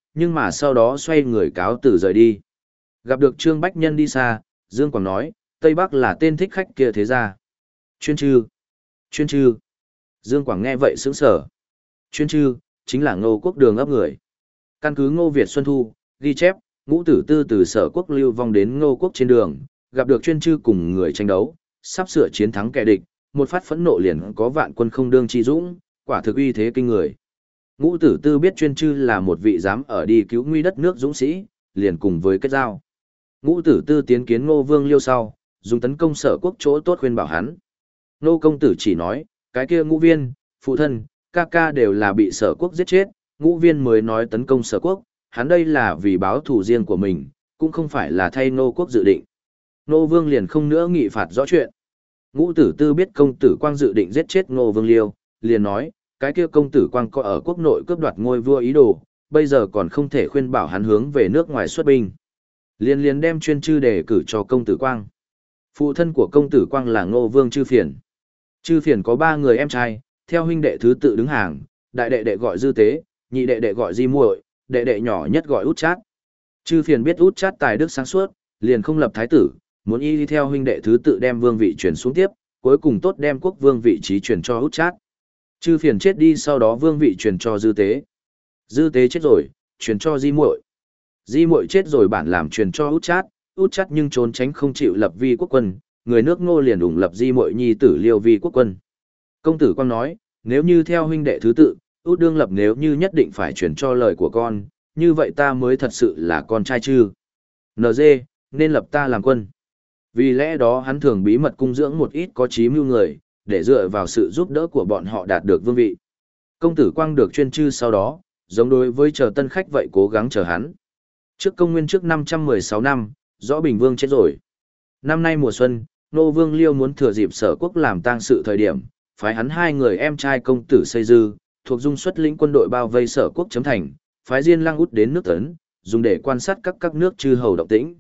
nhưng mà sau đó xoay người cáo từ rời đi. Gặp được Trương Bách Nhân đi xa, Dương Quảng nói, Tây Bắc là tên thích khách kia thế ra. Chuyên chư. Chuyên chư. Dương Quảng nghe vậy sững sờ. Chuyên chư, chính là Ngô Quốc Đường ấp người. Căn cứ Ngô Việt Xuân Thu, ghi chép, Ngũ Tử Tư từ Sở Quốc lưu vong đến Ngô Quốc trên đường, gặp được chuyên chư cùng người tranh đấu, sắp sửa chiến thắng kẻ địch, một phát phẫn nộ liền có vạn quân không đương chi dũng, quả thực uy thế kinh người. Ngũ Tử Tư biết chuyên chư là một vị dám ở đi cứu nguy đất nước dũng sĩ, liền cùng với kết giao. Ngũ Tử Tư tiến kiến Ngô Vương Liêu sau, dùng tấn công Sở Quốc chỗ tốt khuyên bảo hắn. Ngô công tử chỉ nói, cái kia Ngũ Viên, phụ thân, ca ca đều là bị Sở Quốc giết chết, Ngũ Viên mới nói tấn công Sở Quốc, hắn đây là vì báo thù riêng của mình, cũng không phải là thay Ngô Quốc dự định. Ngô Vương liền không nữa nghị phạt rõ chuyện. Ngũ Tử Tư biết công tử Quang dự định giết chết Ngô Vương Liêu, liền nói, cái kia công tử Quang có ở quốc nội cướp đoạt ngôi vua ý đồ, bây giờ còn không thể khuyên bảo hắn hướng về nước ngoài xuất binh. Liền liền đem chuyên chư đề cử cho công tử Quang. Phụ thân của công tử Quang là Ngô Vương Chư Phiền. Chư Phiền có ba người em trai, theo huynh đệ thứ tự đứng hàng, đại đệ đệ gọi Dư Tế, nhị đệ đệ gọi Di Muội, đệ đệ nhỏ nhất gọi Út Chát. Chư Phiền biết Út Chát tài đức sáng suốt, liền không lập thái tử, muốn y đi theo huynh đệ thứ tự đem vương vị truyền xuống tiếp, cuối cùng tốt đem quốc vương vị trí truyền cho Út Chát. Chư Phiền chết đi sau đó vương vị truyền cho Dư Tế. Dư Tế chết rồi, truyền cho Di Muội. Di Muội chết rồi bản làm truyền cho Út Chát, Út Chát nhưng trốn tránh không chịu lập vi quốc quân, người nước Ngô liền ủng lập Di Muội nhi tử Liêu vi quốc quân. Công tử Quang nói, nếu như theo huynh đệ thứ tự, Út đương lập nếu như nhất định phải truyền cho lời của con, như vậy ta mới thật sự là con trai chư. en giê, nên lập ta làm quân. Vì lẽ đó hắn thường bí mật cung dưỡng một ít có trí mưu người, để dựa vào sự giúp đỡ của bọn họ đạt được vương vị. Công tử Quang được chuyên chư sau đó, giống đối với chờ tân khách vậy cố gắng chờ hắn. Trước công nguyên trước năm trăm mười sáu năm, Rõ Bình Vương chết rồi. Năm nay mùa xuân, Ngô Vương Liêu muốn thừa dịp Sở Quốc làm tang sự thời điểm, phái hắn hai người em trai công tử Xây Dư, thuộc dung xuất lĩnh quân đội bao vây Sở Quốc chấm thành, phái Diên Lăng Út đến nước Tấn, dùng để quan sát các các nước chư hầu động tĩnh.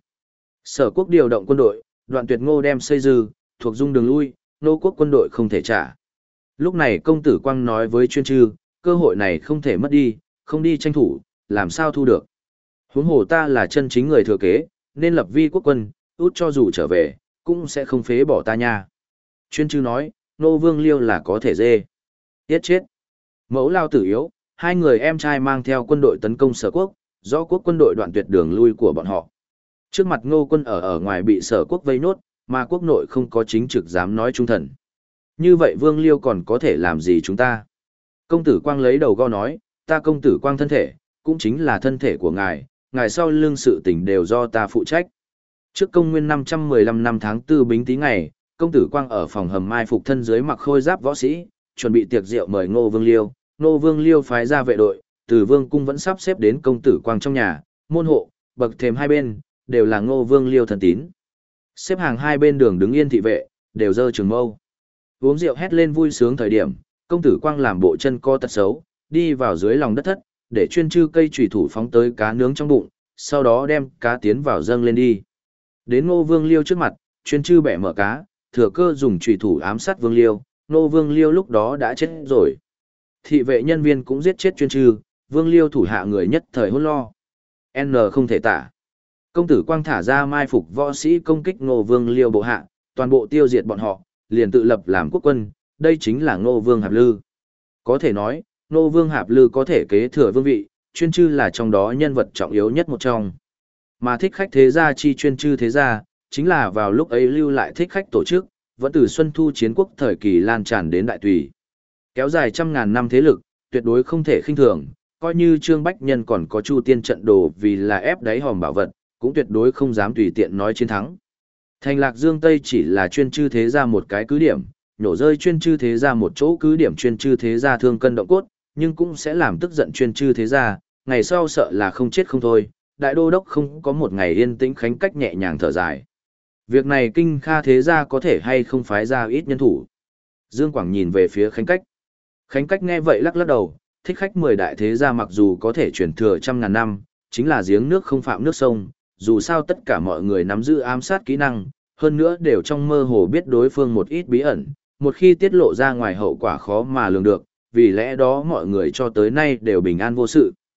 Sở Quốc điều động quân đội, Đoạn Tuyệt Ngô đem Xây Dư, thuộc dung đường lui, Ngô Quốc quân đội không thể trả. Lúc này công tử Quang nói với chuyên chư, cơ hội này không thể mất đi, không đi tranh thủ, làm sao thu được. Huống hồ ta là chân chính người thừa kế, nên lập vi quốc quân, Út cho dù trở về, cũng sẽ không phế bỏ ta nha. Chuyên chư nói, Ngô Vương Liêu là có thể dê. Tiết chết. Mẫu lao tử yếu, hai người em trai mang theo quân đội tấn công Sở Quốc, do quốc quân đội đoạn tuyệt đường lui của bọn họ. Trước mặt Ngô quân ở ở ngoài bị Sở Quốc vây nốt, mà quốc nội không có chính trực dám nói trung thần. Như vậy Vương Liêu còn có thể làm gì chúng ta? Công tử Quang lấy đầu go nói, ta công tử Quang thân thể, cũng chính là thân thể của ngài, ngài sau lương sự tình đều do ta phụ trách. Trước công nguyên năm trăm mười lăm năm tháng tư Bính Tý ngày, công tử Quang ở phòng hầm mai phục thân dưới mặc khôi giáp võ sĩ, chuẩn bị tiệc rượu mời Ngô Vương Liêu. Ngô Vương Liêu phái ra vệ đội, từ Vương cung vẫn sắp xếp đến công tử Quang trong nhà, môn hộ, bậc thềm hai bên, đều là Ngô Vương Liêu thần tín. Xếp hàng hai bên đường đứng yên thị vệ, đều giơ trường mâu. Uống rượu hét lên vui sướng thời điểm, công tử Quang làm bộ chân co tật xấu, đi vào dưới lòng đất thất, để chuyên chư cây chủy thủ phóng tới cá nướng trong bụng, sau đó đem cá tiến vào dâng lên đi. Đến Ngô Vương Liêu trước mặt, chuyên chư bẻ mở cá, thừa cơ dùng chủy thủ ám sát Vương Liêu, Ngô Vương Liêu lúc đó đã chết rồi. Thị vệ nhân viên cũng giết chết chuyên chư, Vương Liêu thủ hạ người nhất thời hỗn lo. N không thể tả. Công tử Quang thả ra mai phục võ sĩ công kích Ngô Vương Liêu bộ hạ, toàn bộ tiêu diệt bọn họ, liền tự lập làm quốc quân, đây chính là Ngô Vương Hạp Lư. Có thể nói, Ngô Vương Hạp Lư có thể kế thừa vương vị, chuyên chư là trong đó nhân vật trọng yếu nhất một trong. Mà thích khách thế gia chi chuyên chư thế gia, chính là vào lúc ấy lưu lại thích khách tổ chức, vẫn từ Xuân Thu chiến quốc thời kỳ lan tràn đến Đại Tùy. Kéo dài trăm ngàn năm thế lực, tuyệt đối không thể khinh thường, coi như Trương Bách Nhân còn có Chu Tiên trận đồ vì là ép đáy hòm bảo vật, cũng tuyệt đối không dám tùy tiện nói chiến thắng. Thành Lạc Dương Tây chỉ là chuyên chư thế gia một cái cứ điểm, nhổ rơi chuyên chư thế gia một chỗ cứ điểm chuyên chư thế gia thương cân động cốt, nhưng cũng sẽ làm tức giận chuyên chư thế gia, ngày sau sợ là không chết không thôi, đại đô đốc không có một ngày yên tĩnh khánh cách nhẹ nhàng thở dài. Việc này Kinh Kha thế gia có thể hay không phái ra ít nhân thủ. Dương Quảng nhìn về phía Khánh Cách. Khánh Cách nghe vậy lắc lắc đầu, thích khách mười đại thế gia mặc dù có thể truyền thừa trăm ngàn năm, chính là giếng nước không phạm nước sông, dù sao tất cả mọi người nắm giữ ám sát kỹ năng, hơn nữa đều trong mơ hồ biết đối phương một ít bí ẩn, một khi tiết lộ ra ngoài hậu quả khó mà lường được, vì lẽ đó mọi người cho tới nay đều bình an vô sự.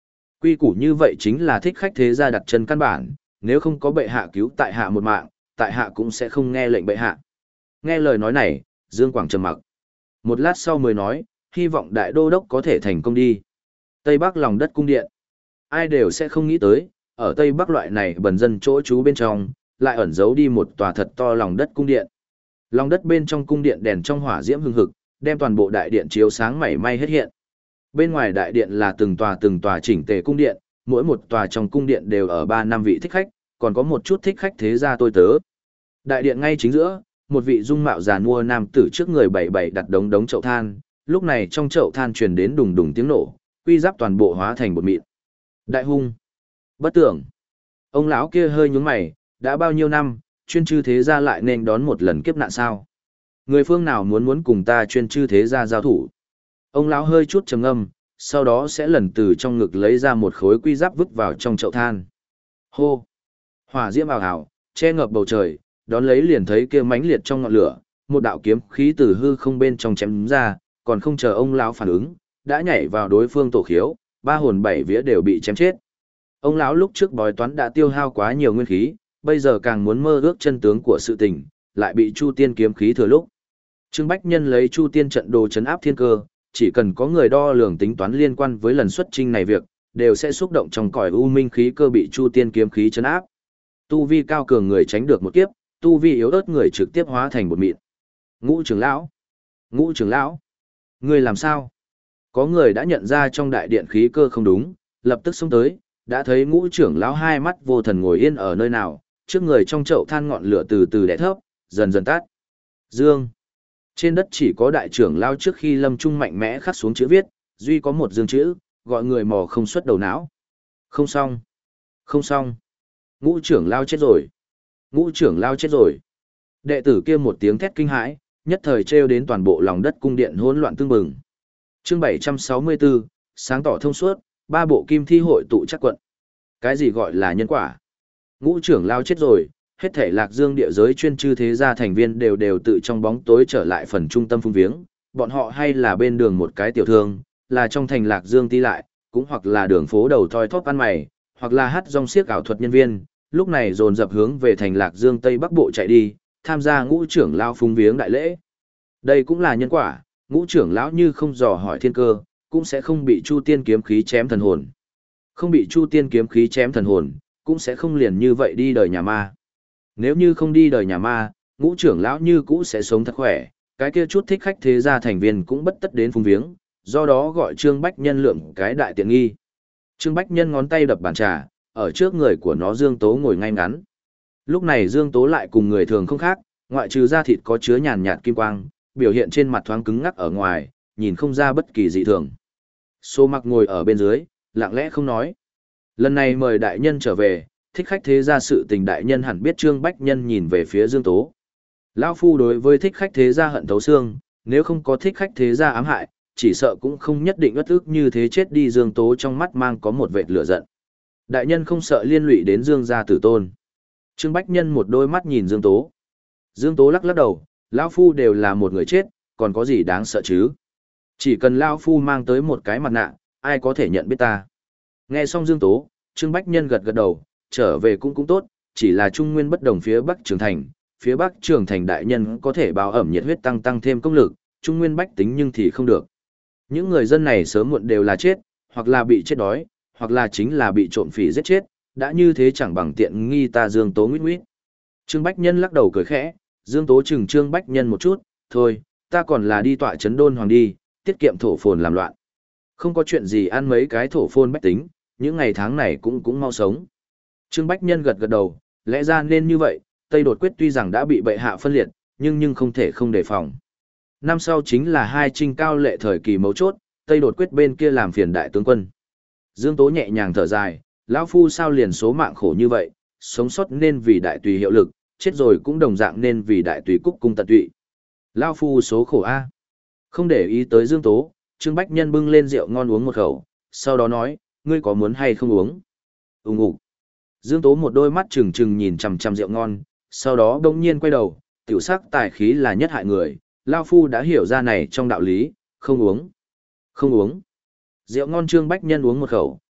Quy củ như vậy chính là thích khách thế gia đặt chân căn bản, nếu không có bệ hạ cứu tại hạ một mạng, tại hạ cũng sẽ không nghe lệnh bệ hạ. Nghe lời nói này, Dương Quảng trầm mặc. Một lát sau mới nói, hy vọng đại đô đốc có thể thành công đi. Tây Bắc lòng đất cung điện. Ai đều sẽ không nghĩ tới, ở Tây Bắc loại này bần dân chỗ trú bên trong, lại ẩn giấu đi một tòa thật to lòng đất cung điện. Lòng đất bên trong cung điện đèn trong hỏa diễm hừng hực, đem toàn bộ đại điện chiếu sáng mảy may hết hiện. Bên ngoài đại điện là từng tòa từng tòa chỉnh tề cung điện, mỗi một tòa trong cung điện đều ở ba năm vị thích khách, còn có một chút thích khách thế gia tôi tớ. Đại điện ngay chính giữa, một vị dung mạo già nua nam tử trước người bảy bảy đặt đống đống chậu than, lúc này trong chậu than truyền đến đùng đùng tiếng nổ, quy giáp toàn bộ hóa thành bột mịn. Đại hung, bất tưởng. Ông lão kia hơi nhướng mày, đã bao nhiêu năm, chuyên chư thế gia lại nên đón một lần kiếp nạn sao? Người phương nào muốn muốn cùng ta chuyên chư thế gia giao thủ? Ông lão hơi chút trầm ngâm, sau đó sẽ lần từ trong ngực lấy ra một khối quy giáp vứt vào trong chậu than. Hô! Hỏa diễm ào ào, che ngập bầu trời, đón lấy liền thấy kia mãnh liệt trong ngọn lửa, một đạo kiếm khí từ hư không bên trong chém ra, còn không chờ ông lão phản ứng, đã nhảy vào đối phương tổ khiếu, ba hồn bảy vía đều bị chém chết. Ông lão lúc trước bói toán đã tiêu hao quá nhiều nguyên khí, bây giờ càng muốn mơ ước chân tướng của sự tình, lại bị Chu Tiên kiếm khí thừa lúc. Trương Bách Nhân lấy Chu Tiên trận đồ chấn áp thiên cơ, chỉ cần có người đo lường tính toán liên quan với lần xuất chinh này việc, đều sẽ xúc động trong cõi u minh khí cơ bị Chu Tiên kiếm khí chấn áp. Tu vi cao cường người tránh được một kiếp, tu vi yếu ớt người trực tiếp hóa thành bột mịn. Ngũ trưởng lão, Ngũ trưởng lão, người làm sao? Có người đã nhận ra trong đại điện khí cơ không đúng, lập tức xông tới, đã thấy Ngũ trưởng lão hai mắt vô thần ngồi yên ở nơi nào, trước người trong chậu than ngọn lửa từ từ đè thấp, dần dần tắt. Dương. Trên đất chỉ có đại trưởng lão trước khi lâm trung mạnh mẽ khắc xuống chữ viết, duy có một dương chữ, gọi người mò không xuất đầu não. Không xong. Không xong. Ngũ trưởng lão chết rồi. Ngũ trưởng lão chết rồi. Đệ tử kia một tiếng thét kinh hãi, nhất thời trêu đến toàn bộ lòng đất cung điện hỗn loạn tương bừng. Chương bảy trăm sáu mươi tư, sáng tỏ thông suốt, ba bộ kim thi hội tụ chắc quận. Cái gì gọi là nhân quả? Ngũ trưởng lão chết rồi, hết thể Lạc Dương địa giới chuyên chư thế gia thành viên đều đều tự trong bóng tối trở lại phần trung tâm phung viếng, bọn họ hay là bên đường một cái tiểu thương, là trong thành Lạc Dương ti lại, cũng hoặc là đường phố đầu thoi thóp ăn mày, hoặc là hát rong xiếc ảo thuật nhân viên, lúc này dồn dập hướng về thành Lạc Dương Tây Bắc Bộ chạy đi, tham gia ngũ trưởng lão phung viếng đại lễ. Đây cũng là nhân quả, ngũ trưởng lão như không dò hỏi thiên cơ, cũng sẽ không bị Chu Tiên kiếm khí chém thần hồn. Không bị Chu Tiên kiếm khí chém thần hồn, cũng sẽ không liền như vậy đi đời nhà ma. Nếu như không đi đời nhà ma, ngũ trưởng lão như cũ sẽ sống thật khỏe, cái kia chút thích khách thế gia thành viên cũng bất tất đến phung viếng, do đó gọi Trương Bách Nhân lượng cái đại tiện nghi. Trương Bách Nhân ngón tay đập bàn trà, ở trước người của nó Dương Tố ngồi ngay ngắn. Lúc này Dương Tố lại cùng người thường không khác, ngoại trừ da thịt có chứa nhàn nhạt kim quang, biểu hiện trên mặt thoáng cứng ngắc ở ngoài, nhìn không ra bất kỳ dị thường. Số Mặc ngồi ở bên dưới, lặng lẽ không nói. Lần này mời đại nhân trở về, thích khách thế gia sự tình đại nhân hẳn biết. Trương Bách Nhân nhìn về phía Dương Tố. Lão phu đối với thích khách thế gia hận thấu xương, nếu không có thích khách thế gia ám hại, chỉ sợ cũng không nhất định uất ức như thế chết đi. Dương Tố trong mắt mang có một vệt lửa giận. Đại nhân không sợ liên lụy đến Dương gia tử tôn. Trương Bách Nhân một đôi mắt nhìn Dương Tố. Dương Tố lắc lắc đầu, lão phu đều là một người chết, còn có gì đáng sợ chứ? Chỉ cần lão phu mang tới một cái mặt nạ, ai có thể nhận biết ta? Nghe xong Dương Tố, Trương Bách Nhân gật gật đầu, trở về cũng cũng tốt, chỉ là Trung Nguyên bất đồng phía Bắc Trường Thành, phía Bắc Trường Thành đại nhân có thể báo ẩm nhiệt huyết tăng tăng thêm công lực, Trung Nguyên bách tính nhưng thì không được. Những người dân này sớm muộn đều là chết, hoặc là bị chết đói, hoặc là chính là bị trộm phỉ giết chết, đã như thế chẳng bằng tiện nghi ta Dương Tố nguyết nguyết. Trương Bách Nhân lắc đầu cười khẽ, Dương Tố chừng Trương Bách Nhân một chút, thôi, ta còn là đi tọa trấn đôn hoàng đi, tiết kiệm thổ phồn làm loạn. Không có chuyện gì ăn mấy cái thổ phồn bách tính, những ngày tháng này cũng cũng mau sống. Trương Bách Nhân gật gật đầu, lẽ ra nên như vậy, Tây Đột Quyết tuy rằng đã bị bệ hạ phân liệt, nhưng nhưng không thể không đề phòng. Năm sau chính là hai trinh cao lệ thời kỳ mấu chốt, Tây Đột Quyết bên kia làm phiền đại tướng quân. Dương Tố nhẹ nhàng thở dài, lão phu sao liền số mạng khổ như vậy, sống sót nên vì đại tùy hiệu lực, chết rồi cũng đồng dạng nên vì đại tùy cúc cung tận tụy. Lão phu số khổ a. Không để ý tới Dương Tố, Trương Bách Nhân bưng lên rượu ngon uống một khẩu, sau đó nói, ngươi có muốn hay không uống? Ùng ục. Dương Tố một đôi mắt trừng trừng nhìn chằm chằm rượu ngon, sau đó đông nhiên quay đầu, tiểu sắc tài khí là nhất hại người, lão phu đã hiểu ra này trong đạo lý, không uống. Không uống. Rượu ngon Trương Bách Nhân uống một khẩu,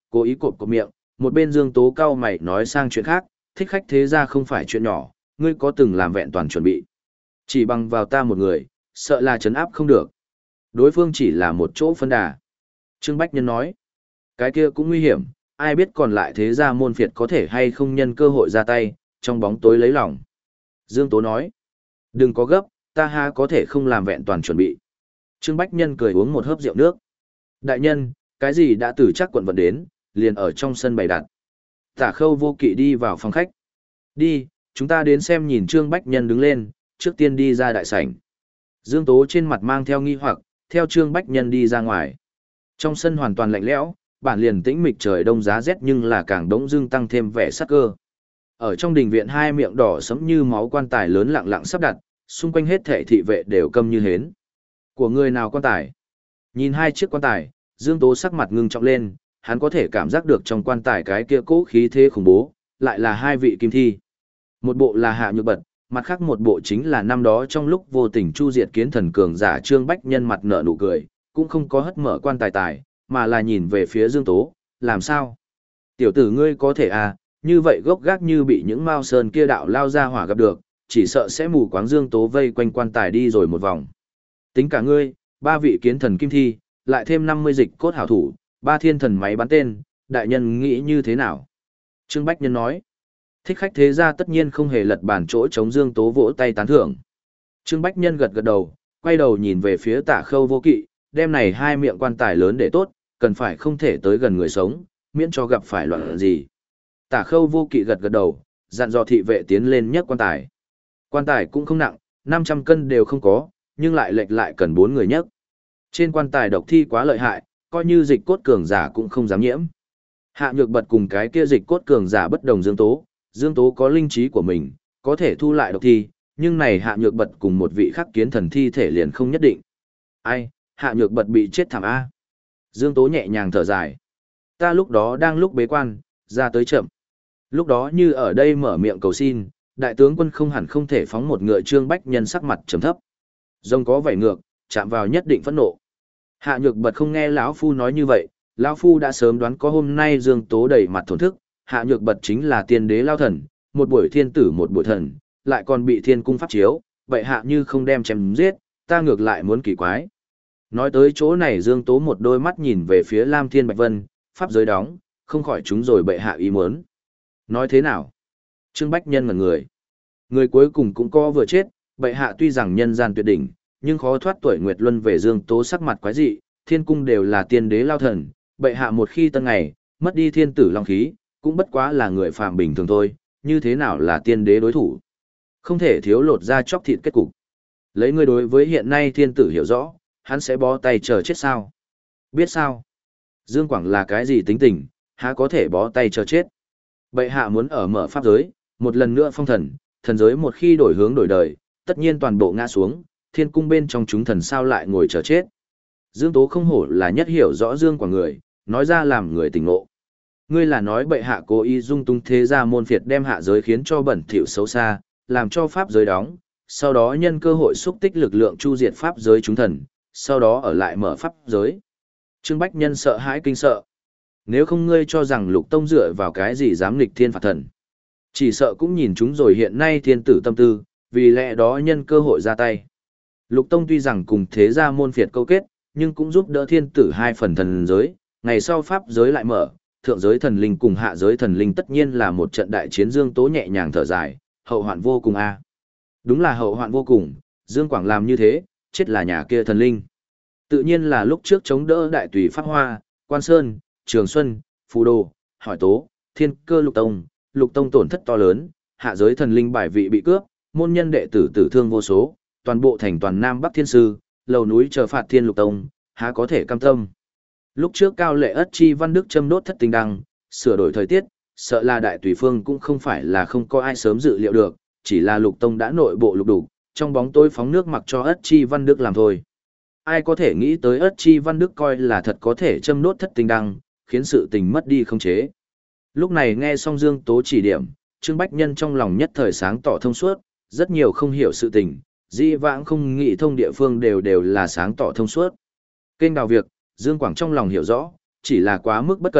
cố ý cộp cộp miệng, một bên Dương Tố cao mày nói sang chuyện khác, thích khách thế ra không phải chuyện nhỏ, ngươi có từng làm vẹn toàn chuẩn bị. Chỉ bằng vào ta một người, sợ là chấn áp không được. Đối phương chỉ là một chỗ phân đà. Trương Bách Nhân nói, cái kia cũng nguy hiểm, ai biết còn lại thế gia môn phiệt có thể hay không nhân cơ hội ra tay, trong bóng tối lấy lòng. Dương Tố nói, đừng có gấp, ta ha có thể không làm vẹn toàn chuẩn bị. Trương Bách Nhân cười uống một hớp rượu nước. Đại nhân, cái gì đã từ chắc quận vận đến, liền ở trong sân bày đặt. Tả Khâu Vô Kỵ đi vào phòng khách. Đi, chúng ta đến xem nhìn. Trương Bách Nhân đứng lên, trước tiên đi ra đại sảnh. Dương Tố trên mặt mang theo nghi hoặc, theo Trương Bách Nhân đi ra ngoài. Trong sân hoàn toàn lạnh lẽo, bản liền tĩnh mịch trời đông giá rét nhưng là càng đống dưng tăng thêm vẻ sắc cơ. Ở trong đình viện hai miệng đỏ sẫm như máu quan tài lớn lặng lặng sắp đặt, xung quanh hết thảy thị vệ đều câm như hến. Của người nào quan tài? Nhìn hai chiếc quan tài, Dương Tố sắc mặt ngưng trọng lên, hắn có thể cảm giác được trong quan tài cái kia cố khí thế khủng bố, lại là hai vị kim thi. Một bộ là Hạ Nhược Bật, mặt khác một bộ chính là năm đó trong lúc vô tình chu diệt kiến thần cường giả Trương Bách Nhân, mặt nở nụ cười, cũng không có hất mở quan tài tài, mà là nhìn về phía Dương Tố, làm sao? Tiểu tử ngươi có thể à, như vậy gốc gác như bị những mao sơn kia đạo lao ra hỏa gặp được, chỉ sợ sẽ mù quáng. Dương Tố vây quanh quan tài đi rồi một vòng. Tính cả ngươi, ba vị kiến thần kim thi, lại thêm năm mươi dịch cốt hảo thủ, ba thiên thần máy bắn tên, đại nhân nghĩ như thế nào? Trương Bách Nhân nói, thích khách thế gia tất nhiên không hề lật bàn chỗ chống. Dương Tố vỗ tay tán thưởng. Trương Bách Nhân gật gật đầu, quay đầu nhìn về phía Tả Khâu Vô Kỵ, đem này hai miệng quan tài lớn để tốt, cần phải không thể tới gần người sống, miễn cho gặp phải loạn gì. Tả Khâu Vô Kỵ gật gật đầu, dặn dò thị vệ tiến lên nhấc quan tài. Quan tài cũng không nặng, năm trăm cân đều không có, nhưng lại lệch lại cần bốn người nhấc. Trên quan tài độc thi quá lợi hại, coi như dịch cốt cường giả cũng không dám nhiễm. Hạ Nhược Bật cùng cái kia dịch cốt cường giả bất đồng. Dương Tố, Dương Tố có linh trí của mình, có thể thu lại độc thi, nhưng này Hạ Nhược Bật cùng một vị khắc kiến thần thi thể liền không nhất định. Ai, Hạ Nhược Bật bị chết thảm A. Dương Tố nhẹ nhàng thở dài. Ta lúc đó đang lúc bế quan, ra tới chậm. Lúc đó như ở đây mở miệng cầu xin, đại tướng quân không hẳn không thể phóng một ngựa. Trương Bách Nhân sắc mặt trầm thấp. Rồng có vảy ngược, chạm vào nhất định phẫn nộ. Hạ Nhược Bật không nghe lão phu nói như vậy, lão phu đã sớm đoán có hôm nay. Dương Tố đầy mặt thổn thức, Hạ Nhược Bật chính là tiên đế lao thần, một buổi thiên tử một buổi thần, lại còn bị thiên cung pháp chiếu, vậy hạ như không đem chém giết, ta ngược lại muốn kỳ quái. Nói tới chỗ này, Dương Tố một đôi mắt nhìn về phía Lam Thiên Bạch Vân, pháp giới đóng, không khỏi chúng rồi bệ hạ ý muốn. Nói thế nào? Trương Bách Nhân ngẩn người. Người cuối cùng cũng có vừa chết, bệ hạ tuy rằng nhân gian tuyệt đỉnh, nhưng khó thoát tuổi nguyệt luân về. Dương Tố sắc mặt quái dị, thiên cung đều là tiên đế lao thần, bệ hạ một khi tân ngày, mất đi thiên tử long khí, cũng bất quá là người phàm bình thường thôi, như thế nào là tiên đế đối thủ? Không thể thiếu lột ra chóc thịt kết cục. Lấy ngươi đối với hiện nay thiên tử hiểu rõ, hắn sẽ bó tay chờ chết sao? Biết sao? Dương Quảng là cái gì tính tình, há có thể bó tay chờ chết? Bệ hạ muốn ở mở pháp giới, một lần nữa phong thần, thần giới một khi đổi hướng đổi đời, tất nhiên toàn bộ ngã xuống, thiên cung bên trong chúng thần sao lại ngồi chờ chết. Dương Tố không hổ là nhất hiểu rõ Dương Quảng người, nói ra làm người tỉnh ngộ. Ngươi là nói bệ hạ cố ý dung tung thế gia môn phiệt, đem hạ giới khiến cho bẩn thỉu xấu xa, làm cho pháp giới đóng, sau đó nhân cơ hội xúc tích lực lượng chu diệt pháp giới chúng thần, sau đó ở lại mở pháp giới. Trương Bách Nhân sợ hãi kinh sợ. Nếu không ngươi cho rằng Lục Tông dựa vào cái gì dám nghịch thiên phạt thần? Chỉ sợ cũng nhìn chúng rồi hiện nay thiên tử tâm tư, vì lẽ đó nhân cơ hội ra tay. Lục Tông tuy rằng cùng thế gia môn phiệt câu kết, nhưng cũng giúp đỡ thiên tử hai phần thần giới, ngày sau pháp giới lại mở, thượng giới thần linh cùng hạ giới thần linh tất nhiên là một trận đại chiến. Dương Tố nhẹ nhàng thở dài, hậu hoạn vô cùng a. Đúng là hậu hoạn vô cùng, Dương Quảng làm như thế, chết là nhà kia thần linh. Tự nhiên là lúc trước chống đỡ đại tùy Pháp Hoa, Quan Sơn, Trường Xuân, Phù Đồ, Hỏi Tố, Thiên Cơ Lục Tông, Lục Tông tổn thất to lớn, hạ giới thần linh bài vị bị cướp, môn nhân đệ tử tử thương vô số, toàn bộ thành toàn Nam Bắc Thiên Sư, lầu núi chờ phạt Thiên Lục Tông, há có thể cam tâm. Lúc trước Cao Lệ Ất Chi Văn Đức châm đốt thất tinh đăng, sửa đổi thời tiết, sợ là đại tùy phương cũng không phải là không có ai sớm dự liệu được, chỉ là Lục Tông đã nội bộ lục đủ, trong bóng tối phóng nước mặc cho Ất Chi Văn Đức làm thôi. Ai có thể nghĩ tới Ất Chi Văn Đức coi là thật có thể châm đốt thất tinh đăng, khiến sự tình mất đi không chế. Lúc này nghe xong Dương Tố chỉ điểm, Trương Bách Nhân trong lòng nhất thời sáng tỏ thông suốt, rất nhiều không hiểu sự tình, dĩ vãng không nghĩ thông địa phương đều đều là sáng tỏ thông suốt. Kênh đào việc, Dương Quảng trong lòng hiểu rõ, chỉ là quá mức bất cẩn,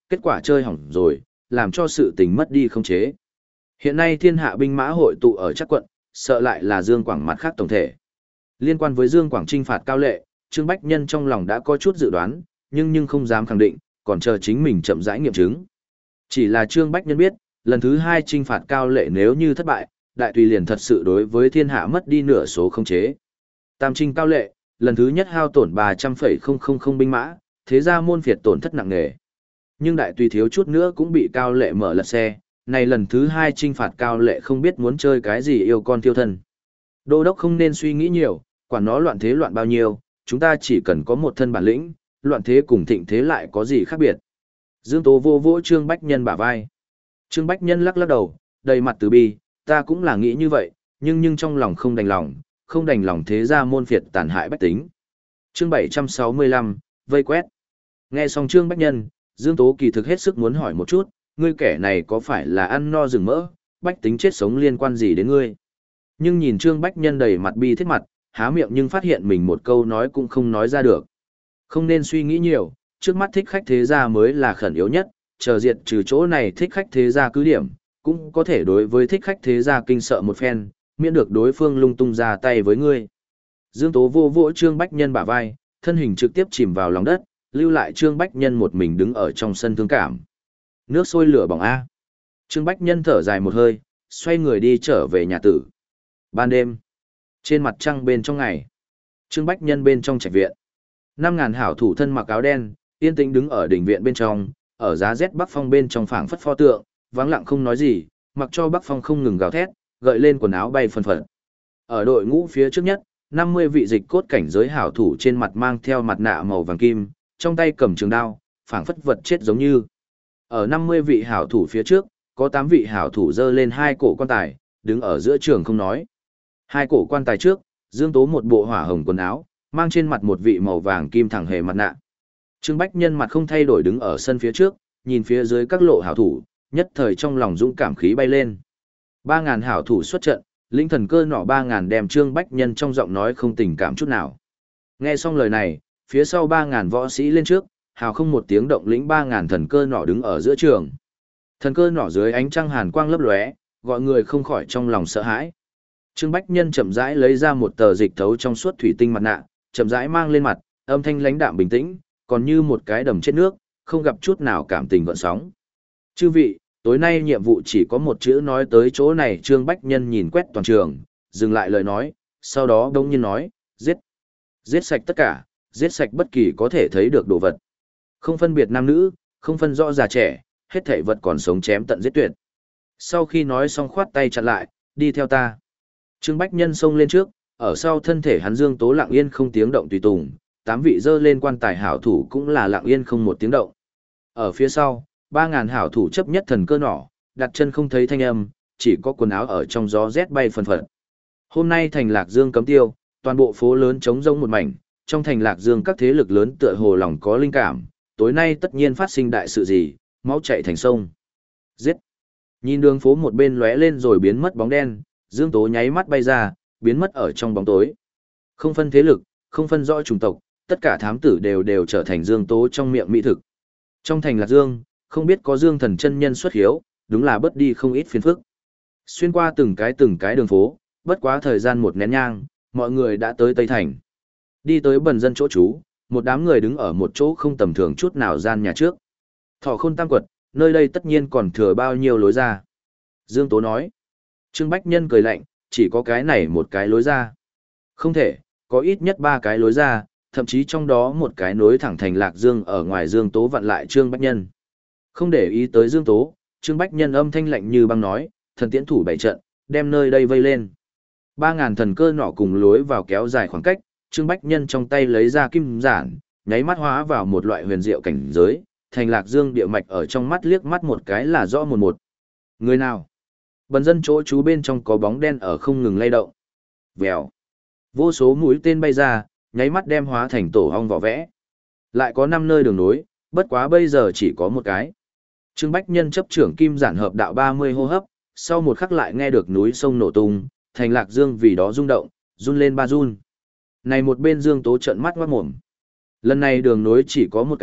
kết quả chơi hỏng rồi, làm cho sự tình mất đi khống chế. Hiện nay thiên hạ binh mã hội tụ ở Trác quận, sợ lại là Dương Quảng mặt khác tổng thể. Liên quan với Dương Quảng trinh phạt Cao Lệ, Trương Bách Nhân trong lòng đã có chút dự đoán, nhưng nhưng không dám khẳng định, còn chờ chính mình chậm rãi nghiệm chứng. Chỉ là Trương Bách Nhân biết, lần thứ hai trinh phạt Cao Lệ nếu như thất bại, đại tùy liền thật sự đối với thiên hạ mất đi nửa số khống chế. Tam trinh Cao Lệ, lần thứ nhất hao tổn ba trăm nghìn binh mã, thế ra môn phiệt tổn thất nặng nề. Nhưng đại tùy thiếu chút nữa cũng bị Cao Lệ mở lật xe, này lần thứ hai trinh phạt Cao Lệ không biết muốn chơi cái gì yêu con tiêu thân. Đô đốc không nên suy nghĩ nhiều, quản nó loạn thế loạn bao nhiêu, chúng ta chỉ cần có một thân bản lĩnh, loạn thế cùng thịnh thế lại có gì khác biệt. Dương Tố vô vỗ Trương Bách Nhân bả vai. Trương Bách Nhân lắc lắc đầu, đầy mặt từ bi, ta cũng là nghĩ như vậy, nhưng nhưng trong lòng không đành lòng, không đành lòng thế ra môn phiệt tàn hại bách tính. Chương bảy trăm sáu mươi lăm, vây quét. Nghe xong Trương Bách Nhân, Dương Tố kỳ thực hết sức muốn hỏi một chút, ngươi kẻ này có phải là ăn no rừng mỡ, bách tính chết sống liên quan gì đến ngươi? Nhưng nhìn Trương Bách Nhân đầy mặt bi thiết mặt, há miệng nhưng phát hiện mình một câu nói cũng không nói ra được. Không nên suy nghĩ nhiều, trước mắt thích khách thế gia mới là khẩn yếu nhất, chờ diệt trừ chỗ này thích khách thế gia cứ điểm, cũng có thể đối với thích khách thế gia kinh sợ một phen, miễn được đối phương lung tung ra tay với ngươi. Dương Tố vô vỗ Trương Bách Nhân bả vai, thân hình trực tiếp chìm vào lòng đất, lưu lại Trương Bách Nhân một mình đứng ở trong sân thương cảm. Nước sôi lửa bỏng A. Trương Bách Nhân thở dài một hơi, xoay người đi trở về nhà tử. Ban đêm, trên mặt trăng bên trong ngày, Trương Bách Nhân bên trong trạch viện. Năm ngàn hảo thủ thân mặc áo đen, yên tĩnh đứng ở đỉnh viện bên trong, ở giá rét bắc phong bên trong phảng phất pho tượng, vắng lặng không nói gì, mặc cho bắc phong không ngừng gào thét, gợi lên quần áo bay phần phật. Ở đội ngũ phía trước nhất, năm mươi vị dịch cốt cảnh giới hảo thủ trên mặt mang theo mặt nạ màu vàng kim, trong tay cầm trường đao, phảng phất vật chết giống như. Ở năm mươi vị hảo thủ phía trước, có tám vị hảo thủ giơ lên hai cổ quan tài, đứng ở giữa trường không nói. Hai cổ quan tài trước, Dương Tố một bộ hỏa hồng quần áo, mang trên mặt một vị màu vàng kim thẳng hề mặt nạ. Trương Bách Nhân mặt không thay đổi đứng ở sân phía trước, nhìn phía dưới các lộ hảo thủ, nhất thời trong lòng dũng cảm khí bay lên. Ba ngàn hảo thủ xuất trận, linh thần cơ nỏ ba ngàn đem Trương Bách Nhân trong giọng nói không tình cảm chút nào. Nghe xong lời này, phía sau ba ngàn võ sĩ lên trước, hào không một tiếng động lĩnh ba ngàn thần cơ nỏ đứng ở giữa trường. Thần cơ nỏ dưới ánh trăng hàn quang lấp lóe, gọi người không khỏi trong lòng sợ hãi. Trương Bách Nhân chậm rãi lấy ra một tờ dịch thấu trong suốt thủy tinh mặt nạ, chậm rãi mang lên mặt, âm thanh lãnh đạm bình tĩnh, còn như một cái đầm chết nước, không gặp chút nào cảm tình gợn sóng. Chư vị, tối nay nhiệm vụ chỉ có một chữ nói tới chỗ này. Trương Bách Nhân nhìn quét toàn trường, dừng lại lời nói, sau đó đống nhiên nói, giết. Giết sạch tất cả, giết sạch bất kỳ có thể thấy được đồ vật. Không phân biệt nam nữ, không phân rõ già trẻ, hết thảy vật còn sống chém tận giết tuyệt. Sau khi nói xong khoát tay chặn lại, đi theo ta. Trương Bách Nhân xông lên trước, ở sau thân thể hắn Dương Tố lặng yên không tiếng động tùy tùng, tám vị dơ lên quan tài hảo thủ cũng là lặng yên không một tiếng động. Ở phía sau, ba ngàn hảo thủ chấp nhất thần cơ nỏ, đặt chân không thấy thanh âm, chỉ có quần áo ở trong gió rét bay phần phật. Hôm nay thành Lạc Dương cấm tiêu, toàn bộ phố lớn trống rỗng một mảnh, trong thành Lạc Dương các thế lực lớn tựa hồ lòng có linh cảm, tối nay tất nhiên phát sinh đại sự gì, máu chảy thành sông. Giết! Nhìn đường phố một bên lóe lên rồi biến mất bóng đen, Dương Tố nháy mắt bay ra, biến mất ở trong bóng tối. Không phân thế lực, không phân rõ chủng tộc, tất cả thám tử đều đều trở thành Dương Tố trong miệng mỹ thực. Trong thành Lạc Dương, không biết có Dương Thần chân nhân xuất hiếu, đúng là bớt đi không ít phiền phức. Xuyên qua từng cái từng cái đường phố, bất quá thời gian một nén nhang, mọi người đã tới Tây Thành. Đi tới bần dân chỗ trú, một đám người đứng ở một chỗ không tầm thường chút nào gian nhà trước. Thọ Khôn Tam Quật, nơi đây tất nhiên còn thừa bao nhiêu lối ra. Dương Tố nói. Trương Bách Nhân cười lạnh, chỉ có cái này một cái lối ra. Không thể, có ít nhất ba cái lối ra, thậm chí trong đó một cái nối thẳng thành Lạc Dương ở ngoài. Dương Tố vặn lại Trương Bách Nhân. Không để ý tới Dương Tố, Trương Bách Nhân âm thanh lạnh như băng nói, thần tiễn thủ bảy trận, đem nơi đây vây lên. Ba ngàn thần cơ nỏ cùng lối vào kéo dài khoảng cách, Trương Bách Nhân trong tay lấy ra kim giản, nháy mắt hóa vào một loại huyền diệu cảnh giới, thành Lạc Dương địa mạch ở trong mắt liếc mắt một cái là rõ một một. Người nào? Bần dân chỗ trú bên trong có bóng đen ở không ngừng lay động. Vèo. Vô số mũi tên bay ra, nháy mắt đem hóa thành tổ ong vỏ vẽ. Lại có năm nơi đường nối, bất quá bây giờ chỉ có một cái. Trương Bách Nhân chấp trưởng kim giản hợp đạo ba mươi hô hấp, sau một khắc lại nghe được núi sông nổ tung, thành Lạc Dương vì đó rung động, run lên ba run. Này một bên Dương Tố trợn mắt ngoát mồm. Lần này đường nối chỉ có một cái,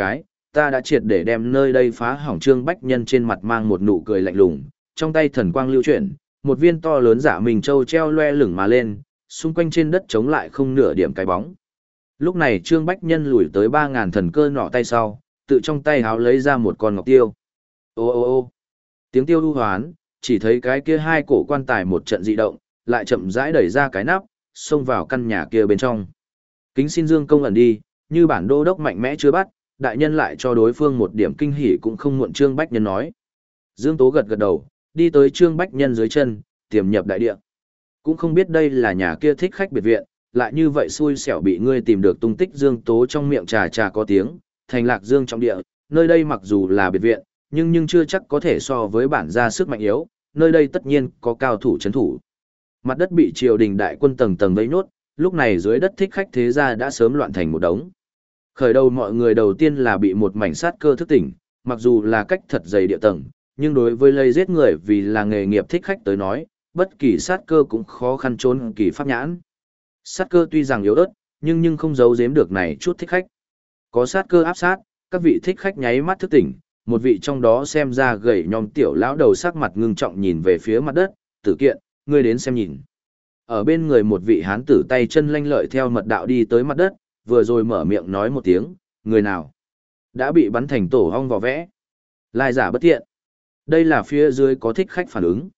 ta đã triệt để đem nơi đây phá hỏng. Trương Bách Nhân trên mặt mang một nụ cười lạnh lùng, trong tay thần quang lưu chuyển, một viên to lớn Dạ Minh Châu treo loe lửng mà lên, xung quanh trên đất chống lại không nửa điểm cái bóng. Lúc này Trương Bách Nhân lùi tới ba ngàn thần cơ nọ tay sau, tự trong tay háo lấy ra một con ngọc tiêu. Ô ô ô tiếng tiêu u hoán, chỉ thấy cái kia hai cổ quan tài một trận dị động, lại chậm rãi đẩy ra cái nắp, xông vào căn nhà kia bên trong. Kính xin Dương công ẩn đi, như bản đô đốc mạnh mẽ chưa bắt, đại nhân lại cho đối phương một điểm kinh hỉ cũng không muộn. Trương Bách Nhân nói. Dương Tố gật gật đầu, đi tới Trương Bách Nhân dưới chân, tiềm nhập đại địa. Cũng không biết đây là nhà kia thích khách biệt viện, lại như vậy xui xẻo bị ngươi tìm được tung tích. Dương Tố trong miệng trà trà có tiếng, thành Lạc Dương trong địa, nơi đây mặc dù là biệt viện, nhưng nhưng chưa chắc có thể so với bản gia sức mạnh yếu, nơi đây tất nhiên có cao thủ chấn thủ. Mặt đất bị triều đình đại quân tầng tầng vây nốt, lúc này dưới đất thích khách thế gia đã sớm loạn thành một đống. Khởi đầu mọi người đầu tiên là bị một mảnh sát cơ thức tỉnh, mặc dù là cách thật dày địa tầng, nhưng đối với lây giết người vì là nghề nghiệp thích khách tới nói, bất kỳ sát cơ cũng khó khăn trốn kỳ pháp nhãn. Sát cơ tuy rằng yếu ớt, nhưng nhưng không giấu giếm được này chút thích khách. Có sát cơ áp sát, các vị thích khách nháy mắt thức tỉnh, một vị trong đó xem ra gầy nhom tiểu lão đầu sắc mặt ngưng trọng nhìn về phía mặt đất, "Tử Kiện, ngươi đến xem nhìn." Ở bên người một vị hán tử tay chân lanh lợi theo mật đạo đi tới mặt đất, vừa rồi mở miệng nói một tiếng, "Người nào?" Đã bị bắn thành tổ hong vỏ vẽ. Lai giả bất thiện. Đây là phía dưới có thích khách phản ứng.